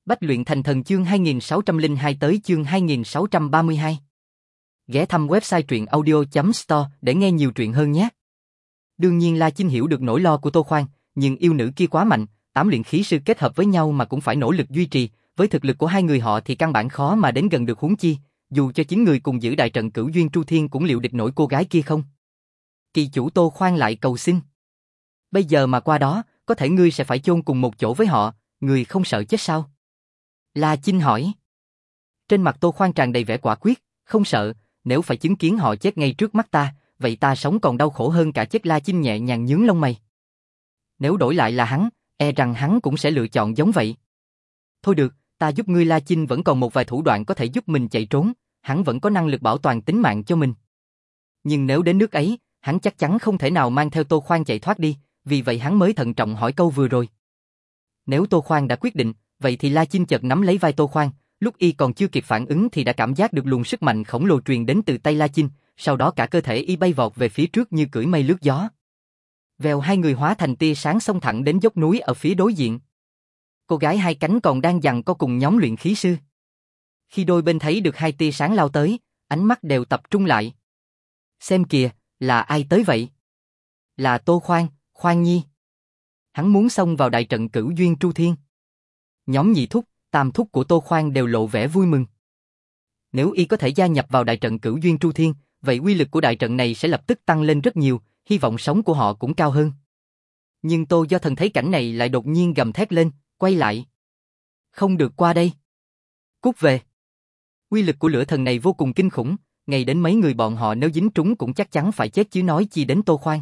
Bách luyện thành thần chương 2602 tới chương 2632. Ghé thăm website truyện audio.store để nghe nhiều truyện hơn nhé. Đương nhiên La Chinh hiểu được nỗi lo của Tô Khoan, nhưng yêu nữ kia quá mạnh, 8 luyện khí sư kết hợp với nhau mà cũng phải nỗ lực duy trì, với thực lực của hai người họ thì căn bản khó mà đến gần được, huống chi, dù cho 9 người cùng giữ đại trận Cửu Duyên Tru Thiên cũng liệu địch nổi cô gái kia không? Kỳ chủ Tô Khoan lại cầu xin. Bây giờ mà qua đó, có thể ngươi sẽ phải chôn cùng một chỗ với họ, ngươi không sợ chết sao? La Chinh hỏi. Trên mặt Tô Khoan tràn đầy vẻ quả quyết, không sợ, nếu phải chứng kiến họ chết ngay trước mắt ta, vậy ta sống còn đau khổ hơn cả chết. La Chinh nhẹ nhàng nhướng lông mày. Nếu đổi lại là hắn, e rằng hắn cũng sẽ lựa chọn giống vậy. Thôi được, ta giúp ngươi. La Chinh vẫn còn một vài thủ đoạn có thể giúp mình chạy trốn, hắn vẫn có năng lực bảo toàn tính mạng cho mình. Nhưng nếu đến nước ấy, hắn chắc chắn không thể nào mang theo Tô Khoan chạy thoát đi, vì vậy hắn mới thận trọng hỏi câu vừa rồi. Nếu Tô Khoan đã quyết định, vậy thì La Chinh chợt nắm lấy vai Tô Khoan, lúc y còn chưa kịp phản ứng thì đã cảm giác được luồng sức mạnh khổng lồ truyền đến từ tay La Chinh, sau đó cả cơ thể y bay vọt về phía trước như cưỡi mây lướt gió. Vèo, hai người hóa thành tia sáng xông thẳng đến dốc núi ở phía đối diện. Cô gái hai cánh còn đang giằng co cùng nhóm luyện khí sư. Khi đôi bên thấy được hai tia sáng lao tới, ánh mắt đều tập trung lại. Xem kìa, là ai tới vậy? Là Tô Khoan, Khoan Nhi. Hắn muốn xông vào đại trận Cửu Duyên Tru Thiên. Nhóm nhị thúc, tam thúc của Tô Khoan đều lộ vẻ vui mừng. Nếu y có thể gia nhập vào đại trận Cửu Duyên Tru Thiên, vậy uy lực của đại trận này sẽ lập tức tăng lên rất nhiều, hy vọng sống của họ cũng cao hơn. Nhưng Tô Do Thần thấy cảnh này lại đột nhiên gầm thét lên, quay lại. Không được qua đây. Cút về. Uy lực của lửa thần này vô cùng kinh khủng, ngay đến mấy người bọn họ nếu dính trúng cũng chắc chắn phải chết chứ nói chi đến Tô Khoan.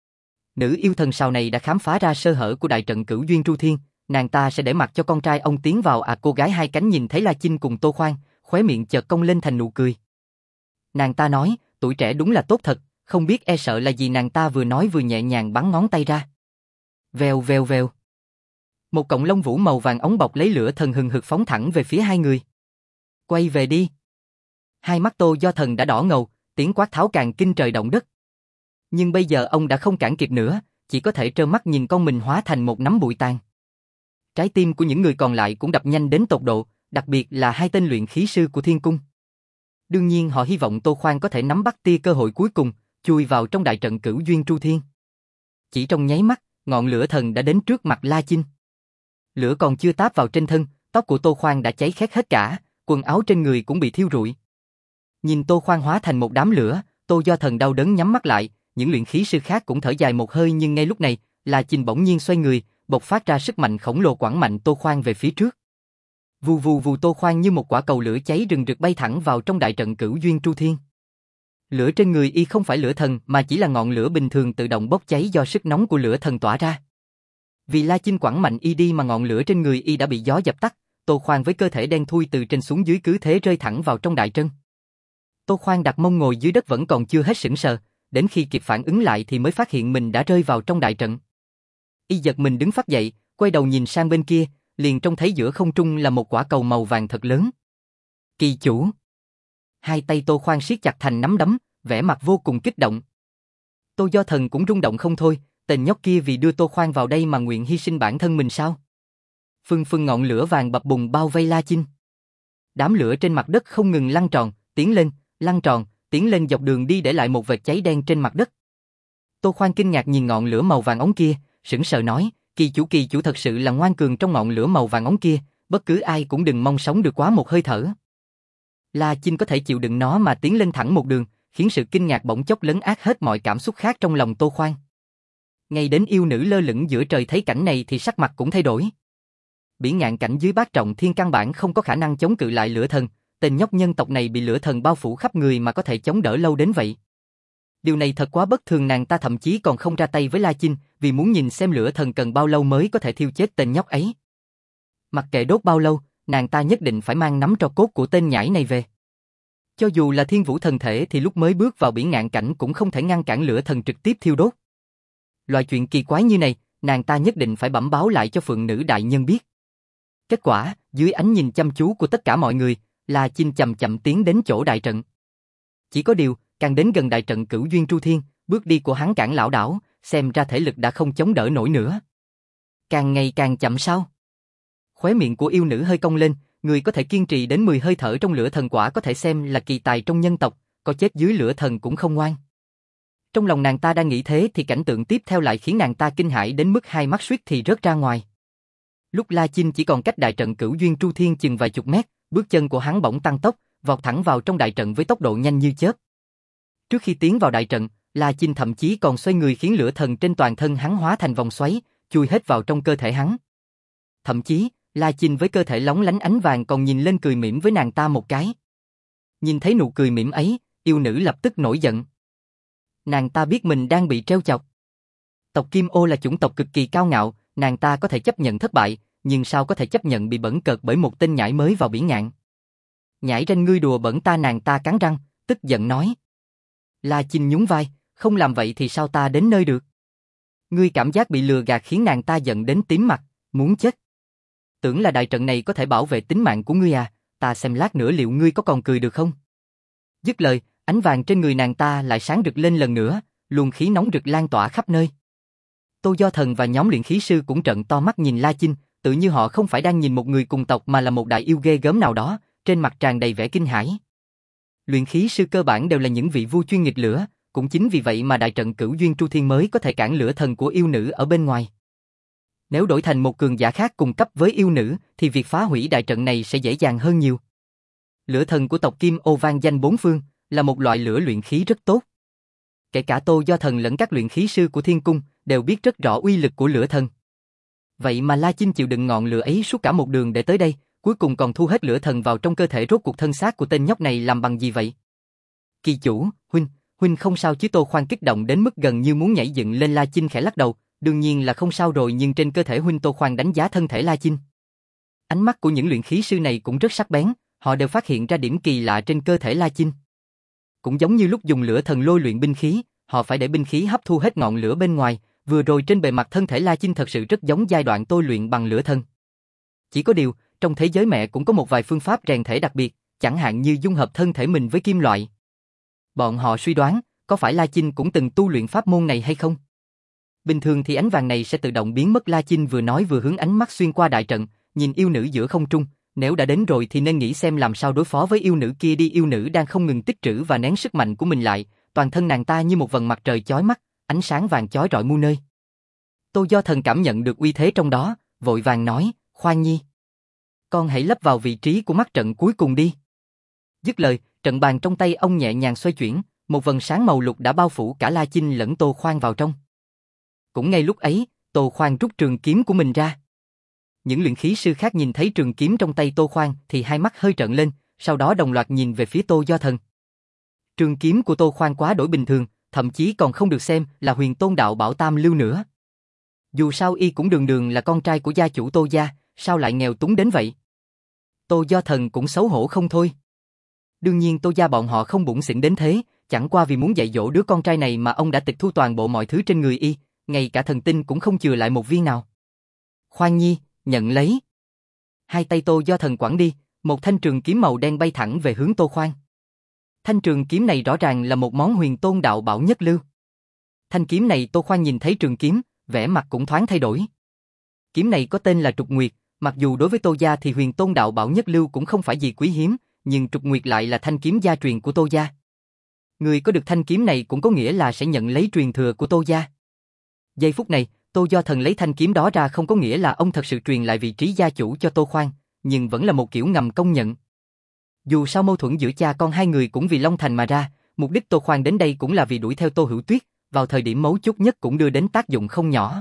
Nữ yêu thần sau này đã khám phá ra sơ hở của đại trận Cửu Duyên Tru Thiên, nàng ta sẽ để mặc cho con trai ông tiến vào à? Cô gái hai cánh nhìn thấy La Chinh cùng Tô Khoan, khóe miệng chợt cong lên thành nụ cười. Nàng ta nói, tuổi trẻ đúng là tốt thật, không biết e sợ là gì. Nàng ta vừa nói vừa nhẹ nhàng bắn ngón tay ra. Vèo vèo vèo. Một cọng lông vũ màu vàng óng bọc lấy lửa thần hừng hực phóng thẳng về phía hai người. Quay về đi. Hai mắt Tô Do Thần đã đỏ ngầu, tiếng quát tháo càng kinh trời động đất. Nhưng bây giờ ông đã không cản kịp nữa, chỉ có thể trơ mắt nhìn con mình hóa thành một nắm bụi tàn. Trái tim của những người còn lại cũng đập nhanh đến tột độ, đặc biệt là hai tên luyện khí sư của Thiên Cung. Đương nhiên họ hy vọng Tô Khoan có thể nắm bắt tia cơ hội cuối cùng, chui vào trong đại trận Cửu Duyên Tru Thiên. Chỉ trong nháy mắt, ngọn lửa thần đã đến trước mặt La Chinh. Lửa còn chưa táp vào trên thân, tóc của Tô Khoan đã cháy khét hết cả, quần áo trên người cũng bị thiêu rụi. Nhìn Tô Khoan hóa thành một đám lửa, Tô Do Thần đau đớn nhắm mắt lại, những luyện khí sư khác cũng thở dài một hơi. Nhưng ngay lúc này, La Chinh bỗng nhiên xoay người, bộc phát ra sức mạnh khổng lồ quẳng mạnh Tô Khoan về phía trước. Vù vù vù. Tô Khoan như một quả cầu lửa cháy rừng rực bay thẳng vào trong đại trận Cửu Duyên Tru Thiên. Lửa trên người y không phải lửa thần mà chỉ là ngọn lửa bình thường tự động bốc cháy do sức nóng của lửa thần tỏa ra. Vì La Chinh quẳng mạnh y đi mà ngọn lửa trên người y đã bị gió dập tắt, Tô Khoan với cơ thể đen thui từ trên xuống dưới cứ thế rơi thẳng vào trong đại trận. Tô Khoan đặt mông ngồi dưới đất vẫn còn chưa hết sững sờ, đến khi kịp phản ứng lại thì mới phát hiện mình đã rơi vào trong đại trận. Y giật mình đứng phát dậy, quay đầu nhìn sang bên kia, liền trông thấy giữa không trung là một quả cầu màu vàng thật lớn. Kỳ chủ. Hai tay Tô Khoan siết chặt thành nắm đấm, vẻ mặt vô cùng kích động. Tô Do Thần cũng rung động không thôi, tên nhóc kia vì đưa Tô Khoan vào đây mà nguyện hy sinh bản thân mình sao? Phừng phừng ngọn lửa vàng bập bùng bao vây La Chinh. Đám lửa trên mặt đất không ngừng lăn tròn, tiến lên, lăn tròn, tiến lên dọc đường đi để lại một vệt cháy đen trên mặt đất. Tô Khoan kinh ngạc nhìn ngọn lửa màu vàng óng kia, sững sờ nói, kỳ chủ thật sự là ngoan cường trong ngọn lửa màu vàng óng kia, bất cứ ai cũng đừng mong sống được quá một hơi thở. La Chinh có thể chịu đựng nó mà tiến lên thẳng một đường, khiến sự kinh ngạc bỗng chốc lấn át hết mọi cảm xúc khác trong lòng Tô Khoan. Ngay đến yêu nữ lơ lửng giữa trời thấy cảnh này thì sắc mặt cũng thay đổi. Bỉ Ngạn cảnh dưới bát trọng thiên căn bản không có khả năng chống cự lại lửa thần, tên nhóc nhân tộc này bị lửa thần bao phủ khắp người mà có thể chống đỡ lâu đến vậy. Điều này thật quá bất thường. Nàng ta thậm chí còn không ra tay với La Chinh, vì muốn nhìn xem lửa thần cần bao lâu mới có thể thiêu chết tên nhóc ấy. Mặc kệ đốt bao lâu, nàng ta nhất định phải mang nắm tro cốt của tên nhãi này về. Cho dù là thiên vũ thần thể thì lúc mới bước vào Bỉ Ngạn cảnh cũng không thể ngăn cản lửa thần trực tiếp thiêu đốt. Loại chuyện kỳ quái như này, nàng ta nhất định phải bẩm báo lại cho Phượng Nữ đại nhân biết. Kết quả, dưới ánh nhìn chăm chú của tất cả mọi người, La Chinh chậm chậm tiến đến chỗ đại trận. Chỉ có điều, càng đến gần đại trận Cửu Duyên Tru Thiên, bước đi của hắn càng lảo đảo, xem ra thể lực đã không chống đỡ nổi nữa. Càng ngày càng chậm sao? Khóe miệng của yêu nữ hơi cong lên, người có thể kiên trì đến 10 hơi thở trong lửa thần quả có thể xem là kỳ tài trong nhân tộc, có chết dưới lửa thần cũng không ngoan. Trong lòng nàng ta đang nghĩ thế thì cảnh tượng tiếp theo lại khiến nàng ta kinh hãi đến mức hai mắt suýt thì rớt ra ngoài. Lúc La Chinh chỉ còn cách đại trận Cửu Duyên Tru Thiên chừng vài chục mét, bước chân của hắn bỗng tăng tốc, vọt thẳng vào trong đại trận với tốc độ nhanh như chớp. Trước khi tiến vào đại trận, La Chinh thậm chí còn xoay người khiến lửa thần trên toàn thân hắn hóa thành vòng xoáy, chui hết vào trong cơ thể hắn. Thậm chí, La Chinh với cơ thể lóng lánh ánh vàng còn nhìn lên cười mỉm với nàng ta một cái. Nhìn thấy nụ cười mỉm ấy, yêu nữ lập tức nổi giận. Nàng ta biết mình đang bị trêu chọc. Tộc Kim Ô là chủng tộc cực kỳ cao ngạo, nàng ta có thể chấp nhận thất bại, nhưng sao có thể chấp nhận bị bẩn cợt bởi một tên nhãi mới vào bỉ ngạn. Nhãi ranh ngươi đùa bẩn ta, nàng ta cắn răng, tức giận nói. La Chinh nhún vai, không làm vậy thì sao ta đến nơi được. Ngươi cảm giác bị lừa gạt khiến nàng ta giận đến tím mặt, muốn chết. Tưởng là đại trận này có thể bảo vệ tính mạng của ngươi à, ta xem lát nữa liệu ngươi có còn cười được không. Dứt lời, ánh vàng trên người nàng ta lại sáng rực lên lần nữa, luồng khí nóng rực lan tỏa khắp nơi. Tô Do Thần và nhóm luyện khí sư cũng trợn to mắt nhìn La Chinh, tự như họ không phải đang nhìn một người cùng tộc mà là một đại yêu ghê gớm nào đó, trên mặt tràn đầy vẻ kinh hãi. Luyện khí sư cơ bản đều là những vị vua chuyên nghịch lửa, cũng chính vì vậy mà đại trận Cửu Duyên Tru Thiên mới có thể cản lửa thần của yêu nữ ở bên ngoài. Nếu đổi thành một cường giả khác cùng cấp với yêu nữ thì việc phá hủy đại trận này sẽ dễ dàng hơn nhiều. Lửa thần của tộc Kim Ô vang danh bốn phương, là một loại lửa luyện khí rất tốt. Kể cả Tô Do Thần lẫn các luyện khí sư của Thiên Cung đều biết rất rõ uy lực của lửa thần. Vậy mà La Chinh chịu đựng ngọn lửa ấy suốt cả một đường để tới đây, cuối cùng còn thu hết lửa thần vào trong cơ thể, rốt cuộc thân xác của tên nhóc này làm bằng gì vậy? Kỳ chủ, huynh không sao chứ? Tô Khoan kích động đến mức gần như muốn nhảy dựng lên. La Chinh khẽ lắc đầu, đương nhiên là không sao rồi, nhưng trên cơ thể huynh. Tô Khoan đánh giá thân thể La Chinh. Ánh mắt của những luyện khí sư này cũng rất sắc bén, họ đều phát hiện ra điểm kỳ lạ trên cơ thể La Chinh. Cũng giống như lúc dùng lửa thần lôi luyện binh khí, họ phải để binh khí hấp thu hết ngọn lửa bên ngoài, vừa rồi trên bề mặt thân thể La Chinh thật sự rất giống giai đoạn tôi luyện bằng lửa thần. Chỉ có điều, trong thế giới mẹ cũng có một vài phương pháp rèn thể đặc biệt, chẳng hạn như dung hợp thân thể mình với kim loại. Bọn họ suy đoán, có phải La Chinh cũng từng tu luyện pháp môn này hay không? Bình thường thì ánh vàng này sẽ tự động biến mất. La Chinh vừa nói vừa hướng ánh mắt xuyên qua đại trận, nhìn yêu nữ giữa không trung, nếu đã đến rồi thì nên nghĩ xem làm sao đối phó với yêu nữ kia đi. Yêu nữ đang không ngừng tích trữ và nén sức mạnh của mình lại, toàn thân nàng ta như một vầng mặt trời chói mắt, ánh sáng vàng chói rọi muôn nơi. Tô Do Thần cảm nhận được uy thế trong đó, vội vàng nói, Khoan Nhi, con hãy lấp vào vị trí của mắt trận cuối cùng đi. Dứt lời, trận bàn trong tay ông nhẹ nhàng xoay chuyển, một vầng sáng màu lục đã bao phủ cả La Chinh lẫn Tô Khoan vào trong. Cũng ngay lúc ấy, Tô Khoan rút trường kiếm của mình ra. Những luyện khí sư khác nhìn thấy trường kiếm trong tay Tô Khoan thì hai mắt hơi trợn lên, sau đó đồng loạt nhìn về phía Tô Do Thần. Trường kiếm của Tô Khoan quá đổi bình thường, thậm chí còn không được xem là Huyền Tôn Đạo Bảo Tam Lưu nữa. Dù sao y cũng đường đường là con trai của gia chủ Tô gia, sao lại nghèo túng đến vậy? Tô Do Thần cũng xấu hổ không thôi. Đương nhiên Tô gia bọn họ không bủn xỉn đến thế, chẳng qua vì muốn dạy dỗ đứa con trai này mà ông đã tịch thu toàn bộ mọi thứ trên người y, ngay cả thần tinh cũng không chừa lại một viên nào. Khoan Nhi, nhận lấy. Hai tay Tô Do Thần quẳng đi, một thanh trường kiếm màu đen bay thẳng về hướng Tô Khoan. Thanh trường kiếm này rõ ràng là một món Huyền Tôn Đạo Bảo nhất lưu. Thanh kiếm này Tô Khoan nhìn thấy trường kiếm, vẻ mặt cũng thoáng thay đổi. Kiếm này có tên là Trục Nguyệt, mặc dù đối với Tô gia thì Huyền Tôn Đạo Bảo nhất lưu cũng không phải gì quý hiếm, nhưng Trục Nguyệt lại là thanh kiếm gia truyền của Tô gia. Người có được thanh kiếm này cũng có nghĩa là sẽ nhận lấy truyền thừa của Tô gia. Giây phút này, Tô Do Thần lấy thanh kiếm đó ra không có nghĩa là ông thật sự truyền lại vị trí gia chủ cho Tô Khoan, nhưng vẫn là một kiểu ngầm công nhận. Dù sao mâu thuẫn giữa cha con hai người cũng vì Long Thành mà ra, mục đích Tô Khoan đến đây cũng là vì đuổi theo Tô Hữu Tuyết, vào thời điểm mấu chốt nhất cũng đưa đến tác dụng không nhỏ.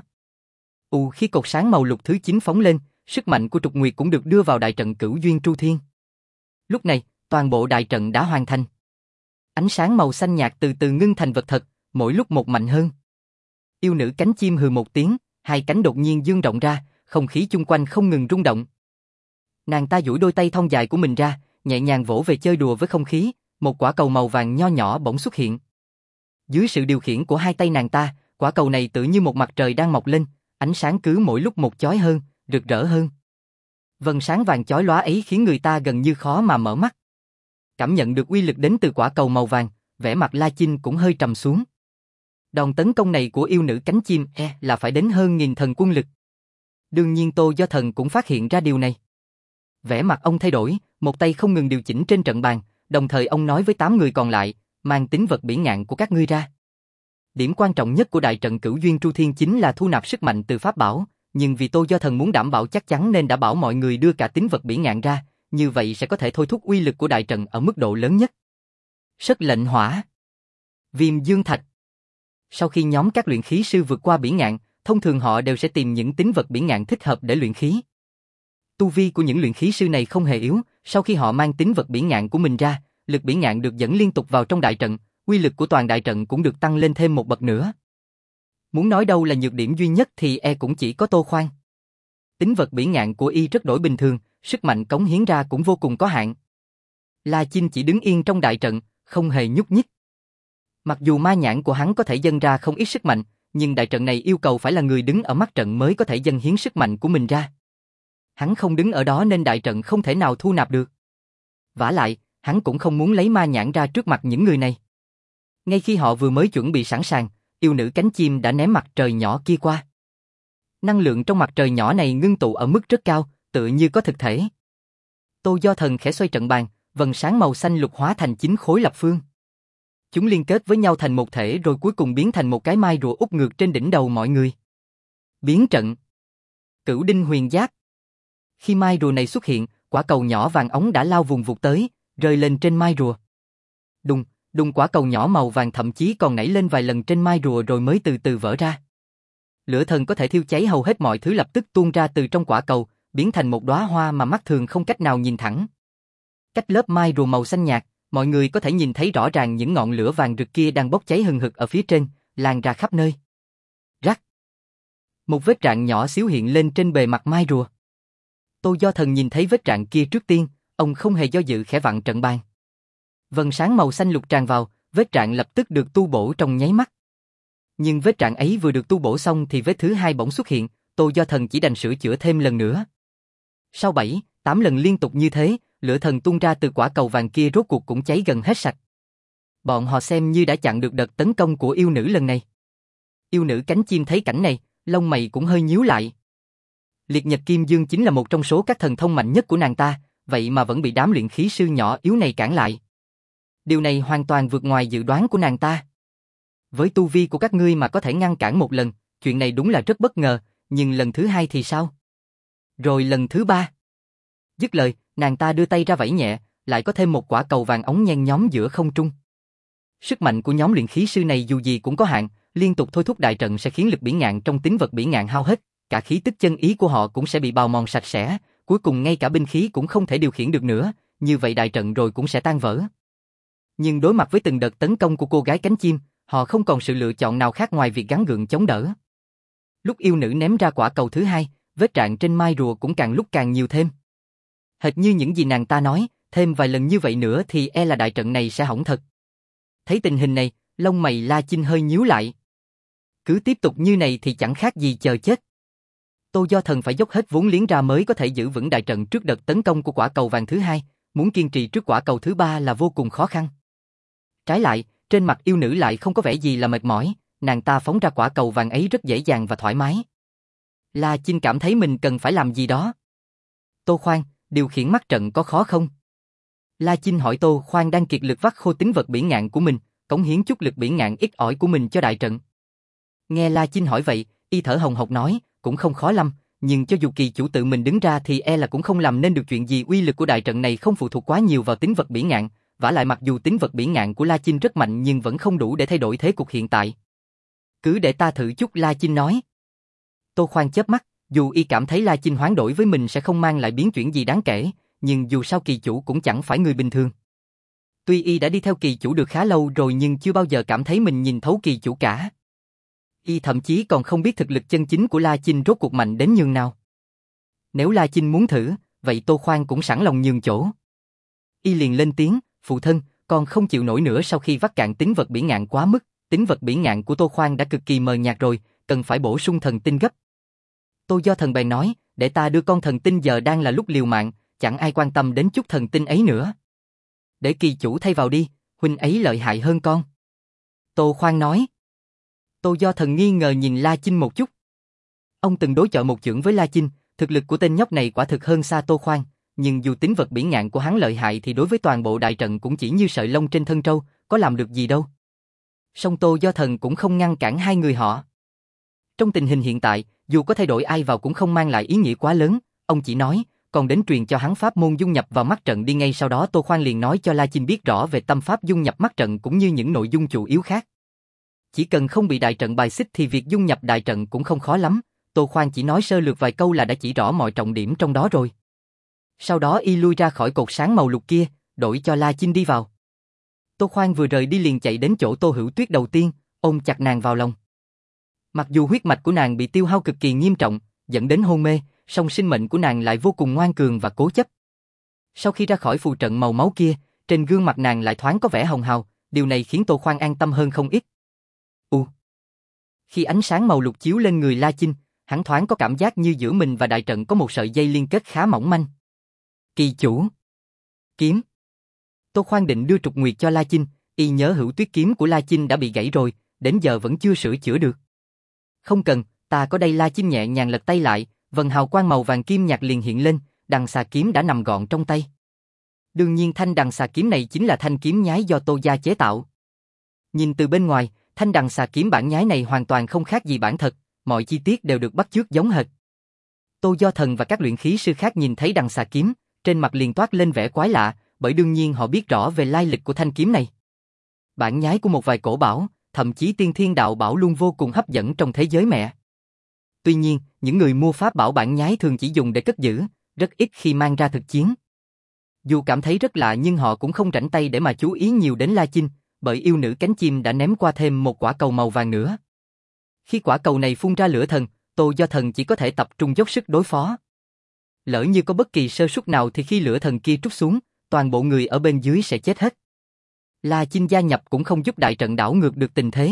Khi cột sáng màu lục thứ 9 phóng lên, sức mạnh của Trục Nguyệt cũng được đưa vào đại trận Cửu Duyên Tru Thiên. Lúc này, toàn bộ đại trận đã hoàn thành. Ánh sáng màu xanh nhạt từ từ ngưng thành vật thật, mỗi lúc một mạnh hơn. Yêu nữ cánh chim hừ một tiếng, hai cánh đột nhiên dương rộng ra, không khí chung quanh không ngừng rung động. Nàng ta duỗi đôi tay thon dài của mình ra, nhẹ nhàng vỗ về chơi đùa với không khí, một quả cầu màu vàng nho nhỏ bỗng xuất hiện. Dưới sự điều khiển của hai tay nàng ta, quả cầu này tự như một mặt trời đang mọc lên, ánh sáng cứ mỗi lúc một chói hơn, rực rỡ hơn. Vầng sáng vàng chói lóa ấy khiến người ta gần như khó mà mở mắt. Cảm nhận được uy lực đến từ quả cầu màu vàng, vẻ mặt La Chinh cũng hơi trầm xuống. Đòn tấn công này của yêu nữ cánh chim là phải đến hơn 1000 thần quân lực. Đương nhiên Tô Do Thần cũng phát hiện ra điều này. Vẻ mặt ông thay đổi, một tay không ngừng điều chỉnh trên trận bàn, đồng thời ông nói với 8 người còn lại, mang tín vật bỉ ngạn của các ngươi ra. Điểm quan trọng nhất của đại trận Cửu Duyên Tru Thiên chính là thu nạp sức mạnh từ pháp bảo, nhưng vì Tô Do Thần muốn đảm bảo chắc chắn nên đã bảo mọi người đưa cả tín vật bỉ ngạn ra, như vậy sẽ có thể thôi thúc uy lực của đại trận ở mức độ lớn nhất. Sất lệnh hỏa, Viêm Dương Thạch. Sau khi nhóm các luyện khí sư vượt qua bỉ ngạn, thông thường họ đều sẽ tìm những tín vật bỉ ngạn thích hợp để luyện khí. Tu vi của những luyện khí sư này không hề yếu, sau khi họ mang tín vật bỉ ngạn của mình ra, lực bỉ ngạn được dẫn liên tục vào trong đại trận, uy lực của toàn đại trận cũng được tăng lên thêm một bậc nữa. Muốn nói đâu là nhược điểm duy nhất thì cũng chỉ có Tô Khoan. Tín vật bỉ ngạn của y rất đổi bình thường, sức mạnh cống hiến ra cũng vô cùng có hạn. La Chinh chỉ đứng yên trong đại trận, không hề nhúc nhích. Mặc dù ma nhãn của hắn có thể dâng ra không ít sức mạnh, nhưng đại trận này yêu cầu phải là người đứng ở mắt trận mới có thể dâng hiến sức mạnh của mình ra. Hắn không đứng ở đó nên đại trận không thể nào thu nạp được. Vả lại, hắn cũng không muốn lấy ma nhãn ra trước mặt những người này. Ngay khi họ vừa mới chuẩn bị sẵn sàng, yêu nữ cánh chim đã ném mặt trời nhỏ kia qua. Năng lượng trong mặt trời nhỏ này ngưng tụ ở mức rất cao, tựa như có thực thể. Tô Do Thần khẽ xoay trận bàn, vầng sáng màu xanh lục hóa thành 9 khối lập phương. Chúng liên kết với nhau thành một thể rồi cuối cùng biến thành một cái mai rùa úp ngược trên đỉnh đầu mọi người. Biến trận. Cửu Đinh Huyền Giáp. Khi mai rùa này xuất hiện, quả cầu nhỏ vàng óng đã lao vùng vụt tới, rơi lên trên mai rùa. Đùng, đùng, quả cầu nhỏ màu vàng thậm chí còn nảy lên vài lần trên mai rùa rồi mới từ từ vỡ ra. Lửa thần có thể thiêu cháy hầu hết mọi thứ lập tức tuôn ra từ trong quả cầu, biến thành một đóa hoa mà mắt thường không cách nào nhìn thẳng. Cách lớp mai rùa màu xanh nhạt, mọi người có thể nhìn thấy rõ ràng những ngọn lửa vàng rực kia đang bốc cháy hừng hực ở phía trên, lan ra khắp nơi. Rắc. Một vết rạn nhỏ xíu hiện lên trên bề mặt mai rùa. Tô Do Thần nhìn thấy vết rạn kia trước tiên, ông không hề do dự khẽ vặn trận bàn. Vầng sáng màu xanh lục tràn vào, vết rạn lập tức được tu bổ trong nháy mắt. Nhưng vết rạn ấy vừa được tu bổ xong thì vết thứ hai bỗng xuất hiện, Tô Do Thần chỉ đành sửa chữa thêm lần nữa. Sau 7, 8 lần liên tục như thế, lửa thần tung ra từ quả cầu vàng kia rốt cuộc cũng cháy gần hết sạch. Bọn họ xem như đã chặn được đợt tấn công của yêu nữ lần này. Yêu nữ cánh chim thấy cảnh này, lông mày cũng hơi nhíu lại. Liệt Nhật Kim Dương chính là một trong số các thần thông mạnh nhất của nàng ta, vậy mà vẫn bị đám luyện khí sư nhỏ yếu này cản lại. Điều này hoàn toàn vượt ngoài dự đoán của nàng ta. Với tu vi của các ngươi mà có thể ngăn cản một lần, chuyện này đúng là rất bất ngờ, nhưng lần thứ hai thì sao? Rồi lần thứ ba. Dứt lời, nàng ta đưa tay ra vẫy nhẹ, lại có thêm một quả cầu vàng óng nhen nhóm giữa không trung. Sức mạnh của nhóm luyện khí sư này dù gì cũng có hạn, liên tục thôi thúc đại trận sẽ khiến lực bỉ ngạn trong tín vật bỉ ngạn hao hết, cả khí tức chân ý của họ cũng sẽ bị bào mòn sạch sẽ, cuối cùng ngay cả binh khí cũng không thể điều khiển được nữa, như vậy đại trận rồi cũng sẽ tan vỡ. Nhưng đối mặt với từng đợt tấn công của cô gái cánh chim, họ không còn sự lựa chọn nào khác ngoài việc gắng gượng chống đỡ. Lúc yêu nữ ném ra quả cầu thứ hai, vết rạn trên mai rùa cũng càng lúc càng nhiều thêm. Hệt như những gì nàng ta nói, thêm vài lần như vậy nữa thì là đại trận này sẽ hỏng thật. Thấy tình hình này, lông mày La Chinh hơi nhíu lại. Cứ tiếp tục như này thì chẳng khác gì chờ chết. Tô Do Thần phải dốc hết vốn liếng ra mới có thể giữ vững đại trận trước đợt tấn công của quả cầu vàng thứ hai, muốn kiên trì trước quả cầu thứ ba là vô cùng khó khăn. Trái lại, trên mặt yêu nữ lại không có vẻ gì là mệt mỏi, nàng ta phóng ra quả cầu vàng ấy rất dễ dàng và thoải mái. La Chinh cảm thấy mình cần phải làm gì đó. Tô Khoan, điều khiển mắt trận có khó không? La Chinh hỏi Tô Khoan đang kiệt lực vắt khô tín vật bỉ ngạn của mình, cống hiến chút lực bỉ ngạn ít ỏi của mình cho đại trận. Nghe La Chinh hỏi vậy, y thở hồng hộc nói, cũng không khó lắm, nhưng cho dù kỳ chủ tự mình đứng ra thì là cũng không làm nên được chuyện gì. Uy lực của đại trận này không phụ thuộc quá nhiều vào tín vật bỉ ngạn, vả lại mặc dù tín vật bỉ ngạn của La Chinh rất mạnh nhưng vẫn không đủ để thay đổi thế cục hiện tại. Cứ để ta thử chút, La Chinh nói. Tô Khoan chớp mắt, dù y cảm thấy La Chinh hoán đổi với mình sẽ không mang lại biến chuyển gì đáng kể, nhưng dù sao kỳ chủ cũng chẳng phải người bình thường. Tuy y đã đi theo kỳ chủ được khá lâu rồi nhưng chưa bao giờ cảm thấy mình nhìn thấu kỳ chủ cả. Y thậm chí còn không biết thực lực chân chính của La Chinh rốt cuộc mạnh đến nhường nào. Nếu La Chinh muốn thử, vậy Tô Khoan cũng sẵn lòng nhường chỗ. Y liền lên tiếng, phụ thân, con không chịu nổi nữa. Sau khi vắt cạn tín vật bỉ ngạn quá mức, tín vật bỉ ngạn của Tô Khoan đã cực kỳ mờ nhạt rồi, cần phải bổ sung thần tinh gấp. Tô Do Thần bèn nói, để ta đưa con thần tinh, giờ đang là lúc liều mạng, chẳng ai quan tâm đến chút thần tinh ấy nữa. Để kỳ chủ thay vào đi, huynh ấy lợi hại hơn con. Tô Khoan nói. Tô Do Thần nghi ngờ nhìn La Chinh một chút. Ông từng đối chọi một chưởng với La Chinh, thực lực của tên nhóc này quả thực hơn xa Tô Khoan, nhưng dù tính vật bỉ ngạn của hắn lợi hại thì đối với toàn bộ đại trận cũng chỉ như sợi lông trên thân trâu, có làm được gì đâu. Song Tô Do Thần cũng không ngăn cản hai người họ. Trong tình hình hiện tại, dù có thay đổi ai vào cũng không mang lại ý nghĩa quá lớn, ông chỉ nói, còn đến truyền cho hắn pháp môn dung nhập vào mắt trận đi. Ngay sau đó Tô Khoan liền nói cho La Chinh biết rõ về tâm pháp dung nhập mắt trận cũng như những nội dung chủ yếu khác. Chỉ cần không bị đại trận bài xích thì việc dung nhập đại trận cũng không khó lắm, Tô Khoan chỉ nói sơ lược vài câu là đã chỉ rõ mọi trọng điểm trong đó rồi. Sau đó y lui ra khỏi cột sáng màu lục kia, đổi cho La Chinh đi vào. Tô Khoan vừa rời đi liền chạy đến chỗ Tô Hữu Tuyết đầu tiên, ôm chặt nàng vào lòng. Mặc dù huyết mạch của nàng bị tiêu hao cực kỳ nghiêm trọng, dẫn đến hôn mê, song sinh mệnh của nàng lại vô cùng ngoan cường và cố chấp. Sau khi ra khỏi phù trận màu máu kia, trên gương mặt nàng lại thoáng có vẻ hồng hào, điều này khiến Tô Khoan an tâm hơn không ít. Khi ánh sáng màu lục chiếu lên người La Chinh, hắn thoáng có cảm giác như giữa mình và đại trận có một sợi dây liên kết khá mỏng manh. Kỳ chủ. Kiếm. Tô Khoan định đưa trục nguyệt cho La Chinh, y nhớ Hữu Tuyết kiếm của La Chinh đã bị gãy rồi, đến giờ vẫn chưa sửa chữa được. Không cần, ta có đây. La Chinh nhẹ nhàng lật tay lại, vầng hào quang màu vàng kim nhạt liền hiện lên, đằng xà kiếm đã nằm gọn trong tay. Đương nhiên thanh đằng xà kiếm này chính là thanh kiếm nhái do Tô gia chế tạo. Nhìn từ bên ngoài, thanh đằng xà kiếm bản nhái này hoàn toàn không khác gì bản thật, mọi chi tiết đều được bắt chước giống hệt. Tô Do Thần và các luyện khí sư khác nhìn thấy đằng xà kiếm, trên mặt liền toát lên vẻ quái lạ, bởi đương nhiên họ biết rõ về lai lịch của thanh kiếm này. Bản nhái của một vài cổ bảo, thậm chí tiên thiên đạo bảo luôn vô cùng hấp dẫn trong thế giới mẹ. Tuy nhiên, những người mua pháp bảo bản nhái thường chỉ dùng để cất giữ, rất ít khi mang ra thực chiến. Dù cảm thấy rất lạ nhưng họ cũng không rảnh tay để mà chú ý nhiều đến La Chinh, bởi yêu nữ cánh chim đã ném qua thêm một quả cầu màu vàng nữa. Khi quả cầu này phun ra lửa thần, Tô Do Thần chỉ có thể tập trung dốc sức đối phó. Lỡ như có bất kỳ sơ suất nào thì khi lửa thần kia trút xuống, toàn bộ người ở bên dưới sẽ chết hết. La Chinh gia nhập cũng không giúp đại trận đảo ngược được tình thế.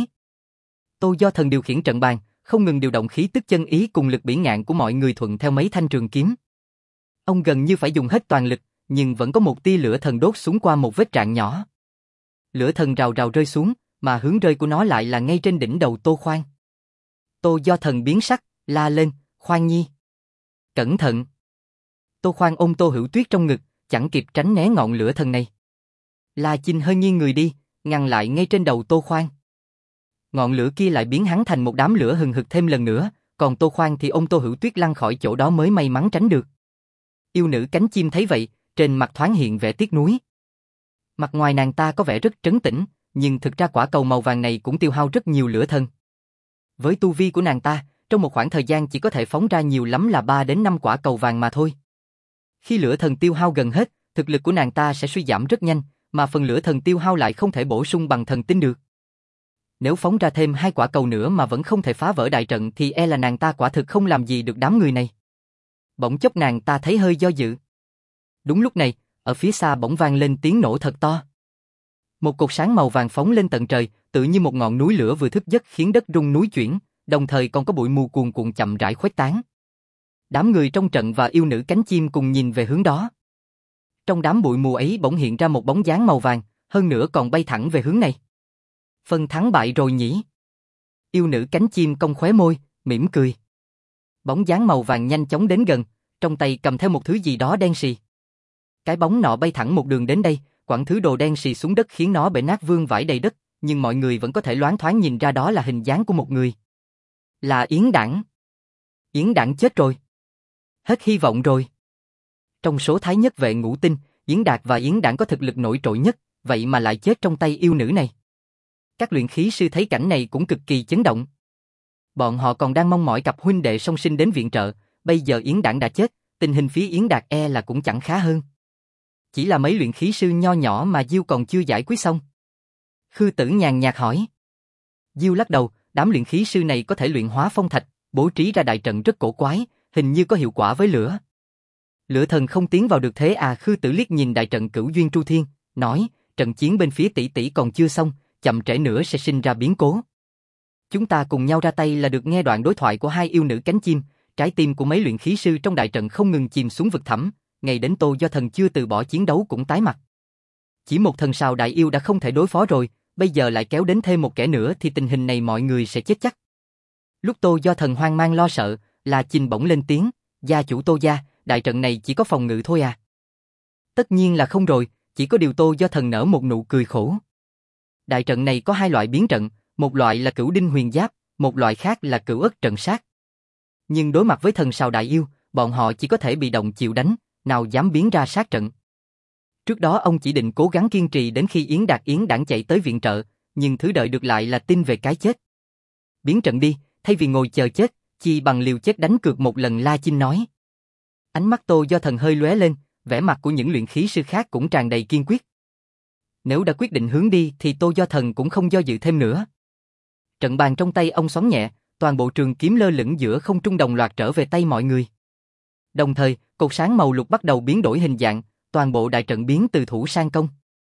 Tô Do Thần điều khiển trận bàn, không ngừng điều động khí tức chân ý cùng lực bỉ ngạn của mọi người thuận theo mấy thanh trường kiếm. Ông gần như phải dùng hết toàn lực, nhưng vẫn có một tia lửa thần đốt xuống qua một vết rạn nhỏ. Lửa thần rào rào rơi xuống, mà hướng rơi của nó lại là ngay trên đỉnh đầu Tô Khoan. Tô Do Thần biến sắc, la lên, Khoan Nhi. Cẩn thận. Tô Khoan ôm Tô Hữu Tuyết trong ngực, chẳng kịp tránh né ngọn lửa thần này. La Chinh hơi nghiêng người đi, ngăn lại ngay trên đầu Tô Khoan. Ngọn lửa kia lại biến hắn thành một đám lửa hừng hực thêm lần nữa, còn Tô Khoan thì ôm Tô Hữu Tuyết lăn khỏi chỗ đó mới may mắn tránh được. Yêu nữ cánh chim thấy vậy, trên mặt thoáng hiện vẻ tiếc nuối. Mặt ngoài nàng ta có vẻ rất trấn tĩnh, nhưng thực ra quả cầu màu vàng này cũng tiêu hao rất nhiều lửa thần. Với tu vi của nàng ta, trong một khoảng thời gian chỉ có thể phóng ra nhiều lắm là 3 đến 5 quả cầu vàng mà thôi. Khi lửa thần tiêu hao gần hết, thực lực của nàng ta sẽ suy giảm rất nhanh, mà phần lửa thần tiêu hao lại không thể bổ sung bằng thần tinh được. Nếu phóng ra thêm 2 quả cầu nữa mà vẫn không thể phá vỡ đại trận thì e là nàng ta quả thực không làm gì được đám người này. Bỗng chốc nàng ta thấy hơi do dự. Đúng lúc này, ở phía xa bỗng vang lên tiếng nổ thật to. Một cột sáng màu vàng phóng lên tận trời, tự như một ngọn núi lửa vừa thức giấc khiến đất rung núi chuyển, đồng thời còn có bụi mù cuồn cuộn chậm rãi khuếch tán. Đám người trong trận và yêu nữ cánh chim cùng nhìn về hướng đó. Trong đám bụi mù ấy bỗng hiện ra một bóng dáng màu vàng, hơn nữa còn bay thẳng về hướng này. Phân thắng bại rồi nhỉ? Yêu nữ cánh chim cong khóe môi, mỉm cười. Bóng dáng màu vàng nhanh chóng đến gần, trong tay cầm theo một thứ gì đó đen sì. Cái bóng nọ bay thẳng một đường đến đây, quẳng thứ đồ đen sì xuống đất khiến nó bể nát vương vãi đầy đất, nhưng mọi người vẫn có thể loáng thoáng nhìn ra đó là hình dáng của một người. Là Yến Đảng. Yến Đảng chết rồi. Hết hy vọng rồi. Trong số thái nhất vệ ngũ tinh, Yến Đạt và Yến Đảng có thực lực nổi trội nhất, vậy mà lại chết trong tay yêu nữ này. Các luyện khí sư thấy cảnh này cũng cực kỳ chấn động. Bọn họ còn đang mong mỏi cặp huynh đệ song sinh đến viện trợ, bây giờ Yến Đảng đã chết, tình hình phía Yến Đạt e là cũng chẳng khá hơn. Chỉ là mấy luyện khí sư nho nhỏ mà Diêu còn chưa giải quyết xong. Khư Tử nhàn nhạt hỏi. Diêu lắc đầu, đám luyện khí sư này có thể luyện hóa phong thạch, bố trí ra đại trận rất cổ quái, hình như có hiệu quả với lửa. Lửa thần không tiến vào được thế à? Khư Tử liếc nhìn đại trận Cửu Duyên Tru Thiên, nói, trận chiến bên phía tỷ tỷ còn chưa xong, chậm trễ nữa sẽ sinh ra biến cố. Chúng ta cùng nhau ra tay là được. Nghe đoạn đối thoại của hai yêu nữ cánh chim, trái tim của mấy luyện khí sư trong đại trận không ngừng chìm xuống vực thẳm, ngay đến Tô Do Thần chưa từ bỏ chiến đấu cũng tái mặt. Chỉ một thần sào đại yêu đã không thể đối phó rồi, bây giờ lại kéo đến thêm một kẻ nữa thì tình hình này mọi người sẽ chết chắc. Lúc Tô Do Thần hoang mang lo sợ, La Chinh bỗng lên tiếng, gia chủ Tô gia, đại trận này chỉ có phòng ngự thôi à? Tất nhiên là không rồi, chỉ có điều Tô Do Thần nở một nụ cười khổ. Đại trận này có hai loại biến trận, một loại là Cửu Đinh Huyền Giáp, một loại khác là Cửu Ất Trận Sát. Nhưng đối mặt với thần sào đại yêu, bọn họ chỉ có thể bị động chịu đánh, nào dám biến ra sát trận. Trước đó ông chỉ định cố gắng kiên trì đến khi Yến Đạt Yến đảng chạy tới viện trợ, nhưng thứ đợi được lại là tin về cái chết. Biến trận đi, thay vì ngồi chờ chết, chi bằng liều chết đánh cược một lần, La Chinh nói. Ánh mắt Tô Do Thần hơi lóe lên, vẻ mặt của những luyện khí sư khác cũng tràn đầy kiên quyết. Nếu đã quyết định hướng đi thì Tô Do Thần cũng không do dự thêm nữa. Trận bàn trong tay ông xoắn nhẹ, toàn bộ trường kiếm lơ lửng giữa không trung đồng loạt trở về tay mọi người. Đồng thời, cột sáng màu lục bắt đầu biến đổi hình dạng, toàn bộ đại trận biến từ thủ sang công.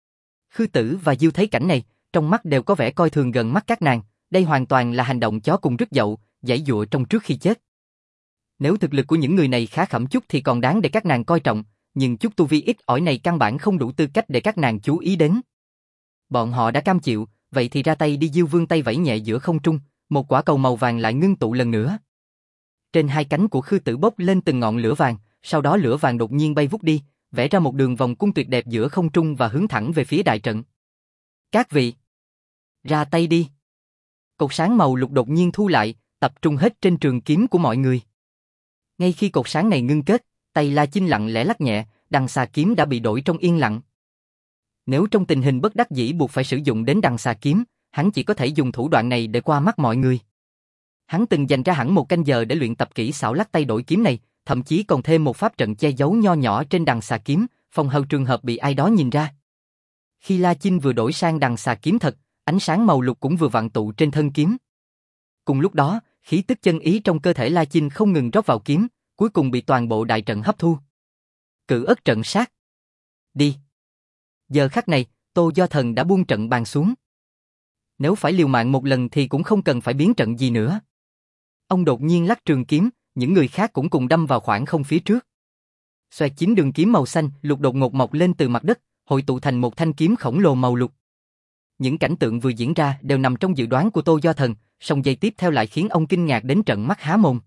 Khư Tử và Diêu thấy cảnh này, trong mắt đều có vẻ coi thường gần mắt các nàng, đây hoàn toàn là hành động chó cùng rứt dậu, giãy giụa trong trước khi chết. Nếu thực lực của những người này khá khẩm chút thì còn đáng để các nàng coi trọng, nhưng chút tu vi ít ỏi này căn bản không đủ tư cách để các nàng chú ý đến. Bọn họ đã cam chịu, vậy thì ra tay đi. Diêu vươn tay vẫy nhẹ giữa không trung, một quả cầu màu vàng lại ngưng tụ lần nữa. Trên hai cánh của Khư Tử bốc lên từng ngọn lửa vàng, sau đó lửa vàng đột nhiên bay vút đi, vẽ ra một đường vòng cung tuyệt đẹp giữa không trung và hướng thẳng về phía đại trận. Các vị, ra tay đi. Cột sáng màu lục đột nhiên thu lại, tập trung hết trên trường kiếm của mọi người. Ngay khi cột sáng này ngưng kết, tay La Chinh lặng lẽ lắc nhẹ, đằng xà kiếm đã bị đổi trong yên lặng. Nếu trong tình hình bất đắc dĩ buộc phải sử dụng đến đằng xà kiếm, hắn chỉ có thể dùng thủ đoạn này để qua mắt mọi người. Hắn từng dành ra hẳn một canh giờ để luyện tập kỹ xảo lắc tay đổi kiếm này, thậm chí còn thêm một pháp trận che giấu nho nhỏ trên đằng xà kiếm, phòng hờ trường hợp bị ai đó nhìn ra. Khi La Chinh vừa đổi sang đằng xà kiếm thật, ánh sáng màu lục cũng vừa vạn tụ trên thân kiếm. Cùng lúc đó, khí tức chân ý trong cơ thể La Chinh không ngừng rót vào kiếm, cuối cùng bị toàn bộ đại trận hấp thu. Cửu Ất Trận Sát. Đi. Giờ khắc này, Tô Do Thần đã buông trận bàn xuống. Nếu phải liều mạng một lần thì cũng không cần phải biến trận gì nữa. Ông đột nhiên lắc trường kiếm, những người khác cũng cùng đâm vào khoảng không phía trước. Xoẹt, 9 đường kiếm màu xanh lục đột ngột mọc lên từ mặt đất, hội tụ thành một thanh kiếm khổng lồ màu lục. Những cảnh tượng vừa diễn ra đều nằm trong dự đoán của Tô Do Thần, song giây tiếp theo lại khiến ông kinh ngạc đến trợn mắt há mồm.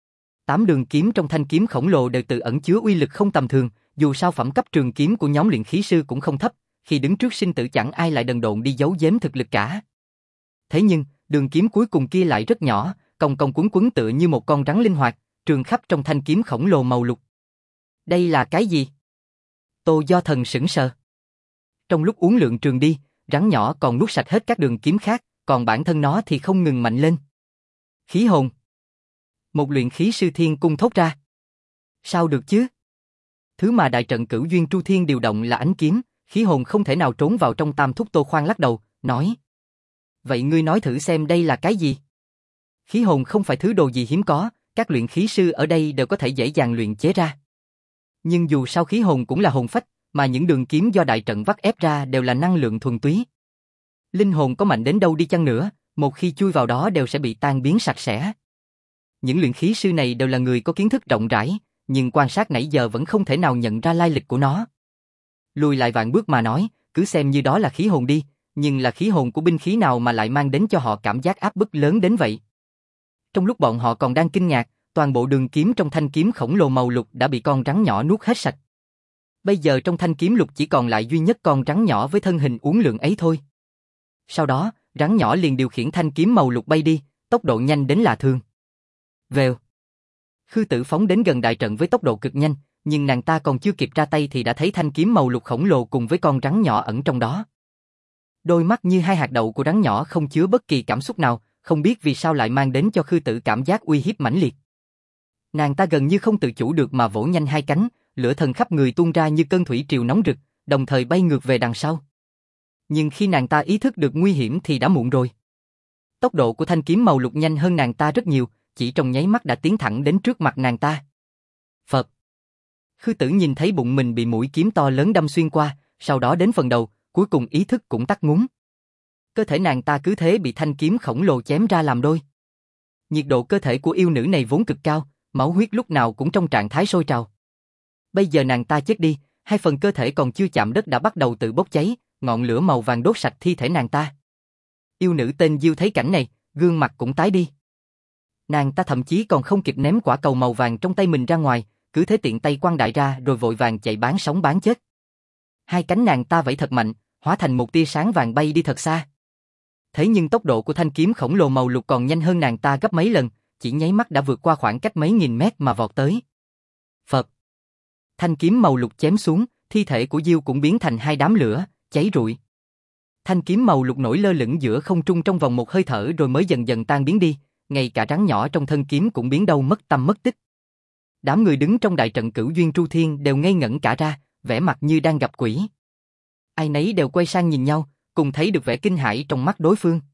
8 đường kiếm trong thanh kiếm khổng lồ đều tự ẩn chứa uy lực không tầm thường, dù sao phẩm cấp trường kiếm của nhóm luyện khí sư cũng không thấp, khi đứng trước sinh tử chẳng ai lại đần độn đi giấu giếm thực lực cả. Thế nhưng, đường kiếm cuối cùng kia lại rất nhỏ, cong cong quấn quấn tựa như một con rắn linh hoạt, trường khắp trong thanh kiếm khổng lồ màu lục. Đây là cái gì? Tô Do Thần sững sờ. Trong lúc uốn lượn trường đi, rắn nhỏ còn nuốt sạch hết các đường kiếm khác, còn bản thân nó thì không ngừng mạnh lên. Khí hồn. Một luyện khí sư thiên cung thốt ra. Sao được chứ? Thứ mà đại trận Cửu Duyên Tru Thiên điều động là ánh kiếm, khí hồn không thể nào trốn vào trong tam thúc. Tô Khoan lắc đầu, nói. Vậy ngươi nói thử xem đây là cái gì? Khí hồn không phải thứ đồ gì hiếm có, các luyện khí sư ở đây đều có thể dễ dàng luyện chế ra. Nhưng dù sao khí hồn cũng là hồn phách, mà những đường kiếm do đại trận vắt ép ra đều là năng lượng thuần túy. Linh hồn có mạnh đến đâu đi chăng nữa, một khi chui vào đó đều sẽ bị tan biến sạch sẽ. Những luyện khí sư này đều là người có kiến thức rộng rãi, nhưng quan sát nãy giờ vẫn không thể nào nhận ra lai lịch của nó. Lùi lại vạn bước mà nói, cứ xem như đó là khí hồn đi, nhưng là khí hồn của binh khí nào mà lại mang đến cho họ cảm giác áp bức lớn đến vậy? Trong lúc bọn họ còn đang kinh ngạc, toàn bộ đường kiếm trong thanh kiếm khổng lồ màu lục đã bị con rắn nhỏ nuốt hết sạch. Bây giờ trong thanh kiếm lục chỉ còn lại duy nhất con rắn nhỏ với thân hình uốn lượn ấy thôi. Sau đó, rắn nhỏ liền điều khiển thanh kiếm màu lục bay đi, tốc độ nhanh đến lạ thường. Vèo. Khư Tử phóng đến gần đại trận với tốc độ cực nhanh, nhưng nàng ta còn chưa kịp ra tay thì đã thấy thanh kiếm màu lục khổng lồ cùng với con rắn nhỏ ẩn trong đó. Đôi mắt như hai hạt đậu của rắn nhỏ không chứa bất kỳ cảm xúc nào, không biết vì sao lại mang đến cho Khư Tử cảm giác uy hiếp mãnh liệt. Nàng ta gần như không tự chủ được mà vỗ nhanh hai cánh, lửa thần khắp người tuôn ra như cơn thủy triều nóng rực, đồng thời bay ngược về đằng sau. Nhưng khi nàng ta ý thức được nguy hiểm thì đã muộn rồi. Tốc độ của thanh kiếm màu lục nhanh hơn nàng ta rất nhiều, chỉ trong nháy mắt đã tiến thẳng đến trước mặt nàng ta. Phập. Khư Tử nhìn thấy bụng mình bị mũi kiếm to lớn đâm xuyên qua, sau đó đến phần đầu, cuối cùng ý thức cũng tắt ngúm. Cơ thể nàng ta cứ thế bị thanh kiếm khổng lồ chém ra làm đôi. Nhiệt độ cơ thể của yêu nữ này vốn cực cao, máu huyết lúc nào cũng trong trạng thái sôi trào. Bây giờ nàng ta chết đi, hai phần cơ thể còn chưa chạm đất đã bắt đầu tự bốc cháy, ngọn lửa màu vàng đốt sạch thi thể nàng ta. Yêu nữ tên Diêu thấy cảnh này, gương mặt cũng tái đi. Nàng ta thậm chí còn không kịp ném quả cầu màu vàng trong tay mình ra ngoài, cứ thế tiện tay quăng đại ra rồi vội vàng chạy bán sống bán chết. Hai cánh nàng ta vẫy thật mạnh, hóa thành một tia sáng vàng bay đi thật xa. Thế nhưng tốc độ của thanh kiếm khổng lồ màu lục còn nhanh hơn nàng ta gấp mấy lần, chỉ nháy mắt đã vượt qua khoảng cách mấy nghìn mét mà vọt tới. Phật! Thanh kiếm màu lục chém xuống, thi thể của Diêu cũng biến thành hai đám lửa, cháy rụi. Thanh kiếm màu lục nổi lơ lửng giữa không trung trong vòng một hơi thở rồi mới dần dần tan biến đi, ngay cả rắn nhỏ trong thân kiếm cũng biến đâu mất tăm mất tích. Đám người đứng trong đại trận Cửu Duyên Tru Thiên đều ngây ngẩn cả ra, vẻ mặt như đang gặp quỷ. Ai nấy đều quay sang nhìn nhau, cùng thấy được vẻ kinh hãi trong mắt đối phương.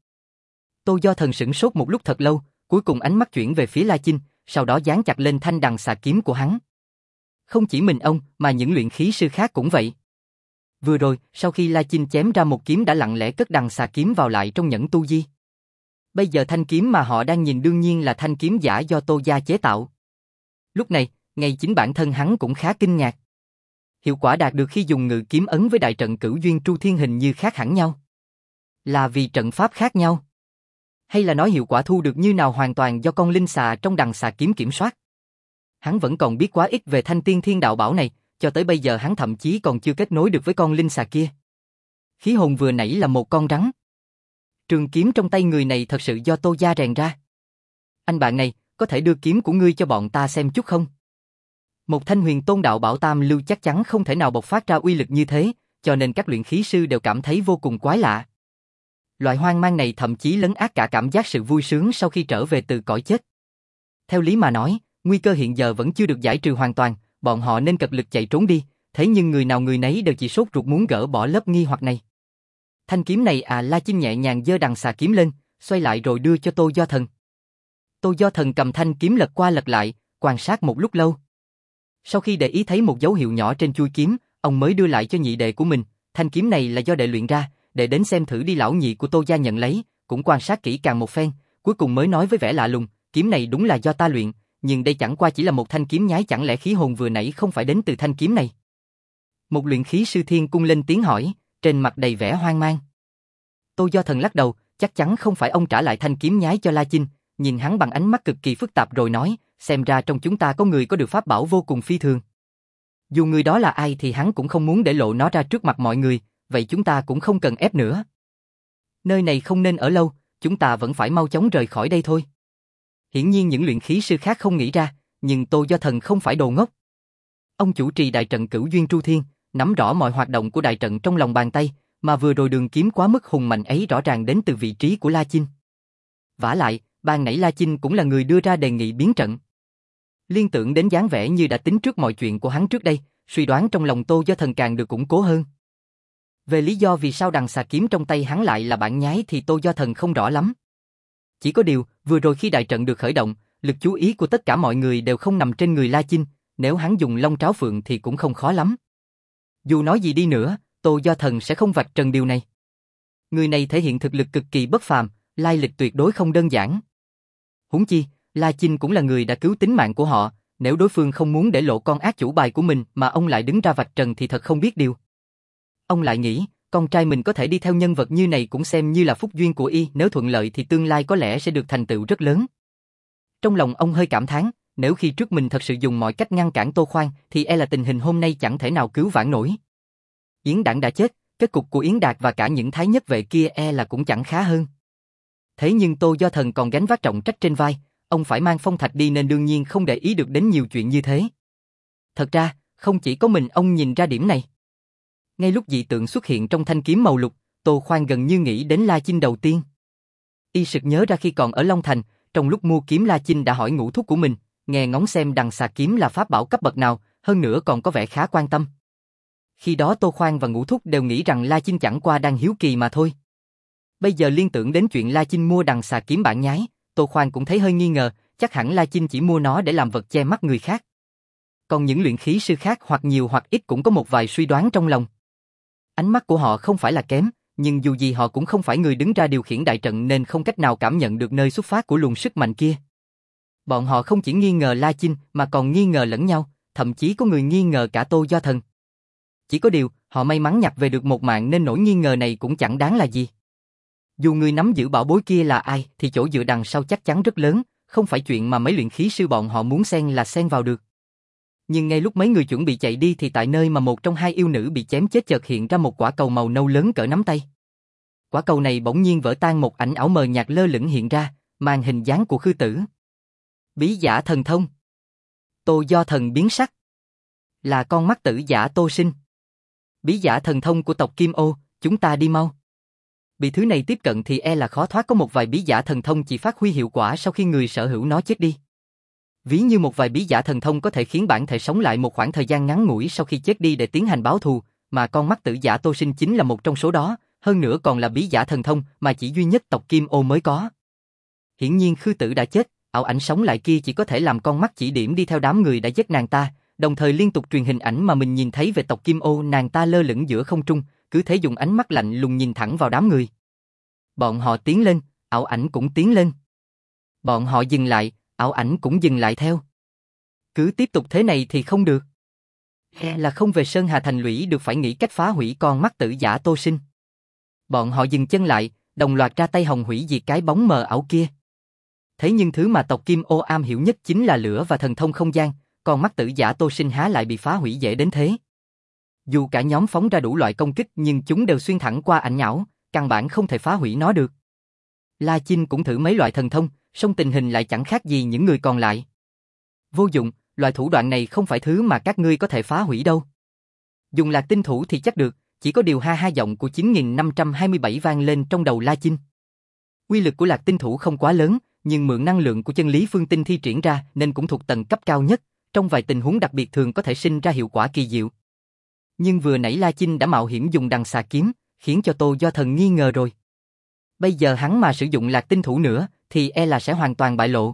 Tô Do Thần sửng sốt một lúc thật lâu, cuối cùng ánh mắt chuyển về phía La Chinh, sau đó dán chặt lên thanh đằng xà kiếm của hắn. Không chỉ mình ông, mà những luyện khí sư khác cũng vậy. Vừa rồi, sau khi La Chinh chém ra một kiếm đã lặng lẽ cất đằng xà kiếm vào lại trong nhẫn tu di. Bây giờ thanh kiếm mà họ đang nhìn đương nhiên là thanh kiếm giả do Tô gia chế tạo. Lúc này, ngay chính bản thân hắn cũng khá kinh ngạc. Hiệu quả đạt được khi dùng ngự kiếm ấn với đại trận Cửu Duyên Tru Thiên hình như khác hẳn nhau. Là vì trận pháp khác nhau? Hay là nói hiệu quả thu được như nào hoàn toàn do con linh xà trong đằng xà kiếm kiểm soát? Hắn vẫn còn biết quá ít về thanh tiên thiên đạo bảo này, cho tới bây giờ hắn thậm chí còn chưa kết nối được với con linh xà kia. Khí hồn vừa nãy là một con rắn. Trường kiếm trong tay người này thật sự do Tô gia rèn ra. Anh bạn này, có thể đưa kiếm của ngươi cho bọn ta xem chút không? Một thanh huyền tôn đạo bảo tam lưu chắc chắn không thể nào bộc phát ra uy lực như thế, cho nên các luyện khí sư đều cảm thấy vô cùng quái lạ. Loại hoang mang này thậm chí lấn át cả cảm giác sự vui sướng sau khi trở về từ cõi chết. Theo lý mà nói, nguy cơ hiện giờ vẫn chưa được giải trừ hoàn toàn, bọn họ nên cật lực chạy trốn đi, thế nhưng người nào người nấy đều chỉ sốt ruột muốn gỡ bỏ lớp nghi hoặc này. Thanh kiếm này à, La Chinh nhẹ nhàng giơ đằng xà kiếm lên, xoay lại rồi đưa cho Tô Do Thần. Tô Do Thần cầm thanh kiếm lật qua lật lại, quan sát một lúc lâu. Sau khi để ý thấy một dấu hiệu nhỏ trên chuôi kiếm, ông mới đưa lại cho nhị đệ của mình, thanh kiếm này là do đệ luyện ra, đệ đến xem thử đi. Lão nhị của Tô gia nhận lấy, cũng quan sát kỹ càng một phen, cuối cùng mới nói với vẻ lạ lùng, kiếm này đúng là do ta luyện, nhưng đây chẳng qua chỉ là một thanh kiếm nhái, chẳng lẽ khí hồn vừa nãy không phải đến từ thanh kiếm này? Một luyện khí sư thiên cung lên tiếng hỏi, trên mặt đầy vẻ hoang mang. Tô Do Thần lắc đầu, chắc chắn không phải. Ông trả lại thanh kiếm nhái cho La Chinh, nhìn hắn bằng ánh mắt cực kỳ phức tạp rồi nói, xem ra trong chúng ta có người có được pháp bảo vô cùng phi thường. Dù người đó là ai thì hắn cũng không muốn để lộ nó ra trước mặt mọi người, vậy chúng ta cũng không cần ép nữa. Nơi này không nên ở lâu, chúng ta vẫn phải mau chóng rời khỏi đây thôi. Hiển nhiên những luyện khí sư khác không nghĩ ra, nhưng Tô Do Thần không phải đồ ngốc. Ông chủ trì đại trận Cửu Duyên Tru Thiên, nắm rõ mọi hoạt động của đại trận trong lòng bàn tay, mà vừa rồi đường kiếm quá mức hùng mạnh ấy rõ ràng đến từ vị trí của La Chinh. Vả lại, ban nãy La Chinh cũng là người đưa ra đề nghị biến trận. Liên tưởng đến dáng vẻ như đã tính trước mọi chuyện của hắn trước đây, suy đoán trong lòng Tô Do Thần càng được củng cố hơn. Về lý do vì sao đằng xà kiếm trong tay hắn lại là bản nhái thì Tô Do Thần không rõ lắm. Chỉ có điều, vừa rồi khi đại trận được khởi động, lực chú ý của tất cả mọi người đều không nằm trên người La Chinh, nếu hắn dùng Long Tráo Phượng thì cũng không khó lắm. Dù nói gì đi nữa, Tô Do Thần sẽ không vạch trần điều này. Người này thể hiện thực lực cực kỳ bất phàm, lai lịch tuyệt đối không đơn giản. Huống chi, La Chinh cũng là người đã cứu tính mạng của họ, nếu đối phương không muốn để lộ con ác chủ bài của mình mà ông lại đứng ra vạch trần thì thật không biết điều. Ông lại nghĩ, con trai mình có thể đi theo nhân vật như này cũng xem như là phúc duyên của y, nếu thuận lợi thì tương lai có lẽ sẽ được thành tựu rất lớn. Trong lòng ông hơi cảm thán, nếu khi trước mình thật sự dùng mọi cách ngăn cản Tô Khoan thì e là tình hình hôm nay chẳng thể nào cứu vãn nổi. Yến Đản đã chết, kết cục của Yến Đạt và cả những thái nhất vệ kia e là cũng chẳng khá hơn. Thế nhưng Tô Do Thần còn gánh vác trọng trách trên vai, ông phải mang phong thạch đi nên đương nhiên không để ý được đến nhiều chuyện như thế. Thật ra, không chỉ có mình ông nhìn ra điểm này. Ngay lúc dị tượng xuất hiện trong thanh kiếm màu lục, Tô Khoan gần như nghĩ đến La Chinh đầu tiên. Y sực nhớ ra khi còn ở Long Thành, trong lúc mua kiếm La Chinh đã hỏi ngũ thúc của mình, nghe ngóng xem đằng xà kiếm là pháp bảo cấp bậc nào, hơn nữa còn có vẻ khá quan tâm. Khi đó Tô Khoan và ngũ thúc đều nghĩ rằng La Chinh chẳng qua đang hiếu kỳ mà thôi. Bây giờ liên tưởng đến chuyện La Chinh mua đằng xà kiếm bản nhái, Tô Khoan cũng thấy hơi nghi ngờ, chắc hẳn La Chinh chỉ mua nó để làm vật che mắt người khác. Còn những luyện khí sư khác hoặc nhiều hoặc ít cũng có một vài suy đoán trong lòng. Ánh mắt của họ không phải là kém, nhưng dù gì họ cũng không phải người đứng ra điều khiển đại trận nên không cách nào cảm nhận được nơi xuất phát của luồng sức mạnh kia. Bọn họ không chỉ nghi ngờ La Chinh mà còn nghi ngờ lẫn nhau, thậm chí có người nghi ngờ cả Tô Do Thần. Chỉ có điều, họ may mắn nhặt về được một mạng nên nỗi nghi ngờ này cũng chẳng đáng là gì. Dù người nắm giữ bảo bối kia là ai thì chỗ dựa đằng sau chắc chắn rất lớn, không phải chuyện mà mấy luyện khí sư bọn họ muốn xen là xen vào được. Nhưng ngay lúc mấy người chuẩn bị chạy đi thì tại nơi mà một trong hai yêu nữ bị chém chết chợt hiện ra một quả cầu màu nâu lớn cỡ nắm tay. Quả cầu này bỗng nhiên vỡ tan, một ảnh ảo mờ nhạt lơ lửng hiện ra, mang hình dáng của khư tử. Bí giả thần thông. Tô Do Thần biến sắc. Là con mắt tử giả Tô Sinh. Bí giả thần thông của tộc Kim Ô, chúng ta đi mau. Bị thứ này tiếp cận thì e là khó thoát, có một vài bí giả thần thông chỉ phát huy hiệu quả sau khi người sở hữu nó chết đi. Ví như một vài bí giả thần thông có thể khiến bản thể sống lại một khoảng thời gian ngắn ngủi sau khi chết đi để tiến hành báo thù, mà con mắt tử giả Tô Sinh chính là một trong số đó, hơn nữa còn là bí giả thần thông mà chỉ duy nhất tộc Kim Ô mới có. Hiển nhiên khư tử đã chết, ảo ảnh sống lại kia chỉ có thể làm con mắt chỉ điểm đi theo đám người đã giết nàng ta, đồng thời liên tục truyền hình ảnh mà mình nhìn thấy về tộc Kim Ô. Nàng ta lơ lửng giữa không trung, cứ thế dùng ánh mắt lạnh lùng nhìn thẳng vào đám người. Bọn họ tiến lên, ảo ảnh cũng tiến lên. Bọn họ dừng lại, ảo ảnh cũng dừng lại theo. Cứ tiếp tục thế này thì không được. Là không về Sơn Hà Thành Lũy được, phải nghĩ cách phá hủy con mắt tử giả Tô Sinh. Bọn họ dừng chân lại, đồng loạt ra tay hồng hủy diệt cái bóng mờ ảo kia. Thế nhưng thứ mà tộc Kim Ô am hiểu nhất chính là lửa và thần thông không gian, con mắt tử giả Tô Sinh há lại bị phá hủy dễ đến thế. Dù cả nhóm phóng ra đủ loại công kích nhưng chúng đều xuyên thẳng qua ảnh nhão, căn bản không thể phá hủy nó được. La Chinh cũng thử mấy loại thần thông, song tình hình lại chẳng khác gì những người còn lại. Vô dụng, loại thủ đoạn này không phải thứ mà các ngươi có thể phá hủy đâu. Dùng Lạc Tinh Thủ thì chắc được, chỉ có điều ha giọng của 9527 vang lên trong đầu La Chinh. Uy lực của Lạc Tinh Thủ không quá lớn, nhưng mượn năng lượng của chân lý phương tinh thi triển ra nên cũng thuộc tầng cấp cao nhất, trong vài tình huống đặc biệt thường có thể sinh ra hiệu quả kỳ diệu. Nhưng vừa nãy La Chinh đã mạo hiểm dùng đằng xà kiếm, khiến cho Tô Do Thần nghi ngờ rồi. Bây giờ hắn mà sử dụng Lạc Tinh Thủ nữa, thì e là sẽ hoàn toàn bại lộ.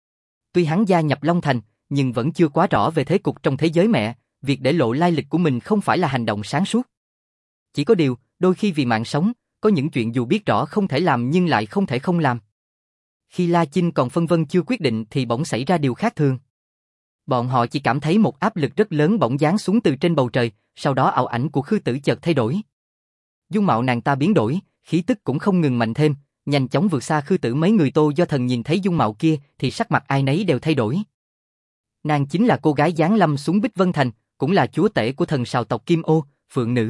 Tuy hắn gia nhập Long Thành, nhưng vẫn chưa quá rõ về thế cục trong thế giới mẹ, việc để lộ lai lịch của mình không phải là hành động sáng suốt. Chỉ có điều, đôi khi vì mạng sống, có những chuyện dù biết rõ không thể làm nhưng lại không thể không làm. Khi La Chinh còn phân vân chưa quyết định thì bỗng xảy ra điều khác thường. Bọn họ chỉ cảm thấy một áp lực rất lớn bỗng giáng xuống từ trên bầu trời, sau đó ảo ảnh của khư tử chợt thay đổi. Dung mạo nàng ta biến đổi, khí tức cũng không ngừng mạnh thêm, nhanh chóng vượt xa khư tử mấy người. Tô Do Thần nhìn thấy dung mạo kia thì sắc mặt ai nấy đều thay đổi. Nàng chính là cô gái giáng lâm xuống Bích Vân Thành, cũng là chúa tể của thần sào tộc Kim Ô, Phượng Nữ.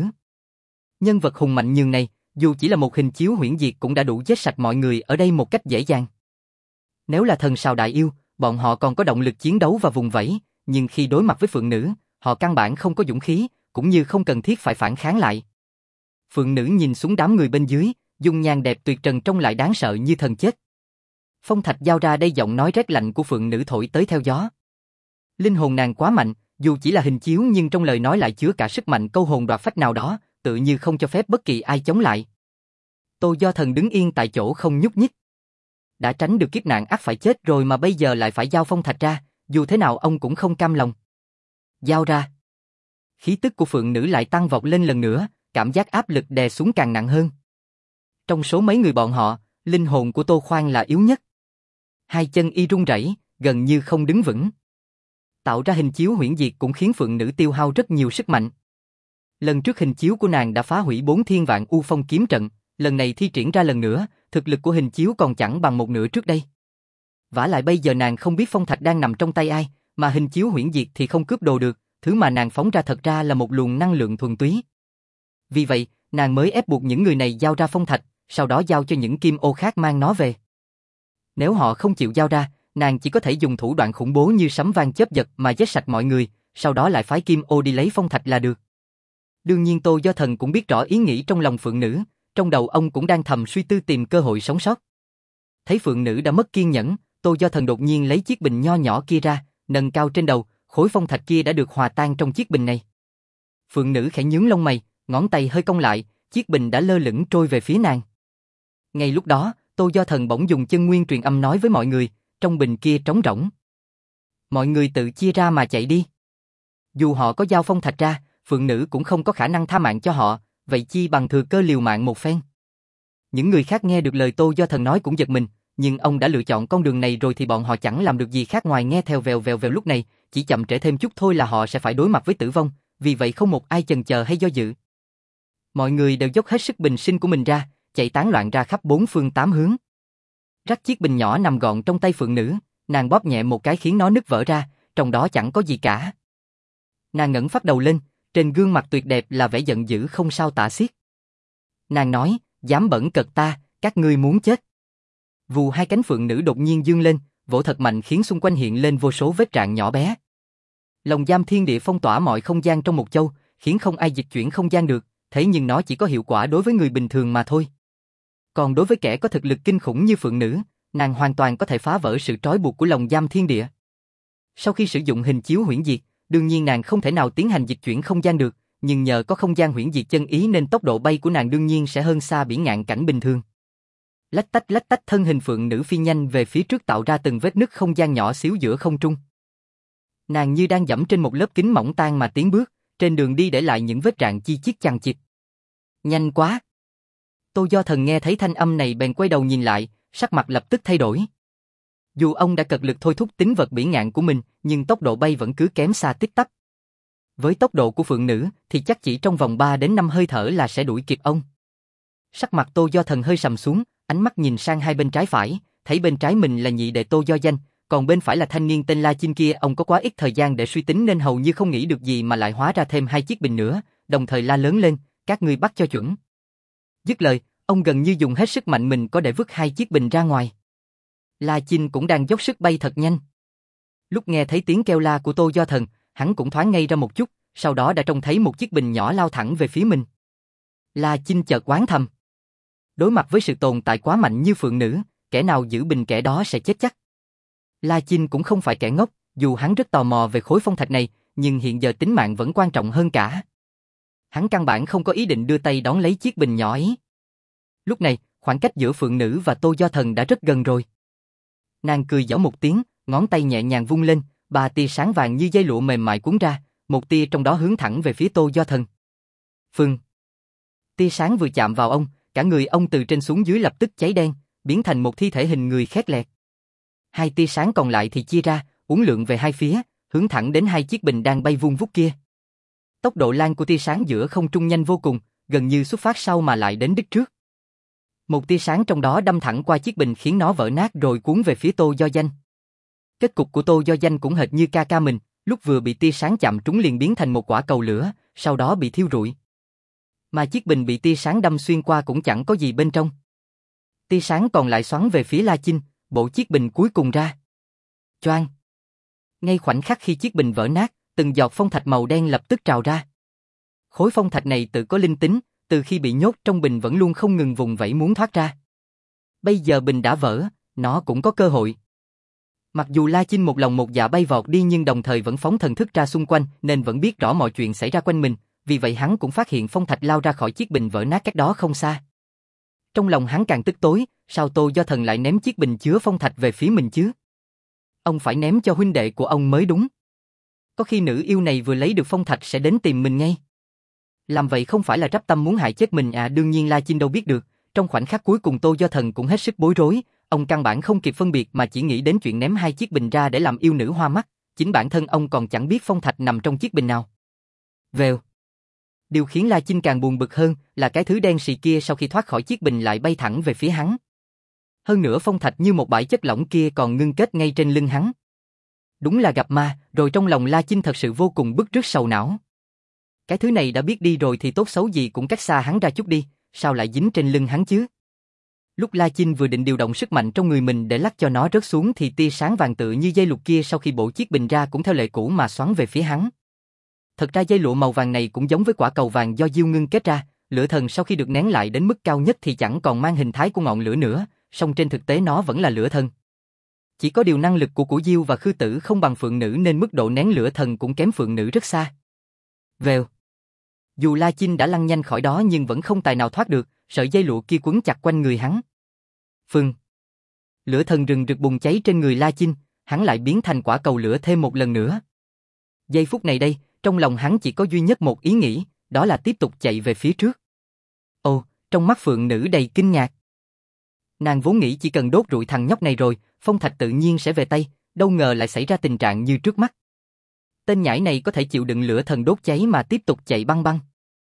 Nhân vật hùng mạnh nhường này, dù chỉ là một hình chiếu huyễn diệt cũng đã đủ giết sạch mọi người ở đây một cách dễ dàng. Nếu là thần sào đại yêu, bọn họ còn có động lực chiến đấu và vùng vẫy, nhưng khi đối mặt với Phượng Nữ, họ căn bản không có dũng khí, cũng như không cần thiết phải phản kháng lại. Phượng Nữ nhìn xuống đám người bên dưới, dung nhan đẹp tuyệt trần trông lại đáng sợ như thần chết. Phong Thạch giao ra đây, giọng nói rét lạnh của Phượng Nữ thổi tới theo gió. Linh hồn nàng quá mạnh, dù chỉ là hình chiếu nhưng trong lời nói lại chứa cả sức mạnh câu hồn đoạt phách nào đó, tự như không cho phép bất kỳ ai chống lại. Tô Do Thần đứng yên tại chỗ không nhúc nhích. Đã tránh được kiếp nạn ắt phải chết rồi mà bây giờ lại phải giao Phong Thạch ra, dù thế nào ông cũng không cam lòng. Giao ra. Khí tức của Phượng Nữ lại tăng vọt lên lần nữa, cảm giác áp lực đè xuống càng nặng hơn. Trong số mấy người bọn họ, linh hồn của Tô Khoan là yếu nhất. Hai chân y run rẩy, gần như không đứng vững. Tạo ra hình chiếu huyễn diệt cũng khiến Phượng Nữ tiêu hao rất nhiều sức mạnh. Lần trước hình chiếu của nàng đã phá hủy 4 thiên vạn u phong kiếm trận, lần này thi triển ra lần nữa, thực lực của hình chiếu còn chẳng bằng một nửa trước đây. Vả lại bây giờ nàng không biết Phong Thạch đang nằm trong tay ai, mà hình chiếu huyễn diệt thì không cướp đồ được, thứ mà nàng phóng ra thật ra là một luồng năng lượng thuần túy. Vì vậy, nàng mới ép buộc những người này giao ra Phong Thạch, sau đó giao cho những Kim Ô khác mang nó về. Nếu họ không chịu giao ra, nàng chỉ có thể dùng thủ đoạn khủng bố như sấm vang chớp giật mà giết sạch mọi người, sau đó lại phái Kim Ô đi lấy Phong Thạch là được. Đương nhiên Tô Do Thần cũng biết rõ ý nghĩ trong lòng Phượng Nữ, trong đầu ông cũng đang thầm suy tư tìm cơ hội sống sót. Thấy Phượng Nữ đã mất kiên nhẫn, Tô Do Thần đột nhiên lấy chiếc bình nho nhỏ kia ra, nâng cao trên đầu, khối phong thạch kia đã được hòa tan trong chiếc bình này. Phượng Nữ khẽ nhướng lông mày, ngón tay hơi cong lại, chiếc bình đã lơ lửng trôi về phía nàng. Ngay lúc đó, Tô Do Thần bỗng dùng chân nguyên truyền âm nói với mọi người, trong bình kia trống rỗng. Mọi người tự chia ra mà chạy đi. Dù họ có giao phong thạch ra, Phượng Nữ cũng không có khả năng tha mạng cho họ, vậy chi bằng thừa cơ liều mạng một phen. Những người khác nghe được lời Tô Do Thần nói cũng giật mình, nhưng ông đã lựa chọn con đường này rồi thì bọn họ chẳng làm được gì khác ngoài nghe theo. Vèo vèo vèo, lúc này, chỉ chậm trễ thêm chút thôi là họ sẽ phải đối mặt với tử vong, vì vậy không một ai chần chờ hay do dự. Mọi người đều dốc hết sức bình sinh của mình ra, chạy tán loạn ra khắp bốn phương tám hướng. Rắc chiếc bình nhỏ nằm gọn trong tay Phượng Nữ, Nàng bóp nhẹ một cái khiến nó nứt vỡ ra, trong đó chẳng có gì cả. Nàng ngẩng phát đầu lên, trên gương mặt tuyệt đẹp là vẻ giận dữ không sao tả xiết. Nàng nói, dám bẩn cợt ta, các ngươi muốn chết. Vù, hai cánh phượng nữ đột nhiên dương lên, vỗ thật mạnh khiến xung quanh hiện lên vô số vết rạn nhỏ bé. Lồng giam thiên địa phong tỏa mọi không gian trong một châu, khiến không ai dịch chuyển không gian được, thế nhưng nó chỉ có hiệu quả đối với người bình thường mà thôi. Còn đối với kẻ có thực lực kinh khủng như phượng nữ, nàng hoàn toàn có thể phá vỡ sự trói buộc của lồng giam thiên địa. Sau khi sử dụng hình chiếu huyễn diệt, đương nhiên nàng không thể nào tiến hành dịch chuyển không gian được, nhưng nhờ có không gian huyễn diệt chân ý nên tốc độ bay của nàng đương nhiên sẽ hơn xa biển ngạn cảnh bình thường. Lách tách thân hình phượng nữ phi nhanh về phía trước tạo ra từng vết nứt không gian nhỏ xíu giữa không trung. Nàng như đang dẫm trên một lớp kính mỏng tan mà tiến bước, trên đường đi để lại những vết rạn chi chít chằng chịt. Nhanh quá! Tô Do Thần nghe thấy thanh âm này bèn quay đầu nhìn lại, sắc mặt lập tức thay đổi. Dù ông đã cật lực thôi thúc tính vật biển ngạn của mình, nhưng tốc độ bay vẫn cứ kém xa tít tắp. Với tốc độ của phượng nữ thì chắc chỉ trong vòng 3 đến 5 hơi thở là sẽ đuổi kịp ông. Sắc mặt Tô Do Thần hơi sầm xuống, ánh mắt nhìn sang hai bên trái phải, thấy bên trái mình là nhị đệ Tô Do Danh, còn bên phải là thanh niên tên La Chinh kia. Ông có quá ít thời gian để suy tính nên hầu như không nghĩ được gì mà lại hóa ra thêm 2 chiếc bình nữa, đồng thời la lớn lên, các ngươi bắt cho chuẩn. Dứt lời, ông gần như dùng hết sức mạnh mình có để vứt 2 chiếc bình ra ngoài. La Chinh cũng đang dốc sức bay thật nhanh. Lúc nghe thấy tiếng kêu la của Tô Do Thần, hắn cũng thoáng ngây ra một chút, sau đó đã trông thấy một chiếc bình nhỏ lao thẳng về phía mình. La Chinh chợt oán thầm. Đối mặt với sự tồn tại quá mạnh như phượng nữ, kẻ nào giữ bình kẻ đó sẽ chết chắc. La Chinh cũng không phải kẻ ngốc, dù hắn rất tò mò về khối phong thạch này, nhưng hiện giờ tính mạng vẫn quan trọng hơn cả. Hắn căn bản không có ý định đưa tay đón lấy chiếc bình nhỏ ấy. Lúc này, khoảng cách giữa phượng nữ và Tô Do Thần đã rất gần rồi. Nàng cười giảo một tiếng, ngón tay nhẹ nhàng vung lên, 3 tia sáng vàng như dây lụa mềm mại cuốn ra, một tia trong đó hướng thẳng về phía Tô Do Thần. Phừng! Tia sáng vừa chạm vào ông, cả người ông từ trên xuống dưới lập tức cháy đen, biến thành một thi thể hình người khét lẹt. 2 tia sáng còn lại thì chia ra, uốn lượn về hai phía, hướng thẳng đến 2 chiếc bình đang bay vun vút kia. Tốc độ lan của tia sáng giữa không trung nhanh vô cùng, gần như xuất phát sau mà lại đến đích trước. Một tia sáng trong đó đâm thẳng qua chiếc bình khiến nó vỡ nát rồi cuốn về phía Tô Do Danh. Kết cục của Tô Do Danh cũng hệt như ca ca mình, lúc vừa bị tia sáng chạm trúng liền biến thành một quả cầu lửa, sau đó bị thiêu rụi. Mà chiếc bình bị tia sáng đâm xuyên qua cũng chẳng có gì bên trong. Tia sáng còn lại xoắn về phía La Chinh, bổ chiếc bình cuối cùng ra. Choang! Ngay khoảnh khắc khi chiếc bình vỡ nát, từng giọt phong thạch màu đen lập tức trào ra. Khối phong thạch này tự có linh tính, từ khi bị nhốt trong bình vẫn luôn không ngừng vùng vẫy muốn thoát ra. Bây giờ bình đã vỡ, nó cũng có cơ hội. Mặc dù La Chinh một lòng một dạ bay vọt đi nhưng đồng thời vẫn phóng thần thức ra xung quanh nên vẫn biết rõ mọi chuyện xảy ra quanh mình, vì vậy hắn cũng phát hiện phong thạch lao ra khỏi chiếc bình vỡ nát cách đó không xa. Trong lòng hắn càng tức tối, sao Tô Do Thần lại ném chiếc bình chứa phong thạch về phía mình chứ? Ông phải ném cho huynh đệ của ông mới đúng. Có khi nữ yêu này vừa lấy được phong thạch sẽ đến tìm mình ngay. Làm vậy không phải là trắp tâm muốn hại chết mình à? Đương nhiên La Chinh đâu biết được, trong khoảnh khắc cuối cùng Tô Do Thần cũng hết sức bối rối, ông căn bản không kịp phân biệt mà chỉ nghĩ đến chuyện ném 2 chiếc bình ra để làm yêu nữ hoa mắt, chính bản thân ông còn chẳng biết phong thạch nằm trong chiếc bình nào. Vèo. Điều khiến La Chinh càng buồn bực hơn là cái thứ đen xì kia sau khi thoát khỏi chiếc bình lại bay thẳng về phía hắn. Hơn nữa phong thạch như một bãi chất lỏng kia còn ngưng kết ngay trên lưng hắn. Đúng là gặp ma, rồi trong lòng La Chinh thật sự vô cùng bức rứt sầu não. Cái thứ này đã biết đi rồi thì tốt xấu gì cũng cách xa hắn ra chút đi, sao lại dính trên lưng hắn chứ? Lúc La Chinh vừa định điều động sức mạnh trong người mình để lắc cho nó rớt xuống thì tia sáng vàng tự như dây lụa kia sau khi bổ chiếc bình ra cũng theo lệ cũ mà xoắn về phía hắn. Thật ra dây lụa màu vàng này cũng giống với quả cầu vàng do Diêu ngưng kết ra, lửa thần sau khi được nén lại đến mức cao nhất thì chẳng còn mang hình thái của ngọn lửa nữa, song trên thực tế nó vẫn là lửa thần. Chỉ có điều năng lực của Diêu và Khư Tử không bằng phượng nữ nên mức độ nén lửa thần cũng kém phượng nữ rất xa. Vèo. Dù La Chinh đã lăn nhanh khỏi đó nhưng vẫn không tài nào thoát được, sợi dây lụa kia quấn chặt quanh người hắn. Phừng. Lửa thần rừng rực bùng cháy trên người La Chinh, hắn lại biến thành quả cầu lửa thêm một lần nữa. Giây phút này đây, trong lòng hắn chỉ có duy nhất một ý nghĩ, đó là tiếp tục chạy về phía trước. Ồ, trong mắt phượng nữ đầy kinh ngạc. Nàng vốn nghĩ chỉ cần đốt rụi thằng nhóc này rồi, phong thạch tự nhiên sẽ về tay, đâu ngờ lại xảy ra tình trạng như trước mắt. Tên nhãi này có thể chịu đựng lửa thần đốt cháy mà tiếp tục chạy băng băng.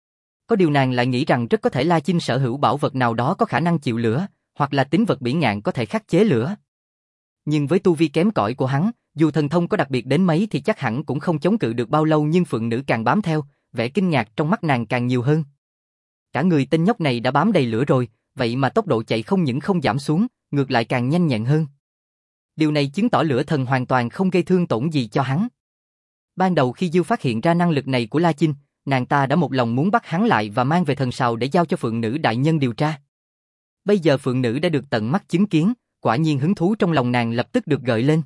Có điều nàng lại nghĩ rằng rất có thể La Chinh sở hữu bảo vật nào đó có khả năng chịu lửa, hoặc là tính vật bỉ ngạn có thể khắc chế lửa. Nhưng với tu vi kém cỏi của hắn, dù thần thông có đặc biệt đến mấy thì chắc hẳn cũng không chống cự được bao lâu, nhưng phượng nữ càng bám theo, vẻ kinh ngạc trong mắt nàng càng nhiều hơn. Cả người tên nhóc này đã bám đầy lửa rồi, vậy mà tốc độ chạy không những không giảm xuống, ngược lại càng nhanh nhẹn hơn. Điều này chứng tỏ lửa thần hoàn toàn không gây thương tổn gì cho hắn. Ban đầu khi Diêu phát hiện ra năng lực này của La Chinh, nàng ta đã một lòng muốn bắt hắn lại và mang về thần sào để giao cho phượng nữ đại nhân điều tra. Bây giờ phượng nữ đã được tận mắt chứng kiến, quả nhiên hứng thú trong lòng nàng lập tức được gợi lên.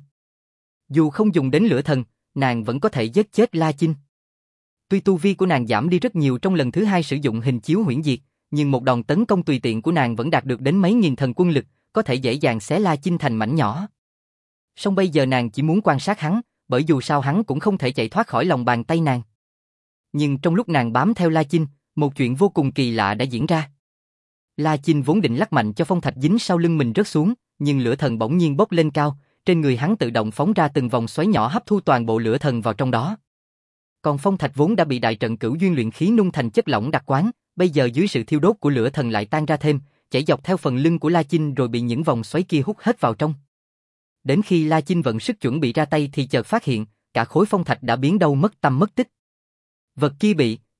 Dù không dùng đến lửa thần, nàng vẫn có thể giết chết La Chinh. Tuy tu vi của nàng giảm đi rất nhiều trong lần thứ hai sử dụng hình chiếu huyễn diệt, nhưng một đòn tấn công tùy tiện của nàng vẫn đạt được đến mấy nghìn thần quân lực, có thể dễ dàng xé La Chinh thành mảnh nhỏ. Song bây giờ nàng chỉ muốn quan sát hắn, bởi dù sao hắn cũng không thể chạy thoát khỏi lòng bàn tay nàng. Nhưng trong lúc nàng bám theo La Chinh, một chuyện vô cùng kỳ lạ đã diễn ra. La Chinh vốn định lắc mạnh cho phong thạch dính sau lưng mình rớt xuống, nhưng lửa thần bỗng nhiên bốc lên cao, trên người hắn tự động phóng ra từng vòng xoáy nhỏ hấp thu toàn bộ lửa thần vào trong đó. Còn phong thạch vốn đã bị đại trận cửu duyên luyện khí nung thành chất lỏng đặc quán, bây giờ dưới sự thiêu đốt của lửa thần lại tan ra thêm, chảy dọc theo phần lưng của La Chinh rồi bị những vòng xoáy kia hút hết vào trong. Đến khi La Chinh vận sức chuẩn bị ra tay thì chợt phát hiện, cả khối phong thạch đã biến đâu mất tăm mất tích. Vật kia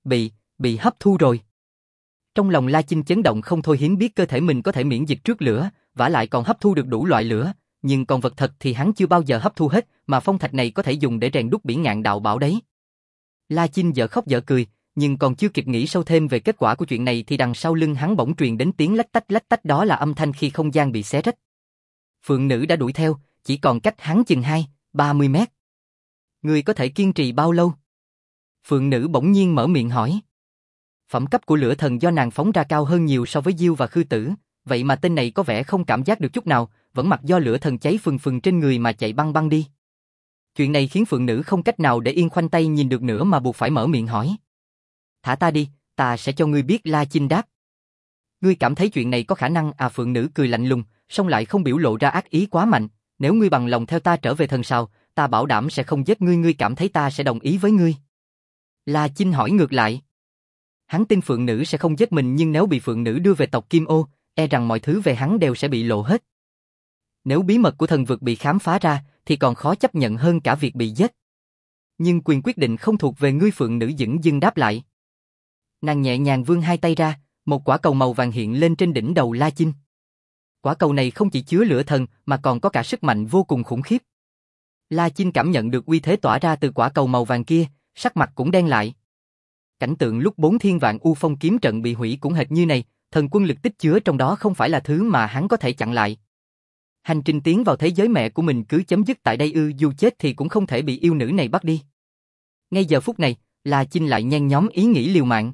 bị hấp thu rồi. Trong lòng La Chinh chấn động không thôi, hiếm biết cơ thể mình có thể miễn dịch trước lửa, vả lại còn hấp thu được đủ loại lửa, nhưng còn vật thật thì hắn chưa bao giờ hấp thu hết, mà phong thạch này có thể dùng để rèn đúc Bỉ Ngạn Đạo Bảo đấy. La Chinh dở khóc dở cười, nhưng còn chưa kịp nghĩ sâu thêm về kết quả của chuyện này thì đằng sau lưng hắn bỗng truyền đến tiếng lách tách, đó là âm thanh khi không gian bị xé rách. Phượng nữ đã đuổi theo, chỉ còn cách hắn chừng 30 mét. Ngươi có thể kiên trì bao lâu? Phượng nữ bỗng nhiên mở miệng hỏi. Phẩm cấp của lửa thần do nàng phóng ra cao hơn nhiều so với Diêu và Khư Tử, vậy mà tên này có vẻ không cảm giác được chút nào, vẫn mặc do lửa thần cháy phừng phừng trên người mà chạy băng băng đi. Chuyện này khiến phượng nữ không cách nào để yên khoanh tay nhìn được nữa mà buộc phải mở miệng hỏi. Thả ta đi, ta sẽ cho ngươi biết. La Chinh đáp. Ngươi cảm thấy chuyện này có khả năng à? Phượng nữ cười lạnh lùng, song lại không biểu lộ ra ác ý quá mạnh. Nếu ngươi bằng lòng theo ta trở về thần sào, ta bảo đảm sẽ không giết ngươi. Ngươi cảm thấy ta sẽ đồng ý với ngươi? La Chinh hỏi ngược lại. Hắn tin phượng nữ sẽ không giết mình, nhưng nếu bị phượng nữ đưa về tộc Kim Ô, e rằng mọi thứ về hắn đều sẽ bị lộ hết. Nếu bí mật của thần vực bị khám phá ra, thì còn khó chấp nhận hơn cả việc bị giết. Nhưng quyền quyết định không thuộc về ngươi. Phượng nữ dửng dưng đáp lại. Nàng nhẹ nhàng vươn hai tay ra, một quả cầu màu vàng hiện lên trên đỉnh đầu La Chinh. Quả cầu này không chỉ chứa lửa thần mà còn có cả sức mạnh vô cùng khủng khiếp. La Chinh cảm nhận được uy thế tỏa ra từ quả cầu màu vàng kia, sắc mặt cũng đen lại. Cảnh tượng lúc 4 thiên vạn u phong kiếm trận bị hủy cũng hệt như này, thần quân lực tích chứa trong đó không phải là thứ mà hắn có thể chặn lại. Hành trình tiến vào thế giới mẹ của mình cứ chấm dứt tại đây ư? Dù chết thì cũng không thể bị yêu nữ này bắt đi. Ngay giờ phút này, La Chinh lại nhen nhóm ý nghĩ liều mạng.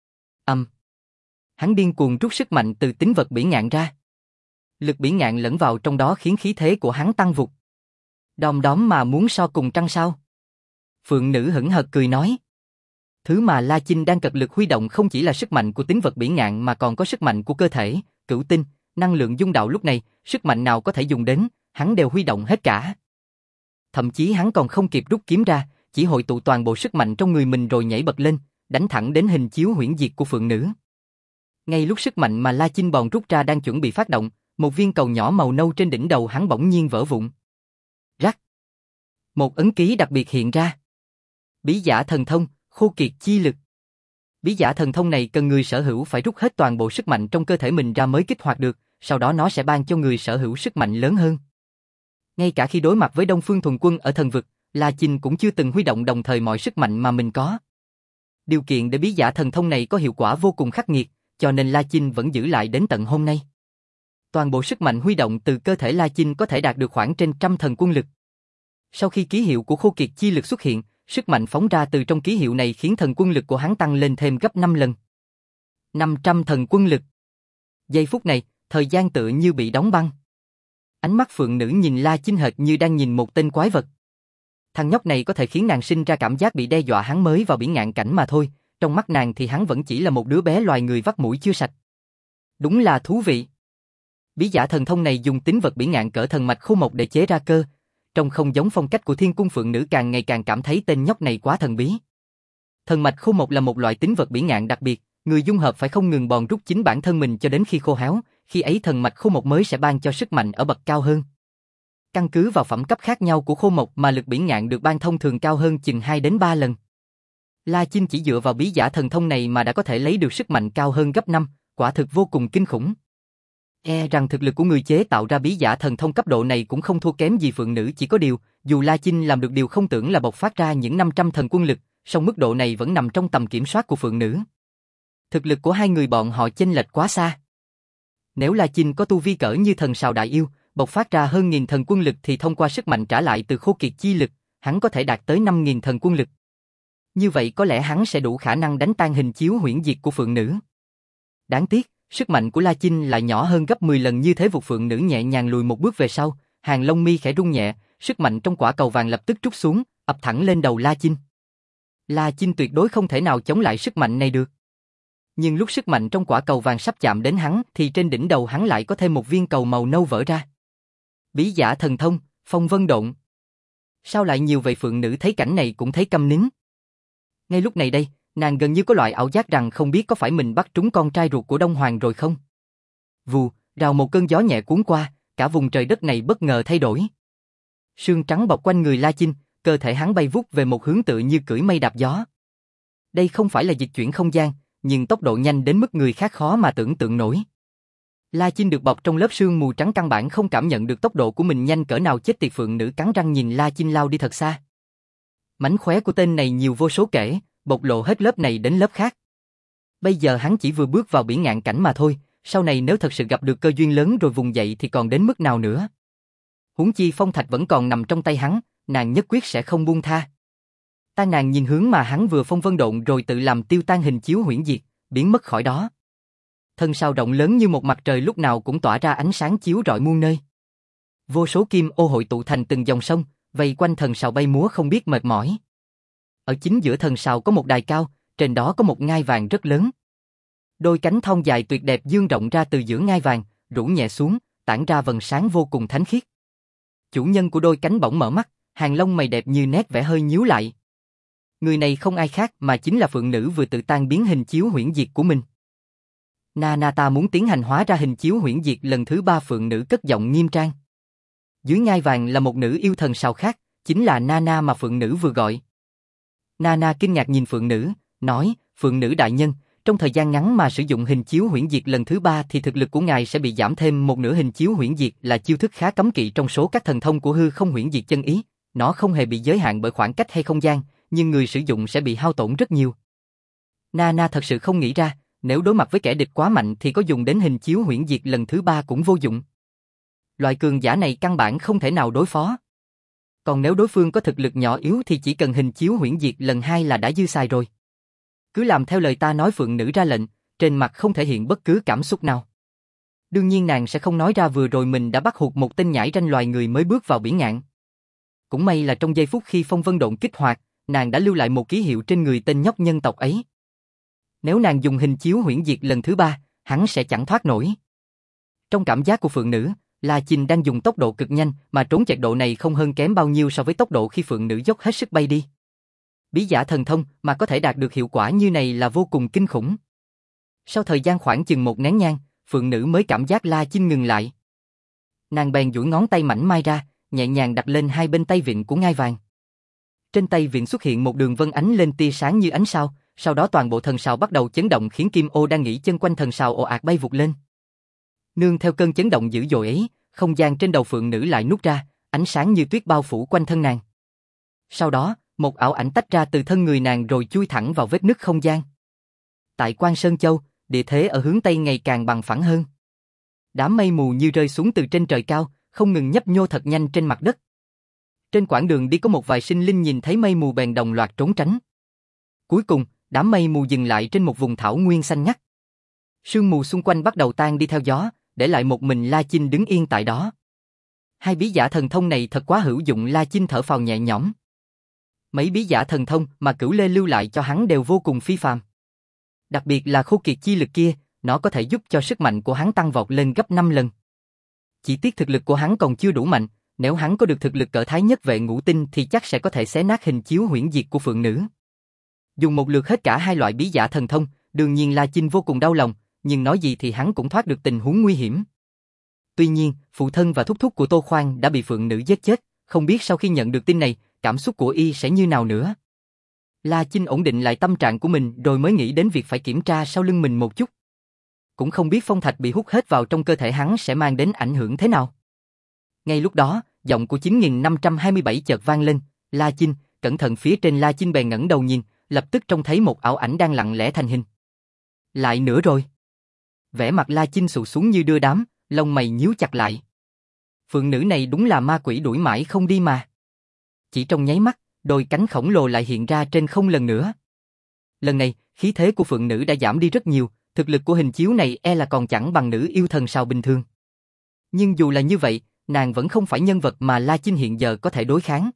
Hắn điên cuồng rút sức mạnh từ tính vật Bỉ Ngạn ra. Lực Bỉ Ngạn lẫn vào trong đó khiến khí thế của hắn tăng vụt. Đom đóm mà muốn so cùng trăng sao? Phượng nữ hững hờ cười nói. Thứ mà La Chinh đang cật lực huy động không chỉ là sức mạnh của tính vật Bỉ Ngạn mà còn có sức mạnh của cơ thể, cửu tinh, năng lượng dung đạo. Lúc này, sức mạnh nào có thể dùng đến, hắn đều huy động hết cả. Thậm chí hắn còn không kịp rút kiếm ra, chỉ hội tụ toàn bộ sức mạnh trong người mình rồi nhảy bật lên, đánh thẳng đến hình chiếu huyễn diệt của phượng nữ. Ngay lúc sức mạnh mà La Chinh bòn rút ra đang chuẩn bị phát động, một viên cầu nhỏ màu nâu trên đỉnh đầu hắn bỗng nhiên vỡ vụn. Rắc. Một ấn ký đặc biệt hiện ra. Bí giả thần thông, khô kiệt chi lực. Bí giả thần thông này cần người sở hữu phải rút hết toàn bộ sức mạnh trong cơ thể mình ra mới kích hoạt được, sau đó nó sẽ ban cho người sở hữu sức mạnh lớn hơn. Ngay cả khi đối mặt với Đông Phương Thuần Quân ở thần vực, La Chinh cũng chưa từng huy động đồng thời mọi sức mạnh mà mình có. Điều kiện để bí giả thần thông này có hiệu quả vô cùng khắc nghiệt, cho nên La Chinh vẫn giữ lại đến tận hôm nay. Toàn bộ sức mạnh huy động từ cơ thể La Chinh có thể đạt được khoảng trên 100 thần quân lực. Sau khi ký hiệu của khô kiệt chi lực xuất hiện, sức mạnh phóng ra từ trong ký hiệu này khiến thần quân lực của hắn tăng lên thêm gấp 5 lần. 500 thần quân lực. Giây phút này, thời gian tựa như bị đóng băng. Ánh mắt phượng nữ nhìn La Chinh hệt như đang nhìn một tên quái vật. Thằng nhóc này có thể khiến nàng sinh ra cảm giác bị đe dọa. Hắn mới vào Bỉ Ngạn cảnh mà thôi, trong mắt nàng thì hắn vẫn chỉ là một đứa bé loài người vắt mũi chưa sạch. Đúng là thú vị. Bí giả thần thông này dùng tính vật Bỉ Ngạn cỡ thần mạch khô mộc để chế ra cơ, trông không giống phong cách của Thiên Cung Phượng Nữ, càng ngày càng cảm thấy tên nhóc này quá thần bí. Thần mạch khô mộc là một loại tính vật Bỉ Ngạn đặc biệt, người dung hợp phải không ngừng bòn rút chính bản thân mình cho đến khi khô héo, khi ấy thần mạch khô mộc mới sẽ ban cho sức mạnh ở bậc cao hơn. Căn cứ vào phẩm cấp khác nhau của khô mộc mà lực bỉ ngạn được ban thông thường cao hơn chừng 2 đến 3 lần. La Chinh chỉ dựa vào bí giả thần thông này mà đã có thể lấy được sức mạnh cao hơn gấp 5, quả thực vô cùng kinh khủng. Rằng thực lực của người chế tạo ra bí giả thần thông cấp độ này cũng không thua kém gì phượng nữ, chỉ có điều, dù La Chinh làm được điều không tưởng là bộc phát ra những 500 thần quân lực, song mức độ này vẫn nằm trong tầm kiểm soát của phượng nữ. Thực lực của hai người bọn họ chênh lệch quá xa. Nếu La Chinh có tu vi cỡ như thần sào đại yêu, bộc phát ra hơn 1000 thần quân lực thì thông qua sức mạnh trả lại từ khô kiệt chi lực, hắn có thể đạt tới 5000 thần quân lực. Như vậy có lẽ hắn sẽ đủ khả năng đánh tan hình chiếu huyễn diệt của phượng nữ. Đáng tiếc, sức mạnh của La Chinh lại nhỏ hơn gấp 10 lần, như thế vụt phượng nữ nhẹ nhàng lùi một bước về sau, hàng lông mi khẽ rung nhẹ, sức mạnh trong quả cầu vàng lập tức trút xuống, ập thẳng lên đầu La Chinh. La Chinh tuyệt đối không thể nào chống lại sức mạnh này được. Nhưng lúc sức mạnh trong quả cầu vàng sắp chạm đến hắn thì trên đỉnh đầu hắn lại có thêm một viên cầu màu nâu vỡ ra. Bí giả thần thông, phong vân độn. Sao lại nhiều vậy? Phượng nữ thấy cảnh này cũng thấy câm nín. Ngay lúc này đây, nàng gần như có loại ảo giác rằng không biết có phải mình bắt trúng con trai ruột của Đông Hoàng rồi không. Vù, rào một cơn gió nhẹ cuốn qua, cả vùng trời đất này bất ngờ thay đổi. Sương trắng bọc quanh người La Chinh, cơ thể hắn bay vút về một hướng tựa như cưỡi mây đạp gió. Đây không phải là dịch chuyển không gian, nhưng tốc độ nhanh đến mức người khác khó mà tưởng tượng nổi. La Chinh được bọc trong lớp sương mù trắng căn bản không cảm nhận được tốc độ của mình nhanh cỡ nào. Chết tiệt, phượng nữ cắn răng nhìn La Chinh lao đi thật xa. Mánh khóe của tên này nhiều vô số kể, bộc lộ hết lớp này đến lớp khác. Bây giờ hắn chỉ vừa bước vào bỉ ngạn cảnh mà thôi, sau này nếu thật sự gặp được cơ duyên lớn rồi vùng dậy thì còn đến mức nào nữa. Huống chi phong thạch vẫn còn nằm trong tay hắn, nàng nhất quyết sẽ không buông tha. Ta nàng nhìn hướng mà hắn vừa phong vân độn rồi tự làm tiêu tan hình chiếu huyễn diệt, biến mất khỏi đó. Thân sao rộng lớn như một mặt trời lúc nào cũng tỏa ra ánh sáng chiếu rọi muôn nơi. Vô số kim ô hội tụ thành từng dòng sông, vây quanh thần sào bay múa không biết mệt mỏi. Ở chính giữa thần sào có một đài cao, trên đó có một ngai vàng rất lớn. Đôi cánh thon dài tuyệt đẹp dương rộng ra từ giữa ngai vàng, rũ nhẹ xuống, tản ra vầng sáng vô cùng thánh khiết. Chủ nhân của đôi cánh bỗng mở mắt, hàng lông mày đẹp như nét vẽ hơi nhíu lại. Người này không ai khác mà chính là phượng nữ vừa tự tan biến hình chiếu huyễn diệt của mình. Na ta muốn tiến hành hóa ra hình chiếu huyễn diệt lần thứ 3. Phượng nữ cất giọng nghiêm trang. Dưới ngai vàng là một nữ yêu thần sào khác, chính là Nana mà phượng nữ vừa gọi. Nana kinh ngạc nhìn phượng nữ, nói, phượng nữ đại nhân, trong thời gian ngắn mà sử dụng hình chiếu huyễn diệt lần thứ 3 thì thực lực của ngài sẽ bị giảm thêm một nửa. Hình chiếu huyễn diệt là chiêu thức khá cấm kỵ trong số các thần thông của hư không huyễn diệt chân ý, nó không hề bị giới hạn bởi khoảng cách hay không gian, nhưng người sử dụng sẽ bị hao tổn rất nhiều. Nana thật sự không nghĩ ra, nếu đối mặt với kẻ địch quá mạnh thì có dùng đến hình chiếu huyễn diệt lần thứ 3 cũng vô dụng. Loại cường giả này căn bản không thể nào đối phó. Còn nếu đối phương có thực lực nhỏ yếu thì chỉ cần hình chiếu huyễn diệt lần 2 là đã dư xài rồi. Cứ làm theo lời ta nói. Phượng nữ ra lệnh, trên mặt không thể hiện bất cứ cảm xúc nào. Đương nhiên nàng sẽ không nói ra vừa rồi mình đã bắt hụt một tên nhãi ranh loài người mới bước vào biển ngạn. Cũng may là trong giây phút khi phong vân độn kích hoạt, nàng đã lưu lại một ký hiệu trên người tên nhóc nhân tộc ấy. Nếu nàng dùng hình chiếu huyễn diệt lần thứ 3, hắn sẽ chẳng thoát nổi. Trong cảm giác của phượng nữ, La Chinh đang dùng tốc độ cực nhanh mà trốn chạy, độ này không hơn kém bao nhiêu so với tốc độ khi phượng nữ dốc hết sức bay đi. Bí giả thần thông mà có thể đạt được hiệu quả như này là vô cùng kinh khủng. Sau thời gian khoảng chừng một nén nhang, phượng nữ mới cảm giác La Chinh ngừng lại. Nàng bèn duỗi ngón tay mảnh mai ra, nhẹ nhàng đặt lên hai bên tay vịn của ngai vàng. Trên tay vịn xuất hiện một đường vân ánh lên tia sáng như ánh sao, sau đó toàn bộ thần sào bắt đầu chấn động khiến kim ô đang nghỉ chân quanh thần sào ồ ạt bay vụt lên. Nương theo cơn chấn động dữ dội ấy, không gian trên đầu phượng nữ lại nút ra, ánh sáng như tuyết bao phủ quanh thân nàng. Sau đó, một ảo ảnh tách ra từ thân người nàng rồi chui thẳng vào vết nứt không gian. Tại Quan Sơn Châu, địa thế ở hướng Tây ngày càng bằng phẳng hơn. Đám mây mù như rơi xuống từ trên trời cao, không ngừng nhấp nhô thật nhanh trên mặt đất. Trên quãng đường đi có một vài sinh linh nhìn thấy mây mù bèn đồng loạt trốn tránh. Cuối cùng, đám mây mù dừng lại trên một vùng thảo nguyên xanh ngắt. Sương mù xung quanh bắt đầu tan đi theo gió, để lại một mình La Chinh đứng yên tại đó. Hai bí giả thần thông này thật quá hữu dụng. La Chinh thở phào nhẹ nhõm. Mấy bí giả thần thông mà Cửu Lê lưu lại cho hắn đều vô cùng phi phàm. Đặc biệt là khô kiệt chi lực kia, nó có thể giúp cho sức mạnh của hắn tăng vọt lên gấp 5 lần. Chỉ tiếc thực lực của hắn còn chưa đủ mạnh, nếu hắn có được thực lực cỡ Thái Nhất Vệ Ngũ Tinh thì chắc sẽ có thể xé nát hình chiếu huyễn diệt của phượng nữ. Dùng một lượt hết cả hai loại bí giả thần thông, đương nhiên La Chinh vô cùng đau lòng, nhưng nói gì thì hắn cũng thoát được tình huống nguy hiểm. Tuy nhiên, phụ thân và thúc thúc của Tô Khoan đã bị phượng nữ giết chết, không biết sau khi nhận được tin này, cảm xúc của y sẽ như nào nữa. La Chinh ổn định lại tâm trạng của mình rồi mới nghĩ đến việc phải kiểm tra sau lưng mình một chút. Cũng không biết phong thạch bị hút hết vào trong cơ thể hắn sẽ mang đến ảnh hưởng thế nào. Ngay lúc đó, giọng của 9527 chợt vang lên, La Chinh, cẩn thận. Phía trên La Chinh bèn ngẩng đầu nhìn, lập tức trông thấy một ảo ảnh đang lặng lẽ thành hình. Lại nữa rồi. Vẻ mặt La Chinh sụ xuống như đưa đám, lông mày nhíu chặt lại. Phượng nữ này đúng là ma quỷ đuổi mãi không đi mà. Chỉ trong nháy mắt, đôi cánh khổng lồ lại hiện ra trên không lần nữa. Lần này, khí thế của phượng nữ đã giảm đi rất nhiều, thực lực của hình chiếu này e là còn chẳng bằng nữ yêu thần sao bình thường. Nhưng dù là như vậy, nàng vẫn không phải nhân vật mà La Chinh hiện giờ có thể đối kháng.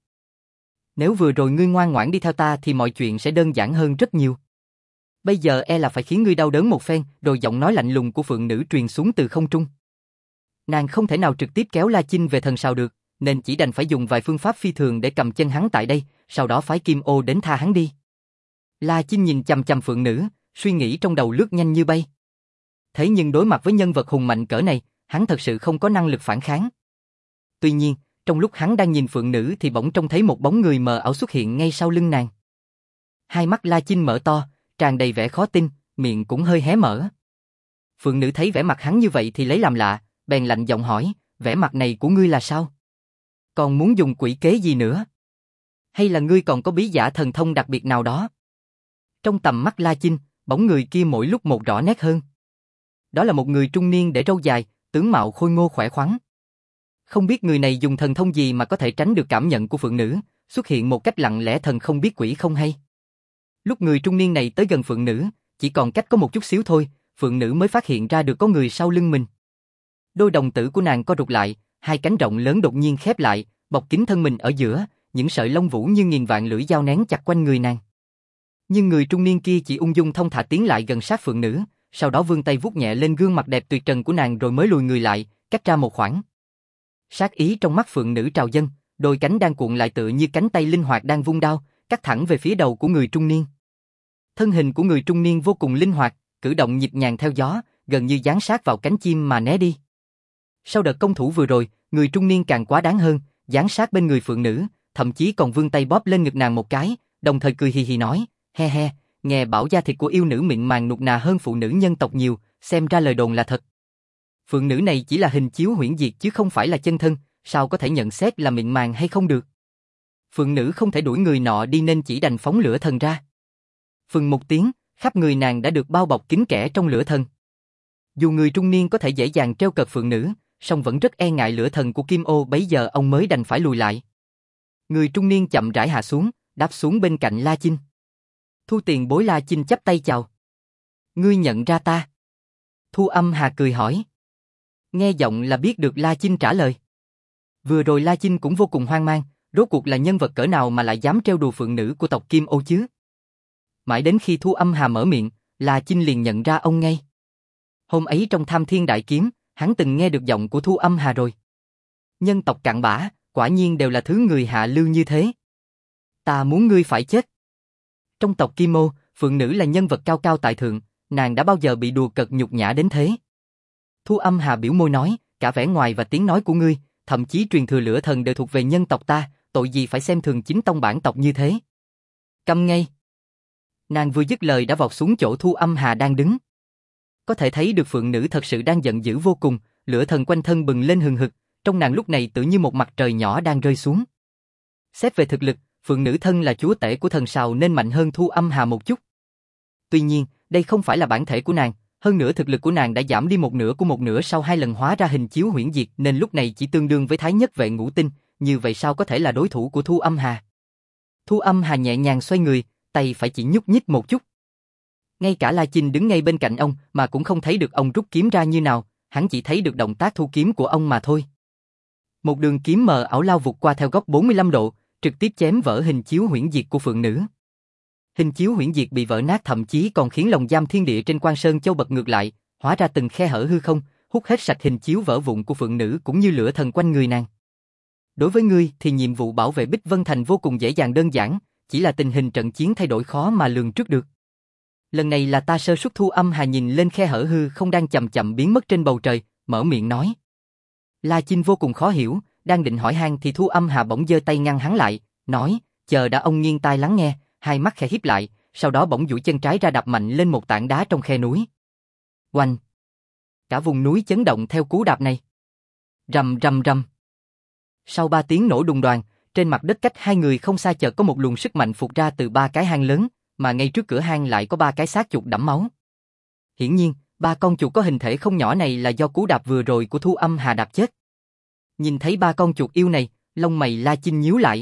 Nếu vừa rồi ngươi ngoan ngoãn đi theo ta thì mọi chuyện sẽ đơn giản hơn rất nhiều. Bây giờ e là phải khiến ngươi đau đớn một phen, rồi giọng nói lạnh lùng của phượng nữ truyền xuống từ không trung. Nàng không thể nào trực tiếp kéo La Chinh về thần sao được, nên chỉ đành phải dùng vài phương pháp phi thường để cầm chân hắn tại đây, sau đó phái Kim Ô đến tha hắn đi. La Chinh nhìn chằm chằm phượng nữ, suy nghĩ trong đầu lướt nhanh như bay. Thế nhưng đối mặt với nhân vật hùng mạnh cỡ này, hắn thật sự không có năng lực phản kháng. Tuy nhiên, trong lúc hắn đang nhìn phượng nữ thì bỗng trông thấy một bóng người mờ ảo xuất hiện ngay sau lưng nàng. Hai mắt La Chinh mở to, tràn đầy vẻ khó tin, miệng cũng hơi hé mở. Phượng nữ thấy vẻ mặt hắn như vậy thì lấy làm lạ, bèn lạnh giọng hỏi, vẻ mặt này của ngươi là sao? Còn muốn dùng quỷ kế gì nữa? Hay là ngươi còn có bí giả thần thông đặc biệt nào đó? Trong tầm mắt La Chinh, bóng người kia mỗi lúc một rõ nét hơn. Đó là một người trung niên để râu dài, tướng mạo khôi ngô khỏe khoắn. Không biết người này dùng thần thông gì mà có thể tránh được cảm nhận của phượng nữ, xuất hiện một cách lặng lẽ thần không biết quỷ không hay. Lúc người trung niên này tới gần phượng nữ, chỉ còn cách có một chút xíu thôi, phượng nữ mới phát hiện ra được có người sau lưng mình. Đôi đồng tử của nàng co rụt lại, hai cánh rộng lớn đột nhiên khép lại, bọc kín thân mình ở giữa, những sợi lông vũ như nghìn vạn lưỡi dao nén chặt quanh người nàng. Nhưng người trung niên kia chỉ ung dung thong thả tiến lại gần sát phượng nữ, sau đó vươn tay vuốt nhẹ lên gương mặt đẹp tuyệt trần của nàng rồi mới lùi người lại, cách ra một khoảng. Sát ý trong mắt phượng nữ trào dâng, đôi cánh đang cuộn lại tựa như cánh tay linh hoạt đang vung đao, cắt thẳng về phía đầu của người trung niên. Thân hình của người trung niên vô cùng linh hoạt, cử động nhịp nhàng theo gió, gần như dán sát vào cánh chim mà né đi. Sau đợt công thủ vừa rồi, người trung niên càng quá đáng hơn, dán sát bên người phượng nữ, thậm chí còn vươn tay bóp lên ngực nàng một cái, đồng thời cười hì hì nói, he he, nghe bảo da thịt của yêu nữ mịn màng nuột nà hơn phụ nữ nhân tộc nhiều, xem ra lời đồn là thật. Phượng nữ này chỉ là hình chiếu huyễn diệt chứ không phải là chân thân, sao có thể nhận xét là mịn màng hay không được. Phượng nữ không thể đuổi người nọ đi nên chỉ đành phóng lửa thần ra. Phừng một tiếng, khắp người nàng đã được bao bọc kín kẽ trong lửa thần. Dù người trung niên có thể dễ dàng trêu cợt phượng nữ, song vẫn rất e ngại lửa thần của Kim Ô, bấy giờ ông mới đành phải lùi lại. Người trung niên chậm rãi hạ xuống, đáp xuống bên cạnh La Chinh. Thu tiền bối. La Chinh chắp tay chào. Ngươi nhận ra ta? Thu Âm Hà cười hỏi. Nghe giọng là biết được La Chinh trả lời. Vừa rồi La Chinh cũng vô cùng hoang mang, rốt cuộc là nhân vật cỡ nào mà lại dám trêu đùa phượng nữ của tộc Kim Ô chứ? Mãi đến khi Thu Âm Hà mở miệng, La Chinh liền nhận ra ông ngay. Hôm ấy trong Tham Thiên Đại Kiếm, hắn từng nghe được giọng của Thu Âm Hà rồi. Nhân tộc cặn bã, quả nhiên đều là thứ người hạ lưu như thế. Ta muốn ngươi phải chết. Trong tộc Kim Ô, phượng nữ là nhân vật cao cao tại thượng, nàng đã bao giờ bị đùa cợt nhục nhã đến thế? Thu Âm Hà biểu môi nói, cả vẻ ngoài và tiếng nói của ngươi, thậm chí truyền thừa lửa thần đều thuộc về nhân tộc ta, tội gì phải xem thường chính tông bản tộc như thế? Câm ngay. Nàng vừa dứt lời đã vọt xuống chỗ Thu Âm Hà đang đứng. Có thể thấy được phượng nữ thật sự đang giận dữ vô cùng, lửa thần quanh thân bừng lên hừng hực, trong nàng lúc này tự như một mặt trời nhỏ đang rơi xuống. Xét về thực lực, phượng nữ thân là chúa tể của thần sào nên mạnh hơn Thu Âm Hà một chút. Tuy nhiên, đây không phải là bản thể của nàng, hơn nữa thực lực của nàng đã giảm đi một nửa sau 2 lần hóa ra hình chiếu huyễn diệt nên lúc này chỉ tương đương với Thái Nhất Vệ Ngũ Tinh, như vậy sao có thể là đối thủ của Thu Âm Hà? Thu Âm Hà nhẹ nhàng xoay người, tay phải chỉ nhúc nhích một chút. Ngay cả La Chinh đứng ngay bên cạnh ông mà cũng không thấy được ông rút kiếm ra như nào, hắn chỉ thấy được động tác thu kiếm của ông mà thôi. Một đường kiếm mờ ảo lao vụt qua theo góc 45 độ, trực tiếp chém vỡ hình chiếu huyễn diệt của phượng nữ. Hình chiếu huyễn diệt bị vỡ nát thậm chí còn khiến lồng giam thiên địa trên Quan Sơn Châu bật ngược lại, hóa ra từng khe hở hư không, hút hết sạch hình chiếu vỡ vụn của phượng nữ cũng như lửa thần quanh người nàng. Đối với ngươi thì nhiệm vụ bảo vệ Bích Vân Thành vô cùng dễ dàng đơn giản, chỉ là tình hình trận chiến thay đổi khó mà lường trước được. Lần này là ta sơ suất. Thu Âm Hà nhìn lên khe hở hư không đang chậm chậm biến mất trên bầu trời, mở miệng nói. La Chinh vô cùng khó hiểu, đang định hỏi han thì Thu Âm Hà bỗng giơ tay ngăn hắn lại, nói, chờ đã. Ông nghiêng tai lắng nghe, hai mắt khẽ híp lại, sau đó bỗng duỗi chân trái ra đạp mạnh lên một tảng đá trong khe núi. Oanh! Cả vùng núi chấn động theo cú đạp này. Rầm rầm rầm. Sau 3 tiếng nổ đùng đoàng, trên mặt đất cách hai người không xa chợt có một luồng sức mạnh phụt ra từ 3 cái hang lớn, mà ngay trước cửa hang lại có 3 cái xác chuột đẫm máu. Hiển nhiên, 3 con chuột có hình thể không nhỏ này là do cú đạp vừa rồi của Thu Âm Hà đạp chết. Nhìn thấy 3 con chuột yêu này, lông mày La Chinh nhíu lại.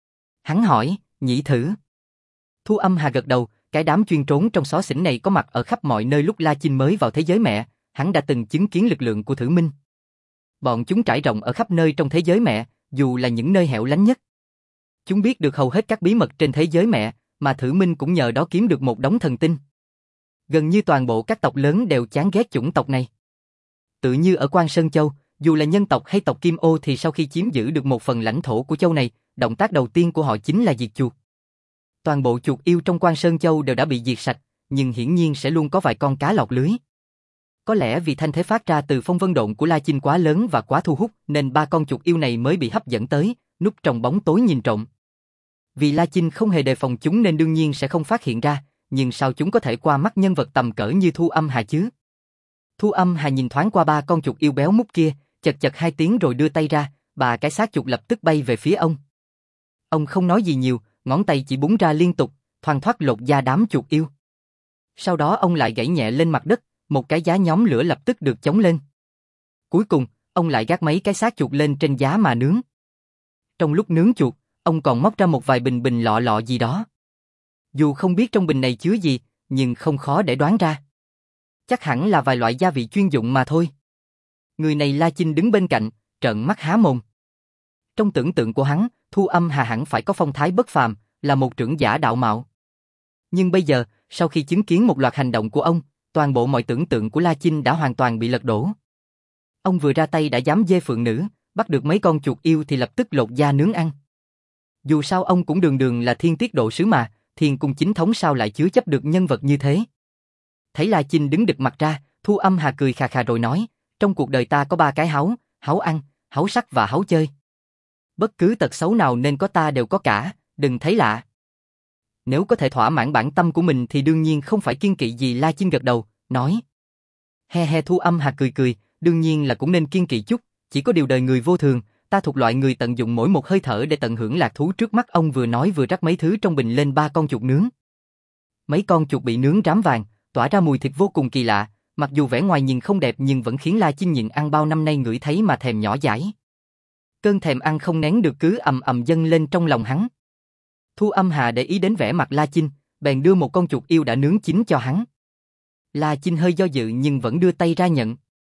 Hắn hỏi, nhị thử. Thu Âm Hà gật đầu, cái đám chuyên trốn trong xó xỉnh này có mặt ở khắp mọi nơi. Lúc La Chinh mới vào thế giới mẹ, hắn đã từng chứng kiến lực lượng của Thử Minh. Bọn chúng trải rộng ở khắp nơi trong thế giới mẹ, dù là những nơi hẻo lánh nhất. Chúng biết được hầu hết các bí mật trên thế giới mẹ, mà Thử Minh cũng nhờ đó kiếm được một đống thần tinh. Gần như toàn bộ các tộc lớn đều chán ghét chủng tộc này. Tự như ở Quan Sơn Châu, dù là nhân tộc hay tộc Kim Ô thì sau khi chiếm giữ được một phần lãnh thổ của châu này, động tác đầu tiên của họ chính là diệt chuột. Toàn bộ chuột yêu trong Quan Sơn Châu đều đã bị diệt sạch, nhưng hiển nhiên sẽ luôn có vài con cá lọt lưới. Có lẽ vì thanh thế phát ra từ phong vân độn của La Chinh quá lớn và quá thu hút nên 3 con chuột yêu này mới bị hấp dẫn tới, núp trong bóng tối nhìn trộm. Vì La Chinh không hề đề phòng chúng nên đương nhiên sẽ không phát hiện ra, nhưng sao chúng có thể qua mắt nhân vật tầm cỡ như Thu Âm Hà chứ? Thu Âm Hà nhìn thoáng qua 3 con chuột yêu béo mút kia, chật chật 2 tiếng rồi đưa tay ra, 3 cái xác chuột lập tức bay về phía ông. Ông không nói gì nhiều, ngón tay chỉ búng ra liên tục, thoăn thoắt lột da đám chuột yêu. Sau đó ông lại gảy nhẹ lên mặt đất, một cái giá nhóm lửa lập tức được chống lên. Cuối cùng, ông lại gác mấy cái xác chuột lên trên giá mà nướng. Trong lúc nướng chuột, ông còn móc ra một vài bình lọ lọ gì đó. Dù không biết trong bình này chứa gì, nhưng không khó để đoán ra. Chắc hẳn là vài loại gia vị chuyên dụng mà thôi. Người này La Chinh đứng bên cạnh, trợn mắt há mồm. Trong tưởng tượng của hắn, Thu Âm Hà hẳn phải có phong thái bất phàm, là một trưởng giả đạo mạo. Nhưng bây giờ, sau khi chứng kiến một loạt hành động của ông, toàn bộ mọi tưởng tượng của La Chinh đã hoàn toàn bị lật đổ. Ông vừa ra tay đã dám dê phượng nữ, bắt được mấy con chuột yêu thì lập tức lột da nướng ăn. Dù sao ông cũng đường đường là thiên tiết độ sứ mà, Thiên Cung chính thống sao lại chứa chấp được nhân vật như thế. Thấy La Chinh đứng đực mặt ra, Thu Âm Hà cười khà khà rồi nói, trong cuộc đời ta có 3 cái háu, háu ăn, háu sắc và háu chơi. Bất cứ tật xấu nào nên có ta đều có cả, đừng thấy lạ. Nếu có thể thỏa mãn bản tâm của mình thì đương nhiên không phải kiêng kỵ gì. La Chinh gật đầu, nói. He he. Thu Âm Hà cười cười, đương nhiên là cũng nên kiêng kỵ chút, chỉ có điều đời người vô thường, ta thuộc loại người tận dụng mỗi một hơi thở để tận hưởng lạc thú trước mắt. Ông vừa nói vừa rắc mấy thứ trong bình lên 3 con chuột nướng. Mấy con chuột bị nướng rám vàng, tỏa ra mùi thịt vô cùng kỳ lạ, mặc dù vẻ ngoài nhìn không đẹp nhưng vẫn khiến La Chinh nhịn ăn bao năm nay ngửi thấy mà thèm nhỏ dãi. Cơn thèm ăn không nén được cứ ầm ầm dâng lên trong lòng hắn. Thu Âm Hà để ý đến vẻ mặt La Chinh, bèn đưa một con chuột yêu đã nướng chín cho hắn. La Chinh hơi do dự nhưng vẫn đưa tay ra nhận.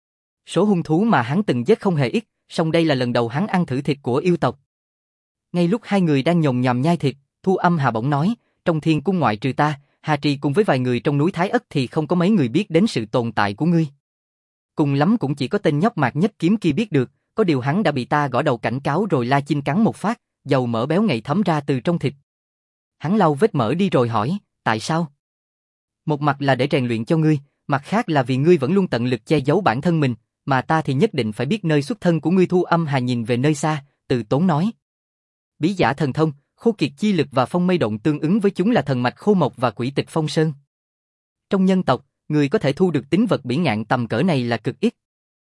Số hung thú mà hắn từng giết không hề ít, song đây là lần đầu hắn ăn thử thịt của yêu tộc. Ngay lúc hai người đang nhồm nhòm nhai thịt, Thu Âm Hà bỗng nói, trong thiên cung ngoại trừ ta, Hà Trì cùng với vài người trong núi Thái Ất thì không có mấy người biết đến sự tồn tại của ngươi. Cùng lắm cũng chỉ có tên nhóc Mạc Nhất Kiếm kia biết được, có điều hắn đã bị ta gõ đầu cảnh cáo rồi. La Chinh cắn một phát, dầu mỡ béo ngậy thấm ra từ trong thịt. Hắn lau vết mỡ đi rồi hỏi, tại sao? Một mặt là để rèn luyện cho ngươi, mặt khác là vì ngươi vẫn luôn tận lực che giấu bản thân mình, mà ta thì nhất định phải biết nơi xuất thân của ngươi. Thu Âm Hà nhìn về nơi xa, từ tốn nói. Bí giả thần thông, khô kiệt chi lực và phong mây động tương ứng với chúng là thần mạch khô mộc và quỷ tịch phong sơn. Trong nhân tộc, người có thể thu được tính vật bỉ ngạn tầm cỡ này là cực ít.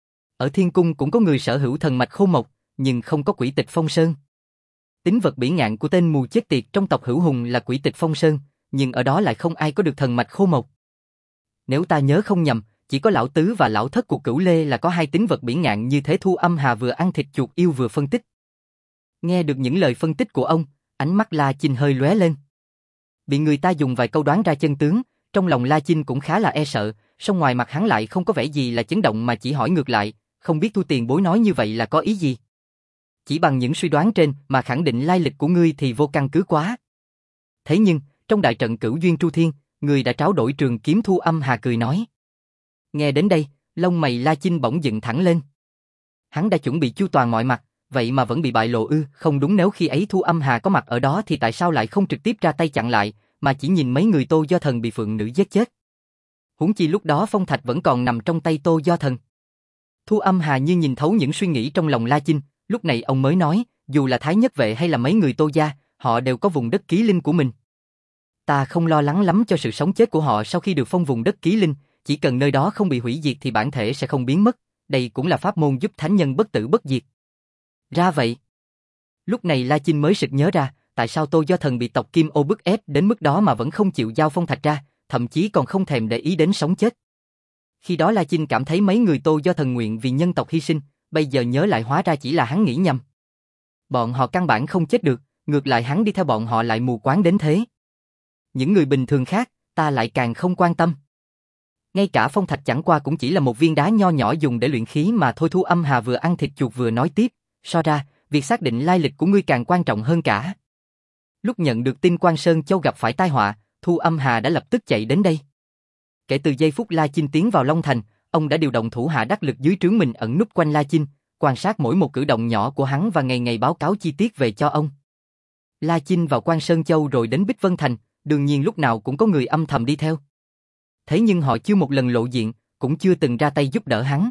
Ở thiên cung cũng có người sở hữu thần mạch khô mộc, nhưng không có quỷ tịch phong sơn. Tính vật bỉ ngạn của tên mù chết tiệt trong tộc Hữu Hùng là quỷ tịch phong sơn, nhưng ở đó lại không ai có được thần mạch khô mộc. Nếu ta nhớ không nhầm, chỉ có lão tứ và lão thất của Cửu Lê là có 2 tính vật bỉ ngạn như thế. Thu Âm Hà vừa ăn thịt chuột yêu vừa phân tích. Nghe được những lời phân tích của ông, ánh mắt La Chinh hơi lóe lên. Bị người ta dùng vài câu đoán ra chân tướng, trong lòng La Chinh cũng khá là e sợ, song ngoài mặt hắn lại không có vẻ gì là chấn động mà chỉ hỏi ngược lại, không biết Thu tiền bối nói như vậy là có ý gì? Chỉ bằng những suy đoán trên mà khẳng định lai lịch của ngươi thì vô căn cứ quá. Thế nhưng, trong đại trận Cửu Duyên Tru Thiên, ngươi đã tráo đổi trường kiếm. Thu Âm Hà cười nói. Nghe đến đây, lông mày La Chinh bỗng dựng thẳng lên. Hắn đã chuẩn bị chu toàn mọi mặt, vậy mà vẫn bị bại lộ ư? Không đúng, nếu khi ấy Thu Âm Hà có mặt ở đó thì tại sao lại không trực tiếp ra tay chặn lại, mà chỉ nhìn mấy người Tô Do Thần bị phượng nữ giết chết? Huống chi lúc đó phong thạch vẫn còn nằm trong tay Tô Do Thần. Thu Âm Hà như nhìn thấu những suy nghĩ trong lòng La Chinh, lúc này ông mới nói, dù là Thái Nhất Vệ hay là mấy người Tô gia, họ đều có vùng đất ký linh của mình. Ta không lo lắng lắm cho sự sống chết của họ sau khi được phong vùng đất ký linh, chỉ cần nơi đó không bị hủy diệt thì bản thể sẽ không biến mất, đây cũng là pháp môn giúp thánh nhân bất tử bất diệt. Ra vậy. Lúc này La Chinh mới sực nhớ ra, tại sao Tô Do Thần bị tộc Kim Ô bức ép đến mức đó mà vẫn không chịu giao phong thạch ra, thậm chí còn không thèm để ý đến sống chết. Khi đó La Chinh cảm thấy mấy người Tô Do Thần nguyện vì nhân tộc hy sinh, bây giờ nhớ lại hóa ra chỉ là hắn nghĩ nhầm. Bọn họ căn bản không chết được, ngược lại hắn đi theo bọn họ lại mù quáng đến thế. Những người bình thường khác, ta lại càng không quan tâm. Ngay cả phong thạch chẳng qua cũng chỉ là một viên đá nho nhỏ dùng để luyện khí mà thôi. Thu Âm Hà vừa ăn thịt chuột vừa nói tiếp, so ra, việc xác định lai lịch của ngươi càng quan trọng hơn cả. Lúc nhận được tin Quan Sơn Châu gặp phải tai họa, Thu Âm Hà đã lập tức chạy đến đây. Kể từ giây phút La Chinh tiến vào Long Thành, ông đã điều động thủ hạ đắc lực dưới trướng mình ẩn núp quanh La Chinh, quan sát mỗi một cử động nhỏ của hắn và ngày ngày báo cáo chi tiết về cho ông. La Chinh vào Quan Sơn Châu rồi đến Bích Vân Thành, đương nhiên lúc nào cũng có người âm thầm đi theo. Thế nhưng họ chưa một lần lộ diện, cũng chưa từng ra tay giúp đỡ hắn.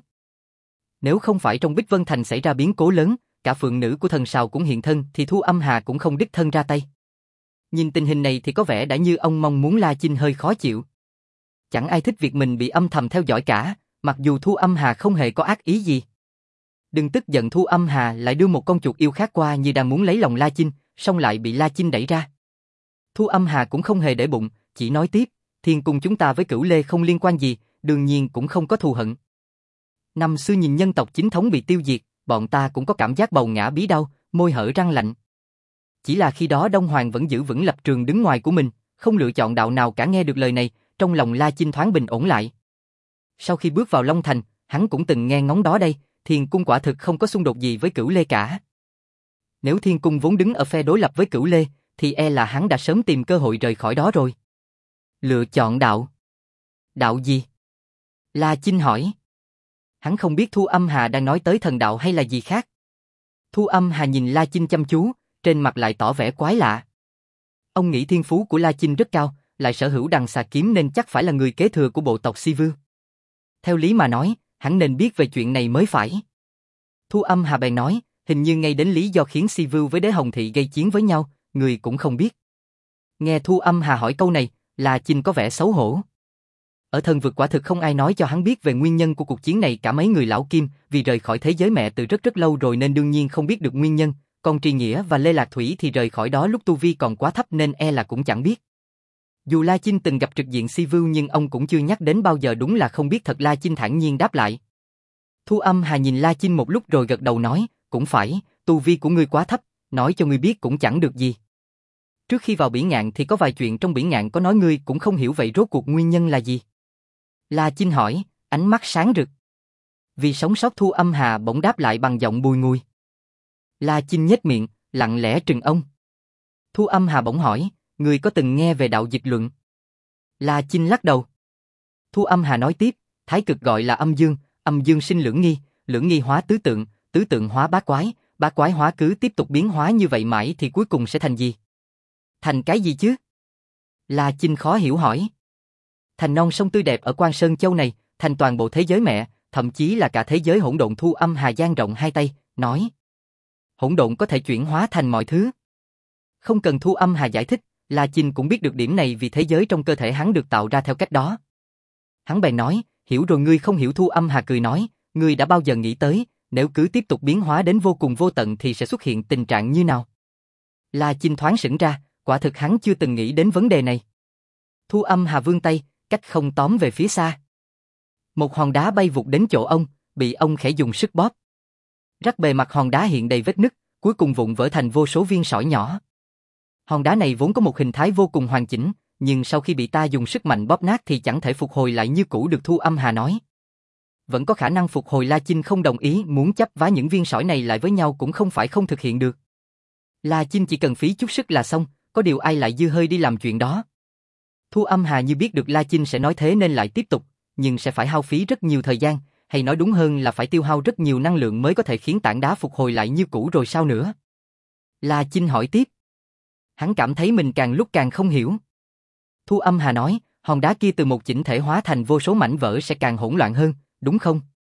Nếu không phải trong Bích Vân Thành xảy ra biến cố lớn, cả phượng nữ của thần sào cũng hiện thân thì Thu Âm Hà cũng không đích thân ra tay. Nhìn tình hình này thì có vẻ đã như ông mong muốn La Chinh hơi khó chịu. Chẳng ai thích việc mình bị âm thầm theo dõi cả, mặc dù Thu Âm Hà không hề có ác ý gì. Đừng tức giận, Thu Âm Hà lại đưa một con chuột yêu khác qua như đang muốn lấy lòng La Chinh, xong lại bị La Chinh đẩy ra. Thu Âm Hà cũng không hề để bụng, chỉ nói tiếp, Thiên Cung chúng ta với Cửu Lê không liên quan gì, đương nhiên cũng không có thù hận. Năm xưa nhìn nhân tộc chính thống bị tiêu diệt, bọn ta cũng có cảm giác bầu ngã bí đau, môi hở răng lạnh. Chỉ là khi đó Đông Hoàng vẫn giữ vững lập trường đứng ngoài của mình, không lựa chọn đạo nào cả. Nghe được lời này, trong lòng La Chinh thoáng bình ổn lại. Sau khi bước vào Long Thành, hắn cũng từng nghe ngóng đó đây, Thiên Cung quả thực không có xung đột gì với Cửu Lê cả. Nếu Thiên Cung vốn đứng ở phe đối lập với Cửu Lê, thì e là hắn đã sớm tìm cơ hội rời khỏi đó rồi. Lựa chọn đạo. Đạo gì? La Chinh hỏi. Hắn không biết Thu Âm Hà đang nói tới thần đạo hay là gì khác. Thu Âm Hà nhìn La Chinh chăm chú, trên mặt lại tỏ vẻ quái lạ. Ông nghĩ thiên phú của La Chinh rất cao, lại sở hữu đằng xà kiếm nên chắc phải là người kế thừa của bộ tộc Si Vưu. Theo lý mà nói, hắn nên biết về chuyện này mới phải. Thu Âm Hà bèn nói, hình như ngay đến lý do khiến Si Vưu với Đế Hồng Thị gây chiến với nhau, người cũng không biết. Nghe Thu Âm Hà hỏi câu này, La Chinh có vẻ xấu hổ. Ở thần vực quả thực không ai nói cho hắn biết về nguyên nhân của cuộc chiến này cả. Mấy người lão Kim vì rời khỏi thế giới mẹ từ rất rất lâu rồi nên đương nhiên không biết được nguyên nhân, còn Tri Nghĩa và Lê Lạc Thủy thì rời khỏi đó lúc tu vi còn quá thấp nên e là cũng chẳng biết. Dù La Chinh từng gặp trực diện Si Vưu nhưng ông cũng chưa nhắc đến bao giờ, đúng là không biết thật. La Chinh thản nhiên đáp lại. Thu Âm Hà nhìn La Chinh một lúc rồi gật đầu nói, cũng phải, tu vi của ngươi quá thấp, nói cho ngươi biết cũng chẳng được gì. Trước khi vào Bỉ Ngạn thì có vài chuyện trong Bỉ Ngạn có nói ngươi cũng không hiểu, vậy rốt cuộc nguyên nhân là gì? La Chinh hỏi, ánh mắt sáng rực. Vì sống sót, Thu Âm Hà bỗng đáp lại bằng giọng bùi ngùi. La Chinh nhếch miệng, lặng lẽ trừng ông. Thu Âm Hà bỗng hỏi, ngươi có từng nghe về đạo dịch luận? La Chinh lắc đầu. Thu Âm Hà nói tiếp, thái cực gọi là âm dương sinh lưỡng nghi hóa tứ tượng hóa bát quái hóa cứ tiếp tục biến hóa như vậy mãi thì cuối cùng sẽ thành gì? Thành cái gì chứ? La Chinh khó hiểu hỏi. Thành non sông tươi đẹp ở Quan Sơn Châu này, thành toàn bộ thế giới mẹ, thậm chí là cả thế giới hỗn độn. Thu Âm Hà dang rộng hai tay, nói. Hỗn độn có thể chuyển hóa thành mọi thứ. Không cần Thu Âm Hà giải thích, La Chinh cũng biết được điểm này vì thế giới trong cơ thể hắn được tạo ra theo cách đó. Hắn bèn nói, hiểu rồi, ngươi không hiểu. Thu Âm Hà cười nói, ngươi đã bao giờ nghĩ tới, nếu cứ tiếp tục biến hóa đến vô cùng vô tận thì sẽ xuất hiện tình trạng như nào? La Chinh thoáng sững ra, quả thực hắn chưa từng nghĩ đến vấn đề này. Thu Âm Hà vươn tay, cách không tóm về phía xa. Một hòn đá bay vụt đến chỗ ông, bị ông khẽ dùng sức bóp. Rắc bề mặt hòn đá hiện đầy vết nứt, cuối cùng vụn vỡ thành vô số viên sỏi nhỏ. Hòn đá này vốn có một hình thái vô cùng hoàn chỉnh, nhưng sau khi bị ta dùng sức mạnh bóp nát thì chẳng thể phục hồi lại như cũ được. Thu Âm Hà nói. Vẫn có khả năng phục hồi. La Chinh không đồng ý, muốn chấp vá những viên sỏi này lại với nhau cũng không phải không thực hiện được. La Chinh chỉ cần phí chút sức là xong, có điều ai lại dư hơi đi làm chuyện đó. Thu Âm Hà như biết được La Chinh sẽ nói thế nên lại tiếp tục, nhưng sẽ phải hao phí rất nhiều thời gian, hay nói đúng hơn là phải tiêu hao rất nhiều năng lượng mới có thể khiến tảng đá phục hồi lại như cũ rồi sao nữa? La Chinh hỏi tiếp. Hắn cảm thấy mình càng lúc càng không hiểu. Thu Âm Hà nói, hòn đá kia từ một chỉnh thể hóa thành vô số mảnh vỡ sẽ càng hỗn loạn hơn, đúng không?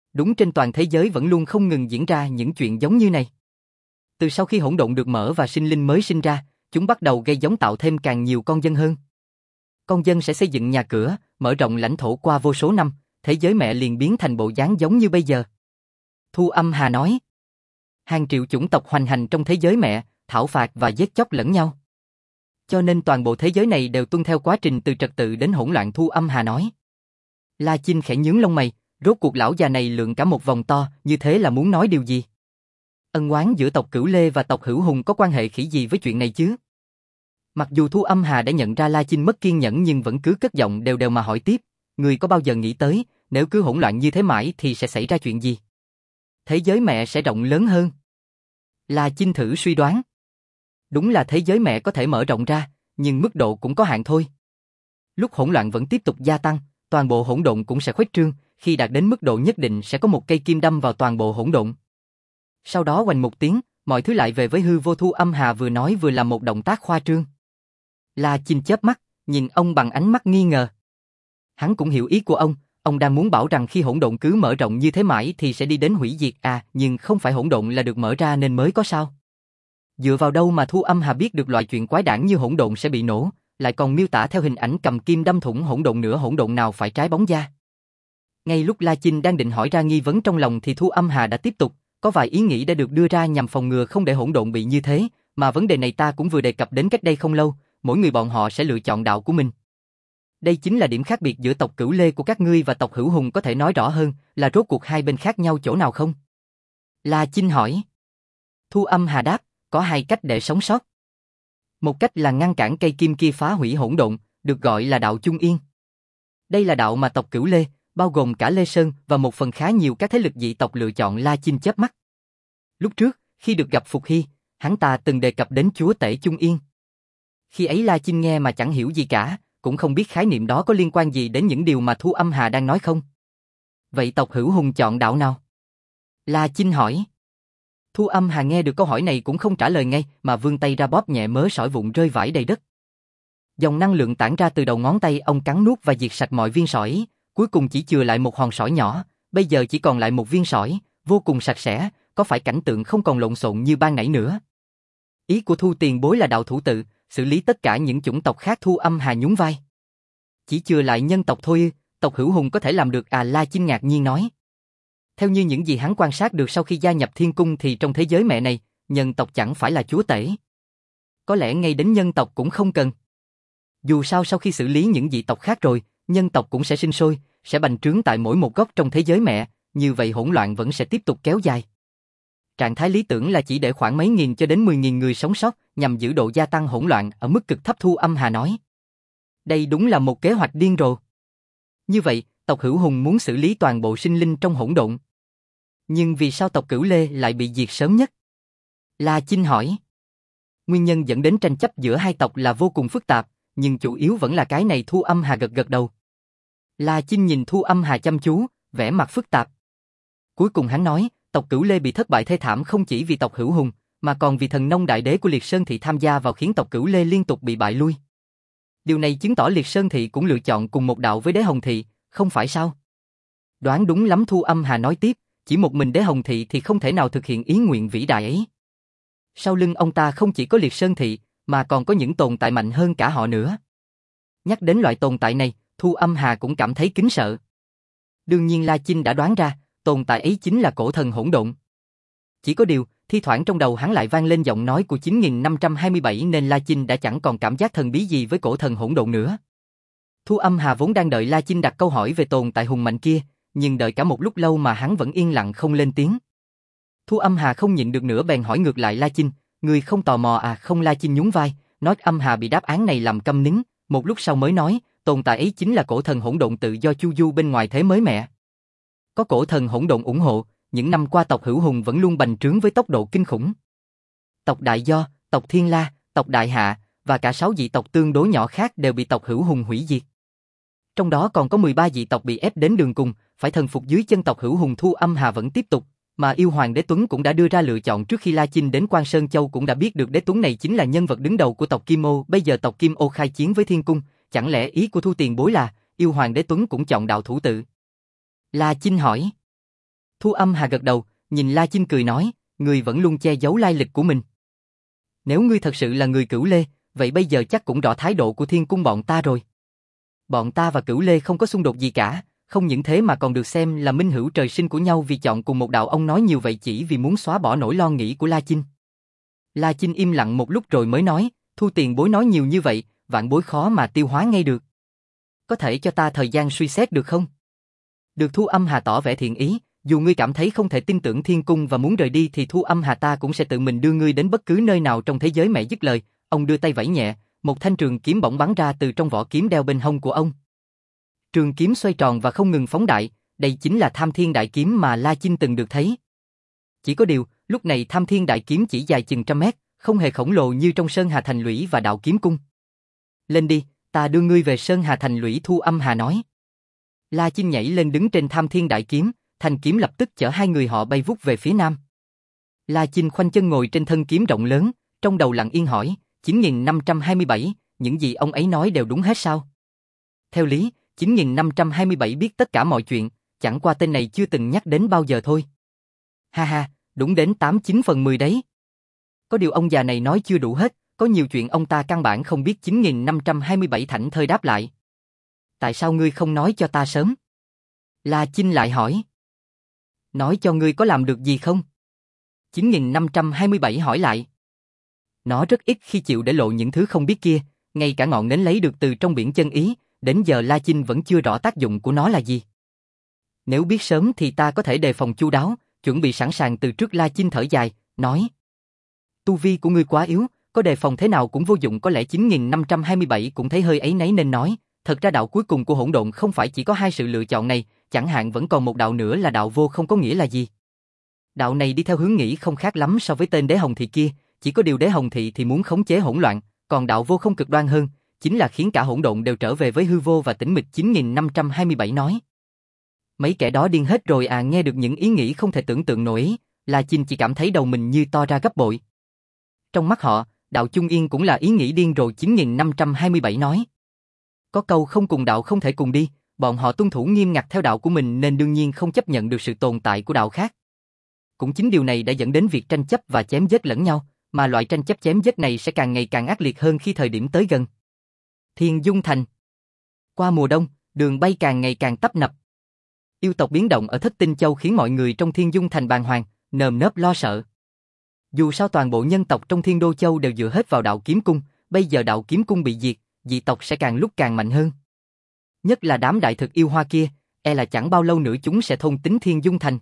Đúng, trên toàn thế giới vẫn luôn không ngừng diễn ra những chuyện giống như này. Từ sau khi hỗn độn được mở và sinh linh mới sinh ra, chúng bắt đầu gây giống tạo thêm càng nhiều con dân hơn. Con dân sẽ xây dựng nhà cửa, mở rộng lãnh thổ qua vô số năm, thế giới mẹ liền biến thành bộ dáng giống như bây giờ. Thu Âm Hà nói. Hàng triệu chủng tộc hoành hành trong thế giới mẹ, thảo phạt và giết chóc lẫn nhau. Cho nên toàn bộ thế giới này đều tuân theo quá trình từ trật tự đến hỗn loạn, Thu Âm Hà nói. La Chinh khẽ nhướng lông mày, rốt cuộc lão già này lượn cả một vòng to, như thế là muốn nói điều gì? Ân oán giữa tộc Cửu Lê và tộc Hữu Hùng có quan hệ khỉ gì với chuyện này chứ? Mặc dù Thu Âm Hà đã nhận ra La Chinh mất kiên nhẫn nhưng vẫn cứ cất giọng đều đều mà hỏi tiếp, người có bao giờ nghĩ tới, nếu cứ hỗn loạn như thế mãi thì sẽ xảy ra chuyện gì? Thế giới mẹ sẽ rộng lớn hơn. La Chinh thử suy đoán. Đúng là thế giới mẹ có thể mở rộng ra, nhưng mức độ cũng có hạn thôi. Lúc hỗn loạn vẫn tiếp tục gia tăng, toàn bộ hỗn độn cũng sẽ khuếch trương, khi đạt đến mức độ nhất định sẽ có một cây kim đâm vào toàn bộ hỗn độn. Sau đó oành một tiếng, mọi thứ lại về với hư vô. Thu Âm Hà vừa nói vừa làm một động tác khoa trương. La Chinh chớp mắt, nhìn ông bằng ánh mắt nghi ngờ. Hắn cũng hiểu ý của ông đang muốn bảo rằng khi hỗn độn cứ mở rộng như thế mãi thì sẽ đi đến hủy diệt à, nhưng không phải hỗn độn là được mở ra nên mới có sao? Dựa vào đâu mà Thu Âm Hà biết được loại chuyện quái đản như hỗn độn sẽ bị nổ, lại còn miêu tả theo hình ảnh cầm kim đâm thủng hỗn độn nữa, hỗn độn nào phải trái bóng da? Ngay lúc La Chinh đang định hỏi ra nghi vấn trong lòng thì Thu Âm Hà đã tiếp tục, có vài ý nghĩ đã được đưa ra nhằm phòng ngừa không để hỗn độn bị như thế, mà vấn đề này ta cũng vừa đề cập đến cách đây không lâu, mỗi người bọn họ sẽ lựa chọn đạo của mình. Đây chính là điểm khác biệt giữa tộc Cửu Lê của các ngươi và tộc Hữu Hùng, có thể nói rõ hơn là rốt cuộc hai bên khác nhau chỗ nào không? La Chinh hỏi. Thu Âm Hà đáp, có hai cách để sống sót. Một cách là ngăn cản cây kim kia phá hủy hỗn độn, được gọi là đạo Chung Yên. Đây là đạo mà tộc Cửu Lê, bao gồm cả Lê Sơn và một phần khá nhiều các thế lực dị tộc lựa chọn. La Chinh chớp mắt. Lúc trước, khi được gặp Phục Hy, hắn ta từng đề cập đến chúa tể Chung Yên. Khi ấy La Chinh nghe mà chẳng hiểu gì cả, cũng không biết khái niệm đó có liên quan gì đến những điều mà Thu Âm Hà đang nói không. Vậy tộc Hữu Hùng chọn đạo nào? La Chinh hỏi. Thu Âm Hà nghe được câu hỏi này cũng không trả lời ngay, mà vươn tay ra bóp nhẹ mớ sỏi vụn rơi vãi đầy đất. Dòng năng lượng tản ra từ đầu ngón tay ông, cắn nuốt và diệt sạch mọi viên sỏi, cuối cùng chỉ chừa lại một hòn sỏi nhỏ, bây giờ chỉ còn lại một viên sỏi, vô cùng sạch sẽ, có phải cảnh tượng không còn lộn xộn như ban nãy nữa? Ý của Thu tiền bối là đạo thủ tự, xử lý tất cả những chủng tộc khác. Thu Âm Hà nhún vai. Chỉ chừa lại nhân tộc thôi, tộc Hữu Hùng có thể làm được à? La Chinh ngạc nhiên nói. Theo như những gì hắn quan sát được sau khi gia nhập thiên cung thì trong thế giới mẹ này, nhân tộc chẳng phải là chúa tể. Có lẽ ngay đến nhân tộc cũng không cần. Dù sao sau khi xử lý những dị tộc khác rồi, nhân tộc cũng sẽ sinh sôi, sẽ bành trướng tại mỗi một góc trong thế giới mẹ, như vậy hỗn loạn vẫn sẽ tiếp tục kéo dài. Trạng thái lý tưởng là chỉ để khoảng mấy nghìn cho đến 10.000 người sống sót, nhằm giữ độ gia tăng hỗn loạn ở mức cực thấp. Thu Âm Hà nói. Đây đúng là một kế hoạch điên rồ. Như vậy, tộc Hữu Hùng muốn xử lý toàn bộ sinh linh trong hỗn độn. Nhưng vì sao tộc Cửu Lê lại bị diệt sớm nhất? La Chinh hỏi. Nguyên nhân dẫn đến tranh chấp giữa hai tộc là vô cùng phức tạp, nhưng chủ yếu vẫn là cái này. Thu Âm Hà gật gật đầu. La Chinh nhìn Thu Âm Hà chăm chú, vẻ mặt phức tạp. Cuối cùng hắn nói, tộc Cửu Lê bị thất bại thê thảm không chỉ vì tộc Hữu Hùng, mà còn vì thần nông đại đế của Liệt Sơn Thị tham gia vào khiến tộc Cửu Lê liên tục bị bại lui. Điều này chứng tỏ Liệt Sơn Thị cũng lựa chọn cùng một đạo với Đế Hồng Thị, không phải sao? Đoán đúng lắm. Thu Âm Hà nói tiếp, chỉ một mình Đế Hồng Thị thì không thể nào thực hiện ý nguyện vĩ đại ấy. Sau lưng ông ta không chỉ có Liệt Sơn Thị, mà còn có những tồn tại mạnh hơn cả họ nữa. Nhắc đến loại tồn tại này, Thu Âm Hà cũng cảm thấy kính sợ. Đương nhiên La Chinh đã đoán ra, tồn tại ấy chính là cổ thần hỗn độn. Chỉ có điều, thi thoảng trong đầu hắn lại vang lên giọng nói của 9527 nên La Chinh đã chẳng còn cảm giác thần bí gì với cổ thần hỗn độn nữa. Thu Âm Hà vốn đang đợi La Chinh đặt câu hỏi về tồn tại hùng mạnh kia, nhưng đợi cả một lúc lâu mà hắn vẫn yên lặng không lên tiếng. Thu Âm Hà không nhịn được nữa bèn hỏi ngược lại La Chinh, người không tò mò à? Không. La Chinh nhún vai, nói. Âm Hà bị đáp án này làm câm nín, một lúc sau mới nói, tồn tại ấy chính là cổ thần hỗn độn tự do chu du bên ngoài thế mới mẹ. Có cổ thần hỗn độn ủng hộ, những năm qua tộc Hữu Hùng vẫn luôn bành trướng với tốc độ kinh khủng. Tộc Đại Do, tộc Thiên La, tộc Đại Hạ và cả 6 dị tộc tương đối nhỏ khác đều bị tộc Hữu Hùng hủy diệt. Trong đó còn có 13 dị tộc bị ép đến đường cùng, phải thần phục dưới chân tộc Hữu Hùng. Thu Âm Hà vẫn tiếp tục, mà Yêu Hoàng Đế Tuấn cũng đã đưa ra lựa chọn trước khi La Chinh đến Quan Sơn Châu, cũng đã biết được Đế Tuấn này chính là nhân vật đứng đầu của tộc Kim Ô. Bây giờ tộc Kim Ô khai chiến với Thiên Cung, chẳng lẽ ý của Thu tiền bối là Yêu Hoàng Đế Tuấn cũng chọn đạo thủ tự? La Chinh hỏi. Thu Âm Hà gật đầu, nhìn La Chinh cười nói, ngươi vẫn luôn che giấu lai lịch của mình. Nếu ngươi thật sự là người Cửu Lê, vậy bây giờ chắc cũng rõ thái độ của Thiên Cung bọn ta rồi. Bọn ta và Cửu Lê không có xung đột gì cả, không những thế mà còn được xem là minh hữu trời sinh của nhau vì chọn cùng một đạo. Ông nói nhiều vậy chỉ vì muốn xóa bỏ nỗi lo nghĩ của La Chinh. La Chinh im lặng một lúc rồi mới nói, Thu tiền bối nói nhiều như vậy, vạn bối khó mà tiêu hóa ngay được. Có thể cho ta thời gian suy xét được không? Được. Thu Âm Hà tỏ vẻ thiện ý, dù ngươi cảm thấy không thể tin tưởng Thiên Cung và muốn rời đi thì Thu Âm Hà ta cũng sẽ tự mình đưa ngươi đến bất cứ nơi nào trong thế giới. Mẹ dứt lời, ông đưa tay vẫy nhẹ, một thanh trường kiếm bỗng bắn ra từ trong vỏ kiếm đeo bên hông của ông. Trường kiếm xoay tròn và không ngừng phóng đại, đây chính là Tham Thiên Đại Kiếm mà La Chinh từng được thấy. Chỉ có điều, lúc này Tham Thiên Đại Kiếm chỉ dài chừng 100 mét, không hề khổng lồ như trong Sơn Hà Thành Lũy và Đạo Kiếm Cung. Lên đi, ta đưa ngươi về Sơn Hà Thành Lũy. Thu Âm Hà nói. La Chinh nhảy lên đứng trên Tham Thiên Đại Kiếm, thanh kiếm lập tức chở hai người họ bay vút về phía nam. La Chinh khoanh chân ngồi trên thân kiếm rộng lớn, trong đầu lặng yên hỏi, 9527, những gì ông ấy nói đều đúng hết sao? Theo lý, 9527 biết tất cả mọi chuyện, chẳng qua tên này chưa từng nhắc đến bao giờ thôi. Ha ha, đúng đến 89/10 đấy. Có điều ông già này nói chưa đủ hết, có nhiều chuyện ông ta căn bản không biết. 9527 thảnh thơi đáp lại. Tại sao ngươi không nói cho ta sớm? La Chinh lại hỏi. Nói cho ngươi có làm được gì không? 9527 hỏi lại. Nó rất ít khi chịu để lộ những thứ không biết kia, ngay cả ngọn nến lấy được từ trong biển chân ý, đến giờ La Chinh vẫn chưa rõ tác dụng của nó là gì. Nếu biết sớm thì ta có thể đề phòng chu đáo, chuẩn bị sẵn sàng từ trước. La Chinh thở dài, nói. Tu vi của ngươi quá yếu, có đề phòng thế nào cũng vô dụng. Có lẽ 9527 cũng thấy hơi áy náy nên nói, thật ra đạo cuối cùng của hỗn độn không phải chỉ có hai sự lựa chọn này, chẳng hạn vẫn còn một đạo nữa là đạo vô không. Có nghĩa là gì? Đạo này đi theo hướng nghĩ không khác lắm so với tên Đế Hồng Thị kia, chỉ có điều Đế Hồng Thị thì muốn khống chế hỗn loạn, còn đạo vô không cực đoan hơn, chính là khiến cả hỗn độn đều trở về với hư vô và tĩnh mịch. 9527 nói. Mấy kẻ đó điên hết rồi à? Nghe được những ý nghĩ không thể tưởng tượng nổi, La Chinh chỉ cảm thấy đầu mình như to ra gấp bội. Trong mắt họ, đạo chung yên cũng là ý nghĩ điên rồi. 9527 nói. Có câu không cùng đạo không thể cùng đi, bọn họ tuân thủ nghiêm ngặt theo đạo của mình nên đương nhiên không chấp nhận được sự tồn tại của đạo khác. Cũng chính điều này đã dẫn đến việc tranh chấp và chém giết lẫn nhau, mà loại tranh chấp chém giết này sẽ càng ngày càng ác liệt hơn khi thời điểm tới gần. Thiên Dung Thành. Qua mùa đông, đường bay càng ngày càng tấp nập. Yêu tộc biến động ở Thất Tinh Châu khiến mọi người trong Thiên Dung Thành bàng hoàng, nơm nớp lo sợ. Dù sao toàn bộ nhân tộc trong Thiên Đô Châu đều dựa hết vào Đạo Kiếm Cung, bây giờ Đạo Kiếm Cung bị diệt, dị tộc sẽ càng lúc càng mạnh hơn. Nhất là đám đại thực yêu hoa kia, e là chẳng bao lâu nữa chúng sẽ thôn tính Thiên Dung Thành.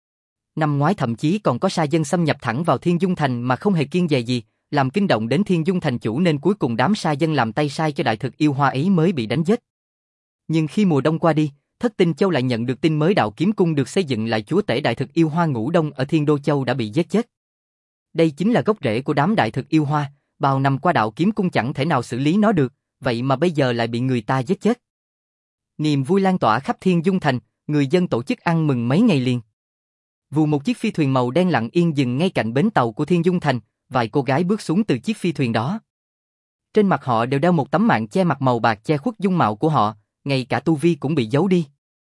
Năm ngoái thậm chí còn có sa dân xâm nhập thẳng vào Thiên Dung Thành mà không hề kiêng dè gì, làm kinh động đến Thiên Dung Thành chủ nên cuối cùng đám sa dân làm tay sai cho đại thực yêu hoa ấy mới bị đánh giết. Nhưng khi mùa đông qua đi, Thất Tinh Châu lại nhận được tin mới Đạo Kiếm Cung được xây dựng lại, chúa tể đại thực yêu hoa Ngũ Đông ở Thiên Đô Châu đã bị giết chết. Đây chính là gốc rễ của đám đại thực yêu hoa, bao năm qua Đạo Kiếm Cung chẳng thể nào xử lý nó được, vậy mà bây giờ lại bị người ta giết chết. Niềm vui lan tỏa khắp Thiên Dung Thành, người dân tổ chức ăn mừng mấy ngày liền. Vù một chiếc phi thuyền màu đen lặng yên dừng ngay cạnh bến tàu của Thiên Dung Thành, vài cô gái bước xuống từ chiếc phi thuyền đó. Trên mặt họ đều đeo một tấm mạng che mặt màu bạc che khuất dung mạo của họ, ngay cả tu vi cũng bị giấu đi.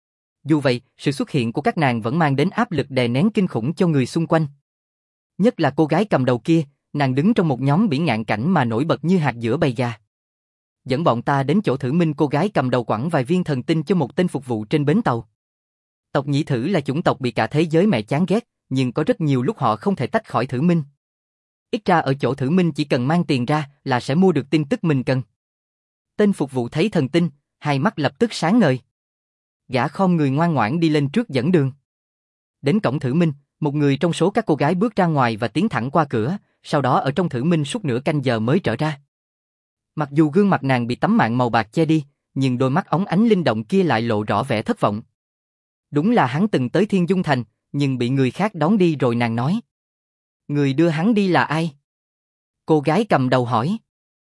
Dù vậy, sự xuất hiện của các nàng vẫn mang đến áp lực đè nén kinh khủng cho người xung quanh. Nhất là cô gái cầm đầu kia, nàng đứng trong một nhóm biển ngạn cảnh mà nổi bật như hạt giữa bầy gà. Dẫn bọn ta đến chỗ Thử Minh. Cô gái cầm đầu quẳng vài viên thần tinh cho một tên phục vụ trên bến tàu. Tộc Nhị Thử là chủng tộc bị cả thế giới mẹ chán ghét, nhưng có rất nhiều lúc họ không thể tách khỏi Thử Minh. Ít ra ở chỗ Thử Minh chỉ cần mang tiền ra là sẽ mua được tin tức mình cần. Tên phục vụ thấy thần tinh, hai mắt lập tức sáng ngời. Gã khom người ngoan ngoãn đi lên trước dẫn đường. Đến cổng Thử Minh, một người trong số các cô gái bước ra ngoài và tiến thẳng qua cửa, sau đó ở trong Thử Minh suốt nửa canh giờ mới trở ra. Mặc dù gương mặt nàng bị tấm mạng màu bạc che đi, nhưng đôi mắt óng ánh linh động kia lại lộ rõ vẻ thất vọng. Đúng là hắn từng tới Thiên Dung Thành, nhưng bị người khác đón đi rồi. Nàng nói. Người đưa hắn đi là ai? Cô gái cầm đầu hỏi.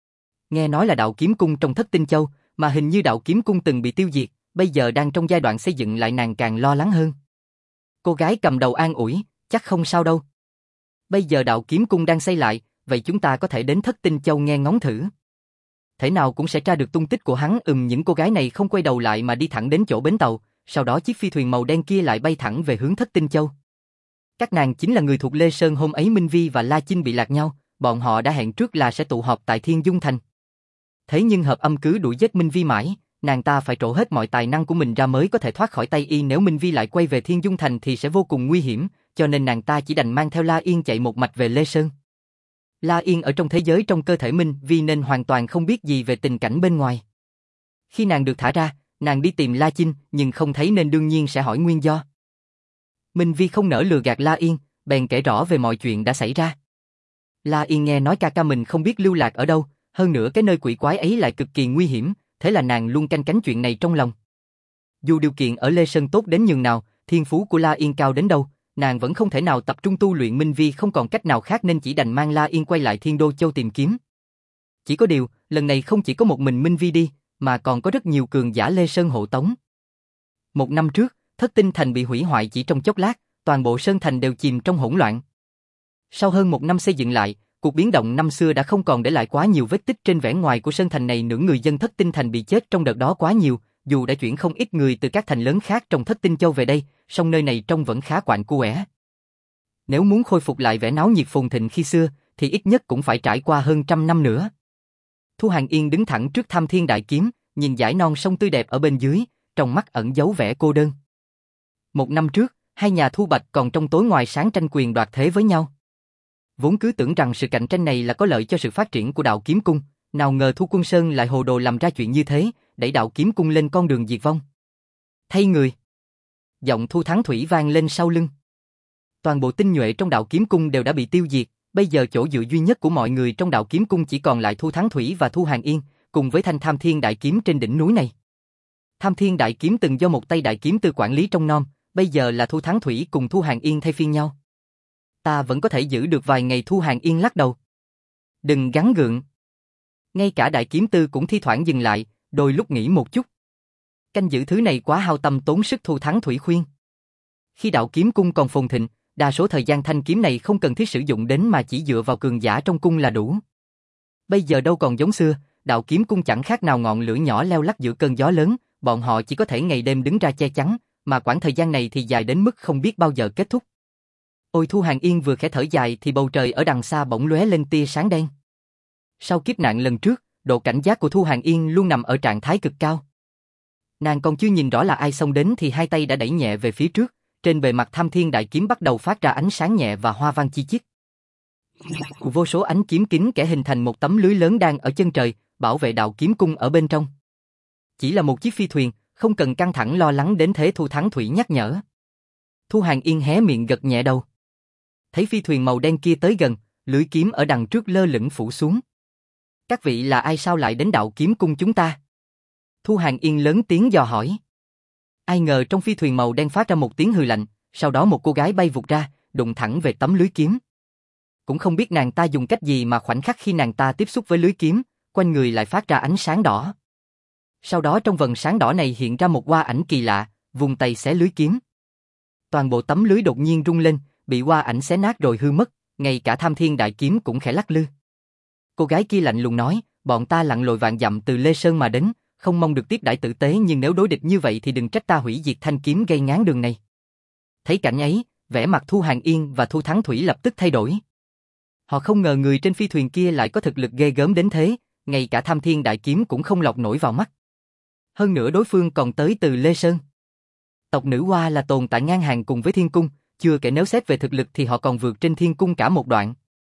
Nghe nói là Đạo Kiếm Cung trong Thất Tinh Châu, mà hình như Đạo Kiếm Cung từng bị tiêu diệt, bây giờ đang trong giai đoạn xây dựng lại. Nàng càng lo lắng hơn. Cô gái cầm đầu an ủi, chắc không sao đâu. Bây giờ Đạo Kiếm Cung đang xây lại, vậy chúng ta có thể đến Thất Tinh Châu nghe ngóng thử. Thể nào cũng sẽ tra được tung tích của hắn. Những cô gái này không quay đầu lại mà đi thẳng đến chỗ bến tàu, sau đó chiếc phi thuyền màu đen kia lại bay thẳng về hướng Thất Tinh Châu. Các nàng chính là người thuộc Lê Sơn hôm ấy Minh Vi và La Chinh bị lạc nhau, bọn họ đã hẹn trước là sẽ tụ họp tại Thiên Dung Thành. Thế nhưng Hợp Âm cứ đuổi giết Minh Vi mãi, nàng ta phải trổ hết mọi tài năng của mình ra mới có thể thoát khỏi tay y, nếu Minh Vi lại quay về Thiên Dung Thành thì sẽ vô cùng nguy hiểm, cho nên nàng ta chỉ đành mang theo La Yên chạy một mạch về Lê Sơn. La Yên ở trong thế giới trong cơ thể Minh Vi nên hoàn toàn không biết gì về tình cảnh bên ngoài. Khi nàng được thả ra, nàng đi tìm La Chinh nhưng không thấy nên đương nhiên sẽ hỏi nguyên do. Minh Vi không nỡ lừa gạt La Yên, bèn kể rõ về mọi chuyện đã xảy ra. La Yên nghe nói ca ca mình không biết lưu lạc ở đâu, hơn nữa cái nơi quỷ quái ấy lại cực kỳ nguy hiểm, thế là nàng luôn canh cánh chuyện này trong lòng. Dù điều kiện ở Lê Sơn tốt đến nhường nào, thiên phú của La Yên cao đến đâu, nàng vẫn không thể nào tập trung tu luyện. Minh Vi không còn cách nào khác nên chỉ đành mang La Yên quay lại Thiên Đô Châu tìm kiếm. Chỉ có điều, lần này không chỉ có một mình Minh Vi đi, mà còn có rất nhiều cường giả Lê Sơn hộ tống. Một năm trước, Thất Tinh Thành bị hủy hoại chỉ trong chốc lát, toàn bộ Sơn Thành đều chìm trong hỗn loạn. Sau hơn một năm xây dựng lại, cuộc biến động năm xưa đã không còn để lại quá nhiều vết tích trên vẻ ngoài của Sơn Thành này nữa. Người dân Thất Tinh Thành bị chết trong đợt đó quá nhiều, dù đã chuyển không ít người từ các thành lớn khác trong Thất Tinh Châu về đây, song nơi này trông vẫn khá quạnh quẽ. Nếu muốn khôi phục lại vẻ náo nhiệt phồn thịnh khi xưa, thì ít nhất cũng phải trải qua hơn 100 năm nữa. Thu Hàng Yên đứng thẳng trước Tham Thiên Đại Kiếm, nhìn dải non sông tươi đẹp ở bên dưới, trong mắt ẩn giấu vẻ cô đơn. Một năm trước, hai nhà Thu Bạch còn trong tối ngoài sáng tranh quyền đoạt thế với nhau. Vốn cứ tưởng rằng sự cạnh tranh này là có lợi cho sự phát triển của Đạo Kiếm Cung, nào ngờ Thu Quân Sơn lại hồ đồ làm ra chuyện như thế, đẩy Đạo Kiếm Cung lên con đường diệt vong. Thay người. Giọng Thu Thắng Thủy vang lên sau lưng. Toàn bộ tinh nhuệ trong Đạo Kiếm Cung đều đã bị tiêu diệt, bây giờ chỗ dựa duy nhất của mọi người trong Đạo Kiếm Cung chỉ còn lại Thu Thắng Thủy và Thu Hàng Yên, cùng với thanh Tham Thiên Đại Kiếm trên đỉnh núi này. Tham Thiên Đại Kiếm từng do một tay Đại Kiếm Tư quản lý trong nom, bây giờ là Thu Thắng Thủy cùng Thu Hàng Yên thay phiên nhau. Ta vẫn có thể giữ được vài ngày. Thu Hàng Yên lắc đầu. Đừng gắng gượng. Ngay cả Đại Kiếm Tư cũng thi thoảng dừng lại, đôi lúc nghỉ một chút. Canh giữ thứ này quá hao tâm tốn sức. Thu Thắng Thủy khuyên. Khi Đạo Kiếm Cung còn phồn thịnh, đa số thời gian thanh kiếm này không cần thiết sử dụng đến mà chỉ dựa vào cường giả trong cung là đủ. Bây giờ đâu còn giống xưa, Đạo Kiếm Cung chẳng khác nào ngọn lửa nhỏ leo lắc giữa cơn gió lớn, bọn họ chỉ có thể ngày đêm đứng ra che chắn, mà quãng thời gian này thì dài đến mức không biết bao giờ kết thúc. Ôi, Thu Hàng Yên vừa khẽ thở dài thì bầu trời ở đằng xa bỗng lóe lên tia sáng đen. Sau kiếp nạn lần trước, độ cảnh giác của Thu Hàng Yên luôn nằm ở trạng thái cực cao. Nàng còn chưa nhìn rõ là ai xông đến thì hai tay đã đẩy nhẹ về phía trước, trên bề mặt Tham Thiên Đại Kiếm bắt đầu phát ra ánh sáng nhẹ và hoa văn chi chít. Vô số ánh kiếm kính kẽ hình thành một tấm lưới lớn đang ở chân trời, bảo vệ Đạo Kiếm Cung ở bên trong. Chỉ là một chiếc phi thuyền, không cần căng thẳng lo lắng đến thế. Thu Thắng Thủy nhắc nhở. Thu Hàng Yên hé miệng gật nhẹ đầu. Thấy phi thuyền màu đen kia tới gần, lưỡi kiếm ở đằng trước lơ lửng phủ xuống. Các vị là ai, sao lại đến Đạo Kiếm Cung chúng ta? Thu Hàng Yên lớn tiếng dò hỏi. Ai ngờ trong phi thuyền màu đen phát ra một tiếng hừ lạnh, sau đó một cô gái bay vụt ra, đụng thẳng về tấm lưới kiếm. Cũng không biết nàng ta dùng cách gì mà khoảnh khắc khi nàng ta tiếp xúc với lưới kiếm, quanh người lại phát ra ánh sáng đỏ. Sau đó trong vầng sáng đỏ này hiện ra một hoa ảnh kỳ lạ, vùng tay xé lưới kiếm. Toàn bộ tấm lưới đột nhiên rung lên, bị hoa ảnh xé nát rồi hư mất, ngay cả Tham Thiên Đại Kiếm cũng khẽ lắc lư. Cô gái kia lạnh lùng nói, bọn ta lặn lội vạn dặm từ Lê Sơn mà đến, không mong được tiếp đãi tử tế, nhưng nếu đối địch như vậy thì đừng trách ta hủy diệt thanh kiếm gây ngáng đường này. Thấy cảnh ấy, vẻ mặt Thu Hàng Yên và Thu Thắng Thủy lập tức thay đổi. Họ không ngờ người trên phi thuyền kia lại có thực lực ghê gớm đến thế, ngay cả Tham Thiên Đại Kiếm cũng không lọt nổi vào mắt. Hơn nữa đối phương còn tới từ Lê Sơn. Tộc Nữ Hoa là tồn tại ngang hàng cùng với Thiên Cung, chưa kể nếu xét về thực lực thì họ còn vượt trên Thiên Cung cả một đoạn.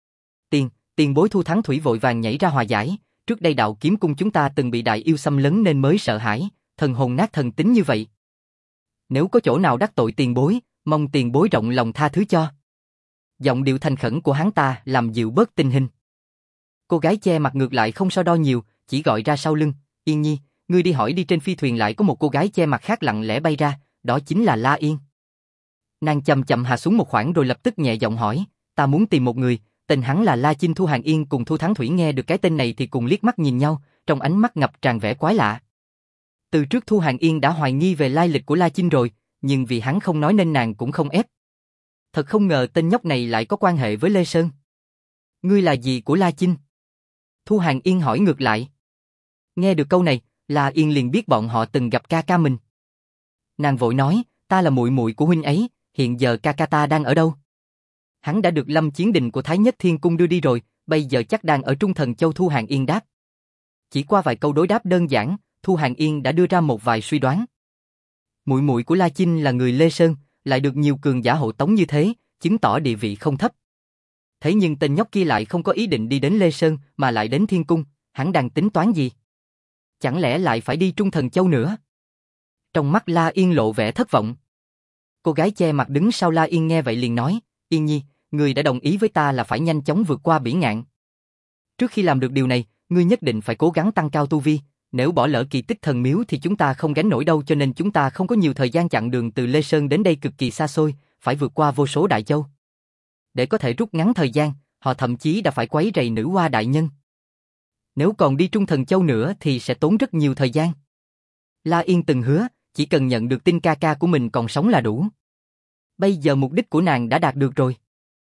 Tiền bối. Thu Thắng Thủy vội vàng nhảy ra hòa giải, trước đây Đạo Kiếm Cung chúng ta từng bị đại yêu xâm lấn nên mới sợ hãi, thần hồn nát thần tính như vậy. Nếu có chỗ nào đắc tội tiền bối, mong tiền bối rộng lòng tha thứ cho. Giọng điệu thành khẩn của hắn ta làm dịu bớt tình hình. Cô gái che mặt ngược lại không so đo nhiều, chỉ gọi ra sau lưng, Yên Nhi, ngươi đi hỏi đi. Trên phi thuyền lại có một cô gái che mặt khác lặng lẽ bay ra, đó chính là La Yên. Nàng chậm chậm hạ xuống một khoảng rồi lập tức nhẹ giọng hỏi, ta muốn tìm một người, tên hắn là La Chinh. Thu Hàng Yên cùng Thu Thắng Thủy nghe được cái tên này thì cùng liếc mắt nhìn nhau, trong ánh mắt ngập tràn vẻ quái lạ. Từ trước Thu Hàng Yên đã hoài nghi về lai lịch của La Chinh rồi, nhưng vì hắn không nói nên nàng cũng không ép. Thật không ngờ tên nhóc này lại có quan hệ với Lê Sơn. Ngươi là gì của La Chinh? Thu Hàng Yên hỏi ngược lại. Nghe được câu này, La Yên liền biết bọn họ từng gặp ca ca mình. Nàng vội nói, ta là muội muội của huynh ấy, hiện giờ ca ca ta đang ở đâu? Hắn đã được Lâm Chiến Đình của Thái Nhất Thiên Cung đưa đi rồi, bây giờ chắc đang ở Trung Thần Châu. Thu Hàng Yên đáp. Chỉ qua vài câu đối đáp đơn giản, Thu Hàng Yên đã đưa ra một vài suy đoán. Muội muội của La Chinh là người Lê Sơn, lại được nhiều cường giả hộ tống như thế, chứng tỏ địa vị không thấp. Thế nhưng tên nhóc kia lại không có ý định đi đến Lê Sơn mà lại đến Thiên Cung, hắn đang tính toán gì? Chẳng lẽ lại phải đi Trung Thần Châu nữa? Trong mắt La Yên lộ vẻ thất vọng. Cô gái che mặt đứng sau La Yên nghe vậy liền nói, Yên Nhi, ngươi đã đồng ý với ta là phải nhanh chóng vượt qua bỉ ngạn. Trước khi làm được điều này, ngươi nhất định phải cố gắng tăng cao tu vi, nếu bỏ lỡ Kỳ Tích Thần Miếu thì chúng ta không gánh nổi đâu, cho nên chúng ta không có nhiều thời gian, chặng đường từ Lê Sơn đến đây cực kỳ xa xôi, phải vượt qua vô số đại châu. Để có thể rút ngắn thời gian, họ thậm chí đã phải quấy rầy nữ hoa đại nhân. Nếu còn đi Trung Thần Châu nữa thì sẽ tốn rất nhiều thời gian. La Yên từng hứa, chỉ cần nhận được tin ca ca của mình còn sống là đủ. Bây giờ mục đích của nàng đã đạt được rồi.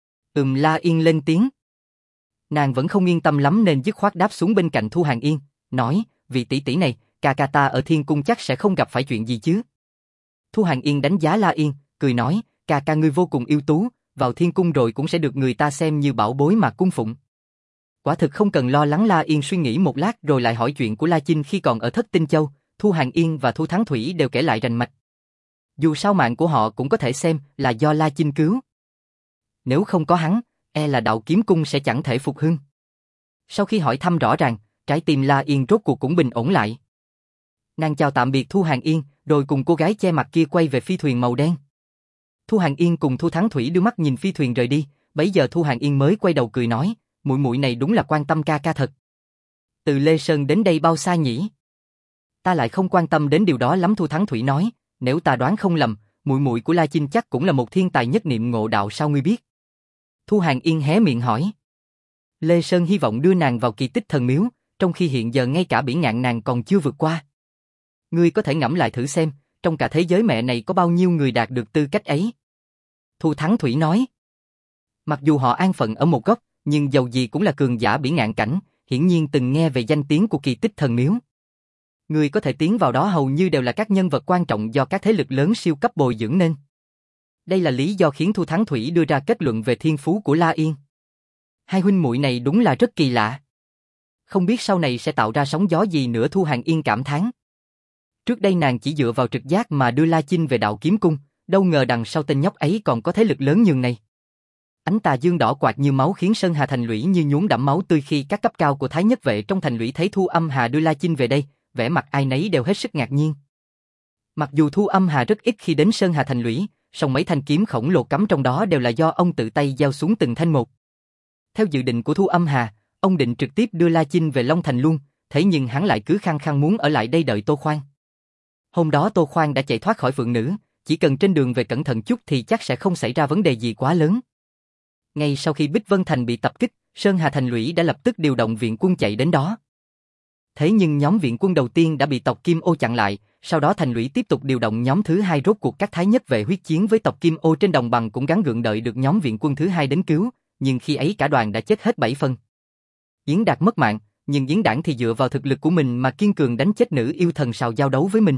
La Yên lên tiếng. Nàng vẫn không yên tâm lắm nên dứt khoát đáp xuống bên cạnh Thu Hàng Yên, nói, vị tỷ tỷ này, ca ca ta ở Thiên Cung chắc sẽ không gặp phải chuyện gì chứ. Thu Hàng Yên đánh giá La Yên, cười nói, ca ca ngươi vô cùng ưu tú, vào Thiên Cung rồi cũng sẽ được người ta xem như bảo bối mà cung phụng. Quả thực không cần lo lắng. La Yên suy nghĩ một lát rồi lại hỏi chuyện của La Chinh khi còn ở Thất Tinh Châu. Thu Hàng Yên và Thu Thắng Thủy đều kể lại rành mạch. Dù sao mạng của họ cũng có thể xem là do La Chinh cứu. Nếu không có hắn, e là Đạo Kiếm Cung sẽ chẳng thể phục hưng. Sau khi hỏi thăm rõ ràng, trái tim La Yên rốt cuộc cũng bình ổn lại. Nàng chào tạm biệt Thu Hàng Yên, rồi cùng cô gái che mặt kia quay về phi thuyền màu đen. Thu Hàng Yên cùng Thu Thắng Thủy đưa mắt nhìn phi thuyền rời đi, bấy giờ Thu Hàng Yên mới quay đầu cười nói, muội muội này đúng là quan tâm ca ca thật. Từ Lê Sơn đến đây bao xa nhỉ? Ta lại không quan tâm đến điều đó lắm. Thu Thắng Thủy nói, nếu ta đoán không lầm, muội muội của La Chinh chắc cũng là một thiên tài nhất niệm ngộ đạo, sao ngươi biết? Thu Hàng Yên hé miệng hỏi. Lê Sơn hy vọng đưa nàng vào Kỳ Tích Thần Miếu, trong khi hiện giờ ngay cả bỉ ngạn nàng còn chưa vượt qua. Ngươi có thể ngẫm lại thử xem, trong cả thế giới mẹ này có bao nhiêu người đạt được tư cách ấy? Thu Thắng Thủy nói. Mặc dù họ an phận ở một góc, nhưng dầu gì cũng là cường giả bỉ ngạn cảnh, hiển nhiên từng nghe về danh tiếng của Kỳ Tích Thần Miếu. Người có thể tiến vào đó hầu như đều là các nhân vật quan trọng do các thế lực lớn siêu cấp bồi dưỡng nên. Đây là lý do khiến Thu Thắng Thủy đưa ra kết luận về thiên phú của La Yên. Hai huynh muội này đúng là rất kỳ lạ. Không biết sau này sẽ tạo ra sóng gió gì nữa. Thu Hàng Yên cảm thán. Trước đây nàng chỉ dựa vào trực giác mà đưa La Chinh về Đạo Kiếm Cung, đâu ngờ đằng sau tên nhóc ấy còn có thế lực lớn nhường này. Ánh tà dương đỏ quạt như máu khiến Sơn Hà thành lũy như nhuốm đẫm máu tươi khi các cấp cao của Thái Nhất vệ trong thành lũy thấy Thu Âm Hà đưa La Chinh về đây, vẻ mặt ai nấy đều hết sức ngạc nhiên. Mặc dù Thu Âm Hà rất ít khi đến Sơn Hà thành lũy, song mấy thanh kiếm khổng lồ cắm trong đó đều là do ông tự tay gieo xuống từng thanh một. Theo dự định của Thu Âm Hà, ông định trực tiếp đưa La Chinh về Long Thành luôn, thế nhưng hắn lại cứ khăng khăng muốn ở lại đây đợi Tô Khoan. Hôm đó Tô Khoan đã chạy thoát khỏi Phượng Nữ, chỉ cần trên đường về cẩn thận chút thì chắc sẽ không xảy ra vấn đề gì quá lớn. Ngay sau khi Bích Vân Thành bị tập kích, Sơn Hà thành lũy đã lập tức điều động viện quân chạy đến đó. Thế nhưng nhóm viện quân đầu tiên đã bị tộc Kim Ô chặn lại, sau đó thành lũy tiếp tục điều động nhóm thứ hai. Rốt cuộc các Thái Nhất vệ huyết chiến với tộc Kim Ô trên đồng bằng cũng gắng gượng đợi được nhóm viện quân thứ hai đến cứu, nhưng khi ấy cả đoàn đã chết hết 7 phần. Yến Đạt mất mạng, nhưng Yến Đảng thì dựa vào thực lực của mình mà kiên cường đánh chết nữ yêu thần sào giao đấu với mình.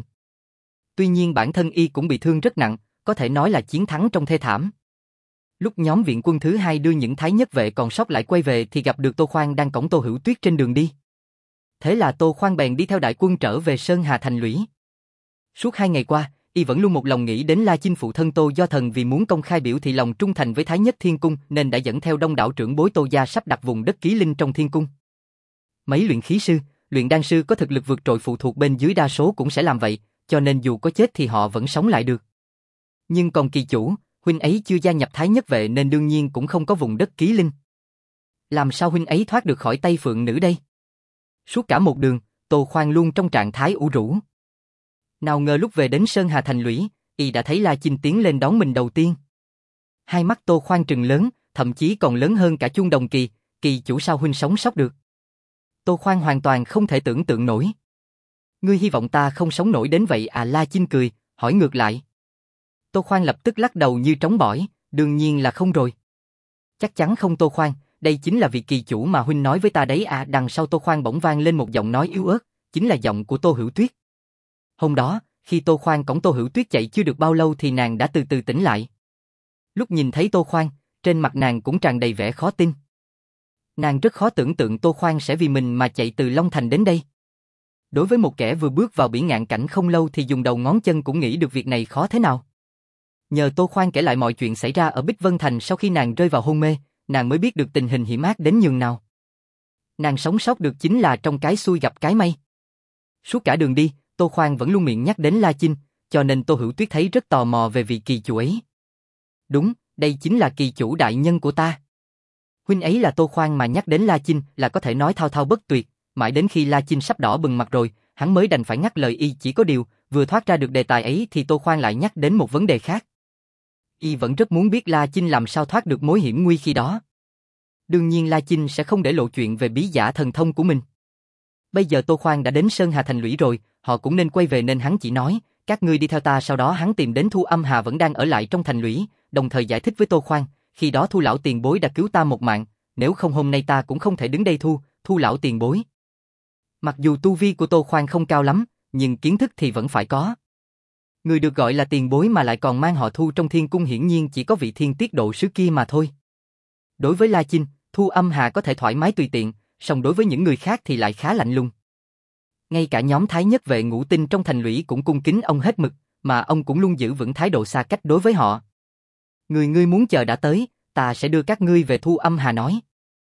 Tuy nhiên bản thân y cũng bị thương rất nặng, có thể nói là chiến thắng trong thê thảm. Lúc nhóm viện quân thứ hai đưa những Thái Nhất vệ còn sót lại quay về thì gặp được Tô Khoan đang cõng Tô Hữu Tuyết trên đường đi. Thế là Tô Khoan bèn đi theo đại quân trở về Sơn Hà thành lũy. Suốt 2 ngày qua, y vẫn luôn một lòng nghĩ đến La Chinh phụ thân Tô Do Thần, vì muốn công khai biểu thị lòng trung thành với Thái Nhất Thiên Cung nên đã dẫn theo đông đảo trưởng bối Tô gia sắp đặt vùng đất Ký Linh trong Thiên Cung. Mấy luyện khí sư, luyện đan sư có thực lực vượt trội phụ thuộc bên dưới đa số cũng sẽ làm vậy, cho nên dù có chết thì họ vẫn sống lại được. Nhưng còn Kỳ chủ, huynh ấy chưa gia nhập Thái Nhất vệ nên đương nhiên cũng không có vùng đất Ký Linh. Làm sao huynh ấy thoát được khỏi tay Phượng Nữ đây? Suốt cả một đường, Tô Khoan luôn trong trạng thái ủ rũ. Nào ngờ lúc về đến Sơn Hà thành lũy, y đã thấy La Chinh tiến lên đón mình đầu tiên. Hai mắt Tô Khoan trừng lớn, thậm chí còn lớn hơn cả chuông đồng kỳ. Kỳ chủ sao huynh sống sót được? Tô Khoan hoàn toàn không thể tưởng tượng nổi. Ngươi hy vọng ta không sống nổi đến vậy à? La Chinh cười, hỏi ngược lại. Tô Khoan lập tức lắc đầu như trống bỏi, đương nhiên là không rồi. Chắc chắn không Tô Khoan, đây chính là vị kỳ chủ mà huynh nói với ta đấy à. Đằng sau Tô Khoan bỗng vang lên một giọng nói yếu ớt, chính là giọng của Tô Hữu Tuyết. Hôm đó, khi Tô Khoan cõng Tô Hữu Tuyết chạy chưa được bao lâu thì nàng đã từ từ tỉnh lại. Lúc nhìn thấy Tô Khoan, trên mặt nàng cũng tràn đầy vẻ khó tin. Nàng rất khó tưởng tượng Tô Khoan sẽ vì mình mà chạy từ Long Thành đến đây. Đối với một kẻ vừa bước vào biển ngạn cảnh không lâu thì dùng đầu ngón chân cũng nghĩ được việc này khó thế nào. Nhờ Tô Khoan kể lại mọi chuyện xảy ra ở Bích Vân Thành sau khi nàng rơi vào hôn mê, nàng mới biết được tình hình hiểm ác đến nhường nào. Nàng sống sót được chính là trong cái xui gặp cái may. Suốt cả đường đi, Tô Khoan vẫn luôn miệng nhắc đến La Chinh, cho nên Tô Hữu Tuyết thấy rất tò mò về vị kỳ chủ ấy. Đúng, đây chính là kỳ chủ đại nhân của ta. Huynh ấy là Tô Khoan mà nhắc đến La Chinh là có thể nói thao thao bất tuyệt, mãi đến khi La Chinh sắp đỏ bừng mặt rồi, hắn mới đành phải ngắt lời y. Chỉ có điều, vừa thoát ra được đề tài ấy thì Tô Khoan lại nhắc đến một vấn đề khác. Y vẫn rất muốn biết La Chinh làm sao thoát được mối hiểm nguy khi đó. Đương nhiên La Chinh sẽ không để lộ chuyện về bí giả thần thông của mình. Bây giờ Tô Khoan đã đến Sơn Hà Thành Lũy rồi, họ cũng nên quay về nên hắn chỉ nói, các ngươi đi theo ta. Sau đó hắn tìm đến Thu Âm Hà vẫn đang ở lại trong thành lũy, đồng thời giải thích với Tô Khoan, khi đó Thu lão tiền bối đã cứu ta một mạng, nếu không hôm nay ta cũng không thể đứng đây. Thu lão tiền bối. Mặc dù tu vi của Tô Khoan không cao lắm, nhưng kiến thức thì vẫn phải có. Người được gọi là tiền bối mà lại còn mang họ Thu trong thiên cung hiển nhiên chỉ có vị thiên tiết độ sứ kia mà thôi. Đối với La Chinh, Thu Âm Hà có thể thoải mái tùy tiện, song đối với những người khác thì lại khá lạnh lùng. Ngay cả nhóm Thái Nhất vệ ngũ tinh trong thành lũy cũng cung kính ông hết mực, mà ông cũng luôn giữ vững thái độ xa cách đối với họ. Ngươi muốn chờ đã tới, ta sẽ đưa các ngươi về. Thu Âm Hà nói.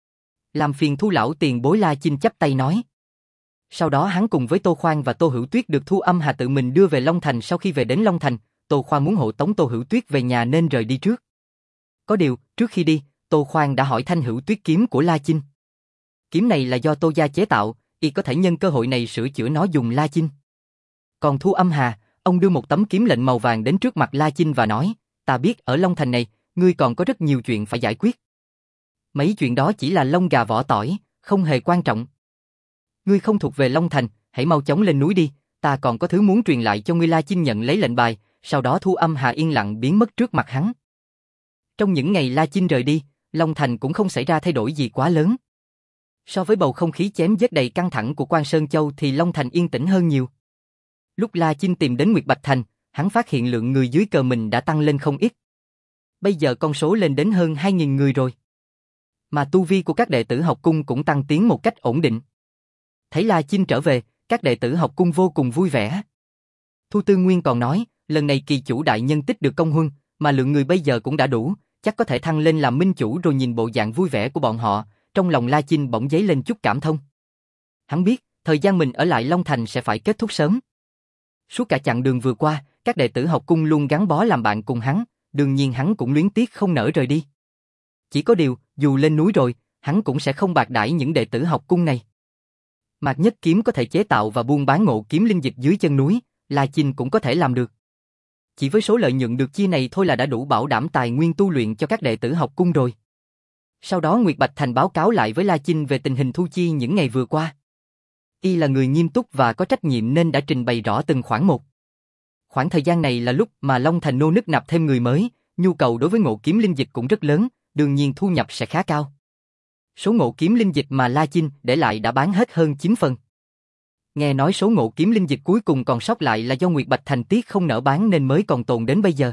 Làm phiền Thu lão tiền bối. La Chinh chắp tay nói. Sau đó hắn cùng với Tô Khoan và Tô Hữu Tuyết được Thu Âm Hà tự mình đưa về Long Thành. Sau khi về đến Long Thành, Tô Khoan muốn hộ tống Tô Hữu Tuyết về nhà nên rời đi trước. Có điều, trước khi đi, Tô Khoan đã hỏi thanh Hữu Tuyết kiếm của La Chinh. Kiếm này là do Tô gia chế tạo, y có thể nhân cơ hội này sửa chữa nó dùng La Chinh. Còn Thu Âm Hà, ông đưa một tấm kiếm lệnh màu vàng đến trước mặt La Chinh và nói, ta biết ở Long Thành này, ngươi còn có rất nhiều chuyện phải giải quyết. Mấy chuyện đó chỉ là lông gà vỏ tỏi, không hề quan trọng. Ngươi không thuộc về Long Thành, hãy mau chóng lên núi đi, ta còn có thứ muốn truyền lại cho ngươi. La Chinh nhận lấy lệnh bài, sau đó Thu Âm Hà yên lặng biến mất trước mặt hắn. Trong những ngày La Chinh rời đi, Long Thành cũng không xảy ra thay đổi gì quá lớn. So với bầu không khí chém giết đầy căng thẳng của Quan Sơn Châu thì Long Thành yên tĩnh hơn nhiều. Lúc La Chinh tìm đến Nguyệt Bạch Thành, hắn phát hiện lượng người dưới cờ mình đã tăng lên không ít. Bây giờ con số lên đến hơn 2.000 người rồi. Mà tu vi của các đệ tử học cung cũng tăng tiến một cách ổn định. Thấy La Chinh trở về, các đệ tử học cung vô cùng vui vẻ. Thu Tư Nguyên còn nói, lần này kỳ chủ đại nhân tích được công huân, mà lượng người bây giờ cũng đã đủ, chắc có thể thăng lên làm minh chủ rồi. Nhìn bộ dạng vui vẻ của bọn họ, trong lòng La Chinh bỗng dấy lên chút cảm thông. Hắn biết, thời gian mình ở lại Long Thành sẽ phải kết thúc sớm. Suốt cả chặng đường vừa qua, các đệ tử học cung luôn gắn bó làm bạn cùng hắn, đương nhiên hắn cũng luyến tiếc không nỡ rời đi. Chỉ có điều, dù lên núi rồi, hắn cũng sẽ không bạc đãi những đệ tử học cung này. Mạc Nhất Kiếm có thể chế tạo và buôn bán ngộ kiếm linh dịch dưới chân núi, La Chinh cũng có thể làm được. Chỉ với số lợi nhuận được chia này thôi là đã đủ bảo đảm tài nguyên tu luyện cho các đệ tử học cung rồi. Sau đó Nguyệt Bạch Thành báo cáo lại với La Chinh về tình hình thu chi những ngày vừa qua. Y là người nghiêm túc và có trách nhiệm nên đã trình bày rõ từng khoản một. Khoảng thời gian này là lúc mà Long Thành nô nức nạp thêm người mới, nhu cầu đối với ngộ kiếm linh dịch cũng rất lớn, đương nhiên thu nhập sẽ khá cao. Số ngộ kiếm linh dịch mà La Chinh để lại đã bán hết hơn 9 phần. Nghe nói số ngộ kiếm linh dịch cuối cùng còn sót lại là do Nguyệt Bạch Thành tiếc không nỡ bán nên mới còn tồn đến bây giờ.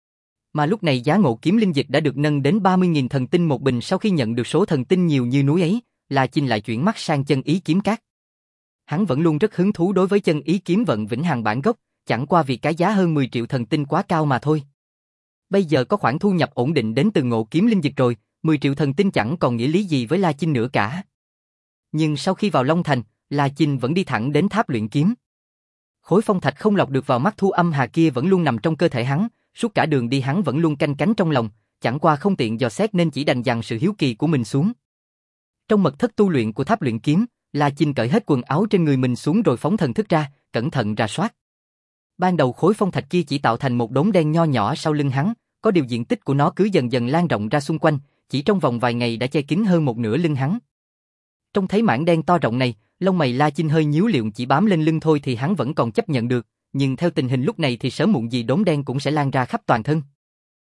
Mà lúc này giá ngộ kiếm linh dịch đã được nâng đến 30.000 thần tinh một bình. Sau khi nhận được số thần tinh nhiều như núi ấy, La Chinh lại chuyển mắt sang chân ý kiếm cát. Hắn vẫn luôn rất hứng thú đối với chân ý kiếm vận vĩnh hằng bản gốc, chẳng qua vì cái giá hơn 10 triệu thần tinh quá cao mà thôi. Bây giờ có khoản thu nhập ổn định đến từ ngộ kiếm linh dịch rồi, 10 triệu thần tinh chẳng còn nghĩa lý gì với La Chinh nữa cả. Nhưng sau khi vào Long Thành, La Chinh vẫn đi thẳng đến tháp luyện kiếm. Khối phong thạch không lọc được vào mắt Thu Âm Hà kia vẫn luôn nằm trong cơ thể hắn, suốt cả đường đi hắn vẫn luôn canh cánh trong lòng, chẳng qua không tiện dò xét nên chỉ đành dằn sự hiếu kỳ của mình xuống. Trong mật thất tu luyện của tháp luyện kiếm, La Chinh cởi hết quần áo trên người mình xuống rồi phóng thần thức ra, cẩn thận rà soát. Ban đầu khối phong thạch kia chỉ tạo thành một đống đen nho nhỏ sau lưng hắn, có điều diện tích của nó cứ dần dần lan rộng ra xung quanh, chỉ trong vòng vài ngày đã che kín hơn một nửa lưng hắn. Trông thấy mảng đen to rộng này, lông mày La Chinh hơi nhíu, liệu chỉ bám lên lưng thôi thì hắn vẫn còn chấp nhận được, nhưng theo tình hình lúc này thì sớm muộn gì đốm đen cũng sẽ lan ra khắp toàn thân.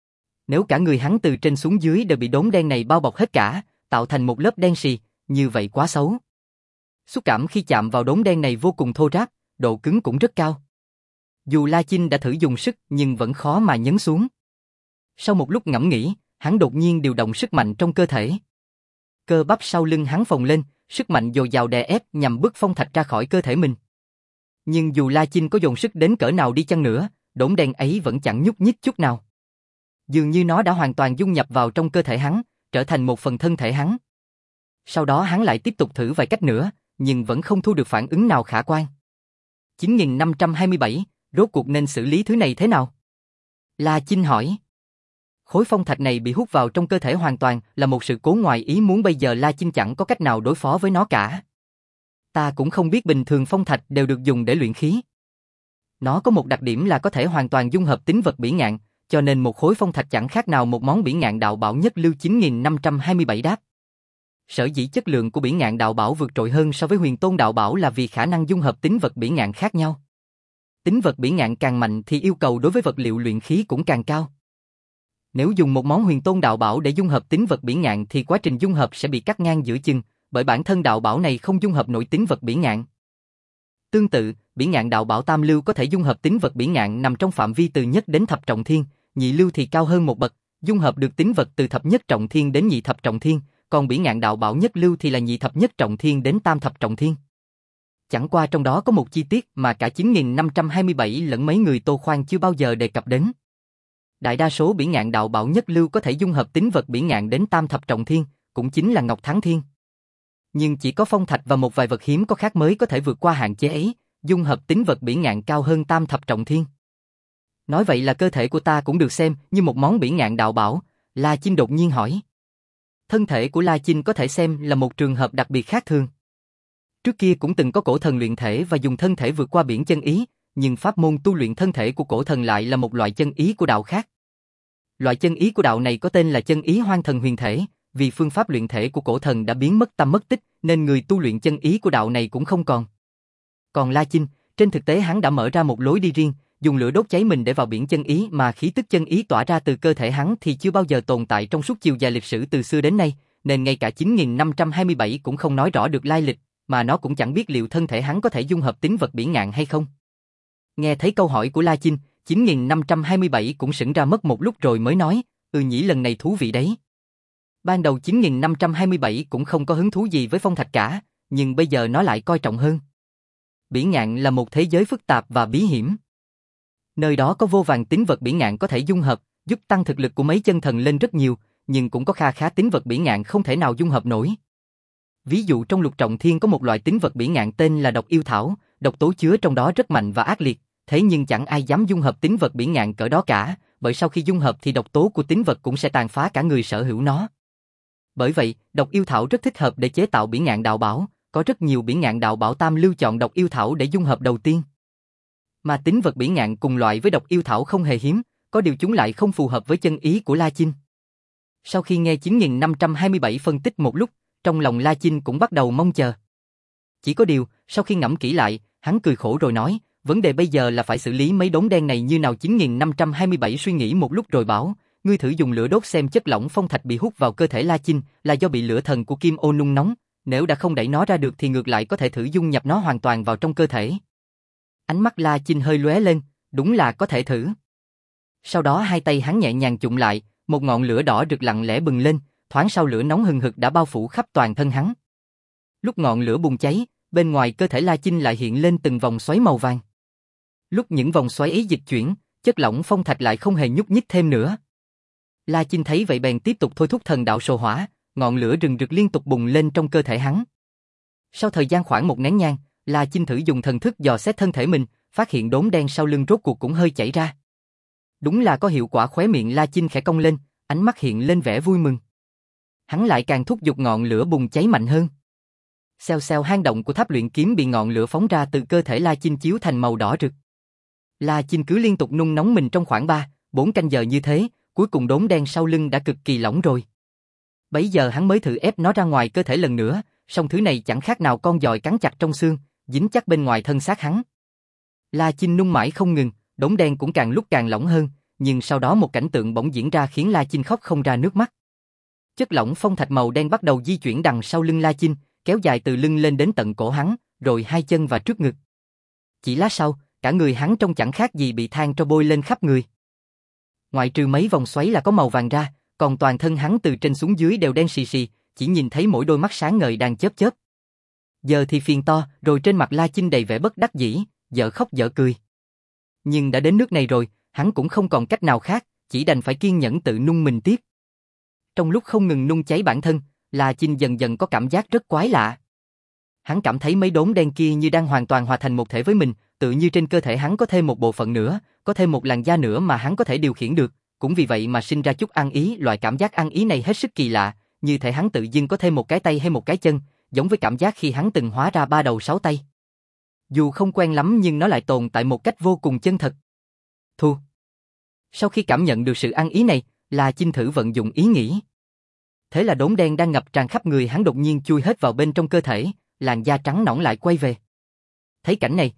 Nếu cả người hắn từ trên xuống dưới đều bị đốm đen này bao bọc hết cả, tạo thành một lớp đen xì, như vậy quá xấu. Xúc cảm khi chạm vào đốm đen này vô cùng thô ráp, độ cứng cũng rất cao. Dù La Chinh đã thử dùng sức nhưng vẫn khó mà nhấn xuống. Sau một lúc ngẫm nghĩ, hắn đột nhiên điều động sức mạnh trong cơ thể. Cơ bắp sau lưng hắn phồng lên, sức mạnh dồi dào đè ép nhằm bức phong thạch ra khỏi cơ thể mình. Nhưng dù La Chinh có dồn sức đến cỡ nào đi chăng nữa, đốm đen ấy vẫn chẳng nhúc nhích chút nào. Dường như nó đã hoàn toàn dung nhập vào trong cơ thể hắn, trở thành một phần thân thể hắn. Sau đó hắn lại tiếp tục thử vài cách nữa, nhưng vẫn không thu được phản ứng nào khả quan. 9527, rốt cuộc nên xử lý thứ này thế nào? La Chinh hỏi. Khối phong thạch này bị hút vào trong cơ thể hoàn toàn là một sự cố ngoài ý muốn, bây giờ La Chinh chẳng có cách nào đối phó với nó cả. Ta cũng không biết bình thường phong thạch đều được dùng để luyện khí. Nó có một đặc điểm là có thể hoàn toàn dung hợp tính vật bỉ ngạn, cho nên một khối phong thạch chẳng khác nào một món bỉ ngạn đạo bảo nhất lưu. 9527 đáp. Sở dĩ chất lượng của bỉ ngạn đạo bảo vượt trội hơn so với huyền tôn đạo bảo là vì khả năng dung hợp tính vật bỉ ngạn khác nhau. Tính vật bỉ ngạn càng mạnh thì yêu cầu đối với vật liệu luyện khí cũng càng cao. Nếu dùng một món huyền tôn đạo bảo để dung hợp tính vật bỉ ngạn thì quá trình dung hợp sẽ bị cắt ngang giữa chừng, bởi bản thân đạo bảo này không dung hợp nổi tính vật bỉ ngạn. Tương tự, bỉ ngạn đạo bảo tam lưu có thể dung hợp tính vật bỉ ngạn nằm trong phạm vi từ nhất đến thập trọng thiên, nhị lưu thì cao hơn một bậc, dung hợp được tính vật từ thập nhất trọng thiên đến nhị thập trọng thiên, còn bỉ ngạn đạo bảo nhất lưu thì là nhị thập nhất trọng thiên đến tam thập trọng thiên. Chẳng qua trong đó có một chi tiết mà cả 9527 lẫn mấy người Tô Khoan chưa bao giờ đề cập đến. Đại đa số bỉ ngạn đạo bảo nhất lưu có thể dung hợp tính vật bỉ ngạn đến tam thập trọng thiên, cũng chính là Ngọc Thắng Thiên. Nhưng chỉ có phong thạch và một vài vật hiếm có khác mới có thể vượt qua hạn chế ấy, dung hợp tính vật bỉ ngạn cao hơn tam thập trọng thiên. Nói vậy là cơ thể của ta cũng được xem như một món bỉ ngạn đạo bảo, La Chinh đột nhiên hỏi. Thân thể của La Chinh có thể xem là một trường hợp đặc biệt khác thường. Trước kia cũng từng có cổ thần luyện thể và dùng thân thể vượt qua biển chân ý, nhưng pháp môn tu luyện thân thể của cổ thần lại là một loại chân ý của đạo khác. Loại chân ý của đạo này có tên là chân ý hoang thần huyền thể, vì phương pháp luyện thể của cổ thần đã biến mất tâm mất tích, nên người tu luyện chân ý của đạo này cũng không còn. Còn La Chinh, trên thực tế hắn đã mở ra một lối đi riêng, dùng lửa đốt cháy mình để vào biển chân ý, mà khí tức chân ý tỏa ra từ cơ thể hắn thì chưa bao giờ tồn tại trong suốt chiều dài lịch sử từ xưa đến nay, nên ngay cả 9527 cũng không nói rõ được lai lịch, mà nó cũng chẳng biết liệu thân thể hắn có thể dung hợp tính vật bỉ ngạn hay không. Nghe thấy câu hỏi của La Chinh, 9527 cũng sững ra mất một lúc rồi mới nói, nhỉ, lần này thú vị đấy. Ban đầu 9527 cũng không có hứng thú gì với phong thạch cả, nhưng bây giờ nó lại coi trọng hơn. Bỉ ngạn là một thế giới phức tạp và bí hiểm. Nơi đó có vô vàn tính vật bỉ ngạn có thể dung hợp, giúp tăng thực lực của mấy chân thần lên rất nhiều, nhưng cũng có kha khá tính vật bỉ ngạn không thể nào dung hợp nổi. Ví dụ trong lục trọng thiên có một loại tính vật bỉ ngạn tên là độc yêu thảo, độc tố chứa trong đó rất mạnh và ác liệt, thế nhưng chẳng ai dám dung hợp tính vật bỉ ngạn cỡ đó cả, bởi sau khi dung hợp thì độc tố của tính vật cũng sẽ tàn phá cả người sở hữu nó. Bởi vậy, độc yêu thảo rất thích hợp để chế tạo bỉ ngạn đạo bảo, có rất nhiều bỉ ngạn đạo bảo tam lưu chọn độc yêu thảo để dung hợp đầu tiên. Mà tính vật bỉ ngạn cùng loại với độc yêu thảo không hề hiếm, có điều chúng lại không phù hợp với chân ý của La Chinh. Sau khi nghe 9527 phân tích một lúc, trong lòng La Chinh cũng bắt đầu mong chờ. Chỉ có điều, sau khi ngẫm kỹ lại, hắn cười khổ rồi nói, vấn đề bây giờ là phải xử lý mấy đống đen này như nào. 9527 suy nghĩ một lúc rồi bảo, ngươi thử dùng lửa đốt xem chất lỏng phong thạch bị hút vào cơ thể La Chinh là do bị lửa thần của Kim Ô nung nóng, nếu đã không đẩy nó ra được thì ngược lại có thể thử dung nhập nó hoàn toàn vào trong cơ thể. Ánh mắt La Chinh hơi lóe lên, đúng là có thể thử. Sau đó hai tay hắn nhẹ nhàng chụm lại, một ngọn lửa đỏ rực lặng lẽ bừng lên, thoáng sau lửa nóng hừng hực đã bao phủ khắp toàn thân hắn. Lúc ngọn lửa bùng cháy, bên ngoài cơ thể La Chinh lại hiện lên từng vòng xoáy màu vàng. Lúc những vòng xoáy ấy dịch chuyển, chất lỏng phong thạch lại không hề nhúc nhích thêm nữa. La Chinh thấy vậy bèn tiếp tục thôi thúc thần đạo sồ hỏa, ngọn lửa rừng rực liên tục bùng lên trong cơ thể hắn. Sau thời gian khoảng một nén nhang, La Chinh thử dùng thần thức dò xét thân thể mình, phát hiện đốm đen sau lưng rốt cuộc cũng hơi chảy ra. Đúng là có hiệu quả, khóe miệng La Chinh khẽ cong lên, ánh mắt hiện lên vẻ vui mừng. Hắn lại càng thúc giục ngọn lửa bùng cháy mạnh hơn. Xèo xèo, hang động của tháp luyện kiếm bị ngọn lửa phóng ra từ cơ thể La Chinh chiếu thành màu đỏ rực. La Chinh cứ liên tục nung nóng mình trong khoảng 3-4 canh giờ như thế, cuối cùng đốm đen sau lưng đã cực kỳ lỏng rồi. Bấy giờ hắn mới thử ép nó ra ngoài cơ thể lần nữa, song thứ này chẳng khác nào con giòi cắn chặt trong xương, dính chắc bên ngoài thân xác hắn. La Chinh nung mãi không ngừng, đốm đen cũng càng lúc càng lỏng hơn, nhưng sau đó một cảnh tượng bỗng diễn ra khiến La Chinh khóc không ra nước mắt. Chất lỏng phong thạch màu đen bắt đầu di chuyển đằng sau lưng La Chinh, kéo dài từ lưng lên đến tận cổ hắn, rồi hai chân và trước ngực. Chỉ lát sau, cả người hắn trông chẳng khác gì bị than tro bôi lên khắp người. Ngoại trừ mấy vòng xoáy là có màu vàng ra, còn toàn thân hắn từ trên xuống dưới đều đen xì xì, chỉ nhìn thấy mỗi đôi mắt sáng ngời đang chớp chớp. Giờ thì phiền to, rồi trên mặt La Chinh đầy vẻ bất đắc dĩ, dở khóc dở cười. Nhưng đã đến nước này rồi, hắn cũng không còn cách nào khác, chỉ đành phải kiên nhẫn tự nung mình tiếp. Trong lúc không ngừng nung cháy bản thân, La Chinh dần dần có cảm giác rất quái lạ. Hắn cảm thấy mấy đốm đen kia như đang hoàn toàn hòa thành một thể với mình, tự như trên cơ thể hắn có thêm một bộ phận nữa, có thêm một làn da nữa mà hắn có thể điều khiển được, cũng vì vậy mà sinh ra chút ăn ý. Loại cảm giác ăn ý này hết sức kỳ lạ, như thể hắn tự dưng có thêm một cái tay hay một cái chân, giống với cảm giác khi hắn từng hóa ra 3 đầu 6 tay. Dù không quen lắm nhưng nó lại tồn tại một cách vô cùng chân thật. Thu. Sau khi cảm nhận được sự ăn ý này, La Chinh thử vận dụng ý nghĩ. Thế là đốm đen đang ngập tràn khắp người hắn đột nhiên chui hết vào bên trong cơ thể, làn da trắng nõn lại quay về. Thấy cảnh này,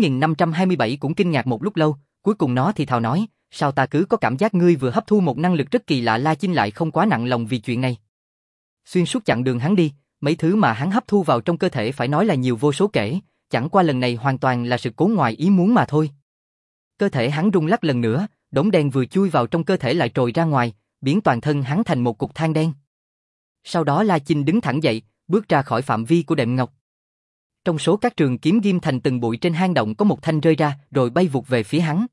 9527 cũng kinh ngạc một lúc lâu, cuối cùng nó thì thào nói, sao ta cứ có cảm giác ngươi vừa hấp thu một năng lực rất kỳ lạ. La Chinh lại không quá nặng lòng vì chuyện này. Xuyên suốt chặng đường hắn đi, mấy thứ mà hắn hấp thu vào trong cơ thể phải nói là nhiều vô số kể, chẳng qua lần này hoàn toàn là sự cố ngoài ý muốn mà thôi. Cơ thể hắn rung lắc lần nữa, đốm đen vừa chui vào trong cơ thể lại trồi ra ngoài, biến toàn thân hắn thành một cục than đen. Sau đó La Chinh đứng thẳng dậy, bước ra khỏi phạm vi của đệm ngọc. Trong số các trường kiếm ghim thành từng bụi trên hang động có một thanh rơi ra, rồi bay vụt về phía hắn.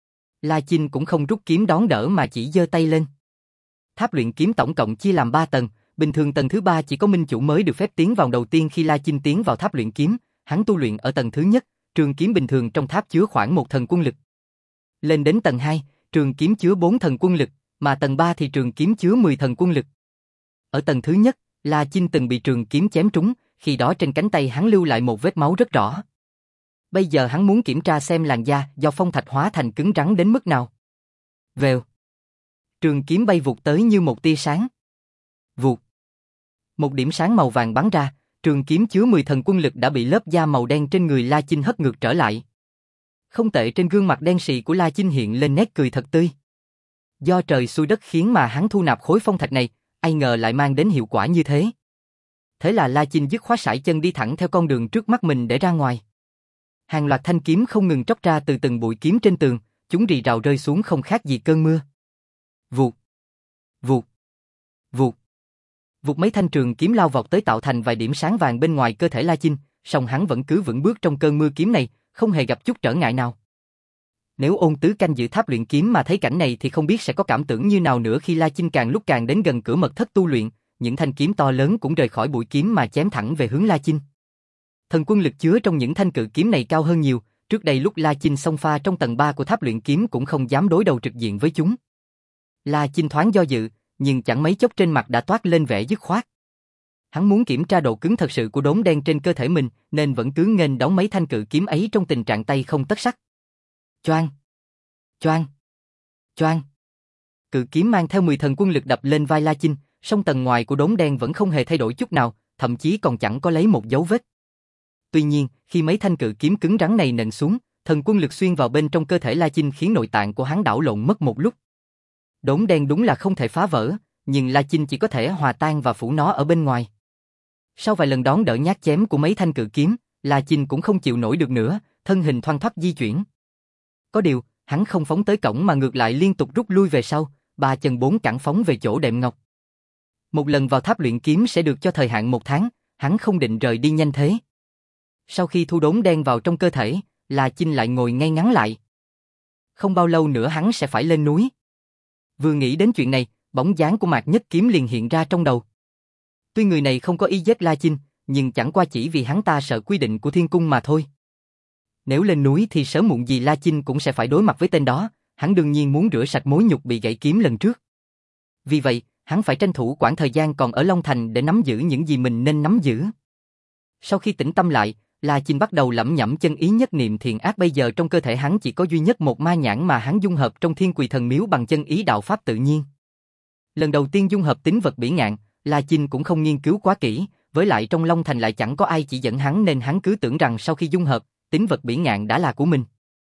La Chinh cũng không rút kiếm đón đỡ mà chỉ giơ tay lên. Tháp luyện kiếm tổng cộng chia làm 3 tầng, bình thường tầng thứ 3 chỉ có minh chủ mới được phép tiến vào. Đầu tiên khi La Chinh tiến vào tháp luyện kiếm, hắn tu luyện ở tầng thứ nhất, trường kiếm bình thường trong tháp chứa khoảng 1 thần quân lực. Lên đến tầng 2, trường kiếm chứa 4 thần quân lực, mà tầng 3 thì trường kiếm chứa 10 thần quân lực. Ở tầng thứ nhất, La Chinh từng bị trường kiếm chém trúng, khi đó trên cánh tay hắn lưu lại một vết máu rất rõ. Bây giờ hắn muốn kiểm tra xem làn da do phong thạch hóa thành cứng rắn đến mức nào. Vèo. Trường kiếm bay vụt tới như một tia sáng. Vụt. Một điểm sáng màu vàng bắn ra, trường kiếm chứa 10 thần quân lực đã bị lớp da màu đen trên người La Chinh hất ngược trở lại. Không tệ, trên gương mặt đen sì của La Chinh hiện lên nét cười thật tươi. Do trời xui đất khiến mà hắn thu nạp khối phong thạch này, ai ngờ lại mang đến hiệu quả như thế. Thế là La Chinh dứt khoát sải chân đi thẳng theo con đường trước mắt mình để ra ngoài. Hàng loạt thanh kiếm không ngừng tróc ra từ từng bụi kiếm trên tường, chúng rì rào rơi xuống không khác gì cơn mưa. Vụt, vụt, vụt. Vụt mấy thanh trường kiếm lao vọt tới tạo thành vài điểm sáng vàng bên ngoài cơ thể La Chinh, song hắn vẫn cứ vững bước trong cơn mưa kiếm này, không hề gặp chút trở ngại nào. Nếu Ôn Tứ canh giữ tháp luyện kiếm mà thấy cảnh này thì không biết sẽ có cảm tưởng như nào nữa. Khi La Chinh càng lúc càng đến gần cửa mật thất tu luyện, những thanh kiếm to lớn cũng rời khỏi bụi kiếm mà chém thẳng về hướng La Chinh. Thần quân lực chứa trong những thanh cự kiếm này cao hơn nhiều, trước đây lúc La Chinh xông pha trong tầng 3 của tháp luyện kiếm cũng không dám đối đầu trực diện với chúng. La Chinh thoáng do dự, nhưng chẳng mấy chốc trên mặt đã toát lên vẻ dứt khoát. Hắn muốn kiểm tra độ cứng thật sự của đốm đen trên cơ thể mình, nên vẫn cứ nghênh đón mấy thanh cự kiếm ấy trong tình trạng tay không tất sắt. Choang, choang, choang. Cự kiếm mang theo 10 thần quân lực đập lên vai La Chinh, song tầng ngoài của đốm đen vẫn không hề thay đổi chút nào, thậm chí còn chẳng có lấy một dấu vết. Tuy nhiên, khi mấy thanh cự kiếm cứng rắn này nện xuống, thần quân lực xuyên vào bên trong cơ thể La Chinh khiến nội tạng của hắn đảo lộn mất một lúc. Đốm đen đúng là không thể phá vỡ, nhưng La Chinh chỉ có thể hòa tan và phủ nó ở bên ngoài. Sau vài lần đón đỡ nhát chém của mấy thanh cự kiếm, La Chinh cũng không chịu nổi được nữa, thân hình thoăn thoắt di chuyển. Có điều, hắn không phóng tới cổng mà ngược lại liên tục rút lui về sau, 3 chân 4 cẳng phóng về chỗ đệm ngọc. Một lần vào tháp luyện kiếm sẽ được cho thời hạn 1 tháng, hắn không định rời đi nhanh thế. Sau khi thu đốm đen vào trong cơ thể, La Chinh lại ngồi ngay ngắn lại. Không bao lâu nữa hắn sẽ phải lên núi. Vừa nghĩ đến chuyện này, bóng dáng của Mạc Nhất Kiếm liền hiện ra trong đầu. Tuy người này không có ý giết La Chinh, nhưng chẳng qua chỉ vì hắn ta sợ quy định của Thiên Cung mà thôi. Nếu lên núi thì sớm muộn gì La Chinh cũng sẽ phải đối mặt với tên đó, hắn đương nhiên muốn rửa sạch mối nhục bị gãy kiếm lần trước. Vì vậy, hắn phải tranh thủ quãng thời gian còn ở Long Thành để nắm giữ những gì mình nên nắm giữ. Sau khi tĩnh tâm lại, La Chinh bắt đầu lẩm nhẩm chân ý nhất niệm thiện ác. Bây giờ trong cơ thể hắn chỉ có duy nhất một ma nhãn mà hắn dung hợp trong Thiên Quỳ Thần Miếu bằng chân ý đạo pháp tự nhiên. Lần đầu tiên dung hợp tính vật bỉ ngạn, La Chinh cũng không nghiên cứu quá kỹ, với lại trong Long Thành lại chẳng có ai chỉ dẫn hắn nên hắn cứ tưởng rằng sau khi dung hợp, tính vật bỉ ngạn đã là của mình.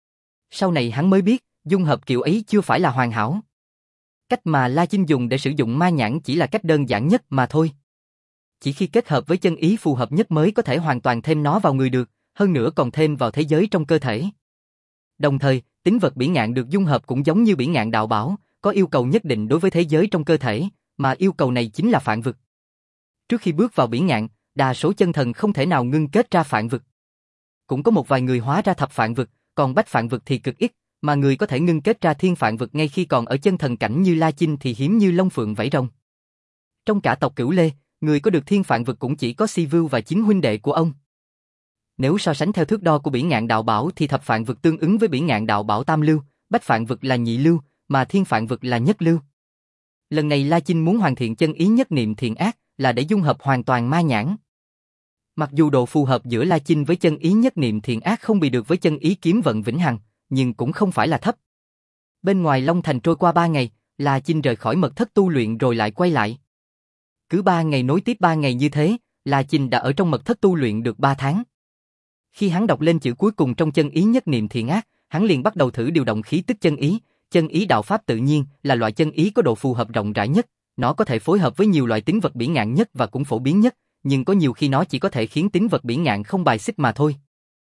Sau này hắn mới biết, dung hợp kiểu ấy chưa phải là hoàn hảo. Cách mà La Chinh dùng để sử dụng ma nhãn chỉ là cách đơn giản nhất mà thôi. Chỉ khi kết hợp với chân ý phù hợp nhất mới có thể hoàn toàn thêm nó vào người được, hơn nữa còn thêm vào thế giới trong cơ thể. Đồng thời, tính vật bỉ ngạn được dung hợp cũng giống như bỉ ngạn đạo bảo, có yêu cầu nhất định đối với thế giới trong cơ thể, mà yêu cầu này chính là phạn vực. Trước khi bước vào bỉ ngạn, đa số chân thần không thể nào ngưng kết ra phạn vực. Cũng có một vài người hóa ra thập phạn vực, còn bách phạn vực thì cực ít, mà người có thể ngưng kết ra thiên phạn vực ngay khi còn ở chân thần cảnh như La Chinh thì hiếm như lông phượng vảy rồng. Trong cả tộc Cửu Lê, người có được thiên phạn vực cũng chỉ có Si Vưu và chính huynh đệ của ông. Nếu so sánh theo thước đo của bỉ ngạn đạo bảo thì thập phạn vực tương ứng với bỉ ngạn đạo bảo tam lưu, bách phạn vực là nhị lưu, mà thiên phạn vực là nhất lưu. Lần này La Chinh muốn hoàn thiện chân ý nhất niệm thiện ác là để dung hợp hoàn toàn ma nhãn. Mặc dù độ phù hợp giữa La Chinh với chân ý nhất niệm thiện ác không bị được với chân ý kiếm vận vĩnh hằng, nhưng cũng không phải là thấp. Bên ngoài Long Thành trôi qua 3 ngày, La Chinh rời khỏi mật thất tu luyện rồi lại quay lại. Cứ 3 ngày nối tiếp 3 ngày như thế, La Chinh đã ở trong mật thất tu luyện được 3 tháng. Khi hắn đọc lên chữ cuối cùng trong chân ý nhất niệm thiện ác, hắn liền bắt đầu thử điều động khí tức chân ý đạo pháp tự nhiên là loại chân ý có độ phù hợp rộng rãi nhất, nó có thể phối hợp với nhiều loại tính vật bỉ ngạn nhất và cũng phổ biến nhất, nhưng có nhiều khi nó chỉ có thể khiến tính vật bỉ ngạn không bài xích mà thôi.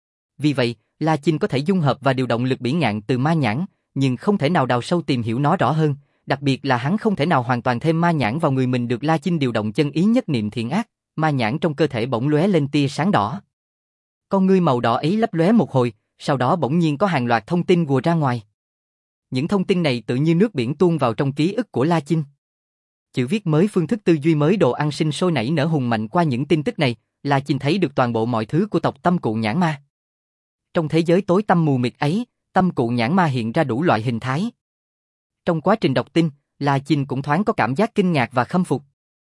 Vì vậy, La Chinh có thể dung hợp và điều động lực bỉ ngạn từ ma nhãn, nhưng không thể nào đào sâu tìm hiểu nó rõ hơn, đặc biệt là hắn không thể nào hoàn toàn thêm ma nhãn vào người mình được. La Chinh điều động chân ý nhất niệm thiện ác, ma nhãn trong cơ thể bỗng lóe lên tia sáng đỏ. Con ngươi màu đỏ ấy lấp lóe một hồi, sau đó bỗng nhiên có hàng loạt thông tin ùa ra ngoài. Những thông tin này tự như nước biển tuôn vào trong ký ức của La Chinh. Chữ viết mới, phương thức tư duy mới, đồ ăn sinh sôi nảy nở hùng mạnh. Qua những tin tức này, La Chinh thấy được toàn bộ mọi thứ của tộc Tâm Cụ Nhãn Ma. Trong thế giới tối tăm mù mịt ấy, Tâm Cụ Nhãn Ma hiện ra đủ loại hình thái. Trong quá trình đọc tin, La Chinh cũng thoáng có cảm giác kinh ngạc và khâm phục.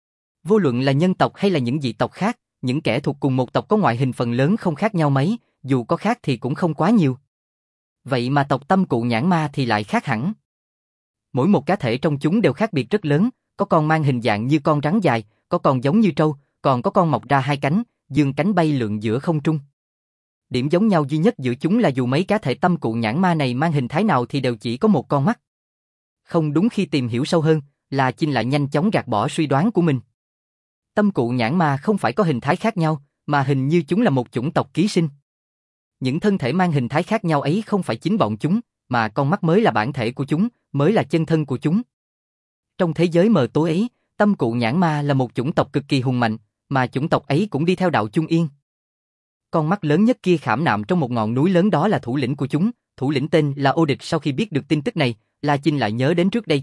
Vô luận là nhân tộc hay là những dị tộc khác, những kẻ thuộc cùng một tộc có ngoại hình phần lớn không khác nhau mấy, dù có khác thì cũng không quá nhiều. Vậy mà tộc Tâm Cụ Nhãn Ma thì lại khác hẳn. Mỗi một cá thể trong chúng đều khác biệt rất lớn, có con mang hình dạng như con rắn dài, có con giống như trâu, còn có con mọc ra 2 cánh, dương cánh bay lượn giữa không trung. Điểm giống nhau duy nhất giữa chúng là dù mấy cá thể Tâm Cụ Nhãn Ma này mang hình thái nào thì đều chỉ có một con mắt. Không đúng, khi tìm hiểu sâu hơn, La Chinh lại nhanh chóng gạt bỏ suy đoán của mình. Tâm Cụ Nhãn Ma không phải có hình thái khác nhau, mà hình như chúng là một chủng tộc ký sinh. Những thân thể mang hình thái khác nhau ấy không phải chính bọn chúng, mà con mắt mới là bản thể của chúng, mới là chân thân của chúng. Trong thế giới mờ tối ấy, Tâm Cụ Nhãn Ma là một chủng tộc cực kỳ hùng mạnh, mà chủng tộc ấy cũng đi theo đạo Trung Yên. Con mắt lớn nhất kia khảm nạm trong một ngọn núi lớn, đó là thủ lĩnh của chúng, thủ lĩnh tên là Ô Địch. Sau khi biết được tin tức này, La Chinh lại nhớ đến trước đây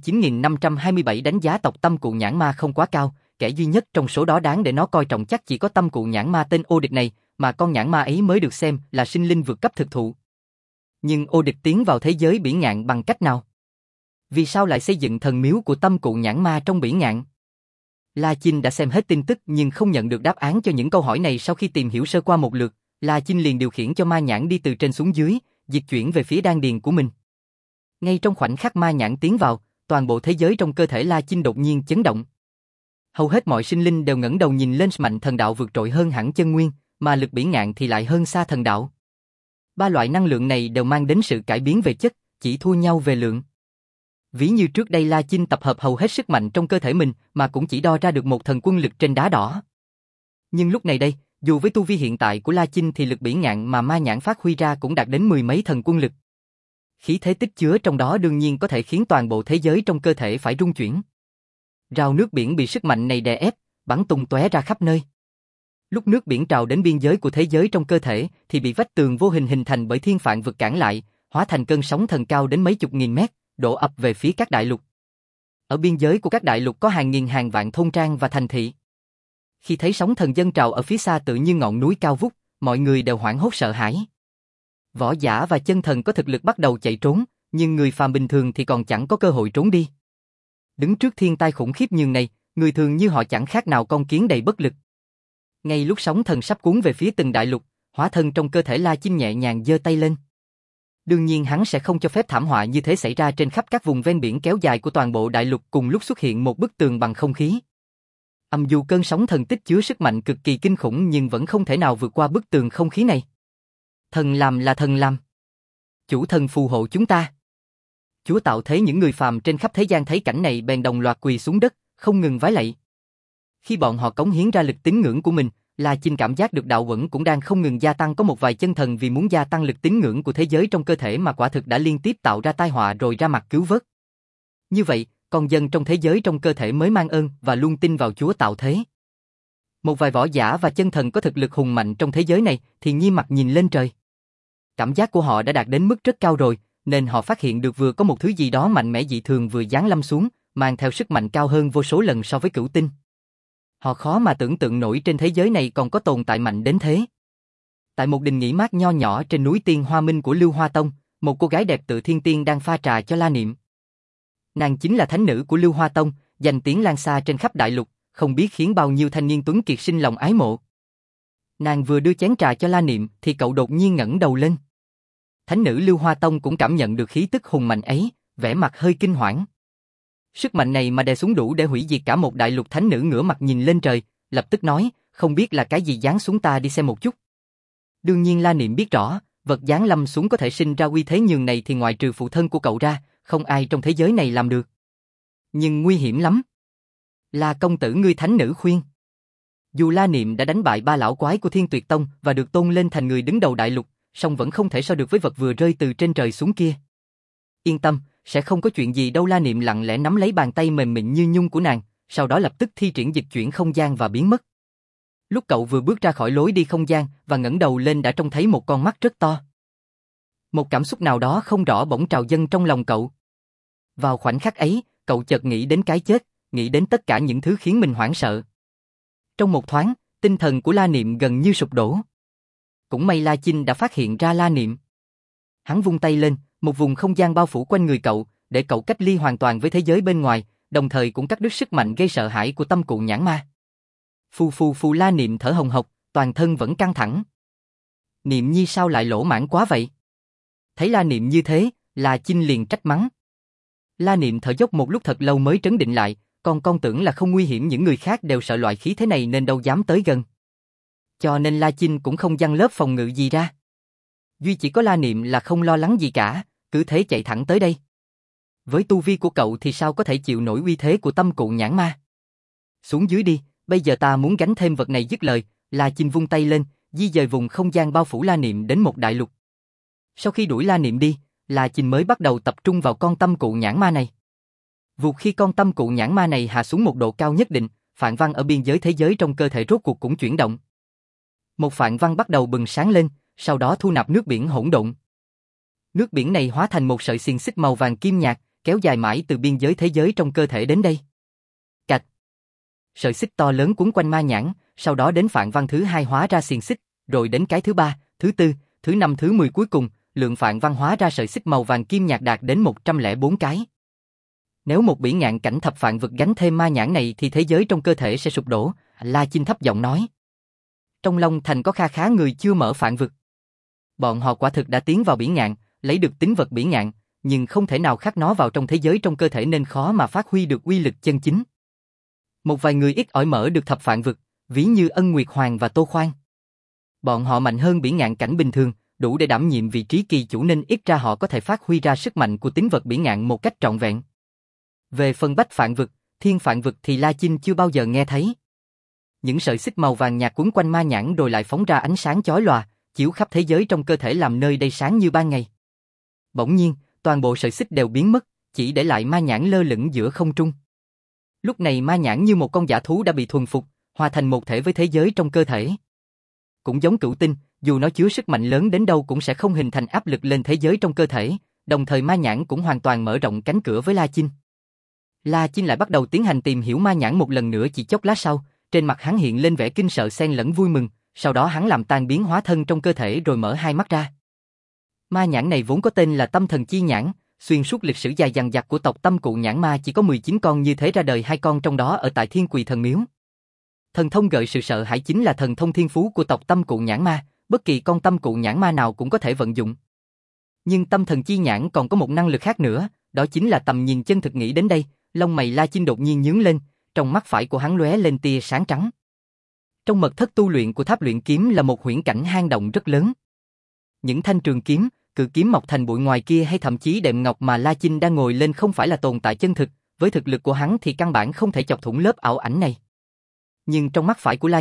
9527 đánh giá tộc Tâm Cụ Nhãn Ma không quá cao, kẻ duy nhất trong số đó đáng để nó coi trọng chắc chỉ có Tâm Cụ Nhãn Ma tên Ô Địch này, mà con nhãn ma ấy mới được xem là sinh linh vượt cấp thực thụ. Nhưng Ô Địch tiến vào thế giới bỉ ngạn bằng cách nào? Vì sao lại xây dựng thần miếu của Tâm Cụ Nhãn Ma trong bỉ ngạn? La Chinh đã xem hết tin tức nhưng không nhận được đáp án cho những câu hỏi này. Sau khi tìm hiểu sơ qua một lượt, La Chinh liền điều khiển cho ma nhãn đi từ trên xuống dưới, dịch chuyển về phía đan điền của mình. Ngay trong khoảnh khắc ma nhãn tiến vào, toàn bộ thế giới trong cơ thể La Chinh đột nhiên chấn động. Hầu hết mọi sinh linh đều ngẩng đầu nhìn lên. Mạnh thần đạo vượt trội hơn hẳn chân nguyên, mà lực bỉ ngạn thì lại hơn xa thần đạo. 3 loại năng lượng này đều mang đến sự cải biến về chất, chỉ thua nhau về lượng. Ví như trước đây La Chinh tập hợp hầu hết sức mạnh trong cơ thể mình mà cũng chỉ đo ra được một thần quân lực trên đá đỏ. Nhưng lúc này đây, dù với tu vi hiện tại của La Chinh thì lực bỉ ngạn mà ma nhãn phát huy ra cũng đạt đến 10 mấy thần quân lực. Khí thế tích chứa trong đó đương nhiên có thể khiến toàn bộ thế giới trong cơ thể phải rung chuyển. Rào nước biển bị sức mạnh này đè ép, bắn tung tóe ra khắp nơi. Lúc nước biển trào đến biên giới của thế giới trong cơ thể thì bị vách tường vô hình hình thành bởi thiên phạn vực cản lại, hóa thành cơn sóng thần cao đến mấy chục nghìn mét, đổ ập về phía các đại lục. Ở biên giới của các đại lục có hàng nghìn hàng vạn thôn trang và thành thị. Khi thấy sóng thần dâng trào ở phía xa tự như ngọn núi cao vút, mọi người đều hoảng hốt sợ hãi. Võ giả và chân thần có thực lực bắt đầu chạy trốn, nhưng người phàm bình thường thì còn chẳng có cơ hội trốn đi. Đứng trước thiên tai khủng khiếp nhường này, người thường như họ chẳng khác nào con kiến đầy bất lực. Ngay lúc sóng thần sắp cuốn về phía từng đại lục, hóa thân trong cơ thể La Chinh nhẹ nhàng giơ tay lên. Đương nhiên hắn sẽ không cho phép thảm họa như thế xảy ra trên khắp các vùng ven biển kéo dài của toàn bộ đại lục. Cùng lúc xuất hiện một bức tường bằng không khí. Dù cơn sóng thần tích chứa sức mạnh cực kỳ kinh khủng nhưng vẫn không thể nào vượt qua bức tường không khí này. Thần làm là thần làm. Chủ thần phù hộ chúng ta. Chúa tạo thế. Những người phàm trên khắp thế gian thấy cảnh này bèn đồng loạt quỳ xuống đất, không ngừng vái lạy. Khi bọn họ cống hiến ra lực tín ngưỡng của mình, La Chinh cảm giác được đạo uẩn cũng đang không ngừng gia tăng, có một vài chân thần vì muốn gia tăng lực tín ngưỡng của thế giới trong cơ thể mà quả thực đã liên tiếp tạo ra tai họa rồi ra mặt cứu vớt. Như vậy, con dân trong thế giới trong cơ thể mới mang ơn và luôn tin vào Chúa tạo thế. Một vài võ giả và chân thần có thực lực hùng mạnh trong thế giới này thì nghiêm mặt nhìn lên trời. Cảm giác của họ đã đạt đến mức rất cao rồi, nên họ phát hiện được vừa có một thứ gì đó mạnh mẽ dị thường vừa giáng lâm xuống, mang theo sức mạnh cao hơn vô số lần so với cửu tinh. Họ khó mà tưởng tượng nổi trên thế giới này còn có tồn tại mạnh đến thế. Tại một đình nghỉ mát nho nhỏ trên núi Tiên Hoa Minh của Lưu Hoa Tông, một cô gái đẹp tự thiên tiên đang pha trà cho La Niệm. Nàng chính là thánh nữ của Lưu Hoa Tông, danh tiếng lan xa trên khắp đại lục, không biết khiến bao nhiêu thanh niên tuấn kiệt sinh lòng ái mộ. Nàng vừa đưa chén trà cho La Niệm thì cậu đột nhiên ngẩng đầu lên. Thánh nữ Lưu Hoa Tông cũng cảm nhận được khí tức hùng mạnh ấy, vẻ mặt hơi kinh hoảng. Sức mạnh này mà đè xuống đủ để hủy diệt cả một đại lục. Thánh nữ ngửa mặt nhìn lên trời, lập tức nói, không biết là cái gì giáng xuống, ta đi xem một chút. Đương nhiên La Niệm biết rõ, vật giáng lâm xuống có thể sinh ra uy thế nhường này thì ngoại trừ phụ thân của cậu ra, không ai trong thế giới này làm được. Nhưng nguy hiểm lắm. La công tử, ngươi thánh nữ khuyên. Dù La Niệm đã đánh bại ba lão quái của Thiên Tuyệt Tông và được tôn lên thành người đứng đầu đại lục, song vẫn không thể so được với vật vừa rơi từ trên trời xuống kia. Yên tâm, sẽ không có chuyện gì đâu. La Niệm lặng lẽ nắm lấy bàn tay mềm mịn như nhung của nàng, sau đó lập tức thi triển dịch chuyển không gian và biến mất. Lúc cậu vừa bước ra khỏi lối đi không gian và ngẩng đầu lên đã trông thấy một con mắt rất to. Một cảm xúc nào đó không rõ bỗng trào dâng trong lòng cậu. Vào khoảnh khắc ấy, cậu chợt nghĩ đến cái chết, nghĩ đến tất cả những thứ khiến mình hoảng sợ. Trong một thoáng, tinh thần của La Niệm gần như sụp đổ. Cũng may La Chinh đã phát hiện ra La Niệm. Hắn vung tay lên, một vùng không gian bao phủ quanh người cậu, để cậu cách ly hoàn toàn với thế giới bên ngoài, đồng thời cũng cắt đứt sức mạnh gây sợ hãi của tâm cụ nhãn ma. Phù La Niệm thở hồng hộc, toàn thân vẫn căng thẳng. Niệm nhi sao lại lỗ mãng quá vậy? Thấy La Niệm như thế, La Chinh liền trách mắng. La Niệm thở dốc một lúc thật lâu mới trấn định lại, con tưởng là không nguy hiểm, những người khác đều sợ loại khí thế này nên đâu dám tới gần. Cho nên La Chinh cũng không giăng lớp phòng ngự gì ra. Duy chỉ có La Niệm là không lo lắng gì cả, cứ thế chạy thẳng tới đây. Với tu vi của cậu thì sao có thể chịu nổi uy thế của tâm cụ nhãn ma? Xuống dưới đi, bây giờ ta muốn gánh thêm vật này. Dứt lời, La Chinh vung tay lên, di dời vùng không gian bao phủ La Niệm đến một đại lục. Sau khi đuổi La Niệm đi, La Chinh mới bắt đầu tập trung vào con tâm cụ nhãn ma này. Vụt khi con tâm cụ nhãn ma này hạ xuống một độ cao nhất định, phạn văn ở biên giới thế giới trong cơ thể rốt cuộc cũng chuyển động. Một phạn văn bắt đầu bừng sáng lên, sau đó thu nạp nước biển hỗn độn. Nước biển này hóa thành một sợi xiềng xích màu vàng kim nhạt, kéo dài mãi từ biên giới thế giới trong cơ thể đến đây. Cạch. Sợi xích to lớn quấn quanh ma nhãn, sau đó đến phạn văn thứ 2 hóa ra xiềng xích, rồi đến cái thứ 3, thứ 4, thứ 5, thứ 10 cuối cùng, lượng phạn văn hóa ra sợi xích màu vàng kim nhạt đạt đến 104 cái. Nếu một bỉ ngạn cảnh thập phạn vực gánh thêm ma nhãn này thì thế giới trong cơ thể sẽ sụp đổ, La Chinh thấp giọng nói. Trong Long Thành có kha khá người chưa mở phạn vực. Bọn họ quả thực đã tiến vào bỉ ngạn, lấy được tính vật bỉ ngạn, nhưng không thể nào khắc nó vào trong thế giới trong cơ thể nên khó mà phát huy được uy lực chân chính. Một vài người ít ỏi mở được thập phạn vực, ví như Ân Nguyệt Hoàng và Tô Khoan. Bọn họ mạnh hơn bỉ ngạn cảnh bình thường, đủ để đảm nhiệm vị trí kỳ chủ nên ít ra họ có thể phát huy ra sức mạnh của tính vật bỉ ngạn một cách trọn vẹn. Về phần bách phạn vực, thiên phạn vực thì La Chinh chưa bao giờ nghe thấy. Những sợi xích màu vàng nhạt quấn quanh ma nhãn rồi lại phóng ra ánh sáng chói lòa, chiếu khắp thế giới trong cơ thể làm nơi đây sáng như ban ngày. Bỗng nhiên, toàn bộ sợi xích đều biến mất, chỉ để lại ma nhãn lơ lửng giữa không trung. Lúc này ma nhãn như một con dã thú đã bị thuần phục, hòa thành một thể với thế giới trong cơ thể. Cũng giống cửu tinh, dù nó chứa sức mạnh lớn đến đâu cũng sẽ không hình thành áp lực lên thế giới trong cơ thể, đồng thời ma nhãn cũng hoàn toàn mở rộng cánh cửa với La Chinh. La Chinh lại bắt đầu tiến hành tìm hiểu ma nhãn một lần nữa. Chỉ chốc lát sau, trên mặt hắn hiện lên vẻ kinh sợ xen lẫn vui mừng, sau đó hắn làm tan biến hóa thân trong cơ thể rồi mở hai mắt ra. Ma nhãn này vốn có tên là Tâm Thần Chi Nhãn, xuyên suốt lịch sử dài dằng dặc của tộc Tâm Cụ Nhãn Ma chỉ có 19 con như thế ra đời, 2 con trong đó ở tại Thiên Quỳ Thần Miếu. Thần thông gợi sự sợ hãi chính là thần thông thiên phú của tộc Tâm Cụ Nhãn Ma, bất kỳ con Tâm Cụ Nhãn Ma nào cũng có thể vận dụng. Nhưng Tâm Thần Chi Nhãn còn có một năng lực khác nữa, đó chính là tầm nhìn chân thực. Nghĩ đến đây, lông mày La Chinh đột nhiên nhướng lên, trong mắt phải của hắn lóe lên tia sáng trắng. Trong mật thất tu luyện của tháp luyện kiếm là một huyễn cảnh hang động rất lớn. Những thanh trường kiếm, cự kiếm mọc thành bụi ngoài kia hay thậm chí đệm ngọc mà La Chinh đang ngồi lên không phải là tồn tại chân thực, với thực lực của hắn thì căn bản không thể chọc thủng lớp ảo ảnh này. Nhưng trong mắt phải của La Chinh,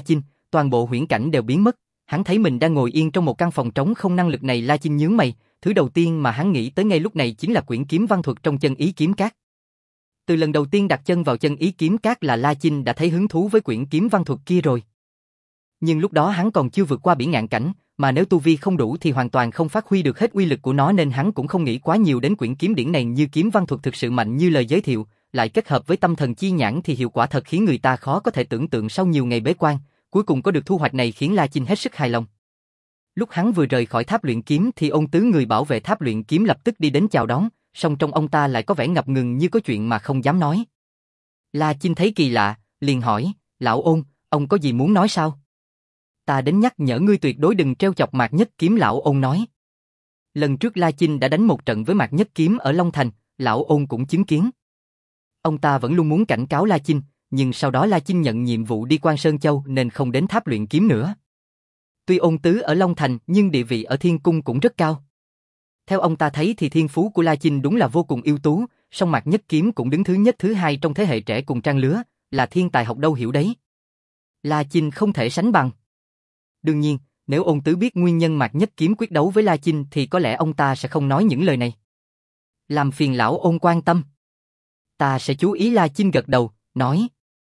toàn bộ huyễn cảnh đều biến mất. Hắn thấy mình đang ngồi yên trong một căn phòng trống không năng lực này. La Chinh nhướng mày, thứ đầu tiên mà hắn nghĩ tới ngay lúc này chính là quyển kiếm văn thuật trong chân ý kiếm cát. Từ lần đầu tiên đặt chân vào chân ý kiếm cát là La Chinh đã thấy hứng thú với quyển kiếm văn thuật kia rồi. Nhưng lúc đó hắn còn chưa vượt qua bỉ ngạn cảnh, mà nếu tu vi không đủ thì hoàn toàn không phát huy được hết uy lực của nó, nên hắn cũng không nghĩ quá nhiều đến quyển kiếm điển này. Như kiếm văn thuật thực sự mạnh như lời giới thiệu, lại kết hợp với tâm thần chi nhãn thì hiệu quả thật khiến người ta khó có thể tưởng tượng. Sau nhiều ngày bế quan, cuối cùng có được thu hoạch này khiến La Chinh hết sức hài lòng. Lúc hắn vừa rời khỏi tháp luyện kiếm thì Ôn Tứ, người bảo vệ tháp luyện kiếm, lập tức đi đến chào đón, song trong ông ta lại có vẻ ngập ngừng như có chuyện mà không dám nói. La Chinh thấy kỳ lạ, liền hỏi, lão Ôn, ông có gì muốn nói sao? Ta đến nhắc nhở ngươi tuyệt đối đừng trêu chọc Mạc Nhất Kiếm, lão Ôn nói. Lần trước La Chinh đã đánh một trận với Mạc Nhất Kiếm ở Long Thành, lão Ôn cũng chứng kiến. Ông ta vẫn luôn muốn cảnh cáo La Chinh, nhưng sau đó La Chinh nhận nhiệm vụ đi Quan Sơn Châu nên không đến tháp luyện kiếm nữa. Tuy Ôn Tứ ở Long Thành nhưng địa vị ở Thiên Cung cũng rất cao. Theo ông ta thấy thì thiên phú của La Chinh đúng là vô cùng ưu tú, song Mạc Nhất Kiếm cũng đứng thứ nhất thứ hai trong thế hệ trẻ cùng trang lứa, là thiên tài học đâu hiểu đấy. La Chinh không thể sánh bằng. Đương nhiên, nếu Ôn Tứ biết nguyên nhân Mạc Nhất Kiếm quyết đấu với La Chinh thì có lẽ ông ta sẽ không nói những lời này. Làm phiền lão Ôn quan tâm. Ta sẽ chú ý. La Chinh gật đầu, nói.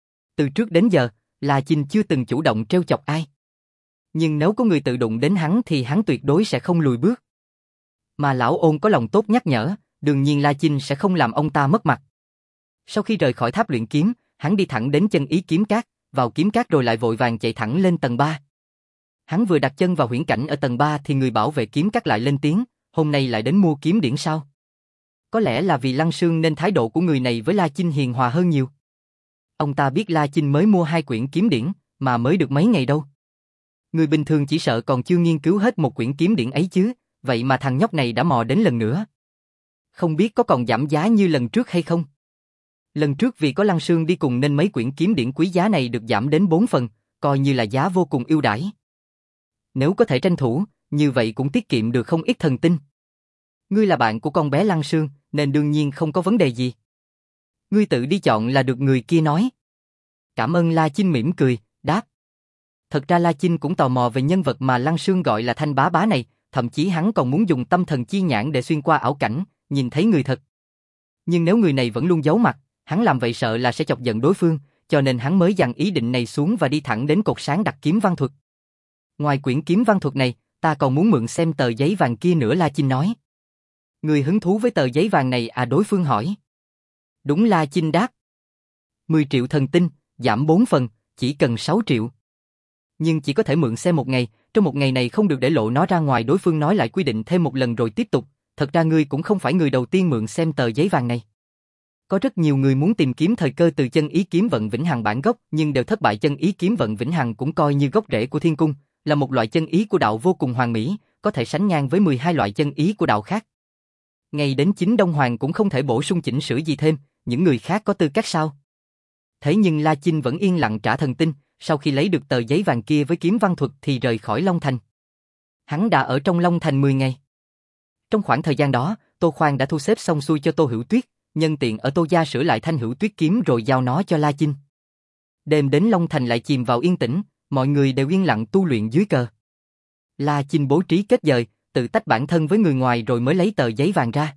Từ trước đến giờ, La Chinh chưa từng chủ động trêu chọc ai. Nhưng nếu có người tự đụng đến hắn thì hắn tuyệt đối sẽ không lùi bước. Mà lão Ôn có lòng tốt nhắc nhở, đương nhiên La Chinh sẽ không làm ông ta mất mặt. Sau khi rời khỏi tháp luyện kiếm, hắn đi thẳng đến chân ý kiếm cát, vào kiếm cát rồi lại vội vàng chạy thẳng lên tầng 3. Hắn vừa đặt chân vào huyễn cảnh ở tầng 3 thì người bảo vệ kiếm cát lại lên tiếng, hôm nay lại đến mua kiếm điển sao? Có lẽ là vì Lăng Sương nên thái độ của người này với La Chinh hiền hòa hơn nhiều. Ông ta biết La Chinh mới mua 2 quyển kiếm điển, mà mới được mấy ngày đâu. Người bình thường chỉ sợ còn chưa nghiên cứu hết một quyển kiếm điển ấy chứ, vậy mà thằng nhóc này đã mò đến lần nữa. Không biết có còn giảm giá như lần trước hay không? Lần trước vì có Lăng Sương đi cùng nên mấy quyển kiếm điển quý giá này được giảm đến 4 phần, coi như là giá vô cùng ưu đãi. Nếu có thể tranh thủ, như vậy cũng tiết kiệm được không ít thần tinh. Ngươi là bạn của con bé Lăng Sương, nên đương nhiên không có vấn đề gì. Ngươi tự đi chọn là được, người kia nói. Cảm ơn. La Chinh mỉm cười, đáp. Thật ra La Chinh cũng tò mò về nhân vật mà Lăng Sương gọi là Thanh Bá Bá này, thậm chí hắn còn muốn dùng tâm thần chi nhãn để xuyên qua ảo cảnh, nhìn thấy người thật. Nhưng nếu người này vẫn luôn giấu mặt, hắn làm vậy sợ là sẽ chọc giận đối phương, cho nên hắn mới dằn ý định này xuống và đi thẳng đến cột sáng đặt kiếm văn thuật. Ngoài quyển kiếm văn thuật này, ta còn muốn mượn xem tờ giấy vàng kia nữa, La Chinh nói. Người hứng thú với tờ giấy vàng này à, đối phương hỏi. Đúng, La Chinh đáp. 10 triệu thần tinh, giảm 4 phần, chỉ cần 6 triệu. Nhưng chỉ có thể mượn xem một ngày, trong một ngày này không được để lộ nó ra ngoài. Đối phương nói lại quy định thêm một lần rồi tiếp tục. Thật ra ngươi cũng không phải người đầu tiên mượn xem tờ giấy vàng này. Có rất nhiều người muốn tìm kiếm thời cơ từ chân ý kiếm vận vĩnh hằng bản gốc nhưng đều thất bại. Chân ý kiếm vận vĩnh hằng cũng coi như gốc rễ của thiên cung, là một loại chân ý của đạo vô cùng hoàn mỹ, có thể sánh ngang với 12 loại chân ý của đạo khác. Ngay đến chính Đông Hoàng cũng không thể bổ sung chỉnh sửa gì thêm, những người khác có tư cách sao? Thế nhưng La Chinh vẫn yên lặng trả thần tinh, sau khi lấy được tờ giấy vàng kia với kiếm văn thuật thì rời khỏi Long Thành. Hắn đã ở trong Long Thành 10 ngày. Trong khoảng thời gian đó, Tô Khoan đã thu xếp xong xuôi cho Tô Hữu Tuyết, nhân tiện ở Tô gia sửa lại Thanh Hữu Tuyết kiếm rồi giao nó cho La Chinh. Đêm đến Long Thành lại chìm vào yên tĩnh, mọi người đều yên lặng tu luyện dưới cờ. La Chinh bố trí kết dời, tự tách bản thân với người ngoài rồi mới lấy tờ giấy vàng ra.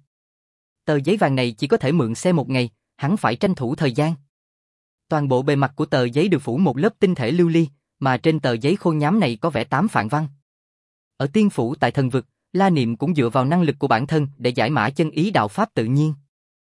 Tờ giấy vàng này chỉ có thể mượn xem một ngày, hắn phải tranh thủ thời gian. Toàn bộ bề mặt của tờ giấy được phủ một lớp tinh thể lưu ly, mà trên tờ giấy khô nhám này có vẽ 8 phạn văn. Ở tiên phủ tại thần vực, La Niệm cũng dựa vào năng lực của bản thân để giải mã chân ý đạo pháp tự nhiên.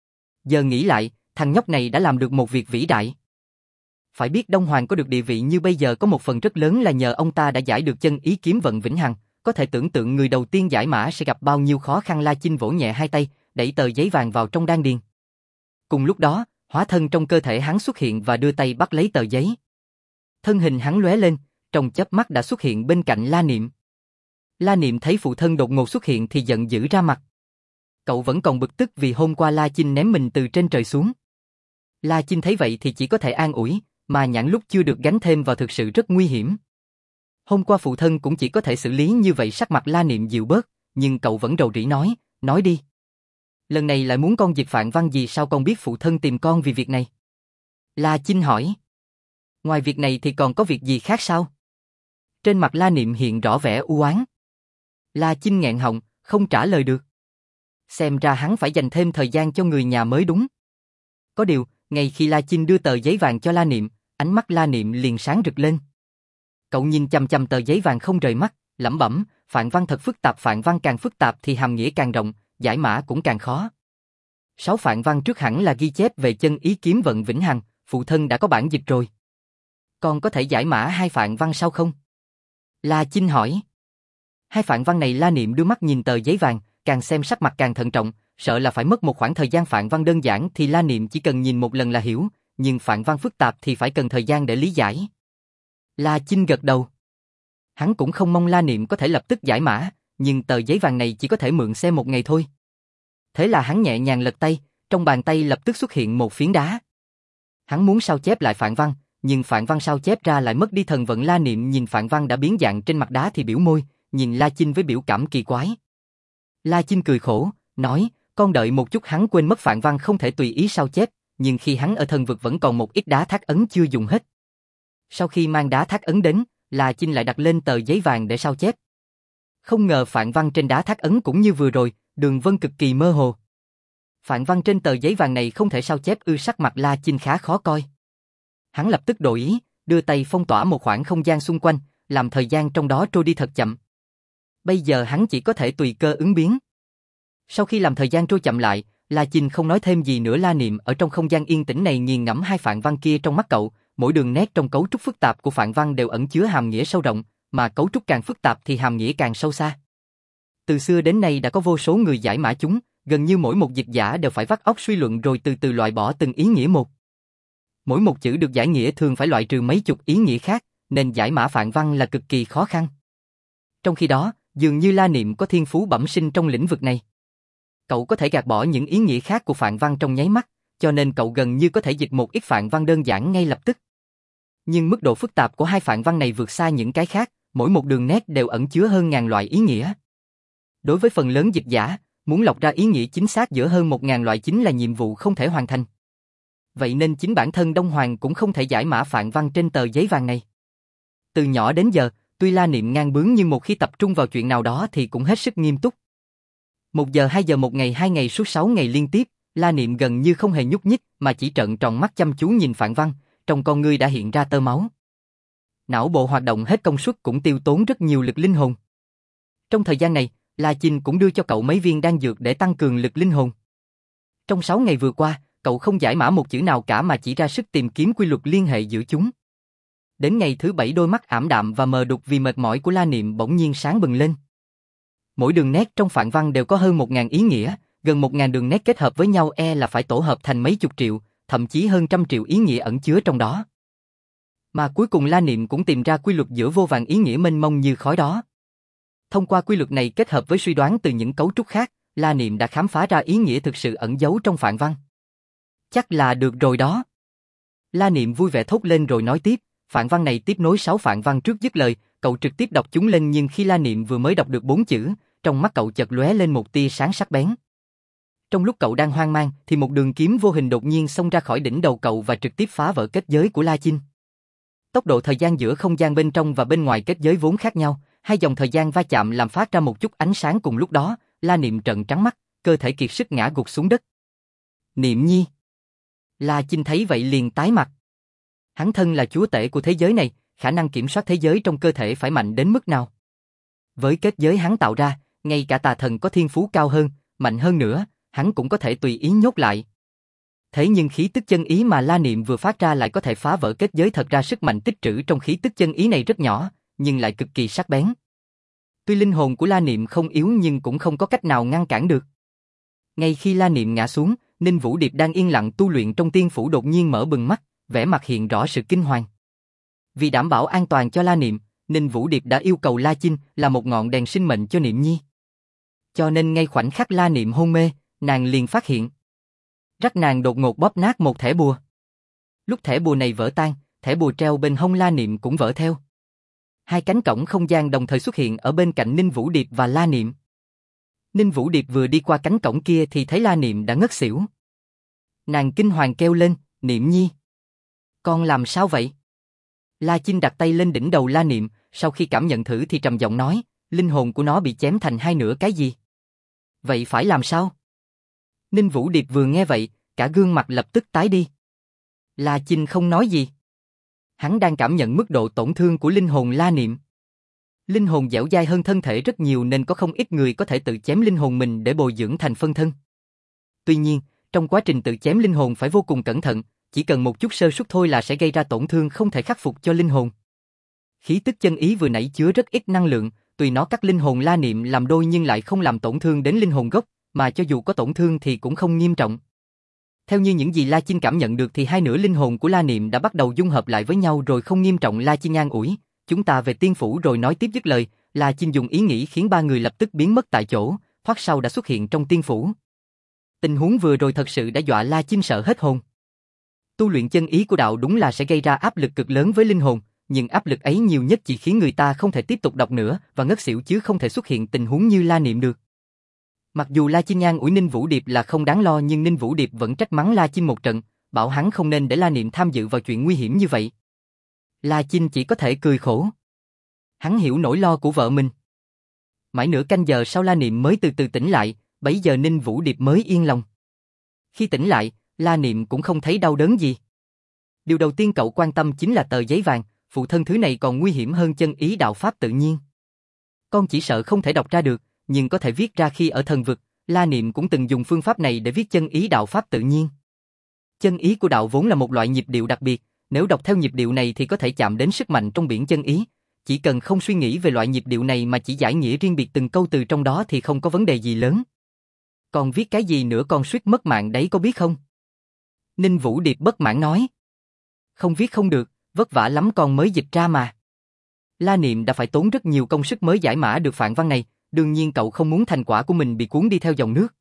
Giờ nghĩ lại, thằng nhóc này đã làm được một việc vĩ đại. Phải biết Đông Hoàng có được địa vị như bây giờ có một phần rất lớn là nhờ ông ta đã giải được chân ý kiếm vận vĩnh hằng, có thể tưởng tượng người đầu tiên giải mã sẽ gặp bao nhiêu khó khăn. La Chinh vỗ nhẹ hai tay, đẩy tờ giấy vàng vào trong đan điền. Cùng lúc đó, hóa thân trong cơ thể hắn xuất hiện và đưa tay bắt lấy tờ giấy. Thân hình hắn lóe lên, trong chớp mắt đã xuất hiện bên cạnh La Niệm. La Niệm thấy phụ thân đột ngột xuất hiện thì giận dữ ra mặt. Cậu vẫn còn bực tức vì hôm qua La Chinh ném mình từ trên trời xuống. La Chinh thấy vậy thì chỉ có thể an ủi, mà nhãn lúc chưa được gánh thêm vào thực sự rất nguy hiểm. Hôm qua phụ thân cũng chỉ có thể xử lý như vậy. Sắc mặt La Niệm dịu bớt, nhưng cậu vẫn rầu rĩ nói đi. Lần này lại muốn con diệt phạn văn gì sao, con biết phụ thân tìm con vì việc này? La Chinh hỏi. Ngoài việc này thì còn có việc gì khác sao? Trên mặt La Niệm hiện rõ vẻ u oán. La Chinh nghẹn họng, không trả lời được. Xem ra hắn phải dành thêm thời gian cho người nhà mới đúng. Có điều, ngay khi La Chinh đưa tờ giấy vàng cho La Niệm, ánh mắt La Niệm liền sáng rực lên. Cậu nhìn chằm chằm tờ giấy vàng không rời mắt, lẩm bẩm, phạn văn thật phức tạp, phạn văn càng phức tạp thì hàm nghĩa càng rộng, giải mã cũng càng khó. 6 phạn văn trước hẳn là ghi chép về chân ý kiếm vận vĩnh hằng, phụ thân đã có bản dịch rồi. Con có thể giải mã 2 phạn văn sau không? La Chinh hỏi. 2 phạn văn này La Niệm đưa mắt nhìn tờ giấy vàng, càng xem sắc mặt càng thận trọng, sợ là phải mất một khoảng thời gian. Phạn văn đơn giản thì La Niệm chỉ cần nhìn một lần là hiểu, nhưng phạn văn phức tạp thì phải cần thời gian để lý giải. La Chinh gật đầu. Hắn cũng không mong La Niệm có thể lập tức giải mã, nhưng tờ giấy vàng này chỉ có thể mượn xem một ngày thôi. Thế là hắn nhẹ nhàng lật tay, trong bàn tay lập tức xuất hiện một phiến đá. Hắn muốn sao chép lại phạn văn, nhưng phạn văn sao chép ra lại mất đi thần vận. La Niệm nhìn phạn văn đã biến dạng trên mặt đá thì biểu môi, nhìn La Chinh với biểu cảm kỳ quái. La Chinh cười khổ, nói, con đợi một chút. Hắn quên mất phạn văn không thể tùy ý sao chép, nhưng khi hắn ở thần vực vẫn còn một ít đá thác ấn chưa dùng hết. Sau khi mang đá thác ấn đến, La Chinh lại đặt lên tờ giấy vàng để sao chép. Không ngờ phạn văn trên đá thác ấn cũng như vừa rồi, đường vân cực kỳ mơ hồ. Phạn văn trên tờ giấy vàng này không thể sao chép sắc mặt La Chinh khá khó coi. Hắn lập tức đổi ý, đưa tay phong tỏa một khoảng không gian xung quanh, làm thời gian trong đó trôi đi thật chậm. Bây giờ hắn chỉ có thể tùy cơ ứng biến. Sau khi làm thời gian trôi chậm lại, La Chinh không nói thêm gì nữa. La Niệm ở trong không gian yên tĩnh này nghiền ngẫm 2 phạn văn kia trong mắt cậu, mỗi đường nét trong cấu trúc phức tạp của phạn văn đều ẩn chứa hàm nghĩa sâu rộng, mà cấu trúc càng phức tạp thì hàm nghĩa càng sâu xa. Từ xưa đến nay đã có vô số người giải mã chúng, gần như mỗi một dịch giả đều phải vắt óc suy luận rồi từ từ loại bỏ từng ý nghĩa một. Mỗi một chữ được giải nghĩa thường phải loại trừ mấy chục ý nghĩa khác, nên giải mã phạn văn là cực kỳ khó khăn. Trong khi đó, dường như La Niệm có thiên phú bẩm sinh trong lĩnh vực này. Cậu có thể gạt bỏ những ý nghĩa khác của phạn văn trong nháy mắt, cho nên cậu gần như có thể dịch một ít phạn văn đơn giản ngay lập tức. Nhưng mức độ phức tạp của 2 phạn văn này vượt xa những cái khác, mỗi một đường nét đều ẩn chứa hơn ngàn loại ý nghĩa. Đối với phần lớn dịch giả, muốn lọc ra ý nghĩa chính xác giữa hơn 1000 loại chính là nhiệm vụ không thể hoàn thành. Vậy nên chính bản thân Đông Hoàng cũng không thể giải mã phạn văn trên tờ giấy vàng này. Từ nhỏ đến giờ, tuy La Niệm ngang bướng nhưng một khi tập trung vào chuyện nào đó thì cũng hết sức nghiêm túc. 1 giờ 2 giờ một ngày 2 ngày suốt 6 ngày liên tiếp, La Niệm gần như không hề nhúc nhích mà chỉ trợn tròn mắt chăm chú nhìn phạn văn, trong con ngươi đã hiện ra tơ máu. Não bộ hoạt động hết công suất cũng tiêu tốn rất nhiều lực linh hồn. Trong thời gian này, La Chinh cũng đưa cho cậu mấy viên đan dược để tăng cường lực linh hồn. Trong 6 ngày vừa qua, cậu không giải mã một chữ nào cả mà chỉ ra sức tìm kiếm quy luật liên hệ giữa chúng. Đến ngày thứ 7 đôi mắt ảm đạm và mờ đục vì mệt mỏi của La Niệm bỗng nhiên sáng bừng lên. Mỗi đường nét trong phạn văn đều có hơn 1000 ý nghĩa, gần 1000 đường nét kết hợp với nhau là phải tổ hợp thành mấy chục triệu, thậm chí hơn trăm triệu ý nghĩa ẩn chứa trong đó. Mà cuối cùng La Niệm cũng tìm ra quy luật giữa vô vàn ý nghĩa mênh mông như khói đó. Thông qua quy luật này kết hợp với suy đoán từ những cấu trúc khác, La Niệm đã khám phá ra ý nghĩa thực sự ẩn giấu trong phạn văn. Chắc là được rồi đó. La Niệm vui vẻ thốt lên rồi nói tiếp, phạn văn này tiếp nối 6 phạn văn trước. Dứt lời, cậu trực tiếp đọc chúng lên nhưng khi La Niệm vừa mới đọc được 4 chữ, trong mắt cậu chợt lóe lên một tia sáng sắc bén. Trong lúc cậu đang hoang mang thì một đường kiếm vô hình đột nhiên xông ra khỏi đỉnh đầu cậu và trực tiếp phá vỡ kết giới của La Chinh. Tốc độ thời gian giữa không gian bên trong và bên ngoài kết giới vốn khác nhau, 2 dòng thời gian va chạm làm phát ra một chút ánh sáng cùng lúc đó, La Niệm trợn trắng mắt, cơ thể kiệt sức ngã gục xuống đất. Niệm Nhi. La Chinh thấy vậy liền tái mặt. Hắn thân là chúa tể của thế giới này, khả năng kiểm soát thế giới trong cơ thể phải mạnh đến mức nào? Với kết giới hắn tạo ra, ngay cả tà thần có thiên phú cao hơn, mạnh hơn nữa, hắn cũng có thể tùy ý nhốt lại. Thế nhưng khí tức chân ý mà La Niệm vừa phát ra lại có thể phá vỡ kết giới. Thật ra sức mạnh tích trữ trong khí tức chân ý này rất nhỏ, nhưng lại cực kỳ sắc bén. Tuy linh hồn của La Niệm không yếu nhưng cũng không có cách nào ngăn cản được. Ngay khi La Niệm ngã xuống, Ninh Vũ Điệp đang yên lặng tu luyện trong tiên phủ đột nhiên mở bừng mắt, vẻ mặt hiện rõ sự kinh hoàng. Vì đảm bảo an toàn cho La Niệm, Ninh Vũ Điệp đã yêu cầu La Chinh là một ngọn đèn sinh mệnh cho Niệm Nhi. Cho nên ngay khoảnh khắc La Niệm hôn mê, nàng liền phát hiện. Rắc nàng đột ngột bóp nát một thẻ bùa. Lúc thẻ bùa này vỡ tan, thẻ bùa treo bên hông La Niệm cũng vỡ theo. 2 cánh cổng không gian đồng thời xuất hiện ở bên cạnh Ninh Vũ Điệp và La Niệm. Ninh Vũ Điệp vừa đi qua cánh cổng kia thì thấy La Niệm đã ngất xỉu. Nàng kinh hoàng kêu lên, Niệm Nhi. Con làm sao vậy? La Chinh đặt tay lên đỉnh đầu La Niệm, sau khi cảm nhận thử thì trầm giọng nói, linh hồn của nó bị chém thành hai nửa cái gì? Vậy phải làm sao? Ninh Vũ Điệp vừa nghe vậy, cả gương mặt lập tức tái đi. La Chinh không nói gì. Hắn đang cảm nhận mức độ tổn thương của linh hồn La Niệm. Linh hồn dẻo dai hơn thân thể rất nhiều nên có không ít người có thể tự chém linh hồn mình để bồi dưỡng thành phân thân. Tuy nhiên, trong quá trình tự chém linh hồn phải vô cùng cẩn thận, chỉ cần một chút sơ suất thôi là sẽ gây ra tổn thương không thể khắc phục cho linh hồn. Khí tức chân ý vừa nãy chứa rất ít năng lượng, tuy nó cắt linh hồn La Niệm làm đôi nhưng lại không làm tổn thương đến linh hồn gốc, mà cho dù có tổn thương thì cũng không nghiêm trọng. Theo như những gì La Chinh cảm nhận được thì hai nửa linh hồn của La Niệm đã bắt đầu dung hợp lại với nhau rồi, không nghiêm trọng. La Chinh an ủi, chúng ta về tiên phủ rồi nói tiếp. Dứt lời, La Chinh dùng ý nghĩ khiến ba người lập tức biến mất tại chỗ, thoát sau đã xuất hiện trong tiên phủ. Tình huống vừa rồi thật sự đã dọa La Chinh sợ hết hồn. Tu luyện chân ý của đạo đúng là sẽ gây ra áp lực cực lớn với linh hồn, nhưng áp lực ấy nhiều nhất chỉ khiến người ta không thể tiếp tục đọc nữa và ngất xỉu chứ không thể xuất hiện tình huống như La Niệm được. Mặc dù La Chinh an ủi Ninh Vũ Điệp là không đáng lo nhưng Ninh Vũ Điệp vẫn trách mắng La Chinh một trận, bảo hắn không nên để La Niệm tham dự vào chuyện nguy hiểm như vậy. La Chinh chỉ có thể cười khổ. Hắn hiểu nỗi lo của vợ mình. Mãi nửa canh giờ sau La Niệm mới từ từ tỉnh lại, bấy giờ Ninh Vũ Điệp mới yên lòng. Khi tỉnh lại, La Niệm cũng không thấy đau đớn gì. Điều đầu tiên cậu quan tâm chính là tờ giấy vàng, phụ thân thứ này còn nguy hiểm hơn chân ý đạo pháp tự nhiên. Con chỉ sợ không thể đọc ra được, nhưng có thể viết ra. Khi ở thần vực, La Niệm cũng từng dùng phương pháp này để viết chân ý đạo pháp tự nhiên. Chân ý của đạo vốn là một loại nhịp điệu đặc biệt, nếu đọc theo nhịp điệu này thì có thể chạm đến sức mạnh trong biển chân ý. Chỉ cần không suy nghĩ về loại nhịp điệu này mà chỉ giải nghĩa riêng biệt từng câu từ trong đó thì không có vấn đề gì lớn. Còn viết cái gì nữa con suýt mất mạng đấy có biết không? Ninh Vũ Điệp bất mãn nói. Không viết không được, vất vả lắm con mới dịch ra mà. La Niệm đã phải tốn rất nhiều công sức mới giải mã được phạn văn này, đương nhiên cậu không muốn thành quả của mình bị cuốn đi theo dòng nước.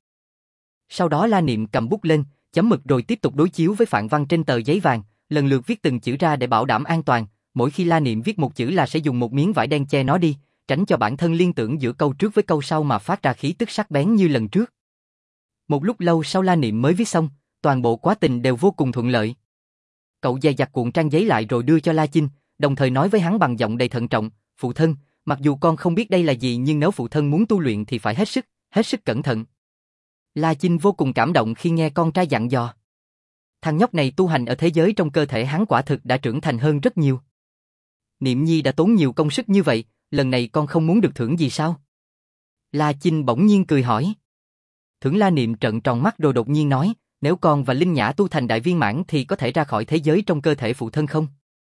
Sau đó La Niệm cầm bút lên, chấm mực rồi tiếp tục đối chiếu với phạn văn trên tờ giấy vàng, lần lượt viết từng chữ ra để bảo đảm an toàn. Mỗi khi La Niệm viết một chữ là sẽ dùng một miếng vải đen che nó đi, tránh cho bản thân liên tưởng giữa câu trước với câu sau mà phát ra khí tức sắc bén như lần trước. Một lúc lâu sau La Niệm mới viết xong, toàn bộ quá trình đều vô cùng thuận lợi. Cậu dè dặt cuộn trang giấy lại rồi đưa cho La Chinh, đồng thời nói với hắn bằng giọng đầy thận trọng, phụ thân, mặc dù con không biết đây là gì nhưng nếu phụ thân muốn tu luyện thì phải hết sức cẩn thận. La Chinh vô cùng cảm động khi nghe con trai dặn dò. Thằng nhóc này tu hành ở thế giới trong cơ thể hắn quả thực đã trưởng thành hơn rất nhiều. Niệm Nhi đã tốn nhiều công sức như vậy, lần này con không muốn được thưởng gì sao? La Chinh bỗng nhiên cười hỏi. Thưởng? La Niệm trợn tròn mắt rồi đột nhiên nói, nếu con và Linh Nhã tu thành đại viên mãn thì có thể ra khỏi thế giới trong cơ thể phụ thân không?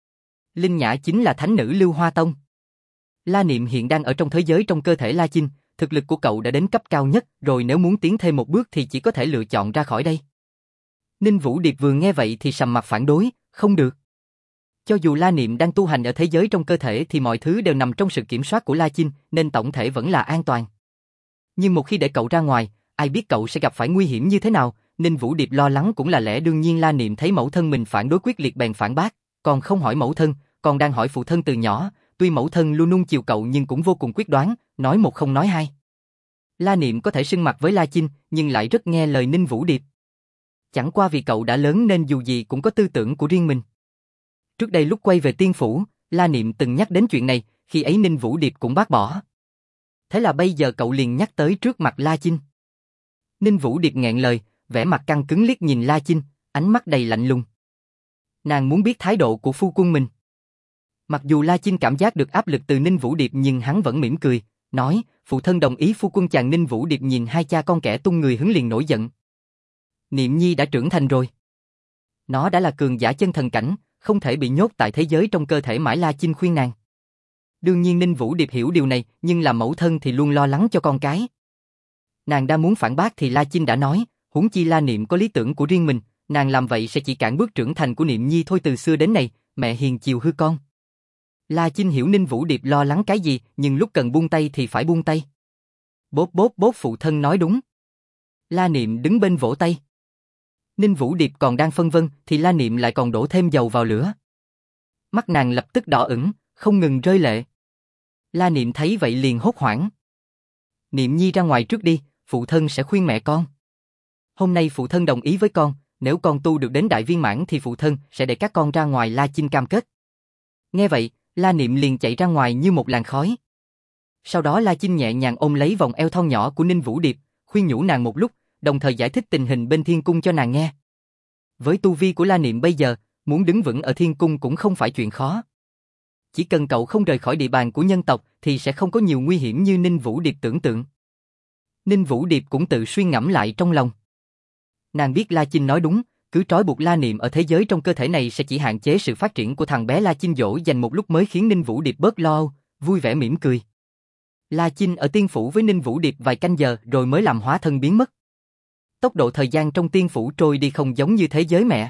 Linh Nhã chính là thánh nữ Lưu Hoa Tông. La Niệm hiện đang ở trong thế giới trong cơ thể La Chinh, thực lực của cậu đã đến cấp cao nhất rồi, nếu muốn tiến thêm một bước thì chỉ có thể lựa chọn ra khỏi đây. Ninh Vũ Điệp vừa nghe vậy thì sầm mặt phản đối, không được. Cho dù La Niệm đang tu hành ở thế giới trong cơ thể thì mọi thứ đều nằm trong sự kiểm soát của La Chinh nên tổng thể vẫn là an toàn. Nhưng một khi để cậu ra ngoài, ai biết cậu sẽ gặp phải nguy hiểm như thế nào, Ninh Vũ Điệp lo lắng cũng là lẽ đương nhiên. La Niệm thấy mẫu thân mình phản đối quyết liệt bèn phản bác, còn không hỏi mẫu thân, còn đang hỏi phụ thân từ nhỏ, tuy mẫu thân luôn nuông chiều cậu nhưng cũng vô cùng quyết đoán, nói một không nói hai. La Niệm có thể sưng mặt với La Chinh nhưng lại rất nghe lời Ninh Vũ Điệp. Chẳng qua vì cậu đã lớn nên dù gì cũng có tư tưởng của riêng mình. Trước đây lúc quay về tiên phủ, La Niệm từng nhắc đến chuyện này, khi ấy Ninh Vũ Điệp cũng bác bỏ. Thế là bây giờ cậu liền nhắc tới trước mặt La Chinh. Ninh Vũ Điệp nghẹn lời, vẻ mặt căng cứng liếc nhìn La Chinh, ánh mắt đầy lạnh lùng. Nàng muốn biết thái độ của phu quân mình. Mặc dù La Chinh cảm giác được áp lực từ Ninh Vũ Điệp nhưng hắn vẫn mỉm cười, nói, phụ thân đồng ý phu quân. Chàng Ninh Vũ Điệp nhìn hai cha con kẻ tung người hứng liền nổi giận. Niệm Nhi đã trưởng thành rồi. Nó đã là cường giả chân thần cảnh, không thể bị nhốt tại thế giới trong cơ thể mãi. La Chinh khuyên nàng. Đương nhiên Ninh Vũ Điệp hiểu điều này, nhưng làm mẫu thân thì luôn lo lắng cho con cái. Nàng đang muốn phản bác thì La Chinh đã nói, huống chi La Niệm có lý tưởng của riêng mình, nàng làm vậy sẽ chỉ cản bước trưởng thành của Niệm Nhi thôi. Từ xưa đến nay, mẹ hiền chiều hư con. La Chinh hiểu Ninh Vũ Điệp lo lắng cái gì, nhưng lúc cần buông tay thì phải buông tay. Bốp bốp bốp, phụ thân nói đúng. La Niệm đứng bên vỗ tay. Ninh Vũ Điệp còn đang phân vân thì La Niệm lại còn đổ thêm dầu vào lửa. Mắt nàng lập tức đỏ ửng, không ngừng rơi lệ. La Niệm thấy vậy liền hốt hoảng. Niệm Nhi ra ngoài trước đi, phụ thân sẽ khuyên mẹ con. Hôm nay phụ thân đồng ý với con, nếu con tu được đến đại viên mãn thì phụ thân sẽ để các con ra ngoài. La Chinh cam kết. Nghe vậy, La Niệm liền chạy ra ngoài như một làn khói. Sau đó La Chinh nhẹ nhàng ôm lấy vòng eo thon nhỏ của Ninh Vũ Điệp, khuyên nhủ nàng một lúc, đồng thời giải thích tình hình bên thiên cung cho nàng nghe. Với tu vi của La Niệm bây giờ, muốn đứng vững ở thiên cung cũng không phải chuyện khó. Chỉ cần cậu không rời khỏi địa bàn của nhân tộc thì sẽ không có nhiều nguy hiểm như Ninh Vũ Điệp tưởng tượng. Ninh Vũ Điệp cũng tự suy ngẫm lại trong lòng. Nàng biết La Chinh nói đúng, cứ trói buộc La Niệm ở thế giới trong cơ thể này sẽ chỉ hạn chế sự phát triển của thằng bé La Chinh dỗ dành một lúc mới khiến Ninh Vũ Điệp bớt lo âu, vui vẻ mỉm cười. La Chinh ở tiên phủ với Ninh Vũ Điệp vài canh giờ rồi mới làm hóa thân biến mất. Tốc độ thời gian trong tiên phủ trôi đi không giống như thế giới mẹ.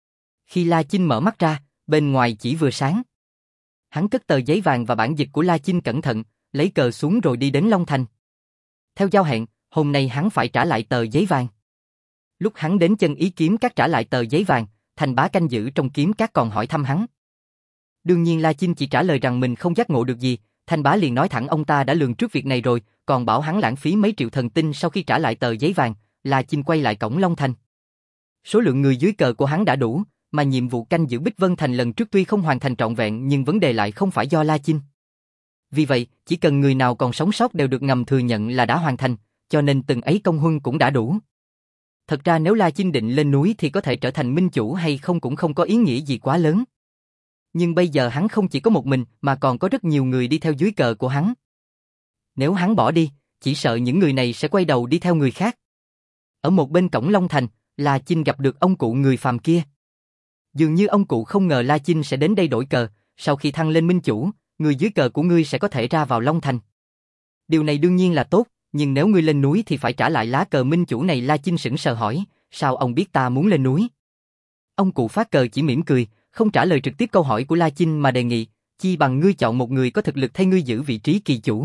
Khi La Chinh mở mắt ra, bên ngoài chỉ vừa sáng. Hắn cất tờ giấy vàng và bản dịch của La Chinh cẩn thận, lấy cờ xuống rồi đi đến Long Thành. Theo giao hẹn, hôm nay hắn phải trả lại tờ giấy vàng. Lúc hắn đến chân ý kiếm các trả lại tờ giấy vàng, Thành Bá canh giữ trong kiếm các còn hỏi thăm hắn. Đương nhiên La Chinh chỉ trả lời rằng mình không giác ngộ được gì, Thành Bá liền nói thẳng ông ta đã lường trước việc này rồi, còn bảo hắn lãng phí mấy triệu thần tinh sau khi trả lại tờ giấy vàng. La Chinh quay lại cổng Long Thành. Số lượng người dưới cờ của hắn đã đủ, mà nhiệm vụ canh giữ Bích Vân Thành lần trước tuy không hoàn thành trọn vẹn nhưng vấn đề lại không phải do La Chinh. Vì vậy, chỉ cần người nào còn sống sót đều được ngầm thừa nhận là đã hoàn thành, cho nên từng ấy công huân cũng đã đủ. Thật ra nếu La Chinh định lên núi thì có thể trở thành minh chủ hay không cũng không có ý nghĩa gì quá lớn. Nhưng bây giờ hắn không chỉ có một mình mà còn có rất nhiều người đi theo dưới cờ của hắn. Nếu hắn bỏ đi, chỉ sợ những người này sẽ quay đầu đi theo người khác. Ở một bên cổng Long Thành, La Chinh gặp được ông cụ người phàm kia. Dường như ông cụ không ngờ La Chinh sẽ đến đây đổi cờ, sau khi thăng lên minh chủ, người dưới cờ của ngươi sẽ có thể ra vào Long Thành. Điều này đương nhiên là tốt, nhưng nếu ngươi lên núi thì phải trả lại lá cờ minh chủ này. La Chinh sững sờ hỏi, sao ông biết ta muốn lên núi? Ông cụ phát cờ chỉ mỉm cười, không trả lời trực tiếp câu hỏi của La Chinh mà đề nghị, chi bằng ngươi chọn một người có thực lực thay ngươi giữ vị trí kỳ chủ.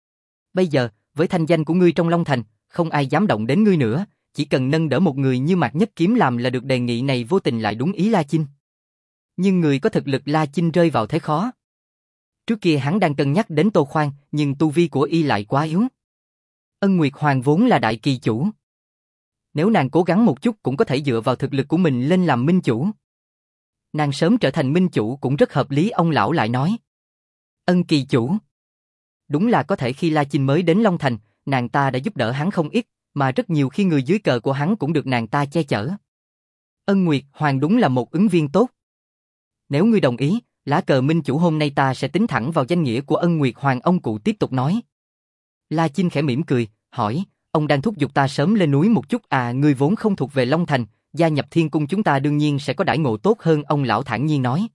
Bây giờ, với thanh danh của ngươi trong Long Thành, không ai dám động đến ngươi nữa, chỉ cần nâng đỡ một người như Mạc Nhất Kiếm làm là được. Đề nghị này vô tình lại đúng ý La Chinh. Nhưng người có thực lực La Chinh rơi vào thế khó. Trước kia hắn đang cân nhắc đến Tô Khoan, nhưng tu vi của y lại quá yếu. Ân Nguyệt Hoàng vốn là đại kỳ chủ. Nếu nàng cố gắng một chút cũng có thể dựa vào thực lực của mình lên làm minh chủ. Nàng sớm trở thành minh chủ cũng rất hợp lý. Ông lão lại nói, Ân kỳ chủ. Đúng là có thể khi La Chinh mới đến Long Thành, nàng ta đã giúp đỡ hắn không ít, mà rất nhiều khi người dưới cờ của hắn cũng được nàng ta che chở. Ân Nguyệt Hoàng đúng là một ứng viên tốt. Nếu ngươi đồng ý, lá cờ minh chủ hôm nay ta sẽ tính thẳng vào danh nghĩa của Ân Nguyệt Hoàng. Ông cụ tiếp tục nói. La Chinh khẽ mỉm cười, hỏi, ông đang thúc giục ta sớm lên núi một chút à? Ngươi vốn không thuộc về Long Thành, gia nhập thiên cung chúng ta đương nhiên sẽ có đãi ngộ tốt hơn. Ông lão thản nhiên nói.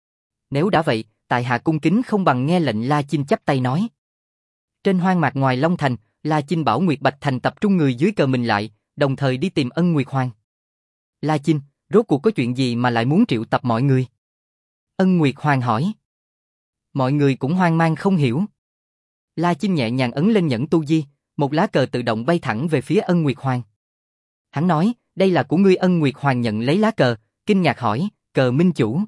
Nếu đã vậy, tại hạ cung kính không bằng nghe lệnh. La Chinh chắp tay nói. Trên hoang mạc ngoài Long Thành, La Chinh bảo Nguyệt Bạch Thành tập trung người dưới cờ mình lại, đồng thời đi tìm Ân Nguyệt Hoàng. La Chinh, rốt cuộc có chuyện gì mà lại muốn triệu tập mọi người? Ân Nguyệt Hoàng hỏi. Mọi người cũng hoang mang không hiểu. La Chinh nhẹ nhàng ấn lên nhẫn tu di, một lá cờ tự động bay thẳng về phía Ân Nguyệt Hoàng. Hắn nói, đây là của ngươi. Ân Nguyệt Hoàng nhận lấy lá cờ, kinh ngạc hỏi, cờ minh chủ.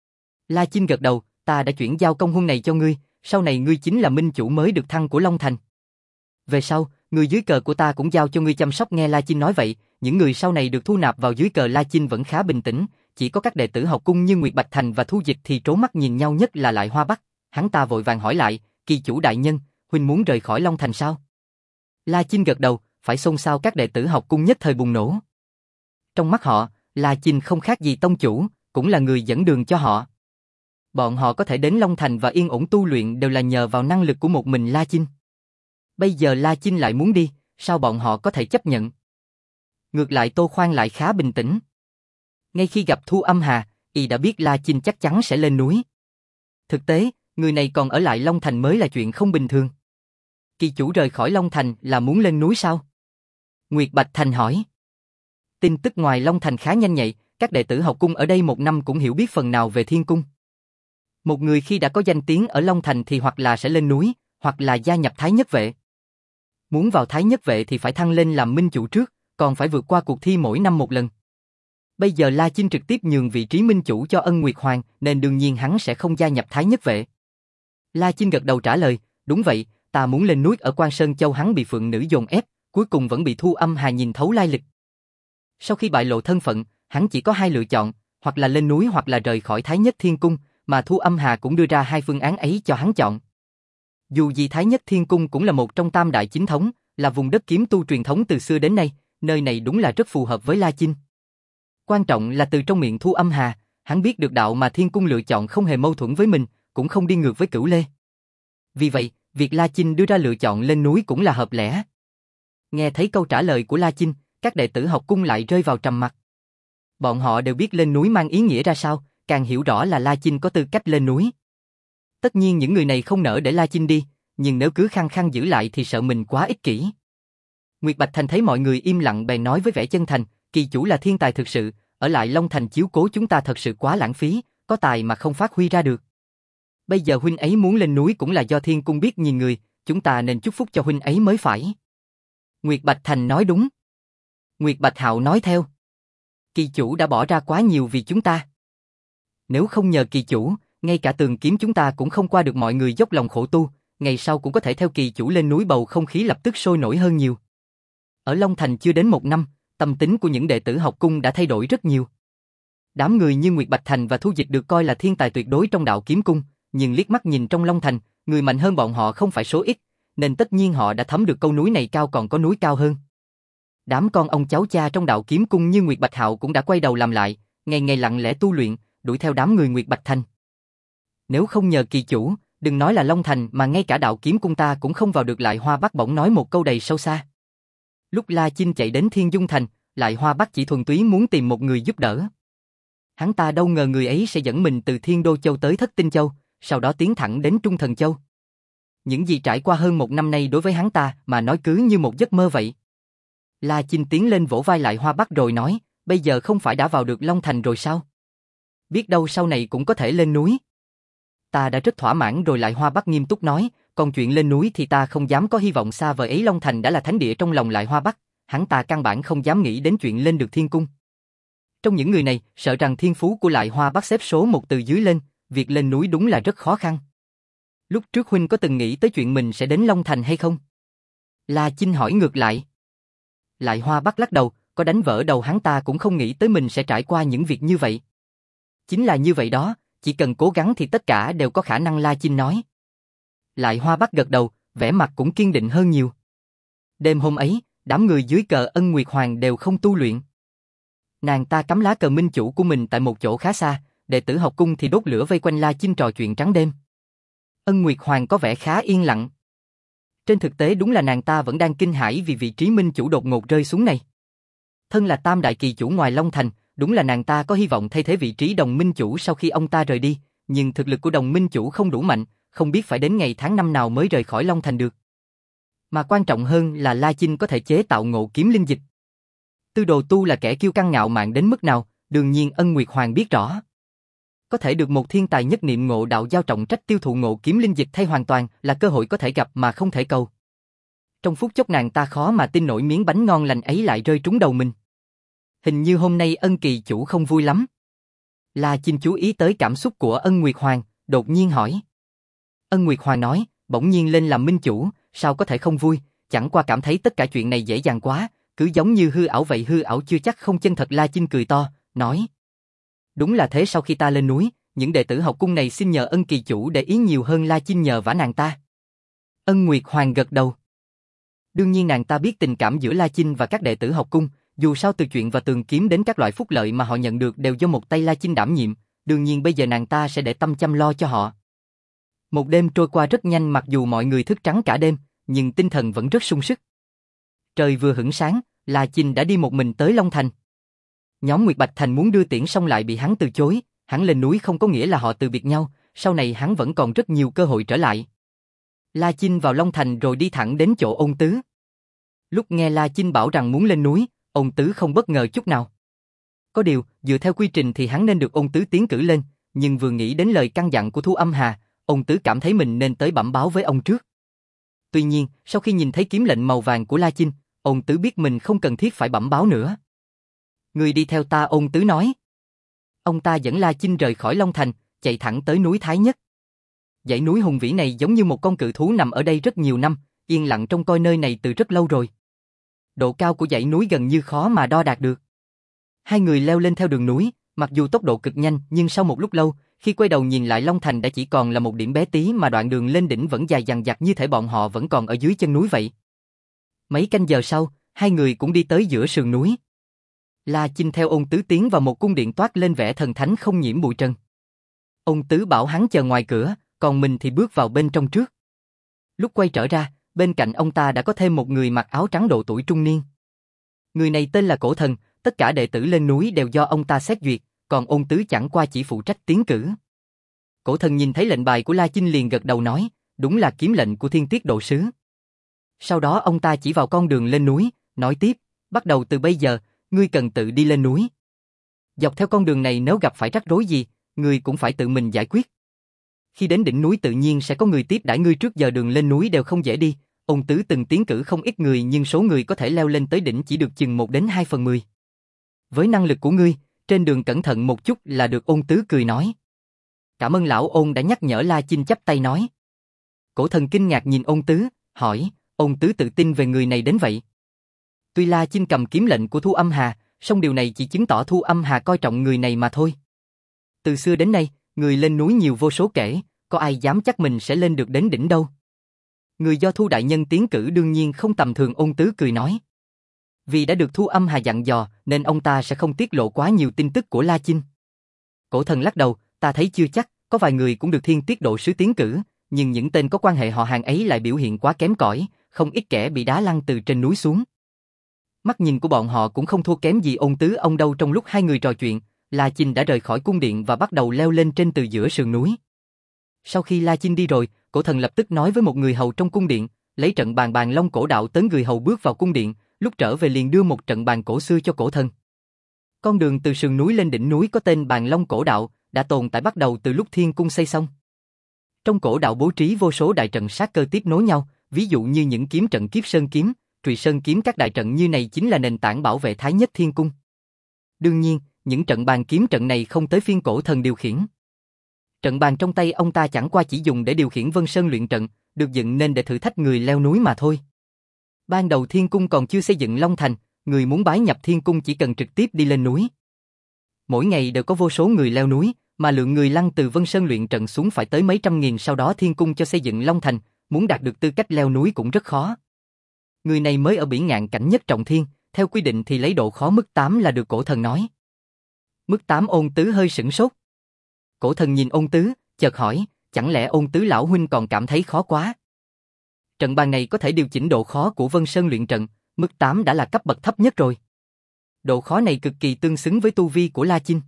La Chinh gật đầu, ta đã chuyển giao công huân này cho ngươi, sau này ngươi chính là minh chủ mới được thăng của Long Thành. Về sau, người dưới cờ của ta cũng giao cho ngươi chăm sóc. Nghe La Chinh nói vậy, những người sau này được thu nạp vào dưới cờ La Chinh vẫn khá bình tĩnh, chỉ có các đệ tử học cung như Nguyệt Bạch Thành và Thu Dịch thì trố mắt nhìn nhau, nhất là Lại Hoa Bắc. Hắn ta vội vàng hỏi lại, kỳ chủ đại nhân, huynh muốn rời khỏi Long Thành sao? La Chinh gật đầu, phải xôn xao. Các đệ tử học cung nhất thời bùng nổ. Trong mắt họ, La Chinh không khác gì tông chủ, cũng là người dẫn đường cho họ. Bọn họ có thể đến Long Thành và yên ổn tu luyện đều là nhờ vào năng lực của một mình La Chinh. Bây giờ La Chinh lại muốn đi, sao bọn họ có thể chấp nhận? Ngược lại Tô Khoan lại khá bình tĩnh. Ngay khi gặp Thu Âm Hà, y đã biết La Chinh chắc chắn sẽ lên núi. Thực tế, người này còn ở lại Long Thành mới là chuyện không bình thường. Kỳ chủ rời khỏi Long Thành là muốn lên núi sao? Nguyệt Bạch Thành hỏi. Tin tức ngoài Long Thành khá nhanh nhạy, các đệ tử học cung ở đây một năm cũng hiểu biết phần nào về thiên cung. Một người khi đã có danh tiếng ở Long Thành thì hoặc là sẽ lên núi, hoặc là gia nhập Thái Nhất Vệ. Muốn vào Thái Nhất Vệ thì phải thăng lên làm minh chủ trước, còn phải vượt qua cuộc thi mỗi năm một lần. Bây giờ La Chinh trực tiếp nhường vị trí minh chủ cho Ân Nguyệt Hoàng, nên đương nhiên hắn sẽ không gia nhập Thái Nhất Vệ. La Chinh gật đầu trả lời, đúng vậy, ta muốn lên núi ở Quan Sơn Châu. Hắn bị phượng nữ dồn ép, cuối cùng vẫn bị Thu Âm Hà nhìn thấu lai lịch. Sau khi bại lộ thân phận, hắn chỉ có hai lựa chọn, hoặc là lên núi hoặc là rời khỏi Thái Nhất Thiên Cung, mà Thu Âm Hà cũng đưa ra hai phương án ấy cho hắn chọn. Dù gì Thái Nhất Thiên Cung cũng là một trong tam đại chính thống, là vùng đất kiếm tu truyền thống từ xưa đến nay, nơi này đúng là rất phù hợp với La Chinh. Quan trọng là từ trong miệng Thu Âm Hà, hắn biết được đạo mà Thiên Cung lựa chọn không hề mâu thuẫn với mình, cũng không đi ngược với Cửu Lê. Vì vậy, việc La Chinh đưa ra lựa chọn lên núi cũng là hợp lẽ. Nghe thấy câu trả lời của La Chinh, các đệ tử học cung lại rơi vào trầm mặc. Bọn họ đều biết lên núi mang ý nghĩa ra sao, càng hiểu rõ là La Chinh có tư cách lên núi. Tất nhiên những người này không nỡ để La Chinh đi, nhưng nếu cứ khăng khăng giữ lại thì sợ mình quá ích kỷ. Nguyệt Bạch Thành thấy mọi người im lặng bèn nói với vẻ chân thành, kỳ chủ là thiên tài thực sự, ở lại Long Thành chiếu cố chúng ta thật sự quá lãng phí, có tài mà không phát huy ra được. Bây giờ huynh ấy muốn lên núi cũng là do Thiên Cung biết nhìn người, chúng ta nên chúc phúc cho huynh ấy mới phải. Nguyệt Bạch Thành nói đúng. Nguyệt Bạch Hạo nói theo. Kỳ chủ đã bỏ ra quá nhiều vì chúng ta. Nếu không nhờ kỳ chủ, ngay cả tường kiếm chúng ta cũng không qua được, mọi người dốc lòng khổ tu, ngày sau cũng có thể theo kỳ chủ lên núi, bầu không khí lập tức sôi nổi hơn nhiều. Ở Long Thành chưa đến một năm, tâm tính của những đệ tử học cung đã thay đổi rất nhiều. Đám người như Nguyệt Bạch Thành và Thu Dịch được coi là thiên tài tuyệt đối trong đạo kiếm cung, nhưng liếc mắt nhìn trong Long Thành, người mạnh hơn bọn họ không phải số ít, nên tất nhiên họ đã thấm được câu núi này cao còn có núi cao hơn. Đám con ông cháu cha trong đạo kiếm cung như Nguyệt Bạch Hạo cũng đã quay đầu làm lại, ngày ngày lặng lẽ tu luyện, đuổi theo đám người Nguyệt Bạch Thành. Nếu không nhờ kỳ chủ, đừng nói là Long Thành mà ngay cả đạo kiếm cung ta cũng không vào được. Lại Hoa Bắc bỗng nói một câu đầy sâu xa. Lúc La Chinh chạy đến Thiên Dung Thành, Lại Hoa Bắc chỉ thuần túy muốn tìm một người giúp đỡ. Hắn ta đâu ngờ người ấy sẽ dẫn mình từ Thiên Đô Châu tới Thất Tinh Châu, sau đó tiến thẳng đến Trung Thần Châu. Những gì trải qua hơn một năm nay đối với hắn ta mà nói cứ như một giấc mơ vậy. La Chinh tiến lên vỗ vai Lại Hoa Bắc rồi nói, bây giờ không phải đã vào được Long Thành rồi sao? Biết đâu sau này cũng có thể lên núi. Ta đã rất thỏa mãn rồi. Lại Hoa Bắc nghiêm túc nói, còn chuyện lên núi thì ta không dám có hy vọng xa vời ấy. Long Thành đã là thánh địa trong lòng Lại Hoa Bắc, hắn ta căn bản không dám nghĩ đến chuyện lên được Thiên Cung. Trong những người này, sợ rằng thiên phú của Lại Hoa Bắc xếp số một từ dưới lên, việc lên núi đúng là rất khó khăn. Lúc trước huynh có từng nghĩ tới chuyện mình sẽ đến Long Thành hay không? La Chinh hỏi ngược lại. Lại Hoa Bắc lắc đầu, có đánh vỡ đầu hắn ta cũng không nghĩ tới mình sẽ trải qua những việc như vậy. Chính là như vậy đó, chỉ cần cố gắng thì tất cả đều có khả năng. La Chinh nói. Lại Hoa Bắc gật đầu, vẻ mặt cũng kiên định hơn nhiều. Đêm hôm ấy, đám người dưới cờ Ân Nguyệt Hoàng đều không tu luyện. Nàng ta cắm lá cờ minh chủ của mình tại một chỗ khá xa, đệ tử học cung thì đốt lửa vây quanh La Chinh trò chuyện trắng đêm. Ân Nguyệt Hoàng có vẻ khá yên lặng. Trên thực tế đúng là nàng ta vẫn đang kinh hãi vì vị trí minh chủ đột ngột rơi xuống này. Thân là tam đại kỳ chủ ngoài Long Thành, đúng là nàng ta có hy vọng thay thế vị trí đồng minh chủ sau khi ông ta rời đi, nhưng thực lực của đồng minh chủ không đủ mạnh, không biết phải đến ngày tháng năm nào mới rời khỏi Long Thành được. Mà quan trọng hơn là La Chinh có thể chế tạo ngộ kiếm linh dịch. Tư Đồ Tu là kẻ kiêu căng ngạo mạn đến mức nào, đương nhiên Ân Nguyệt Hoàng biết rõ. Có thể được một thiên tài nhất niệm ngộ đạo giao trọng trách tiêu thụ ngộ kiếm linh dịch thay hoàn toàn là cơ hội có thể gặp mà không thể cầu. Trong phút chốc nàng ta khó mà tin nổi miếng bánh ngon lành ấy lại rơi trúng đầu mình. Hình như hôm nay Ân kỳ chủ không vui lắm. La Chinh chú ý tới cảm xúc của Ân Nguyệt Hoàng, đột nhiên hỏi. Ân Nguyệt Hoàng nói, bỗng nhiên lên làm minh chủ, sao có thể không vui, chẳng qua cảm thấy tất cả chuyện này dễ dàng quá, cứ giống như hư ảo vậy. Hư ảo chưa chắc không chân thật. La Chinh cười to, nói. Đúng là thế, sau khi ta lên núi, những đệ tử học cung này xin nhờ Ân kỳ chủ để ý nhiều hơn. La Chinh nhờ vả nàng ta. Ân Nguyệt Hoàng gật đầu. Đương nhiên nàng ta biết tình cảm giữa La Chinh và các đệ tử học cung, dù sao từ chuyện và tường kiếm đến các loại phúc lợi mà họ nhận được đều do một tay La Chinh đảm nhiệm, đương nhiên bây giờ nàng ta sẽ để tâm chăm lo cho họ. Một đêm trôi qua rất nhanh, mặc dù mọi người thức trắng cả đêm, nhưng tinh thần vẫn rất sung sức. Trời vừa hửng sáng, La Chinh đã đi một mình tới Long Thành. Nhóm Nguyệt Bạch Thành muốn đưa tiễn xong lại bị hắn từ chối, hắn lên núi không có nghĩa là họ từ biệt nhau, sau này hắn vẫn còn rất nhiều cơ hội trở lại. La Chinh vào Long Thành rồi đi thẳng đến chỗ Ôn Tứ. Lúc nghe La Chinh bảo rằng muốn lên núi, Ôn Tứ không bất ngờ chút nào. Có điều, dựa theo quy trình thì hắn nên được Ôn Tứ tiến cử lên, nhưng vừa nghĩ đến lời căn dặn của Thu Âm Hà, Ôn Tứ cảm thấy mình nên tới bẩm báo với ông trước. Tuy nhiên, sau khi nhìn thấy kiếm lệnh màu vàng của La Chinh, Ôn Tứ biết mình không cần thiết phải bẩm báo nữa. Người đi theo ta, Ôn Tứ nói. Ông ta dẫn La Chinh rời khỏi Long Thành, chạy thẳng tới núi Thái Nhất. Dãy núi hùng vĩ này giống như một con cự thú nằm ở đây rất nhiều năm, yên lặng trông coi nơi này từ rất lâu rồi. Độ cao của dãy núi gần như khó mà đo đạt được. Hai người leo lên theo đường núi, mặc dù tốc độ cực nhanh nhưng sau một lúc lâu, Khi quay đầu nhìn lại Long Thành đã chỉ còn là một điểm bé tí mà đoạn đường lên đỉnh vẫn dài dằng dặc như thể bọn họ vẫn còn ở dưới chân núi vậy. Mấy canh giờ sau, hai người cũng đi tới giữa sườn núi. La Chinh theo Ôn Tứ tiến vào một cung điện toát lên vẻ thần thánh không nhiễm bụi trần. Ôn Tứ bảo hắn chờ ngoài cửa, còn mình thì bước vào bên trong trước. Lúc quay trở ra, bên cạnh ông ta đã có thêm một người mặc áo trắng độ tuổi trung niên. Người này tên là Cổ Thần, tất cả đệ tử lên núi đều do ông ta xét duyệt, còn Ôn Tứ chẳng qua chỉ phụ trách tiến cử. Cổ Thần nhìn thấy lệnh bài của La Chinh liền gật đầu nói, đúng là kiếm lệnh của Thiên Tiết Độ Sứ. Sau đó ông ta chỉ vào con đường lên núi, nói tiếp, bắt đầu từ bây giờ, ngươi cần tự đi lên núi. Dọc theo con đường này nếu gặp phải rắc rối gì, ngươi cũng phải tự mình giải quyết. Khi đến đỉnh núi tự nhiên sẽ có người tiếp đãi ngươi, trước giờ đường lên núi đều không dễ đi. Ôn Tứ từng tiến cử không ít người nhưng số người có thể leo lên tới đỉnh chỉ được chừng 1 đến 2/10. Với năng lực của ngươi, trên đường cẩn thận một chút là được, Ôn Tứ cười nói. Cảm ơn lão Ôn đã nhắc nhở, La Chinh chắp tay nói. Cổ Thần kinh ngạc nhìn Ôn Tứ, hỏi, Ôn Tứ tự tin về người này đến vậy. Tuy La Chinh cầm kiếm lệnh của Thu Âm Hà, song điều này chỉ chứng tỏ Thu Âm Hà coi trọng người này mà thôi. Từ xưa đến nay, người lên núi nhiều vô số kể, có ai dám chắc mình sẽ lên được đến đỉnh đâu. Người do Thu đại nhân tiến cử đương nhiên không tầm thường, Ôn Tứ cười nói. Vì đã được Thu Âm Hà dặn dò nên ông ta sẽ không tiết lộ quá nhiều tin tức của La Chinh. Cổ Thần lắc đầu, ta thấy chưa chắc, có vài người cũng được Thiên Tiết Độ Sứ tiến cử, nhưng những tên có quan hệ họ hàng ấy lại biểu hiện quá kém cỏi, không ít kẻ bị đá lăn từ trên núi xuống. Mắt nhìn của bọn họ cũng không thua kém gì Ôn Tứ ông đâu. Trong lúc hai người trò chuyện, La Chinh đã rời khỏi cung điện và bắt đầu leo lên trên từ giữa sườn núi. Sau khi La Chinh đi rồi, Cổ Thần lập tức nói với một người hầu trong cung điện, lấy trận bàn Bàn Long cổ đạo tới. Người hầu bước vào cung điện, lúc trở về liền đưa một trận bàn cổ xưa cho Cổ Thần. Con đường từ sườn núi lên đỉnh núi có tên Bàn Long cổ đạo, đã tồn tại bắt đầu từ lúc thiên cung xây xong. Trong cổ đạo bố trí vô số đại trận sát cơ tiếp nối nhau, ví dụ như những kiếm trận Kiếp Sơn kiếm, Trùy Sơn kiếm, các đại trận như này chính là nền tảng bảo vệ Thái Nhất Thiên Cung. Đương nhiên, những trận bàn kiếm trận này không tới phiên Cổ Thần điều khiển. Trận bàn trong tay ông ta chẳng qua chỉ dùng để điều khiển Vân Sơn luyện trận, được dựng nên để thử thách người leo núi mà thôi. Ban đầu Thiên Cung còn chưa xây dựng Long Thành, người muốn bái nhập Thiên Cung chỉ cần trực tiếp đi lên núi. Mỗi ngày đều có vô số người leo núi, mà lượng người lăn từ Vân Sơn luyện trận xuống phải tới mấy trăm nghìn. Sau đó Thiên Cung cho xây dựng Long Thành, muốn đạt được tư cách leo núi cũng rất khó. Người này mới ở bỉ ngạn cảnh nhất trọng thiên, theo quy định thì lấy độ khó mức 8 là được, Cổ Thần nói. Mức 8? Ôn Tứ hơi sửng sốt. Cổ Thần nhìn Ôn Tứ, chợt hỏi, chẳng lẽ Ôn Tứ lão huynh còn cảm thấy khó quá? Trận bàn này có thể điều chỉnh độ khó của Vân Sơn luyện trận, mức 8 đã là cấp bậc thấp nhất rồi. Độ khó này cực kỳ tương xứng với tu vi của La Chinh.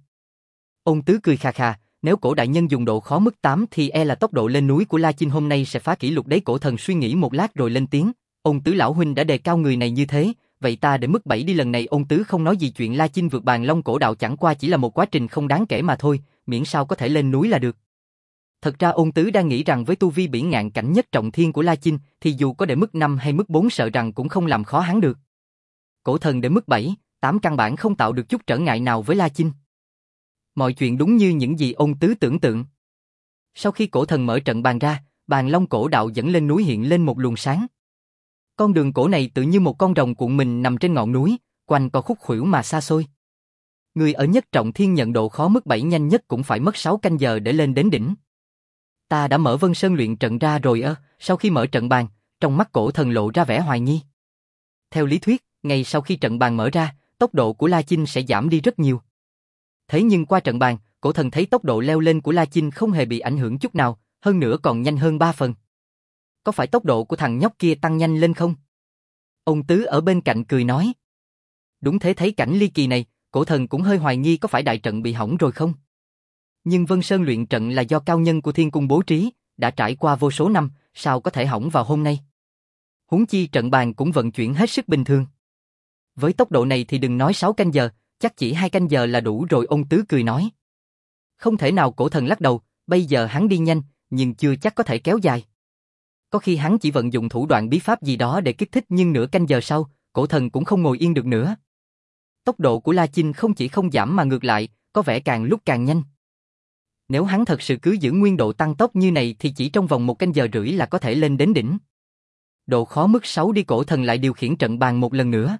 Ôn Tứ cười khà khà, nếu Cổ đại nhân dùng độ khó mức 8 thì e là tốc độ lên núi của La Chinh hôm nay sẽ phá kỷ lục đấy. Cổ Thần suy nghĩ một lát rồi lên tiếng, Ôn Tứ lão huynh đã đề cao người này như thế, vậy ta để mức 7 đi. Lần này Ôn Tứ không nói gì chuyện La Chinh vượt Bàn Long cổ đạo, chẳng qua chỉ là một quá trình không đáng kể mà thôi, miễn sao có thể lên núi là được. Thật ra Ôn Tứ đang nghĩ rằng với tu vi bỉ ngạn cảnh nhất trọng thiên của La Chinh thì dù có để mức 5 hay mức 4 sợ rằng cũng không làm khó hắn được. Cổ Thần để mức 7, 8 căn bản không tạo được chút trở ngại nào với La Chinh. Mọi chuyện đúng như những gì Ôn Tứ tưởng tượng. Sau khi Cổ Thần mở trận bàn ra, Bàn Long cổ đạo dẫn lên núi hiện lên một luồng sáng. Con đường cổ này tự như một con rồng cuộn mình nằm trên ngọn núi, quanh co khúc khuỷu mà xa xôi. Người ở nhất trọng thiên nhận độ khó mức 7 nhanh nhất cũng phải mất 6 canh giờ để lên đến đỉnh. Ta đã mở Vân Sơn luyện trận ra rồi ơ. Sau khi mở trận bàn, trong mắt Cổ Thần lộ ra vẻ hoài nghi. Theo lý thuyết, ngay sau khi trận bàn mở ra, tốc độ của La Chinh sẽ giảm đi rất nhiều. Thế nhưng qua trận bàn, Cổ Thần thấy tốc độ leo lên của La Chinh không hề bị ảnh hưởng chút nào, hơn nữa còn nhanh hơn 3 phần. Có phải tốc độ của thằng nhóc kia tăng nhanh lên không? Ôn Tứ ở bên cạnh cười nói. Đúng thế, thấy cảnh ly kỳ này, Cổ Thần cũng hơi hoài nghi có phải đại trận bị hỏng rồi không? Nhưng Vân Sơn luyện trận là do cao nhân của Thiên Cung bố trí, đã trải qua vô số năm, sao có thể hỏng vào hôm nay? Huống chi trận bàn cũng vận chuyển hết sức bình thường. Với tốc độ này thì đừng nói 6 canh giờ, chắc chỉ 2 canh giờ là đủ rồi, Ôn Tứ cười nói. Không thể nào, Cổ Thần lắc đầu, bây giờ hắn đi nhanh, nhưng chưa chắc có thể kéo dài. Có khi hắn chỉ vận dụng thủ đoạn bí pháp gì đó để kích thích, nhưng nửa canh giờ sau, Cổ Thần cũng không ngồi yên được nữa. Tốc độ của La Chinh không chỉ không giảm mà ngược lại, có vẻ càng lúc càng nhanh. Nếu hắn thật sự cứ giữ nguyên độ tăng tốc như này thì chỉ trong vòng 1 canh giờ rưỡi là có thể lên đến đỉnh. Độ khó mức 6 đi, Cổ Thần lại điều khiển trận bàn một lần nữa.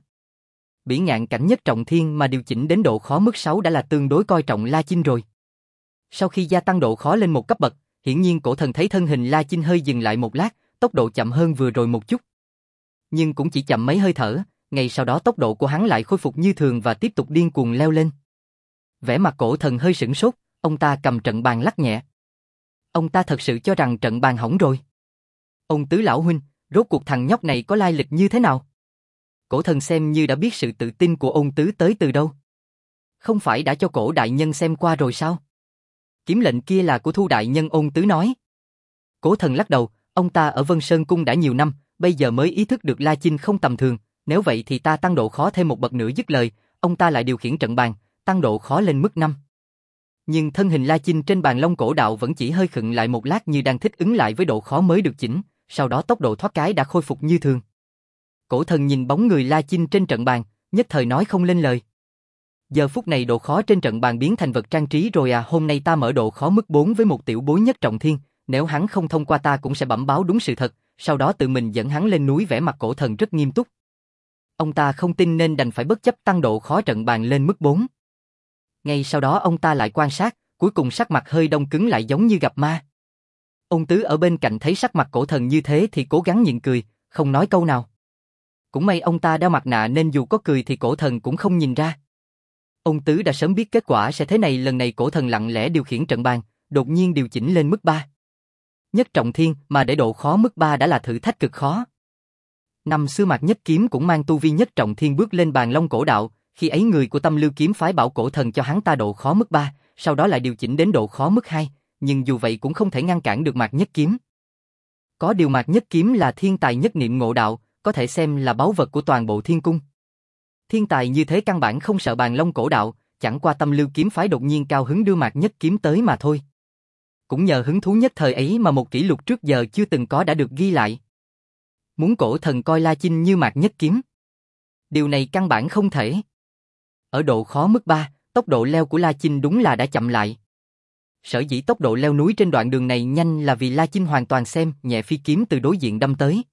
Bỉ ngạn cảnh nhất trọng thiên mà điều chỉnh đến độ khó mức 6 đã là tương đối coi trọng La Chinh rồi. Sau khi gia tăng độ khó lên một cấp bậc, hiển nhiên cổ thần thấy thân hình La Chinh hơi dừng lại một lát, tốc độ chậm hơn vừa rồi một chút. Nhưng cũng chỉ chậm mấy hơi thở, ngay sau đó tốc độ của hắn lại khôi phục như thường và tiếp tục điên cuồng leo lên. Vẻ mặt cổ thần hơi sửng sốt, ông ta cầm trận bàn lắc nhẹ. Ông ta thật sự cho rằng trận bàn hỏng rồi. Ông Tứ lão huynh, rốt cuộc thằng nhóc này có lai lịch như thế nào? Cổ thần xem như đã biết sự tự tin của ông Tứ tới từ đâu. Không phải đã cho cổ đại nhân xem qua rồi sao? Kiếm lệnh kia là của Thu đại nhân, ông Tứ nói. Cổ thần lắc đầu, ông ta ở Vân Sơn Cung đã nhiều năm, bây giờ mới ý thức được La Chinh không tầm thường, nếu vậy thì ta tăng độ khó thêm một bậc nữa. Dứt lời, ông ta lại điều khiển trận bàn, tăng độ khó lên mức 5. Nhưng thân hình La Chinh trên bàn Long Cổ Đạo vẫn chỉ hơi khựng lại một lát như đang thích ứng lại với độ khó mới được chỉnh, sau đó tốc độ thoát cái đã khôi phục như thường. Cổ thần nhìn bóng người La Chinh trên trận bàn, nhất thời nói không lên lời. Giờ phút này độ khó trên trận bàn biến thành vật trang trí rồi à, hôm nay ta mở độ khó mức 4 với một tiểu bối Nhất Trọng Thiên, nếu hắn không thông qua ta cũng sẽ bẩm báo đúng sự thật, sau đó tự mình dẫn hắn lên núi. Vẻ mặt cổ thần rất nghiêm túc. Ông ta không tin nên đành phải bất chấp tăng độ khó trận bàn lên mức 4. Ngay sau đó ông ta lại quan sát, cuối cùng sắc mặt hơi đông cứng lại giống như gặp ma. Ông Tứ ở bên cạnh thấy sắc mặt cổ thần như thế thì cố gắng nhịn cười, không nói câu nào. Cũng may ông ta đeo mặt nạ nên dù có cười thì cổ thần cũng không nhìn ra. Ông Tứ đã sớm biết kết quả sẽ thế này, lần này cổ thần lặng lẽ điều khiển trận bàn, đột nhiên điều chỉnh lên mức 3. Nhất Trọng Thiên mà để độ khó mức 3 đã là thử thách cực khó. Năm xưa Mạc Nhất Kiếm cũng mang tu vi Nhất Trọng Thiên bước lên bàn Long Cổ Đạo, khi ấy người của Tâm Lưu Kiếm phái bảo cổ thần cho hắn ta độ khó mức 3, sau đó lại điều chỉnh đến độ khó mức 2, nhưng dù vậy cũng không thể ngăn cản được Mạc Nhất Kiếm. Có điều Mạc Nhất Kiếm là thiên tài nhất niệm ngộ đạo, có thể xem là báu vật của toàn bộ thiên cung. Thiên tài như thế căn bản không sợ bàn Long Cổ Đạo, chẳng qua Tâm Lưu Kiếm phái đột nhiên cao hứng đưa Mạc Nhất Kiếm tới mà thôi. Cũng nhờ hứng thú nhất thời ấy mà một kỷ lục trước giờ chưa từng có đã được ghi lại. Muốn cổ thần coi La Chinh như Mạc Nhất Kiếm, điều này căn bản không thể. Ở độ khó mức 3, tốc độ leo của La Chinh đúng là đã chậm lại. Sở dĩ tốc độ leo núi trên đoạn đường này nhanh là vì La Chinh hoàn toàn xem nhẹ phi kiếm từ đối diện đâm tới.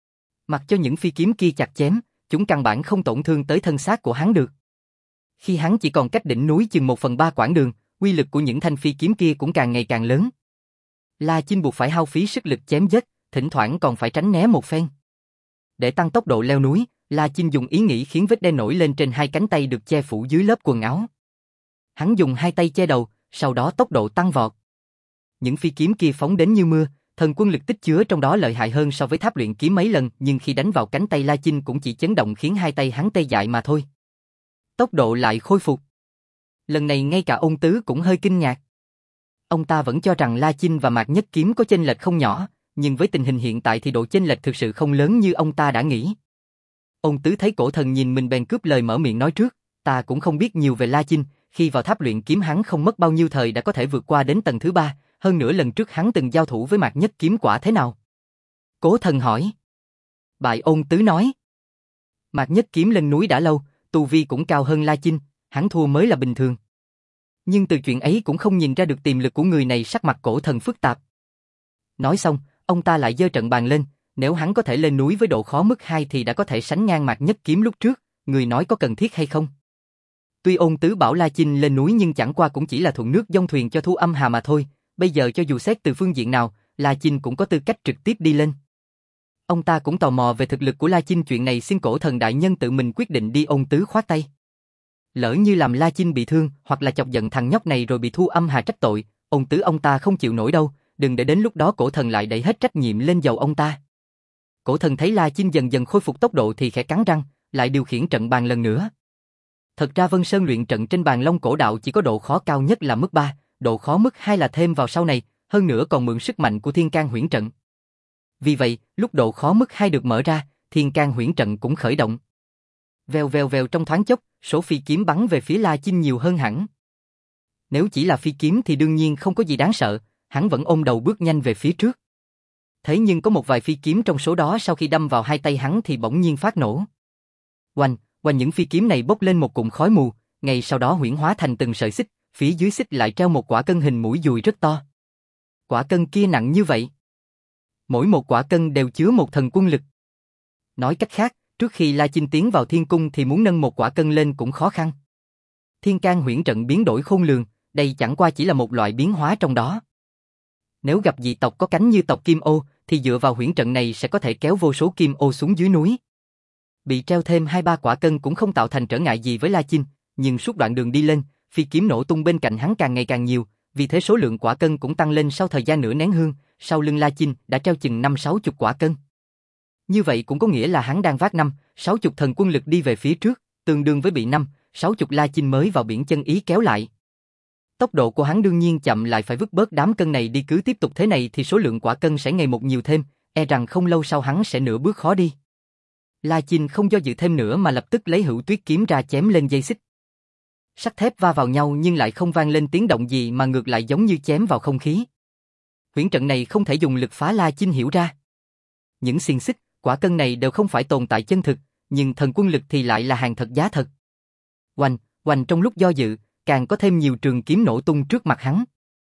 Mặc cho những phi kiếm kia chặt chém, chúng căn bản không tổn thương tới thân xác của hắn được. Khi hắn chỉ còn cách đỉnh núi chừng 1/3 quãng đường, uy lực của những thanh phi kiếm kia cũng càng ngày càng lớn. La Chinh buộc phải hao phí sức lực chém giết, thỉnh thoảng còn phải tránh né một phen. Để tăng tốc độ leo núi, La Chinh dùng ý nghĩ khiến vết đen nổi lên trên hai cánh tay được che phủ dưới lớp quần áo. Hắn dùng hai tay che đầu, sau đó tốc độ tăng vọt. Những phi kiếm kia phóng đến như mưa, thần quân lực tích chứa trong đó lợi hại hơn so với tháp luyện kiếm mấy lần, nhưng khi đánh vào cánh tay La Chinh cũng chỉ chấn động khiến hai tay hắn tê dại mà thôi. Tốc độ lại khôi phục. Lần này ngay cả ông Tứ cũng hơi kinh ngạc. Ông ta vẫn cho rằng La Chinh và Mạc Nhất Kiếm có chênh lệch không nhỏ, nhưng với tình hình hiện tại thì độ chênh lệch thực sự không lớn như ông ta đã nghĩ. Ông Tứ thấy cổ thần nhìn mình bèn cướp lời mở miệng nói trước, ta cũng không biết nhiều về La Chinh, khi vào tháp luyện kiếm hắn không mất bao nhiêu thời đã có thể vượt qua đến tầng thứ 3, hơn nữa lần trước hắn từng giao thủ với Mạc Nhất Kiếm quả thế nào? Cố thần hỏi. Bại Ôn Tứ nói. Mạc Nhất Kiếm lên núi đã lâu, tu vi cũng cao hơn La Chinh, hắn thua mới là bình thường. Nhưng từ chuyện ấy cũng không nhìn ra được tiềm lực của người này. Sắc mặt cổ thần phức tạp. Nói xong, ông ta lại giơ trận bàn lên, nếu hắn có thể lên núi với độ khó mức 2 thì đã có thể sánh ngang Mạc Nhất Kiếm lúc trước, người nói có cần thiết hay không? Tuy Ôn Tứ bảo La Chinh lên núi nhưng chẳng qua cũng chỉ là thuận nước dông thuyền cho Thu Âm Hà mà thôi, bây giờ cho dù xét từ phương diện nào, La Chinh cũng có tư cách trực tiếp đi lên. Ông ta cũng tò mò về thực lực của La Chinh, chuyện này xin cổ thần đại nhân tự mình quyết định đi. Ôn Tứ khoát tay. Lỡ như làm La Chinh bị thương hoặc là chọc giận thằng nhóc này rồi bị Thu Âm Hà trách tội, Ôn Tứ ông ta không chịu nổi đâu, đừng để đến lúc đó cổ thần lại đẩy hết trách nhiệm lên đầu ông ta. Cổ thần thấy La Chinh dần dần khôi phục tốc độ thì khẽ cắn răng, lại điều khiển trận bàn lần nữa. Thật ra Vân Sơn luyện trận trên bàn Long Cổ Đạo chỉ có độ khó cao nhất là mức 3, độ khó mức 2 là thêm vào sau này, hơn nữa còn mượn sức mạnh của Thiên Can Huyễn Trận. Vì vậy, lúc độ khó mức 2 được mở ra, Thiên Can Huyễn Trận cũng khởi động. Vèo vèo vèo, trong thoáng chốc, số phi kiếm bắn về phía La Chinh nhiều hơn hẳn. Nếu chỉ là phi kiếm thì đương nhiên không có gì đáng sợ, hắn vẫn ôm đầu bước nhanh về phía trước. Thế nhưng có một vài phi kiếm trong số đó sau khi đâm vào hai tay hắn thì bỗng nhiên phát nổ. Oanh, oanh, những phi kiếm này bốc lên một cụm khói mù, ngay sau đó huyễn hóa thành từng sợi xích, phía dưới xích lại treo một quả cân hình mũi dùi rất to. Quả cân kia nặng như vậy. Mỗi một quả cân đều chứa một thần quân lực. Nói cách khác, trước khi La Chinh tiến vào thiên cung thì muốn nâng một quả cân lên cũng khó khăn. Thiên Can Huyễn Trận biến đổi khôn lường, đây chẳng qua chỉ là một loại biến hóa trong đó. Nếu gặp dị tộc có cánh như tộc Kim Ô, thì dựa vào huyễn trận này sẽ có thể kéo vô số Kim Ô xuống dưới núi. Bị treo thêm 2-3 quả cân cũng không tạo thành trở ngại gì với La Chinh, nhưng suốt đoạn đường đi lên, phi kiếm nổ tung bên cạnh hắn càng ngày càng nhiều, vì thế số lượng quả cân cũng tăng lên sau thời gian nửa nén hương, sau lưng La Chinh đã treo chừng 50-60 quả cân. Như vậy cũng có nghĩa là hắn đang vác 50-60 thần quân lực đi về phía trước, tương đương với bị 50-60 La Chinh mới vào biển chân ý kéo lại. Tốc độ của hắn đương nhiên chậm lại, phải vứt bớt đám cân này đi, cứ tiếp tục thế này thì số lượng quả cân sẽ ngày một nhiều thêm, e rằng không lâu sau hắn sẽ nửa bước khó đi. La Chinh không do dự thêm nữa mà lập tức lấy Hữu Tuyết kiếm ra chém lên dây xích. Sắt thép va vào nhau nhưng lại không vang lên tiếng động gì mà ngược lại giống như chém vào không khí. Huyễn trận này không thể dùng lực phá, La Chinh hiểu ra. Những xiềng xích, quả cân này đều không phải tồn tại chân thực, nhưng thần quân lực thì lại là hàng thật giá thật. Oanh, oanh, trong lúc do dự, càng có thêm nhiều trường kiếm nổ tung trước mặt hắn.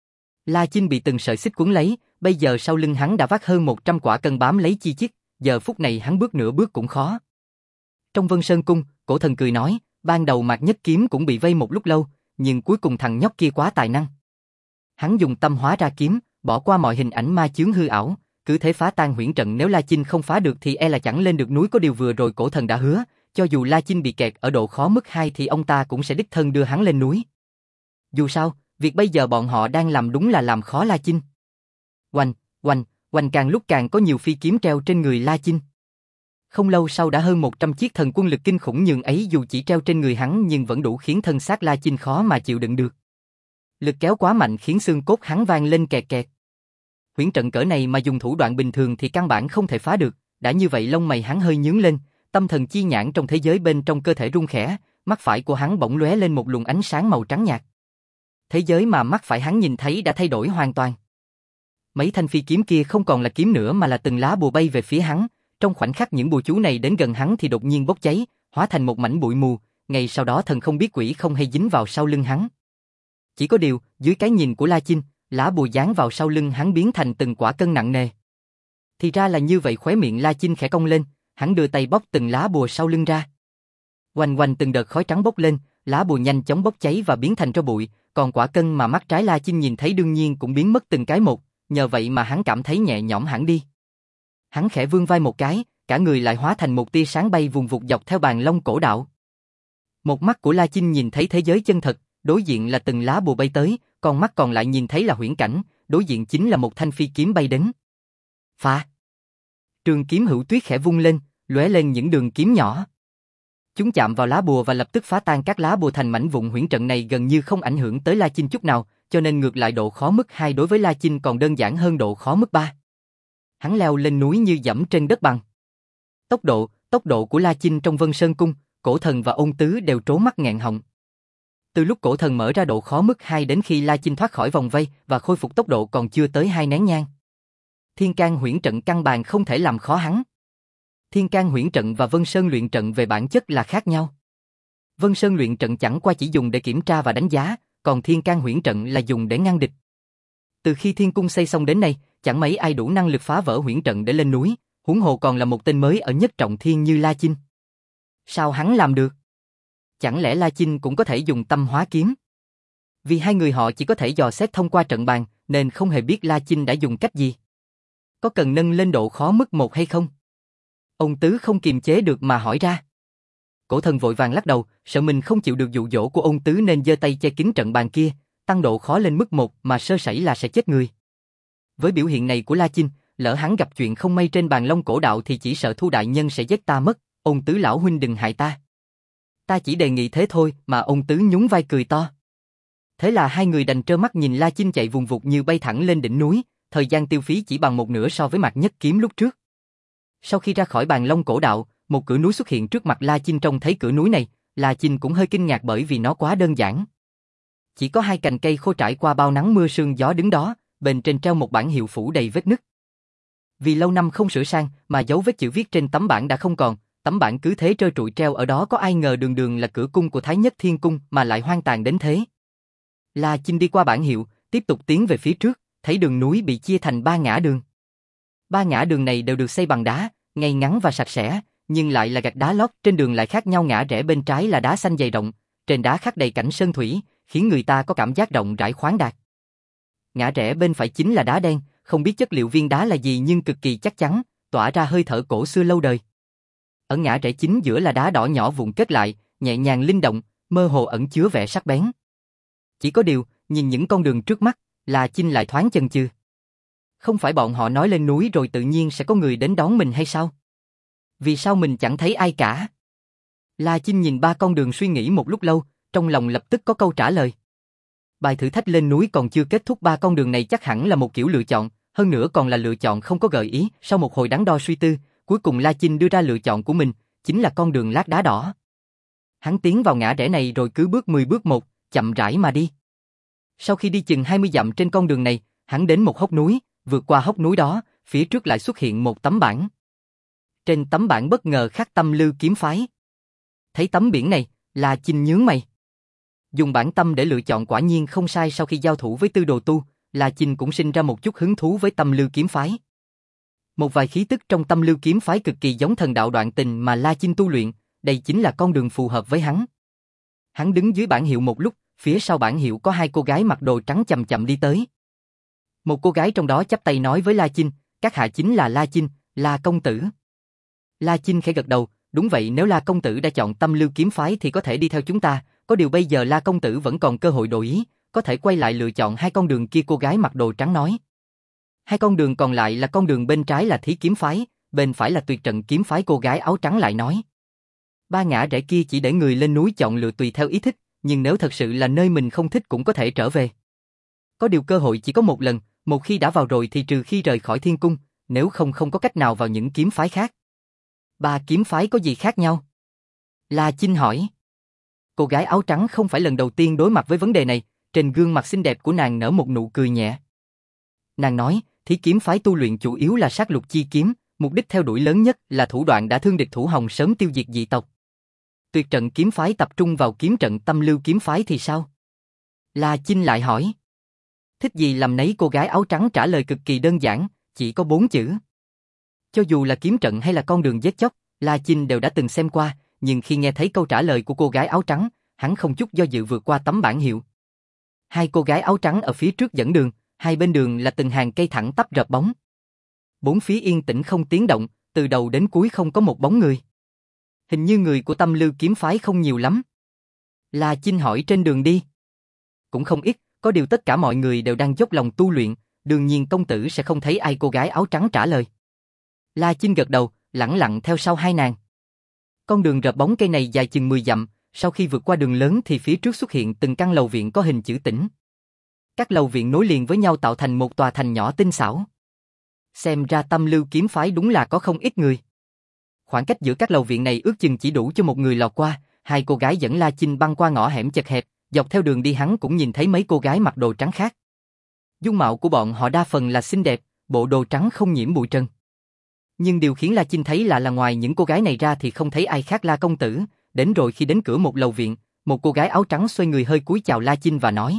La Chinh bị từng sợi xích cuốn lấy, bây giờ sau lưng hắn đã vác hơn 100 quả cân bám lấy chi chít, giờ phút này hắn bước nửa bước cũng khó. Trong Vân Sơn Cung, Cổ Thần cười nói, ban đầu Mạc Nhất Kiếm cũng bị vây một lúc lâu, nhưng cuối cùng thằng nhóc kia quá tài năng. Hắn dùng tâm hóa ra kiếm, bỏ qua mọi hình ảnh ma chướng hư ảo, cứ thế phá tan huyễn trận. Nếu La Chinh không phá được thì e là chẳng lên được núi. Có điều vừa rồi Cổ Thần đã hứa, cho dù La Chinh bị kẹt ở độ khó mức 2 thì ông ta cũng sẽ đích thân đưa hắn lên núi. Dù sao, việc bây giờ bọn họ đang làm đúng là làm khó La Chinh. Oanh, oanh, oanh, càng lúc càng có nhiều phi kiếm treo trên người La Chinh. Không lâu sau đã hơn 100 chiếc thần quân lực kinh khủng nhường ấy, dù chỉ treo trên người hắn nhưng vẫn đủ khiến thân xác La Chinh khó mà chịu đựng được. Lực kéo quá mạnh khiến xương cốt hắn vang lên kẹt kẹt. Huyễn trận cỡ này mà dùng thủ đoạn bình thường thì căn bản không thể phá được, đã như vậy lông mày hắn hơi nhướng lên, tâm thần chi nhãn trong thế giới bên trong cơ thể rung khẽ, mắt phải của hắn bỗng lóe lên một luồng ánh sáng màu trắng nhạt. Thế giới mà mắt phải hắn nhìn thấy đã thay đổi hoàn toàn. Mấy thanh phi kiếm kia không còn là kiếm nữa mà là từng lá bùa bay về phía hắn, trong khoảnh khắc những bùa chú này đến gần hắn thì đột nhiên bốc cháy, hóa thành một mảnh bụi mù, ngay sau đó thần không biết quỷ không hay dính vào sau lưng hắn. Chỉ có điều, dưới cái nhìn của La Chinh, lá bùa dán vào sau lưng hắn biến thành từng quả cân nặng nề. Thì ra là như vậy, khóe miệng La Chinh khẽ cong lên, hắn đưa tay bóc từng lá bùa sau lưng ra. Oanh oanh, từng đợt khói trắng bốc lên, lá bùa nhanh chóng bốc cháy và biến thành tro bụi, còn quả cân mà mắt trái La Chinh nhìn thấy đương nhiên cũng biến mất từng cái một, nhờ vậy mà hắn cảm thấy nhẹ nhõm hẳn đi. Hắn khẽ vươn vai một cái, cả người lại hóa thành một tia sáng bay vùng vụt dọc theo bàn long cổ đạo. Một mắt của La Chinh nhìn thấy thế giới chân thật, đối diện là từng lá bùa bay tới, còn mắt còn lại nhìn thấy là huyễn cảnh, đối diện chính là một thanh phi kiếm bay đến. Phá! Trường kiếm Hữu Tuyết khẽ vung lên, lóe lên những đường kiếm nhỏ. Chúng chạm vào lá bùa và lập tức phá tan các lá bùa thành mảnh vụn. Huyễn trận này gần như không ảnh hưởng tới La Chinh chút nào, cho nên ngược lại độ khó mức 2 đối với La Chinh còn đơn giản hơn độ khó mức 3. Hắn leo lên núi như dẫm trên đất bằng. Tốc độ của La Chinh trong Vân Sơn Cung, Cổ Thần và Ôn Tứ đều trố mắt nghẹn họng. Từ lúc Cổ Thần mở ra độ khó mức 2 đến khi La Chinh thoát khỏi vòng vây và khôi phục tốc độ còn chưa tới 2 nén nhang. Thiên Can huyễn trận căn bản không thể làm khó hắn. Thiên Can huyễn trận và Vân Sơn luyện trận về bản chất là khác nhau. Vân Sơn luyện trận chẳng qua chỉ dùng để kiểm tra và đánh giá, còn Thiên Can huyễn trận là dùng để ngăn địch. Từ khi Thiên Cung xây xong đến nay, chẳng mấy ai đủ năng lực phá vỡ huyễn trận để lên núi, huống hồ còn là một tên mới ở Nhất Trọng Thiên như La Chinh. Sao hắn làm được? Chẳng lẽ La Chinh cũng có thể dùng tâm hóa kiếm? Vì hai người họ chỉ có thể dò xét thông qua trận bàn, nên không hề biết La Chinh đã dùng cách gì. Có cần nâng lên độ khó mức 1 hay không? Ông Tứ không kiềm chế được mà hỏi ra. Cổ Thần vội vàng lắc đầu, sợ mình không chịu được dụ dỗ của ông Tứ nên giơ tay che kín trận bàn kia, tăng độ khó lên mức 1 mà sơ sẩy là sẽ chết người. Với biểu hiện này của La Chinh, lỡ hắn gặp chuyện không may trên bàn long cổ đạo thì chỉ sợ Thu đại nhân sẽ giết ta mất, ông Tứ lão huynh đừng hại ta. Ta chỉ đề nghị thế thôi, mà ông Tứ nhún vai cười to. Thế là hai người đành trơ mắt nhìn La Chinh chạy vùng vụt như bay thẳng lên đỉnh núi, thời gian tiêu phí chỉ bằng 1/2 so với Mạc Nhất Kiếm lúc trước. Sau khi ra khỏi bàn long cổ đạo, một cửa núi xuất hiện trước mặt La Chinh. Trông thấy cửa núi này, La Chinh cũng hơi kinh ngạc bởi vì nó quá đơn giản. Chỉ có 2 cành cây khô trải qua bao nắng mưa sương gió đứng đó, bên trên treo một bản hiệu phủ đầy vết nứt. Vì lâu năm không sửa sang mà dấu vết chữ viết trên tấm bảng đã không còn, tấm bảng cứ thế trơ trụi treo ở đó. Có ai ngờ đường đường là cửa cung của Thái Nhất Thiên Cung mà lại hoang tàn đến thế. La Chinh đi qua bản hiệu, tiếp tục tiến về phía trước, thấy đường núi bị chia thành 3 ngã đường. 3 ngã đường này đều được xây bằng đá, ngay ngắn và sạch sẽ, nhưng lại là gạch đá lót. Trên đường lại khác nhau, ngã rẽ bên trái là đá xanh dày rộng, trên đá khắc đầy cảnh sơn thủy, khiến người ta có cảm giác rộng rãi khoáng đạt. Ngã rẽ bên phải chính là đá đen, không biết chất liệu viên đá là gì nhưng cực kỳ chắc chắn, tỏa ra hơi thở cổ xưa lâu đời. Ở ngã rẽ chính giữa là đá đỏ nhỏ vụn kết lại, nhẹ nhàng linh động, mơ hồ ẩn chứa vẻ sắc bén. Chỉ có điều, nhìn những con đường trước mắt, La Chinh lại thoáng chần chừ. Không phải bọn họ nói lên núi rồi tự nhiên sẽ có người đến đón mình hay sao? Vì sao mình chẳng thấy ai cả? La Chinh nhìn ba con đường suy nghĩ một lúc lâu, trong lòng lập tức có câu trả lời. Bài thử thách lên núi còn chưa kết thúc, ba con đường này chắc hẳn là một kiểu lựa chọn, hơn nữa còn là lựa chọn không có gợi ý. Sau một hồi đắn đo suy tư, cuối cùng La Chinh đưa ra lựa chọn của mình, chính là con đường lát đá đỏ. Hắn tiến vào ngã rẽ này rồi cứ bước 10 bước một, chậm rãi mà đi. Sau khi đi chừng 20 dặm trên con đường này, hắn đến một hốc núi, vượt qua hốc núi đó, phía trước lại xuất hiện một tấm bảng. Trên tấm bảng bất ngờ khắc Tâm Lư kiếm phái. Thấy tấm biển này, La Chinh nhướng mày. Dùng bản tâm để lựa chọn quả nhiên không sai. Sau khi giao thủ với Tư Đồ Tu, La Chinh cũng sinh ra một chút hứng thú với Tâm Lư kiếm phái. Một vài khí tức trong Tâm Lư kiếm phái cực kỳ giống thần đạo đoạn tình mà La Chinh tu luyện, đây chính là con đường phù hợp với hắn. Hắn đứng dưới bảng hiệu một lúc, phía sau bảng hiệu có hai cô gái mặc đồ trắng chậm chậm đi tới. Một cô gái trong đó chắp tay nói với La Chinh, các hạ chính là La Chinh, La công tử. La Chinh khẽ gật đầu, đúng vậy, nếu La công tử đã chọn Tâm Lư kiếm phái thì có thể đi theo chúng ta, có điều bây giờ La công tử vẫn còn cơ hội đổi ý, có thể quay lại lựa chọn hai con đường kia, cô gái mặc đồ trắng nói. Hai con đường còn lại là con đường bên trái là Thí kiếm phái, bên phải là Tuyệt trận kiếm phái, cô gái áo trắng lại nói. Ba ngã rẽ kia chỉ để người lên núi chọn lựa tùy theo ý thích, nhưng nếu thật sự là nơi mình không thích cũng có thể trở về. Có điều cơ hội chỉ có một lần, một khi đã vào rồi thì trừ khi rời khỏi thiên cung, nếu không không có cách nào vào những kiếm phái khác. Ba kiếm phái có gì khác nhau? La Chinh hỏi. Cô gái áo trắng không phải lần đầu tiên đối mặt với vấn đề này, trên gương mặt xinh đẹp của nàng nở một nụ cười nhẹ. Nàng nói, Thí kiếm phái tu luyện chủ yếu là sát lục chi kiếm, mục đích theo đuổi lớn nhất là thủ đoạn đã thương địch thủ hồng sớm tiêu diệt dị tộc. Tuyệt trận kiếm phái tập trung vào kiếm trận, Tâm Lư kiếm phái thì sao? La Chinh lại hỏi. Thích gì làm nấy, cô gái áo trắng trả lời cực kỳ đơn giản, chỉ có 4 chữ. Cho dù là kiếm trận hay là con đường giết chóc, La Chinh đều đã từng xem qua, nhưng khi nghe thấy câu trả lời của cô gái áo trắng, hắn không chút do dự vượt qua tấm bảng hiệu. Hai cô gái áo trắng ở phía trước dẫn đường, hai bên đường là từng hàng cây thẳng tắp rợp bóng. Bốn phía yên tĩnh không tiếng động, từ đầu đến cuối không có một bóng người. Hình như người của Tâm Lư kiếm phái không nhiều lắm. La Chinh hỏi, trên đường đi? Cũng không ít, có điều tất cả mọi người đều đang dốc lòng tu luyện, đương nhiên công tử sẽ không thấy ai, cô gái áo trắng trả lời. La Chinh gật đầu, lẳng lặng theo sau hai nàng. Con đường rợp bóng cây này dài chừng 10 dặm, sau khi vượt qua đường lớn thì phía trước xuất hiện từng căn lầu viện có hình chữ tĩnh. Các lầu viện nối liền với nhau tạo thành một tòa thành nhỏ tinh xảo. Xem ra Tâm Lư kiếm phái đúng là có không ít người. Khoảng cách giữa các lầu viện này ước chừng chỉ đủ cho một người lọt qua, hai cô gái dẫn La Chinh băng qua ngõ hẻm chật hẹp, dọc theo đường đi hắn cũng nhìn thấy mấy cô gái mặc đồ trắng khác. Dung mạo của bọn họ đa phần là xinh đẹp, bộ đồ trắng không nhiễm bụi trần. Nhưng điều khiến La Chinh thấy là ngoài những cô gái này ra thì không thấy ai khác. La công tử, đến rồi. Khi đến cửa một lầu viện, một cô gái áo trắng xoay người hơi cúi chào La Chinh và nói.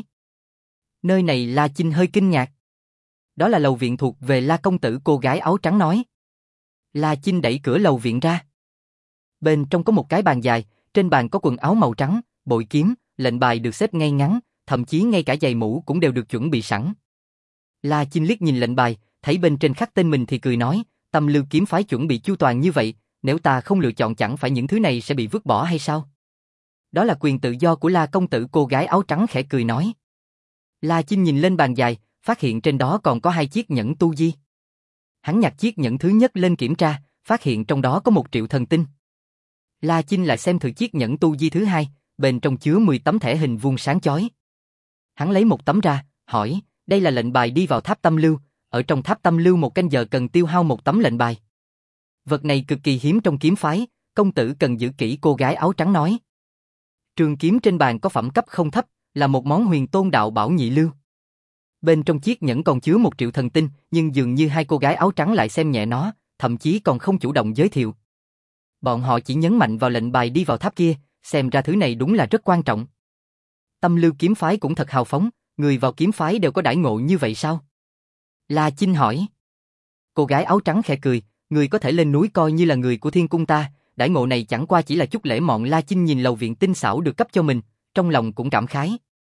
Nơi này. La Chinh hơi kinh ngạc. Đó là lầu viện thuộc về La công tử, cô gái áo trắng nói. La Chinh đẩy cửa lầu viện ra. Bên trong có một cái bàn dài, trên bàn có quần áo màu trắng, bội kiếm, lệnh bài được xếp ngay ngắn, thậm chí ngay cả giày mũ cũng đều được chuẩn bị sẵn. La Chinh liếc nhìn lệnh bài, thấy bên trên khắc tên mình thì cười nói, Tâm Lư kiếm phái chuẩn bị chu toàn như vậy, nếu ta không lựa chọn chẳng phải những thứ này sẽ bị vứt bỏ hay sao? Đó là quyền tự do của La công tử, cô gái áo trắng khẽ cười nói. La Chinh nhìn lên bàn dài, phát hiện trên đó còn có 2 chiếc nhẫn tu di. Hắn nhặt chiếc nhẫn thứ nhất lên kiểm tra, phát hiện trong đó có 1 triệu thần tinh. La Chinh lại xem thử chiếc nhẫn tu di thứ hai, bên trong chứa 10 tấm thẻ hình vuông sáng chói. Hắn lấy một tấm ra, hỏi, đây là lệnh bài đi vào tháp Tâm Lưu, ở trong tháp Tâm Lưu 1 canh giờ cần tiêu hao 1 tấm lệnh bài. Vật này cực kỳ hiếm trong kiếm phái, công tử cần giữ kỹ, cô gái áo trắng nói. Trường kiếm trên bàn có phẩm cấp không thấp, là một món huyền tôn đạo bảo nhị lưu. Bên trong chiếc nhẫn còn chứa 1 triệu thần tinh, nhưng dường như hai cô gái áo trắng lại xem nhẹ nó, thậm chí còn không chủ động giới thiệu. Bọn họ chỉ nhấn mạnh vào lệnh bài đi vào tháp kia, xem ra thứ này đúng là rất quan trọng. Tâm Lưu kiếm phái cũng thật hào phóng, người vào kiếm phái đều có đãi ngộ như vậy sao? La Chinh hỏi. Cô gái áo trắng khẽ cười, người có thể lên núi coi như là người của thiên cung ta, đãi ngộ này chẳng qua chỉ là chút lễ mọn. La Chinh nhìn lầu viện tinh xảo được cấp cho mình, trong lòng cũng cảm khái.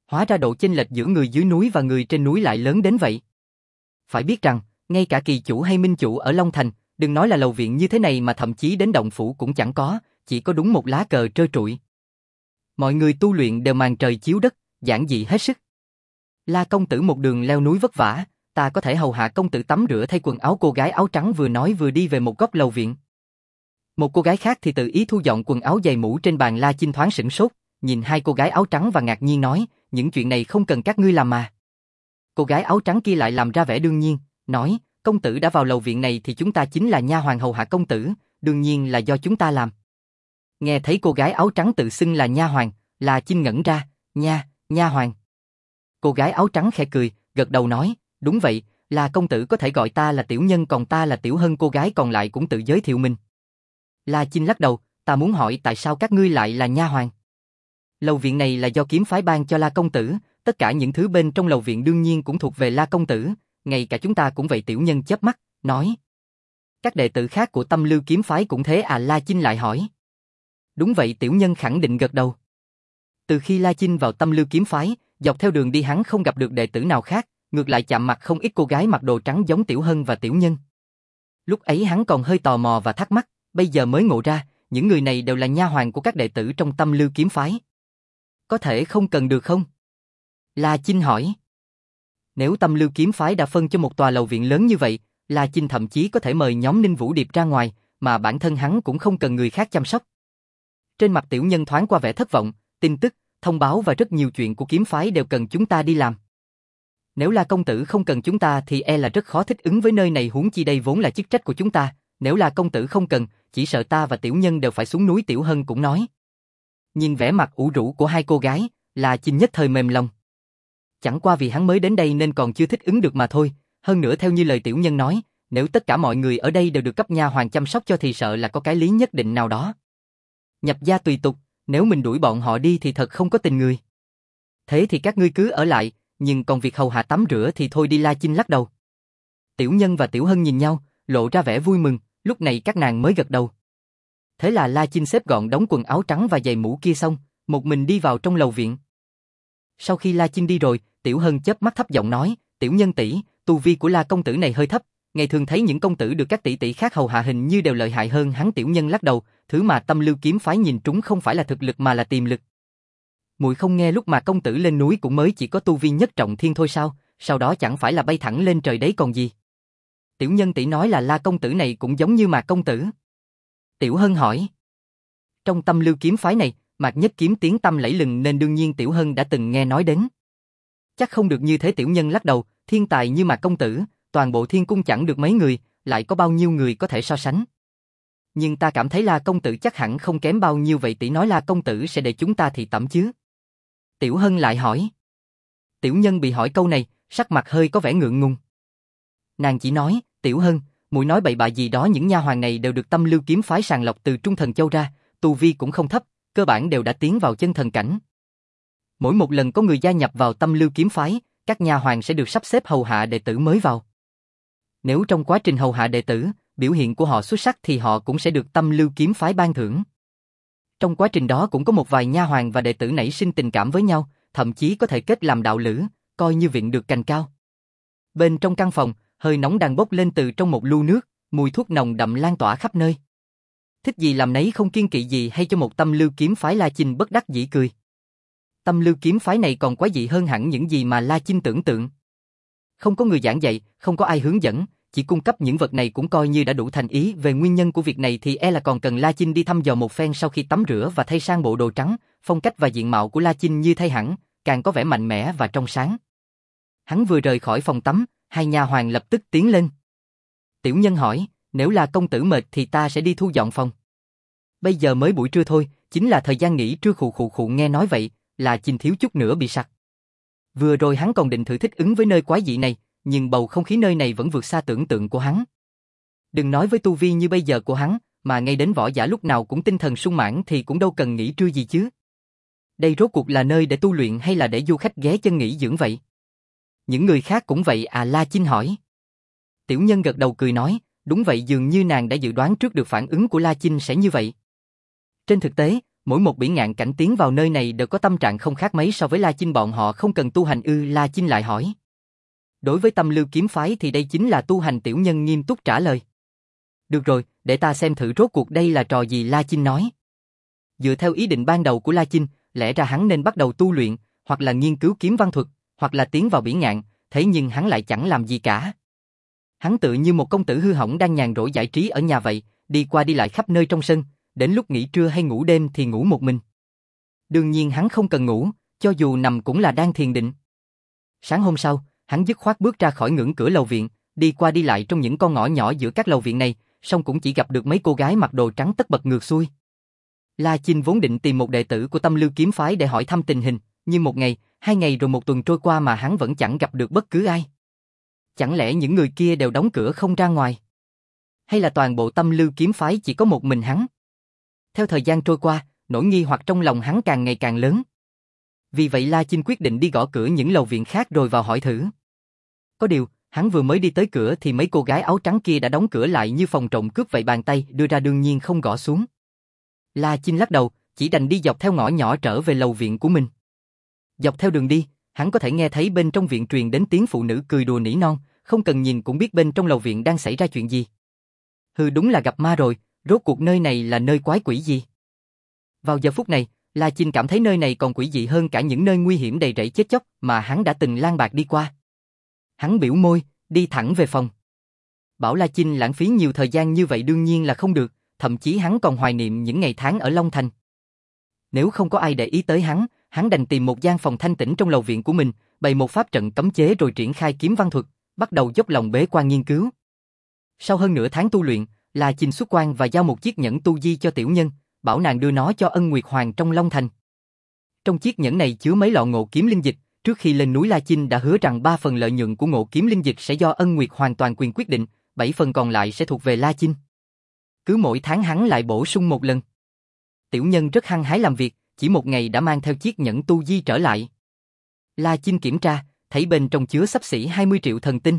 Hóa ra độ chênh lệch giữa người dưới núi và người trên núi lại lớn đến vậy. Phải biết rằng, ngay cả kỳ chủ hay minh chủ ở Long Thành, đừng nói là lầu viện như thế này mà thậm chí đến động phủ cũng chẳng có, chỉ có đúng một lá cờ trơ trụi. Mọi người tu luyện đều màn trời chiếu đất, giản dị hết sức. La công tử một đường leo núi vất vả, ta có thể hầu hạ công tử tắm rửa thay quần áo. Cô gái áo trắng vừa nói vừa đi về một góc lầu viện. Một cô gái khác thì tự ý thu dọn quần áo giày mũ trên bàn. La Chinh thoáng sửng sốt, nhìn hai cô gái áo trắng và ngạc nhiên nói, những chuyện này không cần các ngươi làm mà. Cô gái áo trắng kia lại làm ra vẻ đương nhiên, nói, công tử đã vào lầu viện này thì chúng ta chính là nha hoàn hầu hạ công tử, đương nhiên là do chúng ta làm. Nghe thấy cô gái áo trắng tự xưng là nha hoàn, La Chinh ngẩn ra, nha hoàn. Cô gái áo trắng khẽ cười, gật đầu nói, đúng vậy, là công tử có thể gọi ta là tiểu nhân còn ta là tiểu hân. Cô gái còn lại cũng tự giới thiệu mình. La Chinh lắc đầu, ta muốn hỏi tại sao các ngươi lại là nha hoàn. Lầu viện này là do kiếm phái ban cho La công tử, tất cả những thứ bên trong lầu viện đương nhiên cũng thuộc về La công tử, ngay cả chúng ta cũng vậy. Tiểu nhân chớp mắt, nói. Các đệ tử khác của Tâm Lưu kiếm phái cũng thế à? La Chinh lại hỏi. Đúng vậy, tiểu nhân khẳng định gật đầu. Từ khi La Chinh vào Tâm Lưu kiếm phái, dọc theo đường đi hắn không gặp được đệ tử nào khác, ngược lại chạm mặt không ít cô gái mặc đồ trắng giống Tiểu Hân và Tiểu Nhân. Lúc ấy hắn còn hơi tò mò và thắc mắc, bây giờ mới ngộ ra, những người này đều là nha hoàn của các đệ tử trong Tâm Lưu kiếm phái. Có thể không cần được không? La Chinh hỏi. Nếu Tâm Lưu kiếm phái đã phân cho một tòa lầu viện lớn như vậy, La Chinh thậm chí có thể mời nhóm Ninh Vũ Điệp ra ngoài, mà bản thân hắn cũng không cần người khác chăm sóc. Trên mặt Tiểu Nhân thoáng qua vẻ thất vọng, tin tức, thông báo và rất nhiều chuyện của kiếm phái đều cần chúng ta đi làm. Nếu La công tử không cần chúng ta thì e là rất khó thích ứng với nơi này, huống chi đây vốn là chức trách của chúng ta, nếu La công tử không cần, chỉ sợ ta và Tiểu Nhân đều phải xuống núi. Tiểu Hân cũng nói. Nhìn vẻ mặt ủ rũ của hai cô gái, La Chinh nhất thời mềm lòng. Chẳng qua vì hắn mới đến đây nên còn chưa thích ứng được mà thôi, hơn nữa theo như lời Tiểu Nhân nói, nếu tất cả mọi người ở đây đều được cấp nha hoàn chăm sóc cho thì sợ là có cái lý nhất định nào đó. Nhập gia tùy tục, nếu mình đuổi bọn họ đi thì thật không có tình người. Thế thì các ngươi cứ ở lại, nhưng còn việc hầu hạ tắm rửa thì thôi đi. La Chinh lắc đầu. Tiểu Nhân và Tiểu Hân nhìn nhau, lộ ra vẻ vui mừng, lúc này các nàng mới gật đầu. Thế là La Chinh xếp gọn đống quần áo trắng và giày mũ kia xong, một mình đi vào trong lầu viện. Sau khi La Chinh đi rồi, Tiểu Hân chớp mắt thấp giọng nói, Tiểu Nhân tỷ, tu vi của La công tử này hơi thấp, ngày thường thấy những công tử được các tỷ tỷ khác hầu hạ hình như đều lợi hại hơn hắn. Tiểu Nhân lắc đầu, thứ mà Tâm Lưu kiếm phái nhìn trúng không phải là thực lực mà là tiềm lực. Muội không nghe lúc mà công tử lên núi cũng mới chỉ có tu vi nhất trọng thiên thôi sao, sau đó chẳng phải là bay thẳng lên trời đấy còn gì. Tiểu Nhân tỷ nói là La công tử này cũng giống như Mạc công tử. Tiểu Hân hỏi. Trong Tâm Lưu kiếm phái này, Mạc Nhất Kiếm tiếng tăm lẫy lừng nên đương nhiên Tiểu Hân đã từng nghe nói đến. Chắc không được như thế. Tiểu Nhân lắc đầu, thiên tài như Mạc công tử, toàn bộ thiên cung chẳng được mấy người, lại có bao nhiêu người có thể so sánh. Nhưng ta cảm thấy La công tử chắc hẳn không kém bao nhiêu. Vậy tỷ nói La công tử sẽ để chúng ta thị tẩm chứ? Tiểu Hân lại hỏi. Tiểu Nhân bị hỏi câu này, sắc mặt hơi có vẻ ngượng ngùng. Nàng chỉ nói, Tiểu Hân, muội nói bậy bạ gì đó, những nha hoàn này đều được Tâm Lưu kiếm phái sàng lọc từ Trung Thần Châu ra, tu vi cũng không thấp, cơ bản đều đã tiến vào chân thần cảnh. Mỗi một lần có người gia nhập vào Tâm Lưu kiếm phái, các nha hoàn sẽ được sắp xếp hầu hạ đệ tử mới vào. Nếu trong quá trình hầu hạ đệ tử, biểu hiện của họ xuất sắc thì họ cũng sẽ được Tâm Lưu kiếm phái ban thưởng. Trong quá trình đó cũng có một vài nha hoàn và đệ tử nảy sinh tình cảm với nhau, thậm chí có thể kết làm đạo lữ, coi như viện được cành cao. Bên trong căn phòng, hơi nóng đang bốc lên từ trong một lu nước, mùi thuốc nồng đậm lan tỏa khắp nơi. Thích gì làm nấy, không kiêng kỵ gì hay cho một Tâm Lưu kiếm phái. La Chinh bất đắc dĩ cười. Tâm Lưu kiếm phái này còn quái dị hơn hẳn những gì mà La Chinh tưởng tượng. Không có người giảng dạy, không có ai hướng dẫn, chỉ cung cấp những vật này cũng coi như đã đủ thành ý. Về nguyên nhân của việc này thì e là còn cần La Chinh đi thăm dò một phen. Sau khi tắm rửa và thay sang bộ đồ trắng, phong cách và diện mạo của La Chinh như thay hẳn, càng có vẻ mạnh mẽ và trong sáng. Hắn vừa rời khỏi phòng tắm, hai nha hoàn lập tức tiến lên. Tiểu Nhân hỏi, nếu là công tử mệt thì ta sẽ đi thu dọn phòng. Bây giờ mới buổi trưa thôi, chính là thời gian nghỉ trưa. Khụ. Nghe nói vậy, La Chinh thiếu chút nữa bị sặc. Vừa rồi hắn còn định thử thích ứng với nơi quái dị này, nhưng bầu không khí nơi này vẫn vượt xa tưởng tượng của hắn. Đừng nói với tu vi như bây giờ của hắn, mà ngay đến võ giả lúc nào cũng tinh thần sung mãn thì cũng đâu cần nghỉ trưa gì chứ. Đây rốt cuộc là nơi để tu luyện hay là để du khách ghé chân nghỉ dưỡng vậy? Những người khác cũng vậy à? La Chinh hỏi. Tiểu Nhân gật đầu cười nói, đúng vậy, dường như nàng đã dự đoán trước được phản ứng của La Chinh sẽ như vậy. Trên thực tế, Mỗi một bỉ ngạn cảnh tiến vào nơi này đều có tâm trạng không khác mấy so với La Chinh, bọn họ không cần tu hành ư? La Chinh lại hỏi. Đối với Tâm Lưu kiếm phái thì đây chính là tu hành. Tiểu nhân nghiêm túc trả lời. Được rồi, để ta xem thử rốt cuộc đây là trò gì. La Chinh nói. Dựa theo ý định ban đầu của La Chinh, lẽ ra hắn nên bắt đầu tu luyện, hoặc là nghiên cứu kiếm văn thuật, hoặc là tiến vào bỉ ngạn, thế nhưng hắn lại chẳng làm gì cả. Hắn tự như một công tử hư hỏng đang nhàn rỗi giải trí ở nhà vậy, đi qua đi lại khắp nơi trong sân, đến lúc nghỉ trưa hay ngủ đêm thì ngủ một mình. Đương nhiên hắn không cần ngủ, cho dù nằm cũng là đang thiền định. Sáng hôm sau, hắn dứt khoát bước ra khỏi ngưỡng cửa lầu viện, đi qua đi lại trong những con ngõ nhỏ giữa các lầu viện này, song cũng chỉ gặp được mấy cô gái mặc đồ trắng tất bật ngược xuôi. La Chinh vốn định tìm một đệ tử của Tâm Lưu kiếm phái để hỏi thăm tình hình, nhưng một ngày, 2 ngày rồi một tuần trôi qua mà hắn vẫn chẳng gặp được bất cứ ai. Chẳng lẽ những người kia đều đóng cửa không ra ngoài? Hay là toàn bộ Tâm Lưu kiếm phái chỉ có một mình hắn? Theo thời gian trôi qua, nỗi nghi hoặc trong lòng hắn càng ngày càng lớn. Vì vậy La Chinh quyết định đi gõ cửa những lầu viện khác rồi vào hỏi thử. Có điều, hắn vừa mới đi tới cửa thì mấy cô gái áo trắng kia đã đóng cửa lại như phòng trộm cướp vậy, bàn tay đưa ra đương nhiên không gõ xuống. La Chinh lắc đầu, chỉ đành đi dọc theo ngõ nhỏ trở về lầu viện của mình. Dọc theo đường đi, hắn có thể nghe thấy bên trong viện truyền đến tiếng phụ nữ cười đùa nỉ non, không cần nhìn cũng biết bên trong lầu viện đang xảy ra chuyện gì. Hừ, đúng là gặp ma rồi, rốt cuộc nơi này là nơi quái quỷ gì? Vào giờ phút này, La Chinh cảm thấy nơi này còn quỷ dị hơn cả những nơi nguy hiểm đầy rẫy chết chóc mà hắn đã từng lang bạc đi qua. Hắn biểu môi, đi thẳng về phòng. Bảo La Chinh lãng phí nhiều thời gian như vậy đương nhiên là không được, thậm chí hắn còn hoài niệm những ngày tháng ở Long Thành. Nếu không có ai để ý tới hắn đành tìm một gian phòng thanh tĩnh trong lầu viện của mình, bày một pháp trận cấm chế rồi triển khai kiếm văn thuật, bắt đầu dốc lòng bế quan nghiên cứu. Sau hơn nửa tháng tu luyện, La Chinh xuất quan và giao một chiếc nhẫn tu di cho tiểu nhân, bảo nàng đưa nó cho Ân Nguyệt Hoàng trong Long Thành. Trong chiếc nhẫn này chứa mấy lọ ngộ kiếm linh dịch, trước khi lên núi La Chinh đã hứa rằng 3 phần lợi nhuận của ngộ kiếm linh dịch sẽ do Ân Nguyệt hoàn toàn quyền quyết định, 7 phần còn lại sẽ thuộc về La Chinh. Cứ mỗi tháng hắn lại bổ sung một lần. Tiểu nhân rất hăng hái làm việc, chỉ một ngày đã mang theo chiếc nhẫn tu di trở lại. La Chinh kiểm tra, thấy bên trong chứa xấp xỉ 20 triệu thần tinh.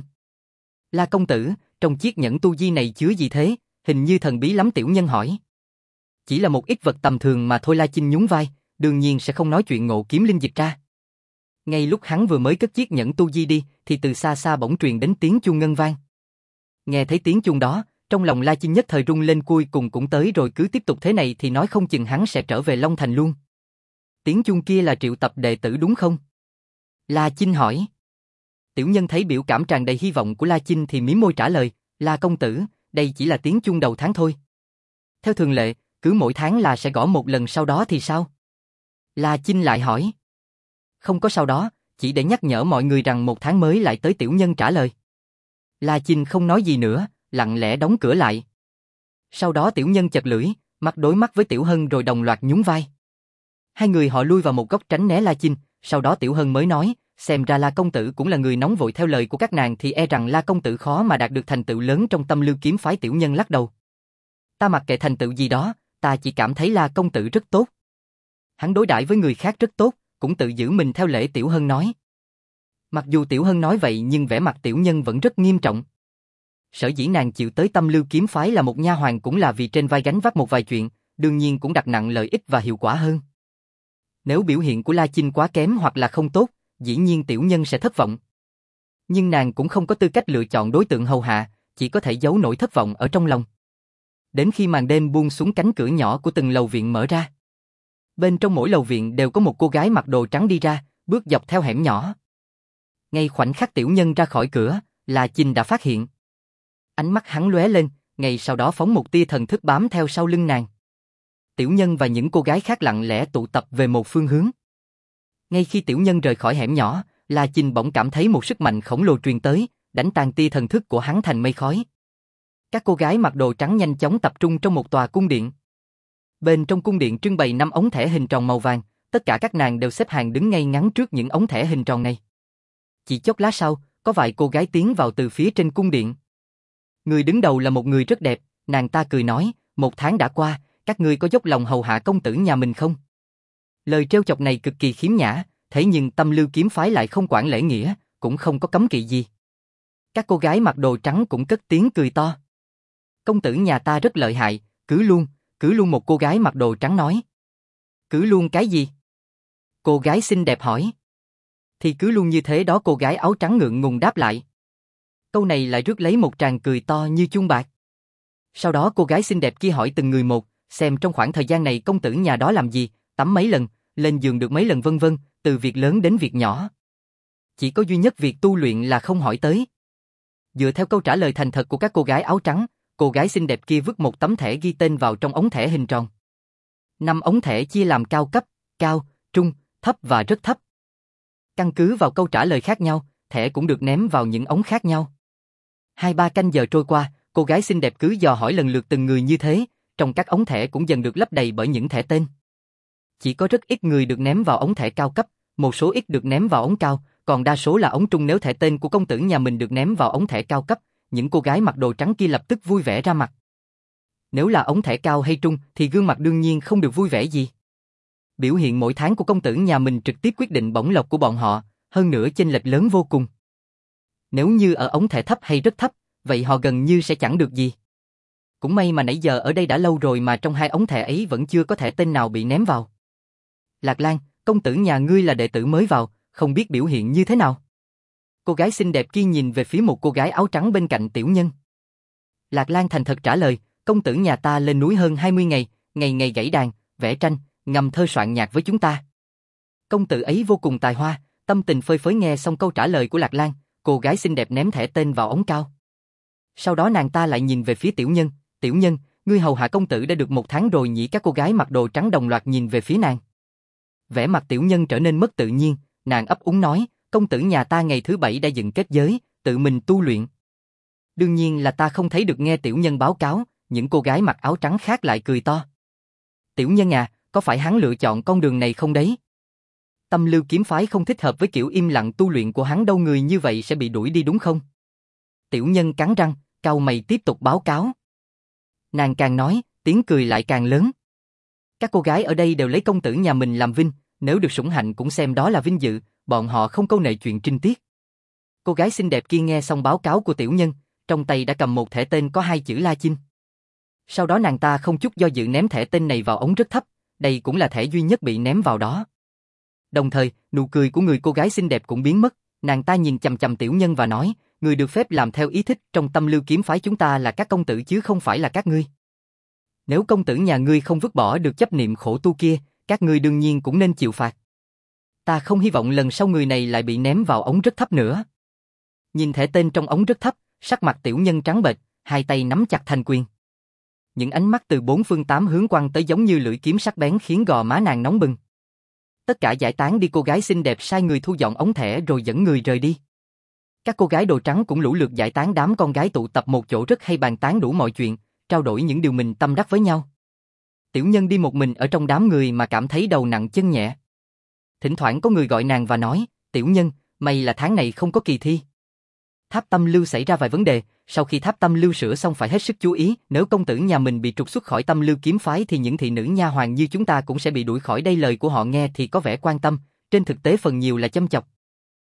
La công tử, trong chiếc nhẫn tu di này chứa gì thế, hình như thần bí lắm, tiểu nhân hỏi. Chỉ là một ít vật tầm thường mà thôi. La Chinh nhún vai, đương nhiên sẽ không nói chuyện ngộ kiếm linh dịch ra. Ngay lúc hắn vừa mới cất chiếc nhẫn tu di đi, thì từ xa xa bỗng truyền đến tiếng chuông ngân vang. Nghe thấy tiếng chuông đó, trong lòng La Chinh nhất thời rung lên, cuối cùng cũng tới rồi, cứ tiếp tục thế này thì nói không chừng hắn sẽ trở về Long Thành luôn. Tiếng chuông kia là triệu tập đệ tử đúng không? La Chinh hỏi. Tiểu nhân thấy biểu cảm tràn đầy hy vọng của La Chinh thì mím môi trả lời, La công tử, đây chỉ là tiếng chuông đầu tháng thôi. Theo thường lệ, cứ mỗi tháng là sẽ gõ một lần, sau đó thì sao? La Chinh lại hỏi. Không có sau đó, chỉ để nhắc nhở mọi người rằng một tháng mới lại tới, tiểu nhân trả lời. La Chinh không nói gì nữa, lặng lẽ đóng cửa lại. Sau đó tiểu nhân chật lưỡi, mắt đối mắt với Tiểu Hân rồi đồng loạt nhún vai. Hai người họ lui vào một góc tránh né La Chinh, sau đó Tiểu Hân mới nói, xem ra La công tử cũng là người nóng vội, theo lời của các nàng thì e rằng La công tử khó mà đạt được thành tựu lớn trong Tâm Lưu kiếm phái. Tiểu nhân lắc đầu. Ta mặc kệ thành tựu gì đó, ta chỉ cảm thấy La công tử rất tốt. Hắn đối đãi với người khác rất tốt, cũng tự giữ mình theo lễ. Tiểu Hân nói. Mặc dù Tiểu Hân nói vậy nhưng vẻ mặt tiểu nhân vẫn rất nghiêm trọng. Sở dĩ nàng chịu tới Tâm Lưu kiếm phái là một nha hoàn cũng là vì trên vai gánh vác một vài chuyện, đương nhiên cũng đặt nặng lợi ích và hiệu quả hơn. Nếu biểu hiện của La Chinh quá kém hoặc là không tốt, dĩ nhiên tiểu nhân sẽ thất vọng. Nhưng nàng cũng không có tư cách lựa chọn đối tượng hầu hạ, chỉ có thể giấu nỗi thất vọng ở trong lòng. Đến khi màn đêm buông xuống, cánh cửa nhỏ của từng lầu viện mở ra. Bên trong mỗi lầu viện đều có một cô gái mặc đồ trắng đi ra, bước dọc theo hẻm nhỏ. Ngay khoảnh khắc tiểu nhân ra khỏi cửa, La Chinh đã phát hiện. Ánh mắt hắn lóe lên, ngay sau đó phóng một tia thần thức bám theo sau lưng nàng. Tiểu nhân và những cô gái khác lặng lẽ tụ tập về một phương hướng. Ngay khi tiểu nhân rời khỏi hẻm nhỏ, La Chinh bỗng cảm thấy một sức mạnh khổng lồ truyền tới, đánh tan tia thần thức của hắn thành mây khói. Các cô gái mặc đồ trắng nhanh chóng tập trung trong một tòa cung điện. Bên trong cung điện trưng bày 5 ống thẻ hình tròn màu vàng, tất cả các nàng đều xếp hàng đứng ngay ngắn trước những ống thẻ hình tròn này. Chỉ chốc lát sau, có vài cô gái tiến vào từ phía trên cung điện. Người đứng đầu là một người rất đẹp, nàng ta cười nói, 1 tháng đã qua, các ngươi có dốc lòng hầu hạ công tử nhà mình không? Lời trêu chọc này cực kỳ khiếm nhã, thế nhưng Tâm Lưu kiếm phái lại không quản lễ nghĩa, cũng không có cấm kỵ gì. Các cô gái mặc đồ trắng cũng cất tiếng cười to. Công tử nhà ta rất lợi hại, cứ luôn, một cô gái mặc đồ trắng nói. Cứ luôn cái gì? Cô gái xinh đẹp hỏi. Thì cứ luôn như thế đó, cô gái áo trắng ngượng ngùng đáp lại. Câu này lại rước lấy một tràng cười to như chuông bạc. Sau đó cô gái xinh đẹp kia hỏi từng người một, xem trong khoảng thời gian này công tử nhà đó làm gì, tắm mấy lần, lên giường được mấy lần vân vân, từ việc lớn đến việc nhỏ. Chỉ có duy nhất việc tu luyện là không hỏi tới. Dựa theo câu trả lời thành thật của các cô gái áo trắng, cô gái xinh đẹp kia vứt một tấm thẻ ghi tên vào trong ống thẻ hình tròn. 5 ống thẻ chia làm cao cấp, cao, trung, thấp và rất thấp. Căn cứ vào câu trả lời khác nhau, thẻ cũng được ném vào những ống khác nhau. 2-3 canh giờ trôi qua, cô gái xinh đẹp cứ dò hỏi lần lượt từng người như thế, trong các ống thẻ cũng dần được lấp đầy bởi những thẻ tên. Chỉ có rất ít người được ném vào ống thẻ cao cấp, một số ít được ném vào ống cao, còn đa số là ống trung. Nếu thẻ tên của công tử nhà mình được ném vào ống thẻ cao cấp, những cô gái mặc đồ trắng kia lập tức vui vẻ ra mặt. Nếu là ống thẻ cao hay trung thì gương mặt đương nhiên không được vui vẻ gì. Biểu hiện mỗi tháng của công tử nhà mình trực tiếp quyết định bổng lộc của bọn họ, hơn nữa chênh lệch lớn vô cùng. Nếu như ở ống thẻ thấp hay rất thấp, vậy họ gần như sẽ chẳng được gì. Cũng may mà nãy giờ ở đây đã lâu rồi mà trong 2 ống thẻ ấy vẫn chưa có thẻ tên nào bị ném vào. Lạc Lan, công tử nhà ngươi là đệ tử mới vào, không biết biểu hiện như thế nào? Cô gái xinh đẹp kia nhìn về phía một cô gái áo trắng bên cạnh Tiểu Nhân. Lạc Lan thành thật trả lời, công tử nhà ta lên núi hơn 20 ngày, ngày ngày gảy đàn, vẽ tranh, ngâm thơ soạn nhạc với chúng ta. Công tử ấy vô cùng tài hoa, tâm tình phơi phới. Nghe xong câu trả lời của Lạc Lan, cô gái xinh đẹp ném thẻ tên vào ống cao. Sau đó nàng ta lại nhìn về phía Tiểu Nhân, Tiểu Nhân, ngươi hầu hạ công tử đã được 1 tháng rồi nhỉ? Các cô gái mặc đồ trắng đồng loạt nhìn về phía nàng. Vẻ mặt Tiểu Nhân trở nên mất tự nhiên, nàng ấp úng nói, công tử nhà ta ngày thứ 7 đã dựng kết giới, tự mình tu luyện. Đương nhiên là ta không thấy được. Nghe Tiểu Nhân báo cáo, những cô gái mặc áo trắng khác lại cười to. Tiểu Nhân à, có phải hắn lựa chọn con đường này không đấy? Tâm Lưu kiếm phái không thích hợp với kiểu im lặng tu luyện của hắn đâu, người như vậy sẽ bị đuổi đi đúng không? Tiểu Nhân cắn răng, cau mày tiếp tục báo cáo. Nàng càng nói, tiếng cười lại càng lớn. Các cô gái ở đây đều lấy công tử nhà mình làm vinh, nếu được sủng hạnh cũng xem đó là vinh dự, bọn họ không câu nệ chuyện trinh tiết. Cô gái xinh đẹp kia nghe xong báo cáo của Tiểu Nhân, trong tay đã cầm một thẻ tên có 2 chữ La Chinh. Sau đó nàng ta không chút do dự ném thẻ tên này vào ống rất thấp, đây cũng là thẻ duy nhất bị ném vào đó. Đồng thời, nụ cười của người cô gái xinh đẹp cũng biến mất, nàng ta nhìn chằm chằm Tiểu Nhân và nói, người được phép làm theo ý thích trong Tâm Lưu kiếm phái chúng ta là các công tử chứ không phải là các ngươi. Nếu công tử nhà ngươi không vứt bỏ được chấp niệm khổ tu kia, các ngươi đương nhiên cũng nên chịu phạt. Ta không hy vọng lần sau người này lại bị ném vào ống rất thấp nữa. Nhìn thẻ tên trong ống rất thấp, sắc mặt Tiểu Nhân trắng bệch, 2 tay nắm chặt thành quyền. Những ánh mắt từ 4 phương 8 hướng quăng tới giống như lưỡi kiếm sắc bén khiến gò má nàng nóng bừng. Tất cả giải tán đi. Cô gái xinh đẹp sai người thu dọn ống thẻ rồi dẫn người rời đi. Các cô gái đồ trắng cũng lũ lượt giải tán. Đám con gái tụ tập một chỗ rất hay bàn tán đủ mọi chuyện, trao đổi những điều mình tâm đắc với nhau. Tiểu Nhân đi một mình ở trong đám người mà cảm thấy đầu nặng chân nhẹ. Thỉnh thoảng có người gọi nàng và nói, Tiểu Nhân, may là tháng này không có kỳ thi. Tháp Tâm Lưu xảy ra vài vấn đề, sau khi Tháp Tâm Lưu sửa xong phải hết sức chú ý, nếu công tử nhà mình bị trục xuất khỏi Tâm Lưu kiếm phái thì những thị nữ nha hoàn như chúng ta cũng sẽ bị đuổi khỏi đây. Lời của họ nghe thì có vẻ quan tâm, trên thực tế phần nhiều là châm chọc.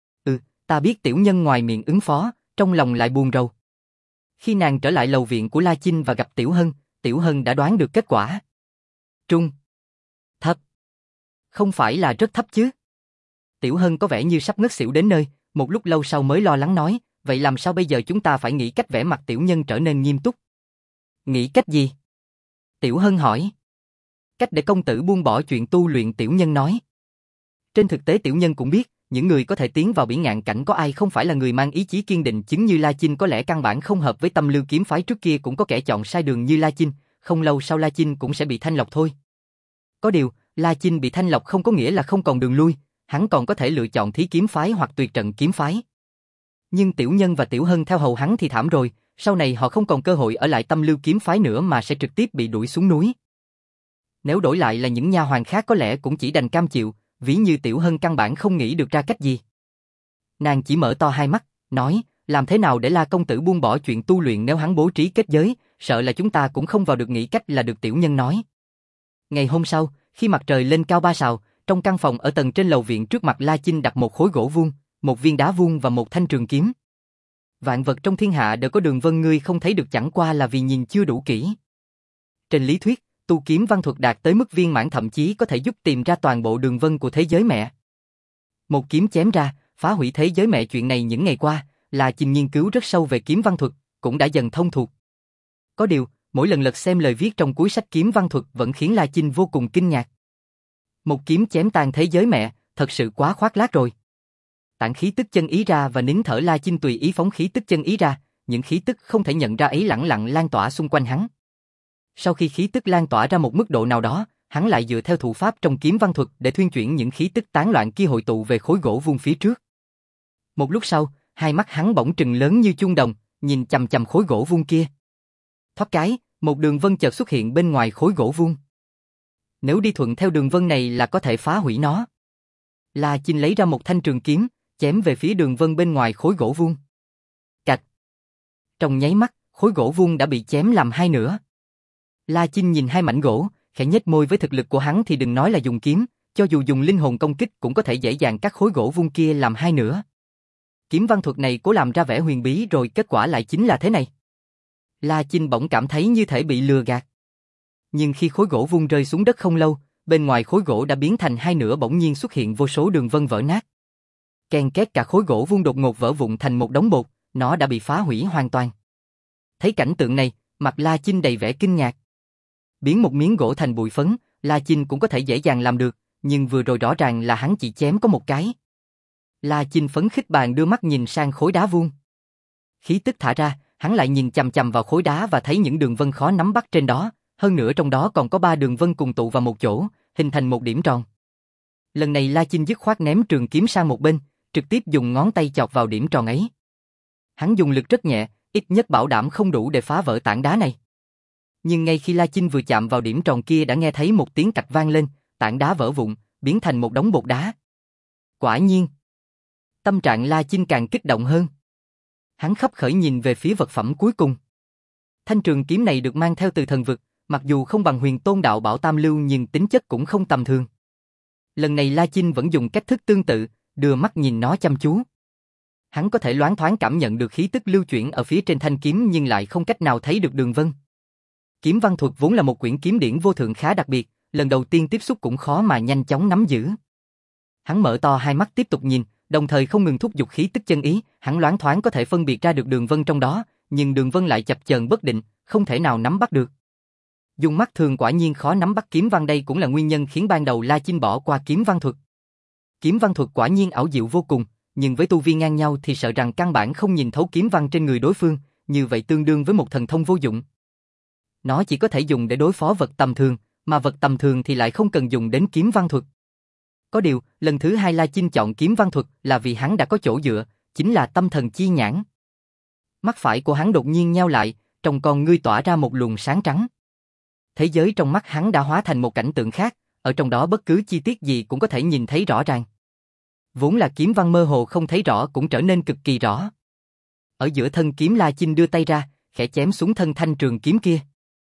Ta biết. Tiểu Nhân ngoài miệng ứng phó, trong lòng lại buồn rầu. Khi nàng trở lại lầu viện của La Chinh và gặp Tiểu Hân đã đoán được kết quả. Trung. Thấp. Không phải là rất thấp chứ? Tiểu Hân có vẻ như sắp ngất xỉu đến nơi, một lúc lâu sau mới lo lắng nói, vậy làm sao bây giờ? Chúng ta phải nghĩ cách. Vẻ mặt Tiểu Nhân trở nên nghiêm túc. Nghĩ cách gì? Tiểu Hân hỏi. Cách để công tử buông bỏ chuyện tu luyện. Tiểu Nhân nói. Trên thực tế Tiểu Nhân cũng biết, những người có thể tiến vào biển ngạn cảnh có ai không phải là người mang ý chí kiên định chứng như La Chinh. Có lẽ căn bản không hợp với Tâm Lưu kiếm phái. Trước kia cũng có kẻ chọn sai đường như La Chinh, không lâu sau La Chinh cũng sẽ bị thanh lọc thôi. Có điều, La Chinh bị thanh lọc không có nghĩa là không còn đường lui, hắn còn có thể lựa chọn Thí kiếm phái hoặc Tuyệt trận kiếm phái. Nhưng Tiểu Nhân và Tiểu Hân theo hầu hắn thì thảm rồi, sau này họ không còn cơ hội ở lại Tâm Lưu kiếm phái nữa mà sẽ trực tiếp bị đuổi xuống núi. Nếu đổi lại là những nha hoàn khác có lẽ cũng chỉ đành cam chịu, ví như Tiểu Hân căn bản không nghĩ được ra cách gì. Nàng chỉ mở to hai mắt, nói, làm thế nào để La công tử buông bỏ chuyện tu luyện? Nếu hắn bố trí kết giới, sợ là chúng ta cũng không vào được. Nghĩ cách là được. Tiểu Nhân nói. Ngày hôm sau, khi mặt trời lên cao 3 sào, trong căn phòng ở tầng trên lầu viện trước mặt La Chinh đặt một khối gỗ vuông, một viên đá vuông và một thanh trường kiếm. Vạn vật trong thiên hạ đều có đường vân, ngươi không thấy được chẳng qua là vì nhìn chưa đủ kỹ. Trên lý thuyết, tu kiếm văn thuật đạt tới mức viên mãn thậm chí có thể giúp tìm ra toàn bộ đường vân của thế giới mẹ. Một kiếm chém ra, phá hủy thế giới mẹ. Chuyện này những ngày qua, La Chinh nghiên cứu rất sâu về kiếm văn thuật, cũng đã dần thông thuộc. Có điều, mỗi lần lật xem lời viết trong cuối sách kiếm văn thuật vẫn khiến La Chinh vô cùng kinh ngạc. Một kiếm chém tan thế giới mẹ, thật sự quá khoác lác rồi. Tản khí tức chân ý ra và nín thở, La Chinh tùy ý phóng khí tức chân ý ra, những khí tức không thể nhận ra ấy lẳng lặng lan tỏa xung quanh hắn. Sau khi khí tức lan tỏa ra một mức độ nào đó, hắn lại dựa theo thủ pháp trong kiếm văn thuật để thuyên chuyển những khí tức tán loạn kia hội tụ về khối gỗ vuông phía trước. Một lúc sau, hai mắt hắn bỗng trừng lớn như chuông đồng, nhìn chằm chằm khối gỗ vuông kia. Thoát cái, một đường vân chợt xuất hiện bên ngoài khối gỗ vuông. Nếu đi thuận theo đường vân này là có thể phá hủy nó. La Chinh lấy ra một thanh trường kiếm, chém về phía đường vân bên ngoài khối gỗ vuông. Cạch. Trong nháy mắt, khối gỗ vuông đã bị chém làm hai nửa. La Chinh nhìn hai mảnh gỗ, khẽ nhếch môi, với thực lực của hắn thì đừng nói là dùng kiếm, cho dù dùng linh hồn công kích cũng có thể dễ dàng cắt khối gỗ vuông kia làm hai nửa. Kiếm văn thuật này cố làm ra vẻ huyền bí rồi kết quả lại chính là thế này. La Chinh bỗng cảm thấy như thể bị lừa gạt. Nhưng khi khối gỗ vuông rơi xuống đất không lâu, bên ngoài khối gỗ đã biến thành hai nửa, bỗng nhiên xuất hiện vô số đường vân vỡ nát. Ken két, cả khối gỗ vuông đột ngột vỡ vụn thành một đống bột, nó đã bị phá hủy hoàn toàn. Thấy cảnh tượng này, mặt La Chinh đầy vẻ kinh ngạc. Biến một miếng gỗ thành bụi phấn, La Chinh cũng có thể dễ dàng làm được, nhưng vừa rồi rõ ràng là hắn chỉ chém có một cái. La Chinh phấn khích bàng đưa mắt nhìn sang khối đá vuông. Khí tức thả ra, hắn lại nhìn chằm chằm vào khối đá và thấy những đường vân khó nắm bắt trên đó, hơn nữa trong đó còn có 3 đường vân cùng tụ vào một chỗ, hình thành một điểm tròn. Lần này La Chinh dứt khoát ném trường kiếm sang một bên, trực tiếp dùng ngón tay chọc vào điểm tròn ấy. Hắn dùng lực rất nhẹ, ít nhất bảo đảm không đủ để phá vỡ tảng đá này. Nhưng ngay khi La Chinh vừa chạm vào điểm tròn kia đã nghe thấy một tiếng cạch vang lên, tảng đá vỡ vụn, biến thành một đống bột đá. Quả nhiên, tâm trạng La Chinh càng kích động hơn. Hắn khấp khởi nhìn về phía vật phẩm cuối cùng. Thanh trường kiếm này được mang theo từ thần vực, mặc dù không bằng Huyền Tôn Đạo Bảo Tam Lưu nhưng tính chất cũng không tầm thường. Lần này La Chinh vẫn dùng cách thức tương tự, đưa mắt nhìn nó chăm chú. Hắn có thể loáng thoáng cảm nhận được khí tức lưu chuyển ở phía trên thanh kiếm nhưng lại không cách nào thấy được đường vân. Kiếm văn thuật vốn là một quyển kiếm điển vô thượng khá đặc biệt, lần đầu tiên tiếp xúc cũng khó mà nhanh chóng nắm giữ. Hắn mở to hai mắt tiếp tục nhìn, đồng thời không ngừng thúc giục khí tức chân ý, hắn loáng thoáng có thể phân biệt ra được đường vân trong đó, nhưng đường vân lại chập chờn bất định, không thể nào nắm bắt được. Dùng mắt thường quả nhiên khó nắm bắt kiếm văn, đây cũng là nguyên nhân khiến ban đầu La Chinh bỏ qua kiếm văn thuật. Kiếm văn thuật quả nhiên ảo diệu vô cùng, nhưng với tu vi ngang nhau thì sợ rằng căn bản không nhìn thấu kiếm văn trên người đối phương, như vậy tương đương với một thần thông vô dụng. Nó chỉ có thể dùng để đối phó vật tầm thường, mà vật tầm thường thì lại không cần dùng đến kiếm văn thuật. Có điều, lần thứ hai La Chinh chọn kiếm văn thuật là vì hắn đã có chỗ dựa, chính là tâm thần chi nhãn. Mắt phải của hắn đột nhiên nheo lại, trong con ngươi tỏa ra một luồng sáng trắng. Thế giới trong mắt hắn đã hóa thành một cảnh tượng khác, ở trong đó bất cứ chi tiết gì cũng có thể nhìn thấy rõ ràng. Vốn là kiếm văn mơ hồ không thấy rõ cũng trở nên cực kỳ rõ. Ở giữa thân kiếm La Chinh đưa tay ra, khẽ chém xuống thân thanh trường kiếm kia.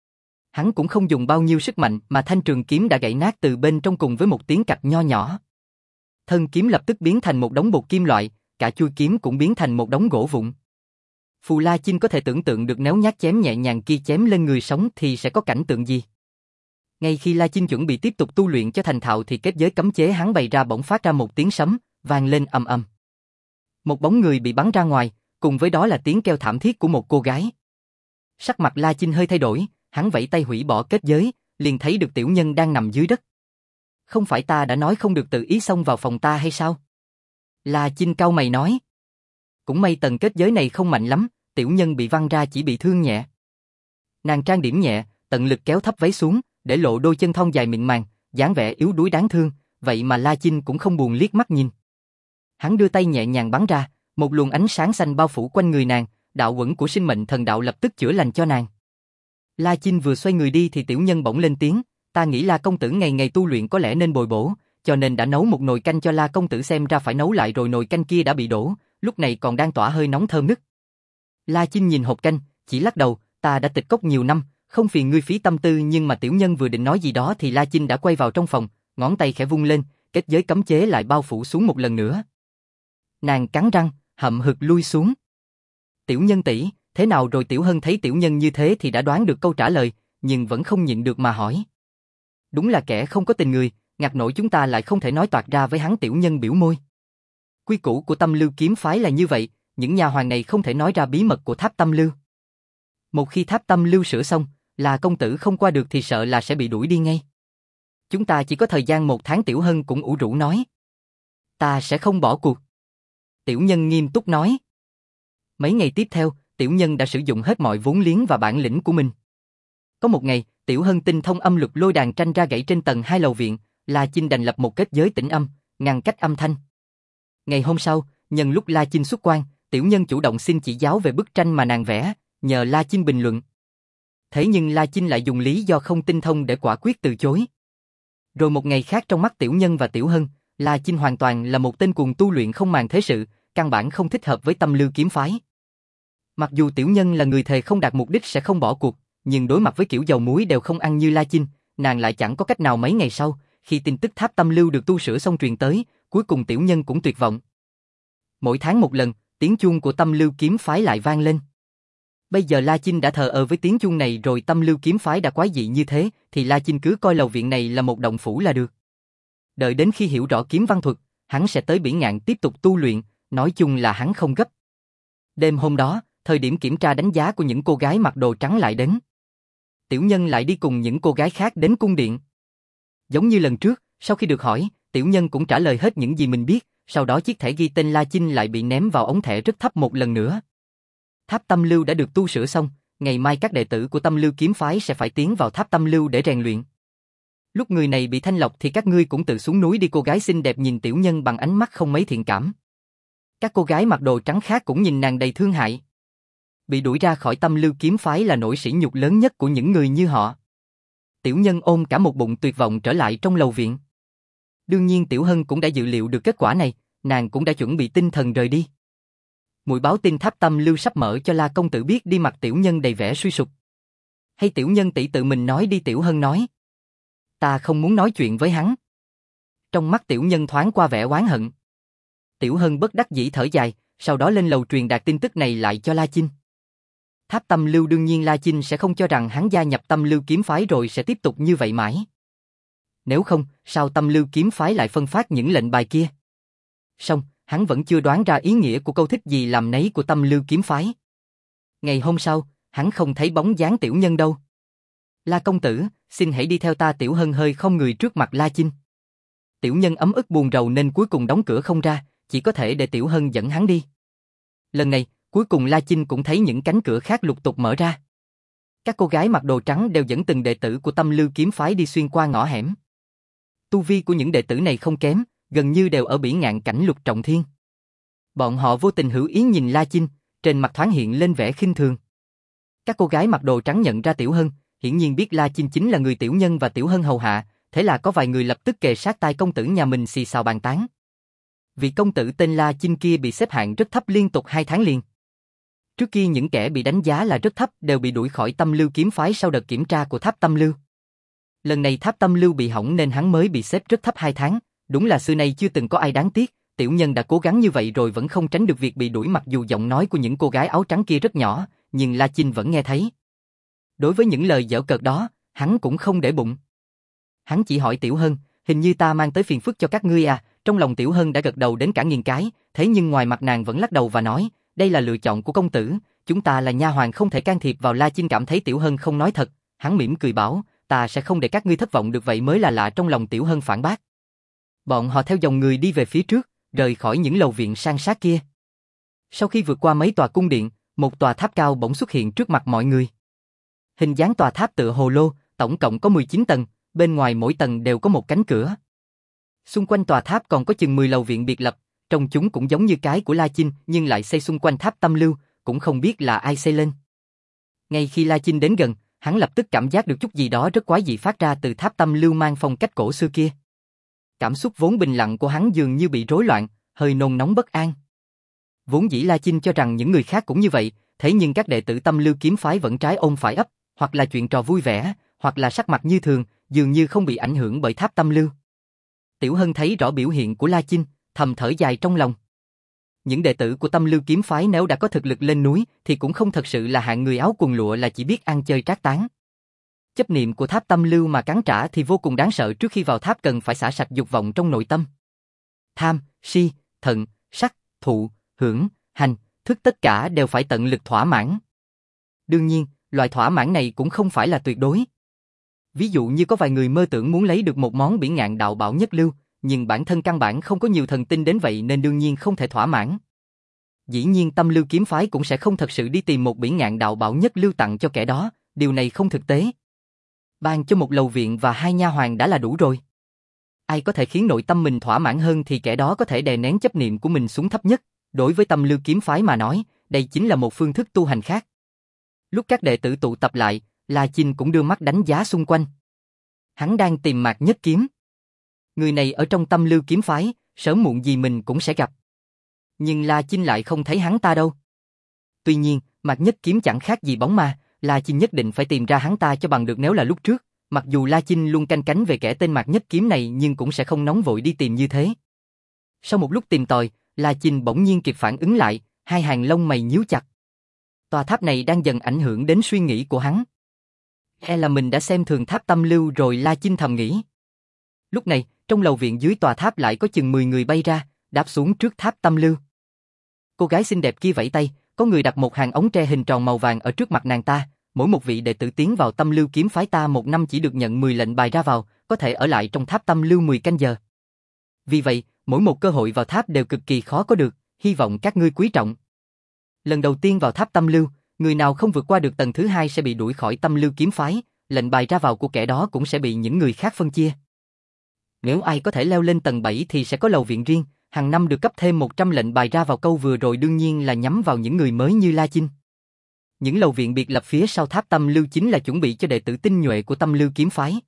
Hắn cũng không dùng bao nhiêu sức mạnh mà thanh trường kiếm đã gãy nát từ bên trong cùng với một tiếng cạch nho nhỏ. Thân kiếm lập tức biến thành một đống bột kim loại, cả chuôi kiếm cũng biến thành một đống gỗ vụn. Phù La Chinh có thể tưởng tượng được nếu nhát chém nhẹ nhàng kia chém lên người sống thì sẽ có cảnh tượng gì. Ngay khi La Chinh chuẩn bị tiếp tục tu luyện cho thành thạo thì kết giới cấm chế hắn bày ra bỗng phát ra một tiếng sấm, vang lên ầm ầm. Một bóng người bị bắn ra ngoài, cùng với đó là tiếng kêu thảm thiết của một cô gái. Sắc mặt La Chinh hơi thay đổi, hắn vẫy tay hủy bỏ kết giới, liền thấy được tiểu nhân đang nằm dưới đất. Không phải ta đã nói không được tự ý xông vào phòng ta hay sao? La Chinh cau mày nói. Cũng may tầng kết giới này không mạnh lắm, tiểu nhân bị văng ra chỉ bị thương nhẹ. Nàng trang điểm nhẹ, tận lực kéo thấp váy xuống, để lộ đôi chân thon dài mịn màng, dáng vẻ yếu đuối đáng thương, vậy mà La Chinh cũng không buồn liếc mắt nhìn. Hắn đưa tay nhẹ nhàng bắn ra, một luồng ánh sáng xanh bao phủ quanh người nàng, đạo uẩn của sinh mệnh thần đạo lập tức chữa lành cho nàng. La Chinh vừa xoay người đi thì tiểu nhân bỗng lên tiếng, ta nghĩ La công tử ngày ngày tu luyện có lẽ nên bồi bổ, cho nên đã nấu một nồi canh cho La công tử, xem ra phải nấu lại rồi. Nồi canh kia đã bị đổ, lúc này còn đang tỏa hơi nóng thơm nức. La Chinh nhìn hộp canh, chỉ lắc đầu, ta đã tịch cốc nhiều năm, không phiền ngươi phí tâm tư, nhưng mà tiểu nhân vừa định nói gì đó thì La Chinh đã quay vào trong phòng, ngón tay khẽ vung lên, kết giới cấm chế lại bao phủ xuống một lần nữa. Nàng cắn răng, hậm hực lui xuống. Tiểu nhân tỷ, thế nào rồi? Tiểu Hân thấy tiểu nhân như thế thì đã đoán được câu trả lời, nhưng vẫn không nhịn được mà hỏi. Đúng là kẻ không có tình người, ngặt nổi chúng ta lại không thể nói toạc ra với hắn. Tiểu Nhân biểu môi. Quy củ của Tâm Lưu kiếm phái là như vậy, những nhà hoàng này không thể nói ra bí mật của Tháp Tâm Lưu. Một khi Tháp Tâm Lưu sửa xong, là công tử không qua được thì sợ là sẽ bị đuổi đi ngay. Chúng ta chỉ có thời gian 1 tháng. Tiểu Hân cũng ủ rũ nói. Ta sẽ không bỏ cuộc. Tiểu Nhân nghiêm túc nói. Mấy ngày tiếp theo, Tiểu Nhân đã sử dụng hết mọi vốn liếng và bản lĩnh của mình. Có một ngày, Tiểu Hân tinh thông âm luật lôi đàn tranh ra gãy trên tầng 2 lầu viện, La Chinh đành lập một kết giới tĩnh âm, ngăn cách âm thanh. Ngày hôm sau, nhân lúc La Chinh xuất quan, Tiểu Nhân chủ động xin chỉ giáo về bức tranh mà nàng vẽ, nhờ La Chinh bình luận. Thế nhưng La Chinh lại dùng lý do không tinh thông để quả quyết từ chối. Rồi một ngày khác trong mắt Tiểu Nhân và Tiểu Hân, La Chinh hoàn toàn là một tên cuồng tu luyện không màng thế sự, căn bản không thích hợp với Tâm Lưu kiếm phái. Mặc dù Tiểu Nhân là người thề không đạt mục đích sẽ không bỏ cuộc, nhưng đối mặt với kiểu dầu muối đều không ăn như La Chinh, nàng lại chẳng có cách nào. Mấy ngày sau, khi tin tức Tháp Tâm Lưu được tu sửa xong truyền tới, cuối cùng Tiểu Nhân cũng tuyệt vọng. Mỗi tháng một lần, tiếng chuông của Tâm Lưu kiếm phái lại vang lên. Bây giờ La Chinh đã thờ ơ với tiếng chuông này rồi. Tâm Lưu kiếm phái đã quái dị như thế, thì La Chinh cứ coi lầu viện này là một động phủ là được. Đợi đến khi hiểu rõ kiếm văn thuật, hắn sẽ tới Bỉ Ngạn tiếp tục tu luyện, nói chung là hắn không gấp. Đêm hôm đó, thời điểm kiểm tra đánh giá của những cô gái mặc đồ trắng lại đến. Tiểu Nhân lại đi cùng những cô gái khác đến cung điện. Giống như lần trước, sau khi được hỏi, Tiểu Nhân cũng trả lời hết những gì mình biết, sau đó chiếc thẻ ghi tên La Chinh lại bị ném vào ống thẻ rất thấp một lần nữa. Tháp Tâm Lưu đã được tu sửa xong, ngày mai các đệ tử của Tâm Lưu kiếm phái sẽ phải tiến vào Tháp Tâm Lưu để rèn luyện. Lúc người này bị thanh lọc thì các ngươi cũng tự xuống núi đi. Cô gái xinh đẹp nhìn Tiểu Nhân bằng ánh mắt không mấy thiện cảm. Các cô gái mặc đồ trắng khác cũng nhìn nàng đầy thương hại. Bị đuổi ra khỏi Tâm Lưu kiếm phái là nỗi sỉ nhục lớn nhất của những người như họ. Tiểu Nhân ôm cả một bụng tuyệt vọng trở lại trong lầu viện. Đương nhiên Tiểu Hân cũng đã dự liệu được kết quả này, nàng cũng đã chuẩn bị tinh thần rời đi. Muội báo tin Tháp Tâm Lưu sắp mở cho La công tử biết đi. Mặt Tiểu Nhân đầy vẻ suy sụp. Hay Tiểu Nhân tỷ tự mình nói đi. Tiểu Hân nói. Ta không muốn nói chuyện với hắn. Trong mắt Tiểu Nhân thoáng qua vẻ oán hận. Tiểu Hân bất đắc dĩ thở dài, sau đó lên lầu truyền đạt tin tức này lại cho La Chinh. Tháp Tâm Lưu đương nhiên La Chinh sẽ không cho rằng hắn gia nhập Tâm Lưu kiếm phái rồi sẽ tiếp tục như vậy mãi. Nếu không, sao Tâm Lưu kiếm phái lại phân phát những lệnh bài kia? Song, hắn vẫn chưa đoán ra ý nghĩa của câu thích gì làm nấy của Tâm Lưu kiếm phái. Ngày hôm sau, hắn không thấy bóng dáng Tiểu Nhân đâu. La công tử, xin hãy đi theo ta. Tiểu Hân hơi không người trước mặt La Chinh. Tiểu Nhân ấm ức buồn rầu nên cuối cùng đóng cửa không ra, chỉ có thể để Tiểu Hân dẫn hắn đi. Lần này, cuối cùng La Chinh cũng thấy những cánh cửa khác lục tục mở ra. Các cô gái mặc đồ trắng đều dẫn từng đệ tử của Tâm Lưu kiếm phái đi xuyên qua ngõ hẻm. Tu vi của những đệ tử này không kém, gần như đều ở Bỉ Ngạn cảnh lục trọng thiên. Bọn họ vô tình hữu ý nhìn La Chinh, trên mặt thoáng hiện lên vẻ khinh thường. Các cô gái mặc đồ trắng nhận ra Tiểu Hân, hiển nhiên biết La Chinh chính là người Tiểu Nhân và Tiểu Hân hầu hạ, thế là có vài người lập tức kề sát tai công tử nhà mình xì xào bàn tán. Vị công tử tên La Chinh kia bị xếp hạng rất thấp liên tục 2 tháng liền. Trước kia những kẻ bị đánh giá là rất thấp đều bị đuổi khỏi Tâm Lưu kiếm phái sau đợt kiểm tra của Tháp Tâm Lưu. Lần này Tháp Tâm Lưu bị hỏng nên hắn mới bị xếp rất thấp 2 tháng, đúng là xưa nay chưa từng có ai đáng tiếc. Tiểu Nhân đã cố gắng như vậy rồi vẫn không tránh được việc bị đuổi. Mặc dù giọng nói của những cô gái áo trắng kia rất nhỏ, nhưng La Chinh vẫn nghe thấy. Đối với những lời giễu cợt đó, hắn cũng không để bụng. Hắn chỉ hỏi Tiểu Hân, hình như ta mang tới phiền phức cho các ngươi à? Trong lòng Tiểu Hân đã gật đầu đến cả nghìn cái, thế nhưng ngoài mặt nàng vẫn lắc đầu và nói, đây là lựa chọn của công tử, chúng ta là nha hoàn không thể can thiệp vào. La Chinh cảm thấy Tiểu Hân không nói thật, hắn mỉm cười bảo, ta sẽ không để các ngươi thất vọng được. Vậy mới là lạ. Trong lòng Tiểu Hân phản bác. Bọn họ theo dòng người đi về phía trước, rời khỏi những lầu viện san sát kia. Sau khi vượt qua mấy tòa cung điện, một tòa tháp cao bỗng xuất hiện trước mặt mọi người. Hình dáng tòa tháp tựa hồ lô, tổng cộng có 19 tầng, bên ngoài mỗi tầng đều có một cánh cửa. Xung quanh tòa tháp còn có chừng 10 lầu viện biệt lập, trong chúng cũng giống như cái của La Chinh nhưng lại xây xung quanh Tháp Tâm Lưu, cũng không biết là ai xây lên. Ngay khi La Chinh đến gần, hắn lập tức cảm giác được chút gì đó rất quái dị phát ra từ Tháp Tâm Lưu mang phong cách cổ xưa kia. Cảm xúc vốn bình lặng của hắn dường như bị rối loạn, hơi nôn nóng bất an. Vốn dĩ La Chinh cho rằng những người khác cũng như vậy, thế nhưng các đệ tử Tâm Lưu kiếm phái vẫn trái ôm phải ấp, hoặc là chuyện trò vui vẻ, hoặc là sắc mặt như thường, dường như không bị ảnh hưởng bởi Tháp Tâm Lưu. Tiểu Hân thấy rõ biểu hiện của La Chinh, thầm thở dài trong lòng. Những đệ tử của Tâm Lưu kiếm phái nếu đã có thực lực lên núi thì cũng không thật sự là hạng người áo quần lụa là chỉ biết ăn chơi trác tán. Chấp niệm của tháp tâm lưu mà cắn trả thì vô cùng đáng sợ, trước khi vào tháp cần phải xả sạch dục vọng trong nội tâm. Tham, si, thận, sắc, thụ, hưởng, hành, thức tất cả đều phải tận lực thỏa mãn. Đương nhiên, loại thỏa mãn này cũng không phải là tuyệt đối. Ví dụ như có vài người mơ tưởng muốn lấy được một món bỉ ngạn đạo bảo nhất lưu, nhưng bản thân căn bản không có nhiều thần tinh đến vậy nên đương nhiên không thể thỏa mãn. Dĩ nhiên tâm lưu kiếm phái cũng sẽ không thật sự đi tìm một bỉ ngạn đạo bảo nhất lưu tặng cho kẻ đó, điều này không thực tế. Ban cho một lầu viện và 2 nha hoàn đã là đủ rồi. Ai có thể khiến nội tâm mình thỏa mãn hơn thì kẻ đó có thể đè nén chấp niệm của mình xuống thấp nhất. Đối với tâm lưu kiếm phái mà nói, đây chính là một phương thức tu hành khác. Lúc các đệ tử tụ tập lại, La Chinh cũng đưa mắt đánh giá xung quanh. Hắn đang tìm Mạc Nhất Kiếm. Người này ở trong tâm lưu kiếm phái, sớm muộn gì mình cũng sẽ gặp. Nhưng La Chinh lại không thấy hắn ta đâu. Tuy nhiên, Mạc Nhất Kiếm chẳng khác gì bóng ma, La Chinh nhất định phải tìm ra hắn ta cho bằng được. Nếu là lúc trước, mặc dù La Chinh luôn canh cánh về kẻ tên Mạc Nhất Kiếm này nhưng cũng sẽ không nóng vội đi tìm như thế. Sau một lúc tìm tòi, La Chinh bỗng nhiên kịp phản ứng lại, hai hàng lông mày nhíu chặt. Tòa tháp này đang dần ảnh hưởng đến suy nghĩ của hắn. Hay là mình đã xem thường tháp tâm lưu rồi, La Chinh thầm nghĩ. Lúc này, trong lầu viện dưới tòa tháp lại có chừng 10 người bay ra, đáp xuống trước tháp tâm lưu. Cô gái xinh đẹp kia vẫy tay, có người đặt một hàng ống tre hình tròn màu vàng ở trước mặt nàng ta. Mỗi một vị đệ tử tiến vào tâm lưu kiếm phái ta một năm chỉ được nhận 10 lệnh bài ra vào, có thể ở lại trong tháp tâm lưu 10 canh giờ. Vì vậy, mỗi một cơ hội vào tháp đều cực kỳ khó có được, hy vọng các ngươi quý trọng. Lần đầu tiên vào tháp tâm lưu, người nào không vượt qua được tầng thứ 2 sẽ bị đuổi khỏi tâm lưu kiếm phái, lệnh bài ra vào của kẻ đó cũng sẽ bị những người khác phân chia. Nếu ai có thể leo lên tầng 7 thì sẽ có lầu viện riêng, hàng năm được cấp thêm 100 lệnh bài ra vào. Câu vừa rồi đương nhiên là nhắm vào những người mới như La Chinh. Những lầu viện biệt lập phía sau tháp tâm lưu chính là chuẩn bị cho đệ tử tinh nhuệ của tâm lưu kiếm phái.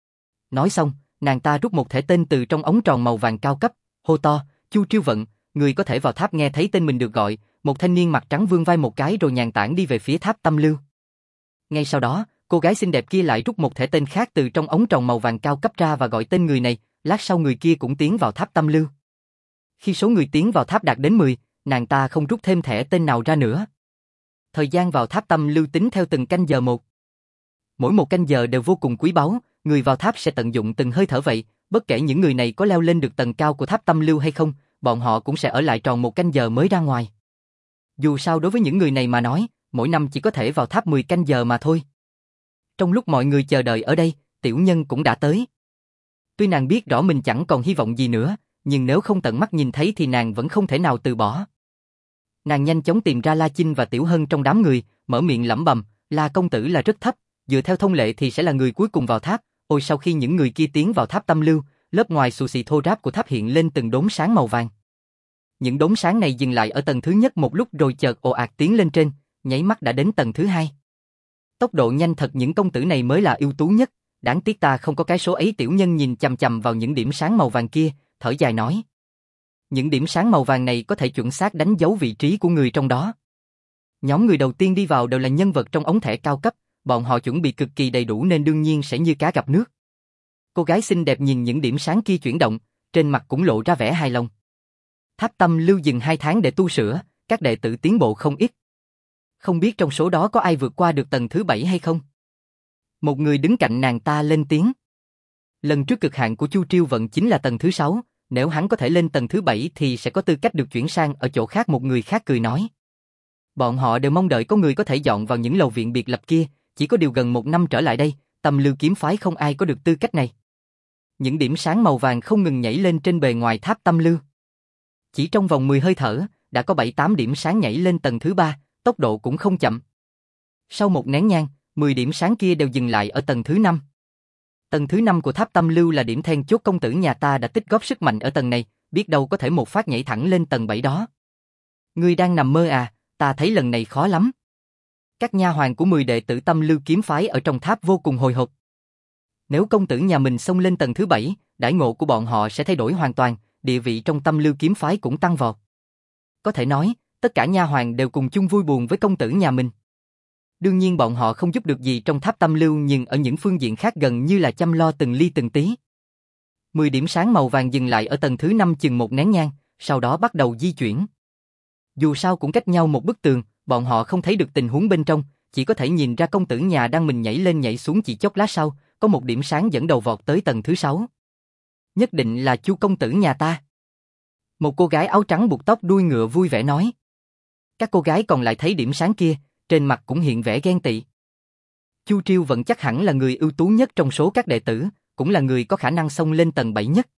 Nói xong, nàng ta rút một thẻ tên từ trong ống tròn màu vàng cao cấp, hô to, Chu Triêu Vận, người có thể vào tháp. Nghe thấy tên mình được gọi, một thanh niên mặt trắng vươn vai một cái rồi nhàn tản đi về phía tháp tâm lưu. Ngay sau đó, cô gái xinh đẹp kia lại rút một thẻ tên khác từ trong ống tròn màu vàng cao cấp ra và gọi tên người này, lát sau người kia cũng tiến vào tháp tâm lưu. Khi số người tiến vào tháp đạt đến 10, nàng ta không rút thêm thẻ tên nào ra nữa. Thời gian vào tháp tâm lưu tính theo từng canh giờ một. Mỗi một canh giờ đều vô cùng quý báu, người vào tháp sẽ tận dụng từng hơi thở vậy, bất kể những người này có leo lên được tầng cao của tháp tâm lưu hay không, bọn họ cũng sẽ ở lại tròn một canh giờ mới ra ngoài. Dù sao đối với những người này mà nói, mỗi năm chỉ có thể vào tháp 10 canh giờ mà thôi. Trong lúc mọi người chờ đợi ở đây, tiểu nhân cũng đã tới. Tuy nàng biết rõ mình chẳng còn hy vọng gì nữa, nhưng nếu không tận mắt nhìn thấy thì nàng vẫn không thể nào từ bỏ. Nàng nhanh chóng tìm ra La Chinh và Tiểu Hân trong đám người, mở miệng lẩm bẩm, La công tử là rất thấp, dựa theo thông lệ thì sẽ là người cuối cùng vào tháp. Ôi, sau khi những người kia tiến vào tháp tâm lưu, lớp ngoài xù xì thô ráp của tháp hiện lên từng đốm sáng màu vàng. Những đốm sáng này dừng lại ở tầng thứ nhất một lúc rồi chợt ồ ạt tiến lên trên, nháy mắt đã đến tầng thứ 2. Tốc độ nhanh thật, những công tử này mới là ưu tú nhất, đáng tiếc ta không có cái số ấy. Tiểu nhân nhìn chằm chằm vào những điểm sáng màu vàng kia, thở dài nói. Những điểm sáng màu vàng này có thể chuẩn xác đánh dấu vị trí của người trong đó. Nhóm người đầu tiên đi vào đều là nhân vật trong ống thẻ cao cấp, bọn họ chuẩn bị cực kỳ đầy đủ nên đương nhiên sẽ như cá gặp nước. Cô gái xinh đẹp nhìn những điểm sáng kia chuyển động, trên mặt cũng lộ ra vẻ hài lòng. Tháp tâm lưu dừng 2 tháng để tu sửa, các đệ tử tiến bộ không ít. Không biết trong số đó có ai vượt qua được tầng thứ 7 hay không? Một người đứng cạnh nàng ta lên tiếng. Lần trước cực hạn của Chu Triêu Vận chính là tầng thứ 6, nếu hắn có thể lên tầng thứ 7 thì sẽ có tư cách được chuyển sang ở chỗ khác. Một người khác cười nói. Bọn họ đều mong đợi có người có thể dọn vào những lầu viện biệt lập kia, chỉ có điều gần 1 năm trở lại đây, tâm lưu kiếm phái không ai có được tư cách này. Những điểm sáng màu vàng không ngừng nhảy lên trên bề ngoài tháp tâm lưu. Chỉ trong vòng 10 hơi thở, đã có 7-8 điểm sáng nhảy lên tầng thứ 3, tốc độ cũng không chậm. Sau một nén nhang, 10 điểm sáng kia đều dừng lại ở tầng thứ 5. Tầng thứ 5 của tháp tâm lưu là điểm then chốt, công tử nhà ta đã tích góp sức mạnh ở tầng này, biết đâu có thể một phát nhảy thẳng lên tầng 7 đó. Ngươi đang nằm mơ à, ta thấy lần này khó lắm. Các nha hoàn của 10 đệ tử tâm lưu kiếm phái ở trong tháp vô cùng hồi hộp. Nếu công tử nhà mình xông lên tầng thứ 7, đãi ngộ của bọn họ sẽ thay đổi hoàn toàn, địa vị trong tâm lưu kiếm phái cũng tăng vọt. Có thể nói, tất cả nha hoàn đều cùng chung vui buồn với công tử nhà mình. Đương nhiên bọn họ không giúp được gì trong tháp tâm lưu, nhưng ở những phương diện khác gần như là chăm lo từng ly từng tí. 10 điểm sáng màu vàng dừng lại ở tầng thứ 5 chừng một nén nhang, sau đó bắt đầu di chuyển. Dù sao cũng cách nhau một bức tường, bọn họ không thấy được tình huống bên trong, chỉ có thể nhìn ra công tử nhà đang mình nhảy lên nhảy xuống, chỉ chốc lát sau, có một điểm sáng dẫn đầu vọt tới tầng thứ 6. Nhất định là Chu công tử nhà ta. Một cô gái áo trắng buộc tóc đuôi ngựa vui vẻ nói. Các cô gái còn lại thấy điểm sáng kia, trên mặt cũng hiện vẻ ghen tị. Chu Triêu Vận chắc hẳn là người ưu tú nhất trong số các đệ tử, cũng là người có khả năng xông lên tầng 7 nhất.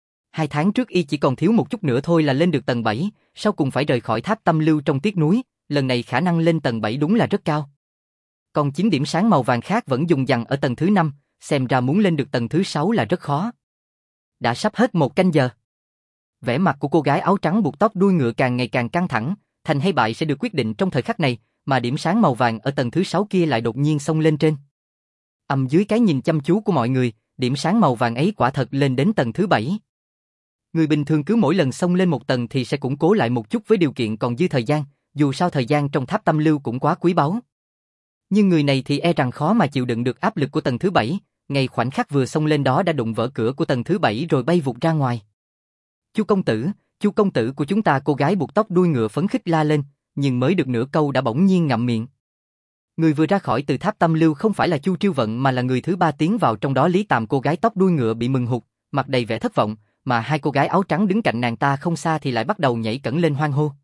2 tháng trước y chỉ còn thiếu một chút nữa thôi là lên được tầng 7, sau cùng phải rời khỏi tháp tâm lưu trong tiếc núi, lần này khả năng lên tầng 7 đúng là rất cao. Còn 9 điểm sáng màu vàng khác vẫn dùng dằng ở tầng thứ 5, xem ra muốn lên được tầng thứ 6 là rất khó. Đã sắp hết 1 canh giờ. Vẻ mặt của cô gái áo trắng buộc tóc đuôi ngựa càng ngày càng căng thẳng, thành hay bại sẽ được quyết định trong thời khắc này, mà điểm sáng màu vàng ở tầng thứ 6 kia lại đột nhiên xông lên trên. Dưới cái nhìn chăm chú của mọi người, điểm sáng màu vàng ấy quả thật lên đến tầng thứ 7. Người bình thường cứ mỗi lần xông lên một tầng thì sẽ củng cố lại một chút với điều kiện còn dư thời gian, dù sao thời gian trong tháp tâm lưu cũng quá quý báu. Nhưng người này thì e rằng khó mà chịu đựng được áp lực của tầng thứ 7, ngay khoảnh khắc vừa xông lên đó đã đụng vỡ cửa của tầng thứ 7 rồi bay vụt ra ngoài. Chu công tử của chúng ta, cô gái buộc tóc đuôi ngựa phấn khích la lên, nhưng mới được nửa câu đã bỗng nhiên ngậm miệng. Người vừa ra khỏi từ tháp tâm lưu không phải là Chu Triêu Vận mà là người thứ 3 tiến vào trong đó Lý Tàm. Cô gái tóc đuôi ngựa bị mừng hụt, mặt đầy vẻ thất vọng, mà 2 cô gái áo trắng đứng cạnh nàng ta không xa thì lại bắt đầu nhảy cẫng lên hoan hô.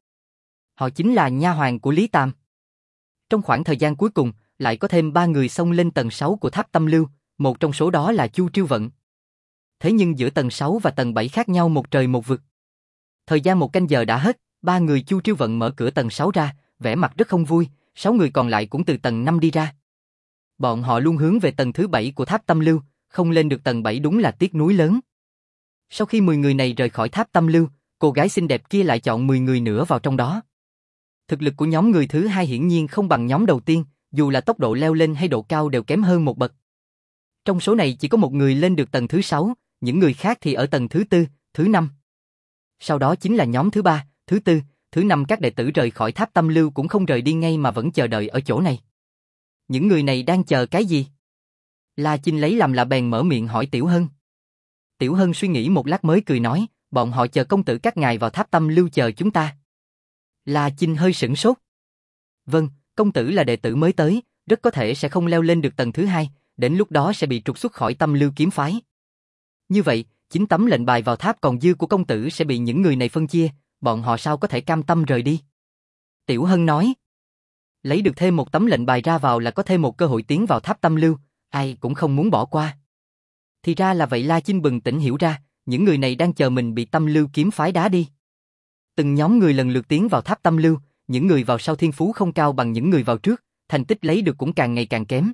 Họ chính là nha hoàn của Lý Tàm. Trong khoảng thời gian cuối cùng, lại có thêm 3 người xông lên tầng 6 của tháp tâm lưu, một trong số đó là Chu Triêu Vận. Thế nhưng giữa tầng 6 và tầng 7 khác nhau một trời một vực. Thời gian 1 canh giờ đã hết, 3 người Chu Triêu Vận mở cửa tầng 6 ra, vẻ mặt rất không vui, 6 người còn lại cũng từ tầng 5 đi ra. Bọn họ luôn hướng về tầng thứ 7 của tháp tâm lưu, không lên được tầng 7 đúng là tiếc núi lớn. Sau khi 10 người này rời khỏi tháp tâm lưu, cô gái xinh đẹp kia lại chọn 10 người nữa vào trong đó. Thực lực của nhóm người thứ 2 hiển nhiên không bằng nhóm đầu tiên, dù là tốc độ leo lên hay độ cao đều kém hơn một bậc. Trong số này chỉ có 1 người lên được tầng thứ 6, những người khác thì ở tầng thứ 4, thứ 5. Sau đó chính là nhóm thứ 3, thứ 4, thứ 5. Các đệ tử rời khỏi tháp tâm lưu cũng không rời đi ngay mà vẫn chờ đợi ở chỗ này. Những người này đang chờ cái gì? La Chinh lấy làm lạ bèn mở miệng hỏi Tiểu Hân. Tiểu Hân suy nghĩ một lát mới cười nói, bọn họ chờ công tử các ngài vào tháp tâm lưu chờ chúng ta. La Chinh hơi sửng sốt. Vâng, công tử là đệ tử mới tới, rất có thể sẽ không leo lên được tầng thứ 2, đến lúc đó sẽ bị trục xuất khỏi tâm lưu kiếm phái. Như vậy, 9 tấm lệnh bài vào tháp còn dư của công tử sẽ bị những người này phân chia, bọn họ sao có thể cam tâm rời đi? Tiểu Hân nói. Lấy được thêm 1 tấm lệnh bài ra vào là có thêm một cơ hội tiến vào tháp tâm lưu, ai cũng không muốn bỏ qua. Thì ra là vậy. La Chinh bừng tỉnh hiểu ra, những người này đang chờ mình bị tâm lưu kiếm phái đá đi. Từng nhóm người lần lượt tiến vào tháp tâm lưu, những người vào sau thiên phú không cao bằng những người vào trước, thành tích lấy được cũng càng ngày càng kém.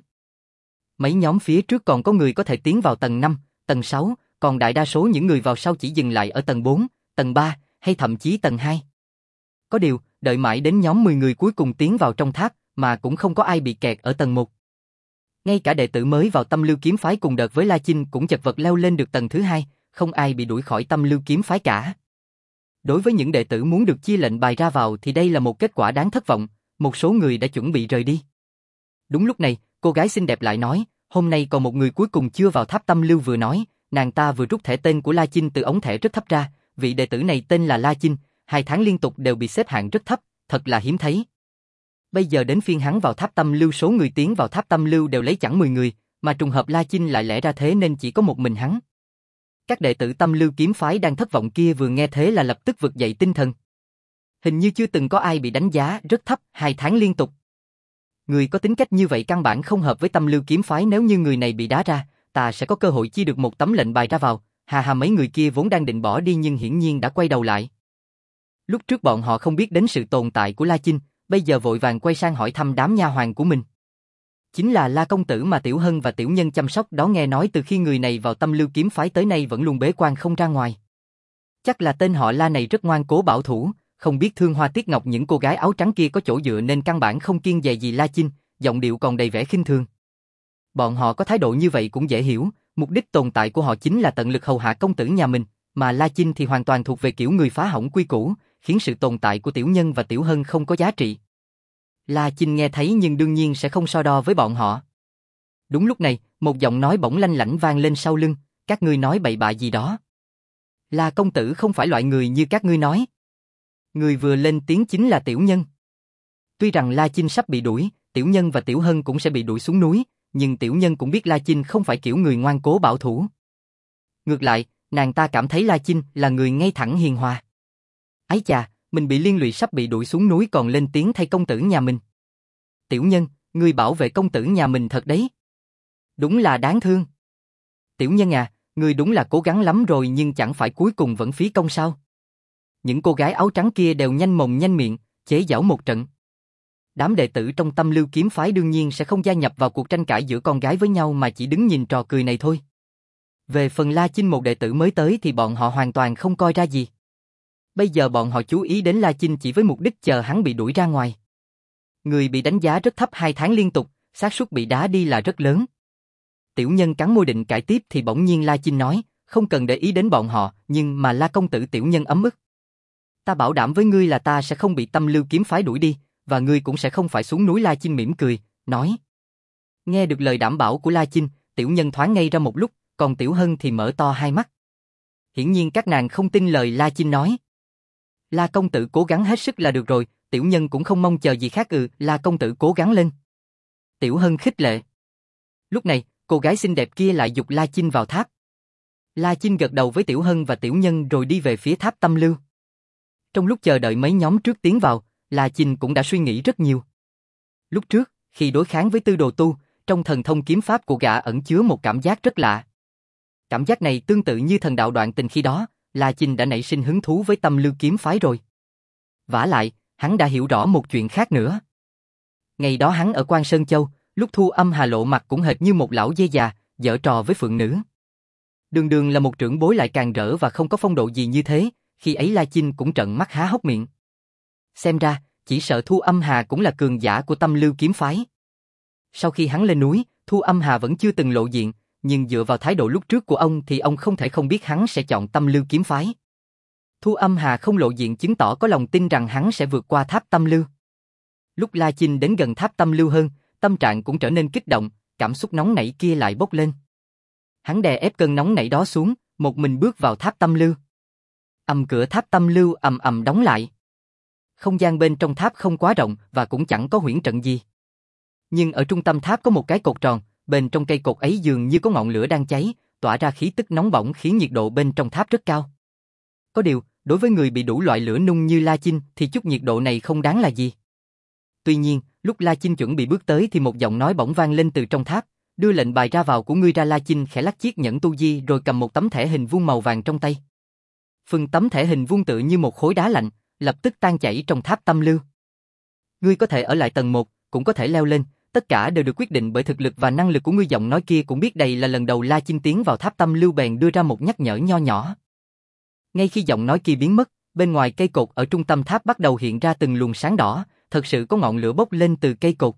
Mấy nhóm phía trước còn có người có thể tiến vào tầng 5, tầng 6, còn đại đa số những người vào sau chỉ dừng lại ở tầng 4, tầng 3, hay thậm chí tầng 2. Có điều, đợi mãi đến nhóm 10 người cuối cùng tiến vào trong tháp, mà cũng không có ai bị kẹt ở tầng 1. Ngay cả đệ tử mới vào tâm lưu kiếm phái cùng đợt với La Chinh cũng chật vật leo lên được tầng thứ 2, không ai bị đuổi khỏi tâm lưu kiếm phái cả. Đối với những đệ tử muốn được chia lệnh bài ra vào thì đây là một kết quả đáng thất vọng, một số người đã chuẩn bị rời đi. Đúng lúc này, cô gái xinh đẹp lại nói, hôm nay còn một người cuối cùng chưa vào tháp tâm lưu. Vừa nói, nàng ta vừa rút thẻ tên của La Chinh từ ống thẻ rất thấp ra, vị đệ tử này tên là La Chinh, 2 tháng liên tục đều bị xếp hạng rất thấp, thật là hiếm thấy. Bây giờ đến phiên hắn vào tháp tâm lưu, số người tiến vào tháp tâm lưu đều lấy chẳng 10 người, mà trùng hợp La Chinh lại lẽ ra thế nên chỉ có một mình hắn. Các đệ tử tâm lưu kiếm phái đang thất vọng kia vừa nghe thế là lập tức vực dậy tinh thần. Hình như chưa từng có ai bị đánh giá rất thấp 2 tháng liên tục. Người có tính cách như vậy căn bản không hợp với tâm lưu kiếm phái, nếu như người này bị đá ra, ta sẽ có cơ hội chia được 1 tấm lệnh bài ra vào. Mấy người kia vốn đang định bỏ đi nhưng hiển nhiên đã quay đầu lại. Lúc trước bọn họ không biết đến sự tồn tại của La Chinh, bây giờ vội vàng quay sang hỏi thăm đám nha hoàn của mình. Chính là La công tử mà Tiểu Hân và Tiểu Nhân chăm sóc đó, nghe nói từ khi người này vào tâm lưu kiếm phái tới nay vẫn luôn bế quan không ra ngoài. Chắc là tên họ La này rất ngoan cố bảo thủ, không biết thương hoa tiếc ngọc những cô gái áo trắng kia có chỗ dựa nên căn bản không kiêng dè gì La Chinh, giọng điệu còn đầy vẻ khinh thường. Bọn họ có thái độ như vậy cũng dễ hiểu, mục đích tồn tại của họ chính là tận lực hầu hạ công tử nhà mình, mà La Chinh thì hoàn toàn thuộc về kiểu người phá hỏng quy củ, khiến sự tồn tại của Tiểu Nhân và Tiểu Hân không có giá trị. La Chinh nghe thấy nhưng đương nhiên sẽ không so đo với bọn họ. Đúng lúc này, một giọng nói bỗng lanh lảnh vang lên sau lưng, các ngươi nói bậy bạ gì đó. La công tử không phải loại người như các ngươi nói. Người vừa lên tiếng chính là Tiểu Nhân. Tuy rằng La Chinh sắp bị đuổi, Tiểu Nhân và Tiểu Hân cũng sẽ bị đuổi xuống núi, nhưng Tiểu Nhân cũng biết La Chinh không phải kiểu người ngoan cố bảo thủ. Ngược lại, nàng ta cảm thấy La Chinh là người ngay thẳng hiền hòa. Ái chà, mình bị liên lụy sắp bị đuổi xuống núi còn lên tiếng thay công tử nhà mình. Tiểu Nhân, ngươi bảo vệ công tử nhà mình thật đấy. Đúng là đáng thương. Tiểu Nhân à, ngươi đúng là cố gắng lắm rồi nhưng chẳng phải cuối cùng vẫn phí công sao? Những cô gái áo trắng kia đều nhanh mồm nhanh miệng, chế giễu một trận. Đám đệ tử trong Tâm Lưu kiếm phái đương nhiên sẽ không gia nhập vào cuộc tranh cãi giữa con gái với nhau mà chỉ đứng nhìn trò cười này thôi. Về phần La Chinh một đệ tử mới tới thì bọn họ hoàn toàn không coi ra gì. Bây giờ bọn họ chú ý đến La Chinh chỉ với mục đích chờ hắn bị đuổi ra ngoài. Người bị đánh giá rất thấp 2 tháng liên tục, xác suất bị đá đi là rất lớn. Tiểu Nhân cắn môi định cãi tiếp thì bỗng nhiên La Chinh nói, không cần để ý đến bọn họ, nhưng mà La công tử. Tiểu Nhân ấm ức. Ta bảo đảm với ngươi là ta sẽ không bị Tâm Lưu kiếm phái đuổi đi, và ngươi cũng sẽ không phải xuống núi. La Chinh mỉm cười, nói. Nghe được lời đảm bảo của La Chinh, Tiểu Nhân thoáng ngây ra một lúc, còn Tiểu Hân thì mở to hai mắt. Hiển nhiên các nàng không tin lời La Chinh nói. La công tử cố gắng hết sức là được rồi, Tiểu Nhân cũng không mong chờ gì khác. La công tử cố gắng lên. Tiểu Hân khích lệ. Lúc này, cô gái xinh đẹp kia lại giục La Chinh vào tháp. La Chinh gật đầu với Tiểu Hân và Tiểu Nhân rồi đi về phía tháp Tâm Lưu. Trong lúc chờ đợi mấy nhóm trước tiến vào, La Chinh cũng đã suy nghĩ rất nhiều. Lúc trước, khi đối kháng với Tư Đồ Tu, trong thần thông kiếm pháp của gã ẩn chứa một cảm giác rất lạ. Cảm giác này tương tự như thần đạo đoạn tình khi đó, La Chinh đã nảy sinh hứng thú với Tâm Lưu kiếm phái rồi. Vả lại, hắn đã hiểu rõ một chuyện khác nữa. Ngày đó hắn ở Quan Sơn Châu, lúc Thu Âm Hà lộ mặt cũng hệt như một lão dê già, giở trò với phượng nữ. Đường đường là một trưởng bối lại càng rỡ và không có phong độ gì như thế, khi ấy La Chinh cũng trợn mắt há hốc miệng. Xem ra, chỉ sợ Thu Âm Hà cũng là cường giả của Tâm Lưu kiếm phái. Sau khi hắn lên núi, Thu Âm Hà vẫn chưa từng lộ diện, nhưng dựa vào thái độ lúc trước của ông thì ông không thể không biết hắn sẽ chọn Tâm Lưu kiếm phái. Thu Âm Hà không lộ diện chứng tỏ có lòng tin rằng hắn sẽ vượt qua tháp Tâm Lưu. Lúc La Chinh đến gần tháp Tâm Lưu hơn, tâm trạng cũng trở nên kích động, cảm xúc nóng nảy kia lại bốc lên. Hắn đè ép cơn nóng nảy đó xuống, một mình bước vào tháp Tâm Lưu. Cửa tháp Tâm Lưu ầm ầm đóng lại. Không gian bên trong tháp không quá rộng và cũng chẳng có huyễn trận gì. Nhưng ở trung tâm tháp có một cái cột tròn, bên trong cây cột ấy dường như có ngọn lửa đang cháy, tỏa ra khí tức nóng bỏng khiến nhiệt độ bên trong tháp rất cao. Có điều, đối với người bị đủ loại lửa nung như La Chinh thì chút nhiệt độ này không đáng là gì. Tuy nhiên, lúc La Chinh chuẩn bị bước tới thì một giọng nói bỗng vang lên từ trong tháp, đưa lệnh bài ra vào của ngươi ra. La Chinh khẽ lắc chiếc nhẫn tu di rồi cầm một tấm thẻ hình vuông màu vàng trong tay. Phần tấm thẻ hình vuông tự như một khối đá lạnh, lập tức tan chảy trong tháp Tâm Lưu. Ngươi có thể ở lại tầng 1, cũng có thể leo lên, tất cả đều được quyết định bởi thực lực và năng lực của ngươi. Giọng nói kia cũng biết đây là lần đầu La Chinh tiến vào tháp Tâm Lưu bèn đưa ra một nhắc nhở nho nhỏ. Ngay khi giọng nói kia biến mất, bên ngoài cây cột ở trung tâm tháp bắt đầu hiện ra từng luồng sáng đỏ, thật sự có ngọn lửa bốc lên từ cây cột.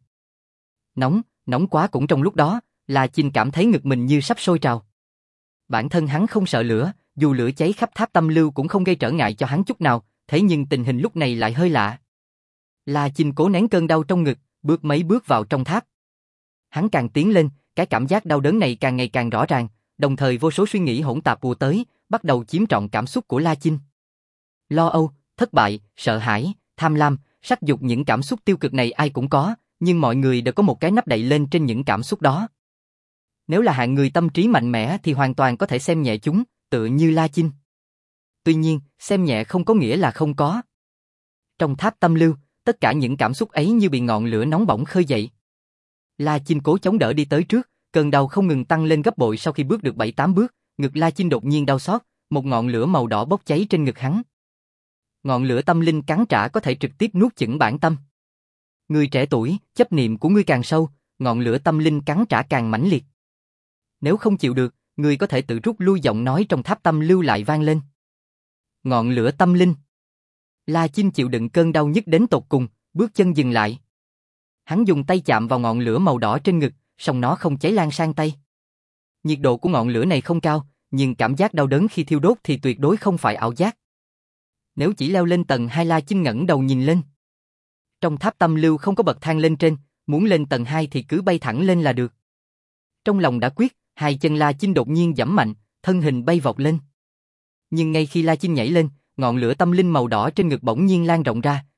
Nóng quá. Cũng trong lúc đó, La Chinh cảm thấy ngực mình như sắp sôi trào. Bản thân hắn không sợ lửa, dù lửa cháy khắp tháp Tâm Lưu cũng không gây trở ngại cho hắn chút nào, thế nhưng tình hình lúc này lại hơi lạ. La Chinh cố nén cơn đau trong ngực, bước mấy bước vào trong tháp. Hắn càng tiến lên, cái cảm giác đau đớn này càng ngày càng rõ ràng, đồng thời vô số suy nghĩ hỗn tạp ùa tới, bắt đầu chiếm trọn cảm xúc của La Chinh. Lo âu, thất bại, sợ hãi, tham lam, sắc dục, những cảm xúc tiêu cực này ai cũng có, nhưng mọi người đều có một cái nắp đậy lên trên những cảm xúc đó. Nếu là hạng người tâm trí mạnh mẽ thì hoàn toàn có thể xem nhẹ chúng, tựa như La Chinh. Tuy nhiên, xem nhẹ không có nghĩa là không có. Trong tháp Tâm Lưu, tất cả những cảm xúc ấy như bị ngọn lửa nóng bỏng khơi dậy. La Chinh cố chống đỡ đi tới trước, cơn đau không ngừng tăng lên gấp bội. Sau khi bước được 7-8 bước, ngực La Chinh đột nhiên đau xót, một ngọn lửa màu đỏ bốc cháy trên ngực hắn. Ngọn lửa tâm linh cắn trả có thể trực tiếp nuốt chửng bản tâm. Người trẻ tuổi, chấp niệm của ngươi càng sâu, ngọn lửa tâm linh cắn trả càng mãnh liệt. Nếu không chịu được, ngươi có thể tự rút lui. Giọng nói trong tháp Tâm Lưu lại vang lên. Ngọn lửa tâm linh. La Chinh chịu đựng cơn đau nhức đến tột cùng, bước chân dừng lại. Hắn dùng tay chạm vào ngọn lửa màu đỏ trên ngực, song nó không cháy lan sang tay. Nhiệt độ của ngọn lửa này không cao, nhưng cảm giác đau đớn khi thiêu đốt thì tuyệt đối không phải ảo giác. Nếu chỉ leo lên tầng 2, La Chinh ngẩng đầu nhìn lên. Trong tháp Tâm Lưu không có bậc thang lên trên, muốn lên tầng 2 thì cứ bay thẳng lên là được. Trong lòng đã quyết, hai chân La Chinh đột nhiên giẫm mạnh, thân hình bay vọt lên. Nhưng ngay khi La Chinh nhảy lên, ngọn lửa tâm linh màu đỏ trên ngực bỗng nhiên lan rộng ra,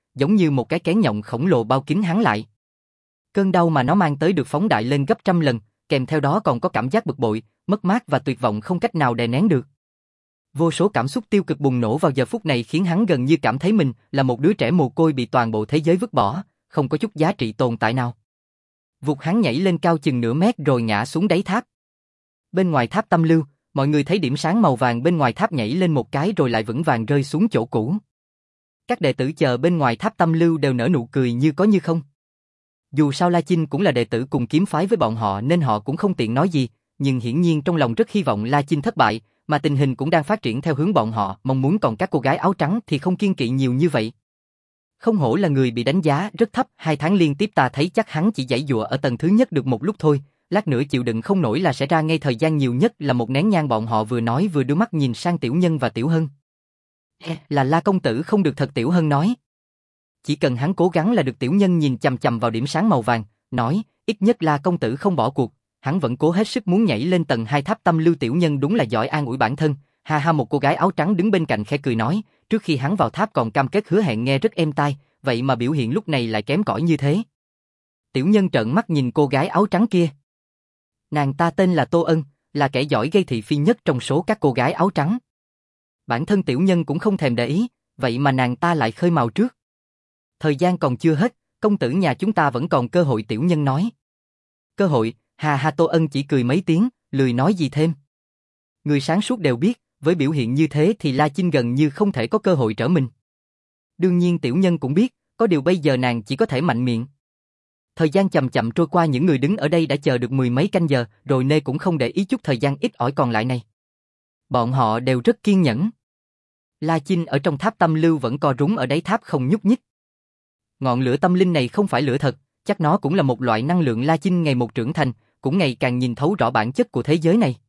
giống như một cái kén nhộng khổng lồ bao kín hắn lại. Cơn đau mà nó mang tới được phóng đại lên gấp trăm lần, kèm theo đó còn có cảm giác bực bội, mất mát và tuyệt vọng không cách nào đè nén được. Vô số cảm xúc tiêu cực bùng nổ vào giờ phút này khiến hắn gần như cảm thấy mình là một đứa trẻ mồ côi bị toàn bộ thế giới vứt bỏ, không có chút giá trị tồn tại nào. Vụt hắn nhảy lên cao chừng nửa mét rồi ngã xuống đáy tháp. Bên ngoài tháp tâm lưu, mọi người thấy điểm sáng màu vàng bên ngoài tháp nhảy lên một cái rồi lại vững vàng rơi xuống chỗ cũ. Các đệ tử chờ bên ngoài tháp tâm lưu đều nở nụ cười như có như không. Dù sao La Chinh cũng là đệ tử cùng kiếm phái với bọn họ nên họ cũng không tiện nói gì, nhưng hiển nhiên trong lòng rất hy vọng La Chinh thất bại, mà tình hình cũng đang phát triển theo hướng bọn họ mong muốn, còn các cô gái áo trắng thì không kiêng kỵ nhiều như vậy. Không hổ là người bị đánh giá rất thấp, 2 tháng liên tiếp ta thấy chắc hắn chỉ giãy giụa ở tầng thứ nhất được một lúc thôi, lát nữa chịu đựng không nổi là sẽ ra ngay, thời gian nhiều nhất là một nén nhang. Bọn họ vừa nói vừa đưa mắt nhìn sang Tiểu Nhân và Tiểu Hân. Là La công tử không được thật, Tiểu Hân nói. Chỉ cần hắn cố gắng là được. Tiểu Nhân nhìn chằm chằm vào điểm sáng màu vàng, nói, ít nhất La công tử không bỏ cuộc, hắn vẫn cố hết sức muốn nhảy lên tầng 2 tháp tâm lưu. Tiểu Nhân đúng là giỏi an ủi bản thân, ha ha. Một cô gái áo trắng đứng bên cạnh khẽ cười nói, trước khi hắn vào tháp còn cam kết hứa hẹn nghe rất êm tai, vậy mà biểu hiện lúc này lại kém cỏi như thế. Tiểu Nhân trợn mắt nhìn cô gái áo trắng kia. Nàng ta tên là Tô Ân, là kẻ giỏi gây thị phi nhất trong số các cô gái áo trắng. Bản thân Tiểu Nhân cũng không thèm để ý, vậy mà nàng ta lại khơi mào trước. Thời gian còn chưa hết, công tử nhà chúng ta vẫn còn cơ hội, Tiểu Nhân nói. Cơ hội? Hà hà. Tô Ân chỉ cười mấy tiếng, lười nói gì thêm. Người sáng suốt đều biết, với biểu hiện như thế thì La Chinh gần như không thể có cơ hội trở mình. Đương nhiên Tiểu Nhân cũng biết, có điều bây giờ nàng chỉ có thể mạnh miệng. Thời gian chậm chậm trôi qua, những người đứng ở đây đã chờ được 10 mấy canh giờ, rồi Nê cũng không để ý chút thời gian ít ỏi còn lại này. Bọn họ đều rất kiên nhẫn. La Chinh ở trong tháp tâm lưu vẫn co rúm ở đáy tháp không nhúc nhích. Ngọn lửa tâm linh này không phải lửa thật, chắc nó cũng là một loại năng lượng. La Chinh ngày một trưởng thành, cũng ngày càng nhìn thấu rõ bản chất của thế giới này.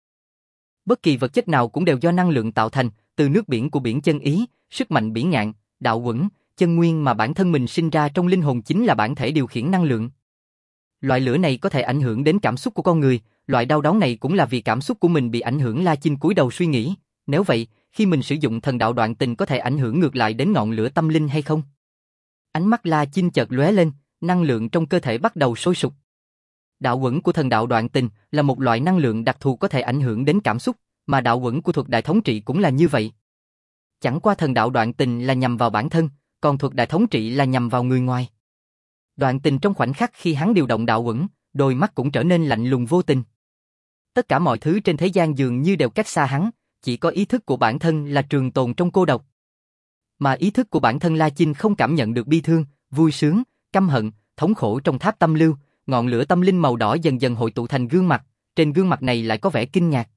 Bất kỳ vật chất nào cũng đều do năng lượng tạo thành, từ nước biển của biển chân ý, sức mạnh biển ngạn, đạo quẩn, chân nguyên mà bản thân mình sinh ra trong linh hồn chính là bản thể điều khiển năng lượng. Loại lửa này có thể ảnh hưởng đến cảm xúc của con người, loại đau đớn này cũng là vì cảm xúc của mình bị ảnh hưởng. La Chinh cúi đầu suy nghĩ, nếu vậy, khi mình sử dụng thần đạo đoạn tình có thể ảnh hưởng ngược lại đến ngọn lửa tâm linh hay không? Ánh mắt La Chinh chợt lóe lên, năng lượng trong cơ thể bắt đầu sôi sục. Đạo quẩn của thần đạo đoạn tình là một loại năng lượng đặc thù có thể ảnh hưởng đến cảm xúc, mà đạo quẩn của thuật đại thống trị cũng là như vậy. Chẳng qua thần đạo đoạn tình là nhằm vào bản thân, còn thuật đại thống trị là nhằm vào người ngoài. Đoạn tình trong khoảnh khắc khi hắn điều động đạo quẩn, đôi mắt cũng trở nên lạnh lùng vô tình. Tất cả mọi thứ trên thế gian dường như đều cách xa hắn, chỉ có ý thức của bản thân là trường tồn trong cô độc. Mà ý thức của bản thân La Chinh không cảm nhận được bi thương, vui sướng, căm hận, thống khổ trong tháp tâm lưu. Ngọn lửa tâm linh màu đỏ dần dần hội tụ thành gương mặt, trên gương mặt này lại có vẻ kinh ngạc.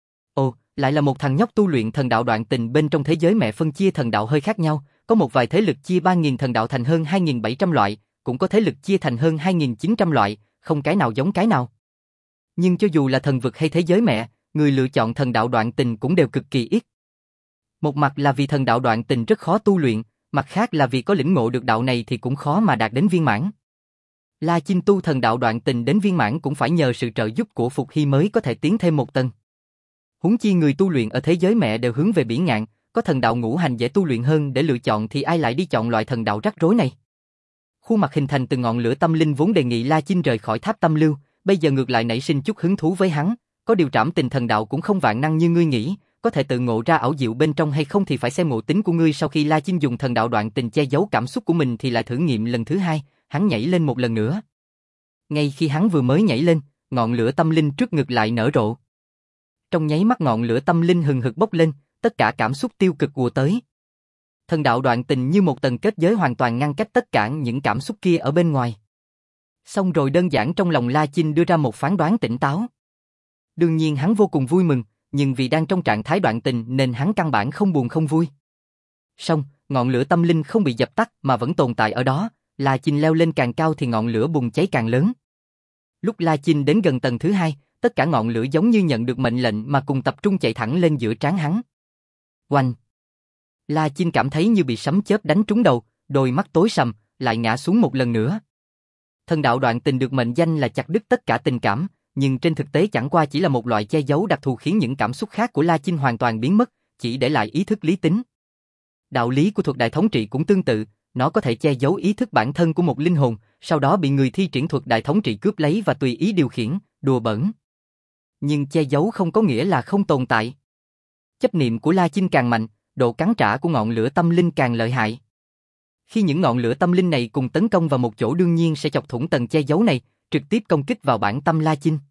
Ồ, lại là một thằng nhóc tu luyện thần đạo đoạn tình. Bên trong thế giới mẹ phân chia thần đạo hơi khác nhau, có một vài thế lực chia 3.000 thần đạo thành hơn 2.700 loại, cũng có thế lực chia thành hơn 2.900 loại, không cái nào giống cái nào. Nhưng cho dù là thần vực hay thế giới mẹ, người lựa chọn thần đạo đoạn tình cũng đều cực kỳ ít. Một mặt là vì thần đạo đoạn tình rất khó tu luyện, mặt khác là vì có lĩnh ngộ được đạo này thì cũng khó mà đạt đến viên mãn. La Chinh tu thần đạo đoạn tình đến viên mãn cũng phải nhờ sự trợ giúp của Phục Hy mới có thể tiến thêm một tầng. Huống chi người tu luyện ở thế giới mẹ đều hướng về biển ngạn, có thần đạo ngũ hành dễ tu luyện hơn để lựa chọn thì ai lại đi chọn loại thần đạo rắc rối này. Khuôn mặt hình thành từ ngọn lửa tâm linh vốn đề nghị La Chinh rời khỏi tháp tâm lưu, bây giờ ngược lại nảy sinh chút hứng thú với hắn. Có điều trảm tình thần đạo cũng không vạn năng như ngươi nghĩ, có thể tự ngộ ra ảo diệu bên trong hay không thì phải xem ngộ tính của ngươi. Sau khi La Chinh dùng thần đạo đoạn tình che giấu cảm xúc của mình thì lại thử nghiệm lần thứ hai, hắn nhảy lên một lần nữa. Ngay khi hắn vừa mới nhảy lên, ngọn lửa tâm linh trước ngực lại nở rộ. Trong nháy mắt ngọn lửa tâm linh hừng hực bốc lên, tất cả cảm xúc tiêu cực ùa tới. Thần đạo đoạn tình như một tầng kết giới hoàn toàn ngăn cách tất cả những cảm xúc kia ở bên ngoài. Xong rồi đơn giản trong lòng La Chinh đưa ra một phán đoán tỉnh táo. Đương nhiên hắn vô cùng vui mừng, nhưng vì đang trong trạng thái đoạn tình nên hắn căn bản không buồn không vui. Xong, ngọn lửa tâm linh không bị dập tắt mà vẫn tồn tại ở đó, La Chinh leo lên càng cao thì ngọn lửa bùng cháy càng lớn. Lúc La Chinh đến gần tầng thứ 2, tất cả ngọn lửa giống như nhận được mệnh lệnh mà cùng tập trung chạy thẳng lên giữa trán hắn. Oanh! La Chinh cảm thấy như bị sấm chớp đánh trúng đầu, đôi mắt tối sầm, lại ngã xuống một lần nữa. Thần đạo đoạn tình được mệnh danh là chặt đứt tất cả tình cảm, nhưng trên thực tế chẳng qua chỉ là một loại che giấu đặc thù khiến những cảm xúc khác của La Chinh hoàn toàn biến mất, chỉ để lại ý thức lý tính. Đạo lý của thuật đại thống trị cũng tương tự, Nó có thể che giấu ý thức bản thân của một linh hồn, sau đó bị người thi triển thuật đại thống trị cướp lấy và tùy ý điều khiển, đùa bỡn. Nhưng che giấu không có nghĩa là không tồn tại. Chấp niệm của La Chinh càng mạnh, độ cắn trả của ngọn lửa tâm linh càng lợi hại. Khi những ngọn lửa tâm linh này cùng tấn công vào một chỗ đương nhiên sẽ chọc thủng tầng che giấu này, trực tiếp công kích vào bản tâm La Chinh.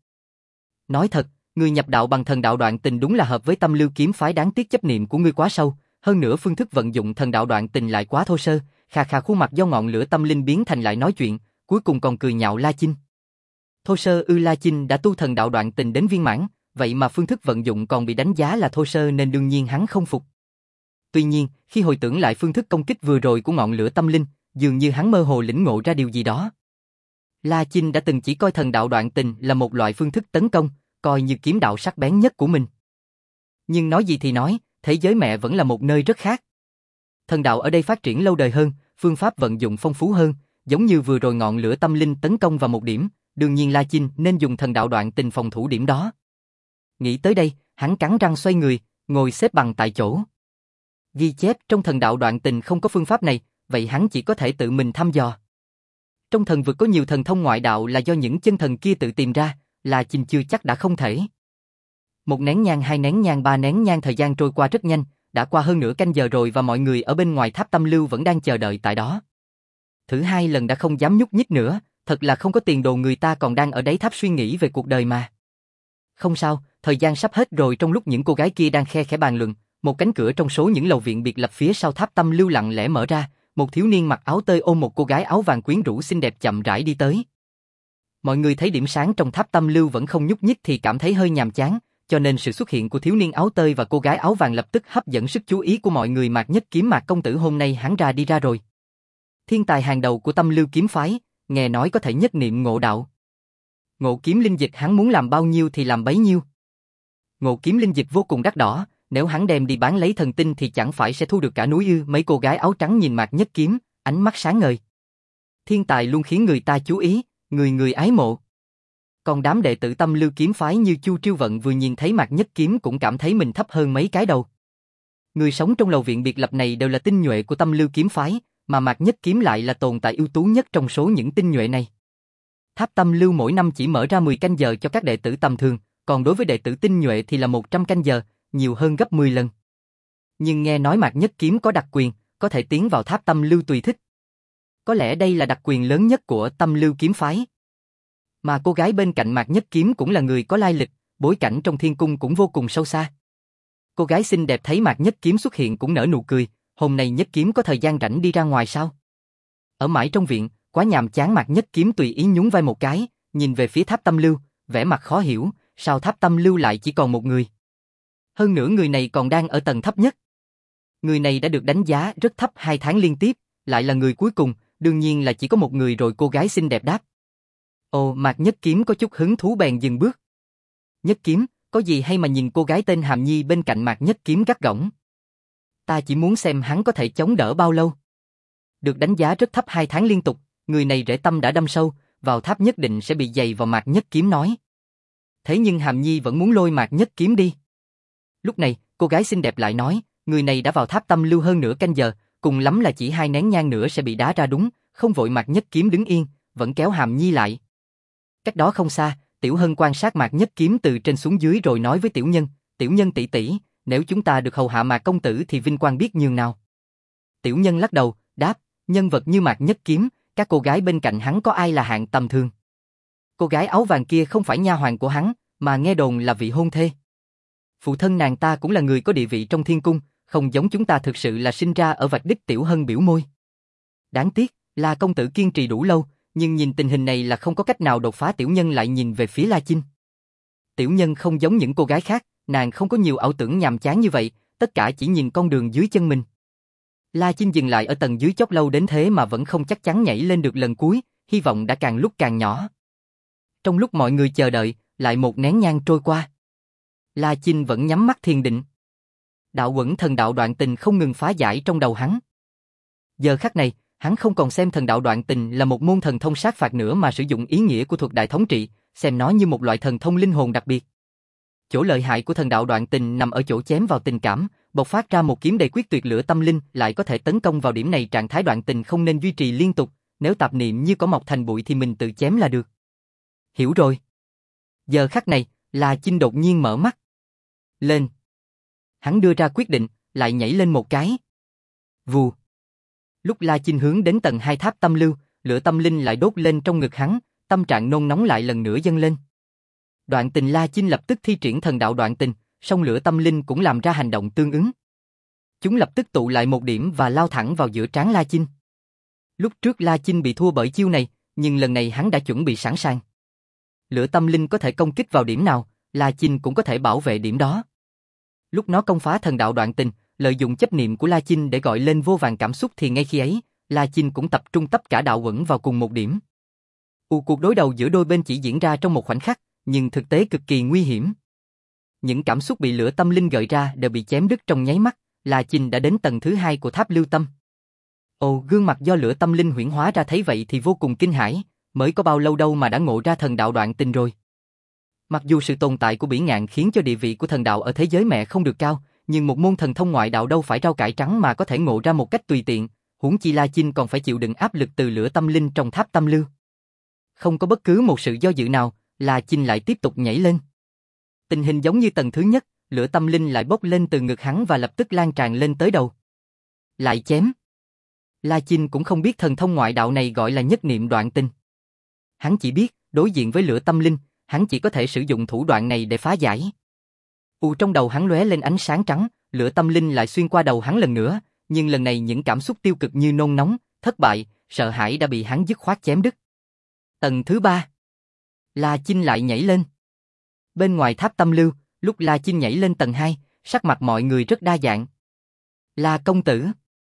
Nói thật, người nhập đạo bằng thần đạo đoạn tình đúng là hợp với Tâm Lưu kiếm phái, đáng tiếc chấp niệm của ngươi quá sâu, hơn nữa phương thức vận dụng thần đạo đoạn tình lại quá thô sơ, khà khà khuôn mặt do ngọn lửa tâm linh biến thành lại nói chuyện, cuối cùng còn cười nhạo La Chinh. Thô sơ ư? La Chinh đã tu thần đạo đoạn tình đến viên mãn, vậy mà phương thức vận dụng còn bị đánh giá là thô sơ nên đương nhiên hắn không phục. Tuy nhiên, khi hồi tưởng lại phương thức công kích vừa rồi của ngọn lửa tâm linh, dường như hắn mơ hồ lĩnh ngộ ra điều gì đó. La Chinh đã từng chỉ coi thần đạo đoạn tình là một loại phương thức tấn công, coi như kiếm đạo sắc bén nhất của mình. Nhưng nói gì thì nói, thế giới mẹ vẫn là một nơi rất khác. Thần đạo ở đây phát triển lâu đời hơn, phương pháp vận dụng phong phú hơn, giống như vừa rồi ngọn lửa tâm linh tấn công vào một điểm, đương nhiên La Chinh nên dùng thần đạo đoạn tình phòng thủ điểm đó. Nghĩ tới đây, hắn cắn răng xoay người, ngồi xếp bằng tại chỗ. Ghi chép trong thần đạo đoạn tình không có phương pháp này, vậy hắn chỉ có thể tự mình thăm dò. Trong thần vực có nhiều thần thông ngoại đạo là do những chân thần kia tự tìm ra, La Chinh chưa chắc đã không thể. Một nén nhang, hai nén nhang, ba nén nhang, thời gian trôi qua rất nhanh, đã qua hơn nửa canh giờ rồi và mọi người ở bên ngoài tháp Tâm Lưu vẫn đang chờ đợi tại đó. Thử hai lần đã không dám nhúc nhích nữa, thật là không có tiền đồ, người ta còn đang ở đáy tháp suy nghĩ về cuộc đời mà. Không sao, thời gian sắp hết rồi. Trong lúc những cô gái kia đang khe khẽ bàn luận, một cánh cửa trong số những lầu viện biệt lập phía sau tháp Tâm Lưu lặng lẽ mở ra, một thiếu niên mặc áo tơi ôm một cô gái áo vàng quyến rũ xinh đẹp chậm rãi đi tới. Mọi người thấy điểm sáng trong tháp Tâm Lưu vẫn không nhúc nhích thì cảm thấy hơi nhàm chán, cho nên sự xuất hiện của thiếu niên áo tơi và cô gái áo vàng lập tức hấp dẫn sức chú ý của mọi người. Mạc Nhất Kiếm, Mạc công tử, hôm nay hắn đi ra rồi. Thiên tài hàng đầu của Tâm Lưu kiếm phái, nghe nói có thể nhất niệm ngộ đạo. Ngộ kiếm linh dịch hắn muốn làm bao nhiêu thì làm bấy nhiêu. Ngộ kiếm linh dịch vô cùng đắt đỏ, nếu hắn đem đi bán lấy thần tinh thì chẳng phải sẽ thu được cả núi ư? Mấy cô gái áo trắng nhìn Mạc Nhất Kiếm, ánh mắt sáng ngời. Thiên tài luôn khiến người ta chú ý, người người ái mộ. Còn đám đệ tử Tâm Lưu kiếm phái như Chu Triêu Vận vừa nhìn thấy Mạc Nhất Kiếm cũng cảm thấy mình thấp hơn mấy cái đầu. Người sống trong lầu viện biệt lập này đều là tinh nhuệ của Tâm Lưu kiếm phái, mà Mạc Nhất Kiếm lại là tồn tại ưu tú nhất trong số những tinh nhuệ này. Tháp Tâm Lưu mỗi năm chỉ mở ra 10 canh giờ cho các đệ tử tầm thường, còn đối với đệ tử tinh nhuệ thì là 100 canh giờ, nhiều hơn gấp 10 lần. Nhưng nghe nói Mạc Nhất Kiếm có đặc quyền, có thể tiến vào tháp Tâm Lưu tùy thích. Có lẽ đây là đặc quyền lớn nhất của Tâm Lưu kiếm phái. Mà cô gái bên cạnh Mạc Nhất Kiếm cũng là người có lai lịch, bối cảnh trong thiên cung cũng vô cùng sâu xa. Cô gái xinh đẹp thấy Mạc Nhất Kiếm xuất hiện cũng nở nụ cười, hôm nay Nhất Kiếm có thời gian rảnh đi ra ngoài sao? Ở mãi trong viện, quá nhàm chán. Mạc Nhất Kiếm tùy ý nhún vai một cái, nhìn về phía tháp Tâm Lưu, vẻ mặt khó hiểu, sao tháp Tâm Lưu lại chỉ còn một người? Hơn nữa người này còn đang ở tầng thấp nhất. Người này đã được đánh giá rất thấp 2 tháng liên tiếp, lại là người cuối cùng, đương nhiên là chỉ có một người rồi. Cô gái xinh đẹp đáp. Ồ, Mạc Nhất Kiếm có chút hứng thú bèn dừng bước. Nhất Kiếm, có gì hay mà nhìn cô gái tên Hàm Nhi bên cạnh Mạc Nhất Kiếm gắt gỏng. Ta chỉ muốn xem hắn có thể chống đỡ bao lâu. Được đánh giá rất thấp 2 tháng liên tục, người này rễ tâm đã đâm sâu, vào tháp nhất định sẽ bị dày vào. Mạc Nhất Kiếm nói. Thế nhưng Hàm Nhi vẫn muốn lôi Mạc Nhất Kiếm đi. Lúc này, cô gái xinh đẹp lại nói, người này đã vào tháp Tâm Lưu hơn nửa canh giờ, cùng lắm là chỉ 2 nén nhang nữa sẽ bị đá ra. Đúng, không vội. Mạc Nhất Kiếm đứng yên, vẫn kéo Hàm Nhi lại. Cách đó không xa, Tiểu Hân quan sát Mạc Nhất Kiếm từ trên xuống dưới rồi nói với Tiểu Nhân tỷ tỷ, nếu chúng ta được hầu hạ Mạc công tử thì vinh quang biết nhường nào. Tiểu Nhân lắc đầu, đáp, nhân vật như Mạc Nhất Kiếm, các cô gái bên cạnh hắn có ai là hạng tầm thường. Cô gái áo vàng kia không phải nha hoàn của hắn, mà nghe đồn là vị hôn thê. Phụ thân nàng ta cũng là người có địa vị trong thiên cung, không giống chúng ta, thực sự là sinh ra ở vạch đích. Tiểu Hân biểu môi. Đáng tiếc, La công tử kiên trì đủ lâu, nhưng nhìn tình hình này là không có cách nào đột phá. Tiểu Nhân lại nhìn về phía La Chinh. Tiểu Nhân không giống những cô gái khác, nàng không có nhiều ảo tưởng nhàm chán như vậy, tất cả chỉ nhìn con đường dưới chân mình. La Chinh dừng lại ở tầng dưới chót lâu đến thế mà vẫn không chắc chắn nhảy lên được lần cuối, hy vọng đã càng lúc càng nhỏ. Trong lúc mọi người chờ đợi, lại một nén nhang trôi qua. La Chinh vẫn nhắm mắt thiền định. Đạo quẩn thần đạo đoạn tình không ngừng phá giải trong đầu hắn. Giờ khắc này, hắn không còn xem thần đạo đoạn tình là một môn thần thông sát phạt nữa mà sử dụng ý nghĩa của thuật đại thống trị, xem nó như một loại thần thông linh hồn đặc biệt. Chỗ lợi hại của thần đạo đoạn tình nằm ở chỗ chém vào tình cảm, bộc phát ra một kiếm đầy quyết tuyệt lửa tâm linh, lại có thể tấn công vào điểm này. Trạng thái đoạn tình không nên duy trì liên tục, nếu tạp niệm như cỏ mọc thành bụi thì mình tự chém là được. Hiểu rồi. Giờ khắc này, La Chinh đột nhiên mở mắt. Lên. Hắn đưa ra quyết định, lại nhảy lên một cái. Vù. Lúc La Chinh hướng đến tầng 2 tháp tâm lưu, lửa tâm linh lại đốt lên trong ngực hắn, tâm trạng nôn nóng lại lần nữa dâng lên. Đoạn tình La Chinh lập tức thi triển thần đạo đoạn tình, song lửa tâm linh cũng làm ra hành động tương ứng. Chúng lập tức tụ lại một điểm và lao thẳng vào giữa trán La Chinh. Lúc trước La Chinh bị thua bởi chiêu này, nhưng lần này hắn đã chuẩn bị sẵn sàng. Lửa tâm linh có thể công kích vào điểm nào, La Chinh cũng có thể bảo vệ điểm đó. Lúc nó công phá thần đạo đoạn tình, lợi dụng chấp niệm của La Chinh để gọi lên vô vàn cảm xúc thì ngay khi ấy, La Chinh cũng tập trung tất cả đạo uẩn vào cùng một điểm. Cuộc đối đầu giữa đôi bên chỉ diễn ra trong một khoảnh khắc, nhưng thực tế cực kỳ nguy hiểm. Những cảm xúc bị lửa tâm linh gợi ra đều bị chém đứt trong nháy mắt, La Chinh đã đến tầng thứ 2 của tháp lưu tâm. Gương mặt do lửa tâm linh huyễn hóa ra thấy vậy thì vô cùng kinh hãi, mới có bao lâu đâu mà đã ngộ ra thần đạo đoạn tình rồi. Mặc dù sự tồn tại của Bỉ Ngạn khiến cho địa vị của thần đạo ở thế giới mẹ không được cao, nhưng một môn thần thông ngoại đạo đâu phải rau cải trắng mà có thể ngộ ra một cách tùy tiện, huống chi La Chinh còn phải chịu đựng áp lực từ lửa tâm linh trong tháp tâm lưu. Không có bất cứ một sự do dự nào, La Chinh lại tiếp tục nhảy lên. Tình hình giống như tầng thứ nhất, lửa tâm linh lại bốc lên từ ngực hắn và lập tức lan tràn lên tới đầu. Lại chém. La Chinh cũng không biết thần thông ngoại đạo này gọi là nhất niệm đoạn tình. Hắn chỉ biết, đối diện với lửa tâm linh, hắn chỉ có thể sử dụng thủ đoạn này để phá giải. Trong đầu hắn lóe lên ánh sáng trắng, lửa tâm linh lại xuyên qua đầu hắn lần nữa, nhưng lần này những cảm xúc tiêu cực như nôn nóng, thất bại, sợ hãi đã bị hắn dứt khoát chém đứt. Tầng thứ 3. La Chinh lại nhảy lên. Bên ngoài tháp tâm lưu, lúc La Chinh nhảy lên tầng 2, sắc mặt mọi người rất đa dạng. La công tử.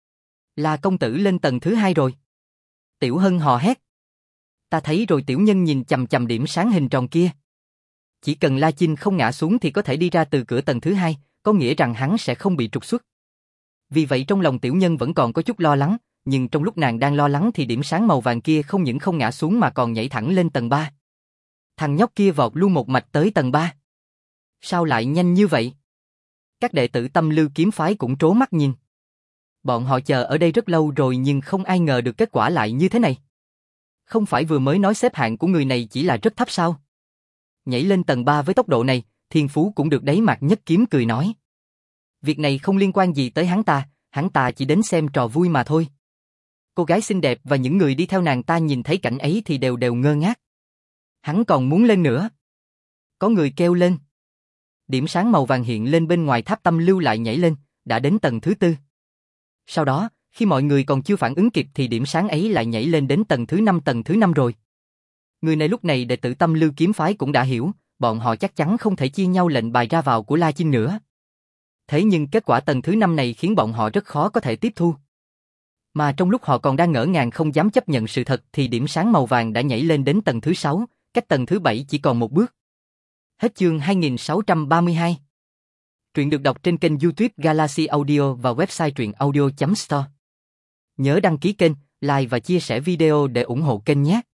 La công tử lên tầng thứ 2 rồi. Tiểu Hân hò hét. Ta thấy rồi. Tiểu Nhân nhìn chằm chằm điểm sáng hình tròn kia. Chỉ cần La Chinh không ngã xuống thì có thể đi ra từ cửa tầng thứ 2, có nghĩa rằng hắn sẽ không bị trục xuất. Vì vậy trong lòng Tiểu Nhân vẫn còn có chút lo lắng, nhưng trong lúc nàng đang lo lắng thì điểm sáng màu vàng kia không những không ngã xuống mà còn nhảy thẳng lên tầng 3. Thằng nhóc kia vọt luôn một mạch tới tầng 3. Sao lại nhanh như vậy? Các đệ tử Tâm Lưu kiếm phái cũng trố mắt nhìn. Bọn họ chờ ở đây rất lâu rồi nhưng không ai ngờ được kết quả lại như thế này. Không phải vừa mới nói xếp hạng của người này chỉ là rất thấp sao? Nhảy lên tầng 3 với tốc độ này, thiên phú cũng được đấy. Mạc Nhất Kiếm cười nói. Việc này không liên quan gì tới hắn ta chỉ đến xem trò vui mà thôi. Cô gái xinh đẹp và những người đi theo nàng ta nhìn thấy cảnh ấy thì đều ngơ ngác. Hắn còn muốn lên nữa. Có người kêu lên. Điểm sáng màu vàng hiện lên bên ngoài tháp tâm lưu lại nhảy lên, đã đến tầng thứ 4. Sau đó, khi mọi người còn chưa phản ứng kịp thì điểm sáng ấy lại nhảy lên đến tầng thứ 5 rồi. Người này lúc này đệ tử Tâm Lưu kiếm phái cũng đã hiểu, bọn họ chắc chắn không thể chia nhau lệnh bài ra vào của La Chinh nữa. Thế nhưng kết quả tầng thứ 5 này khiến bọn họ rất khó có thể tiếp thu. Mà trong lúc họ còn đang ngỡ ngàng không dám chấp nhận sự thật thì điểm sáng màu vàng đã nhảy lên đến tầng thứ 6, cách tầng thứ 7 chỉ còn một bước. Hết chương 2632. Truyện được đọc trên kênh YouTube Galaxy Audio và website truyệnaudio.store. Nhớ đăng ký kênh, like và chia sẻ video để ủng hộ kênh nhé.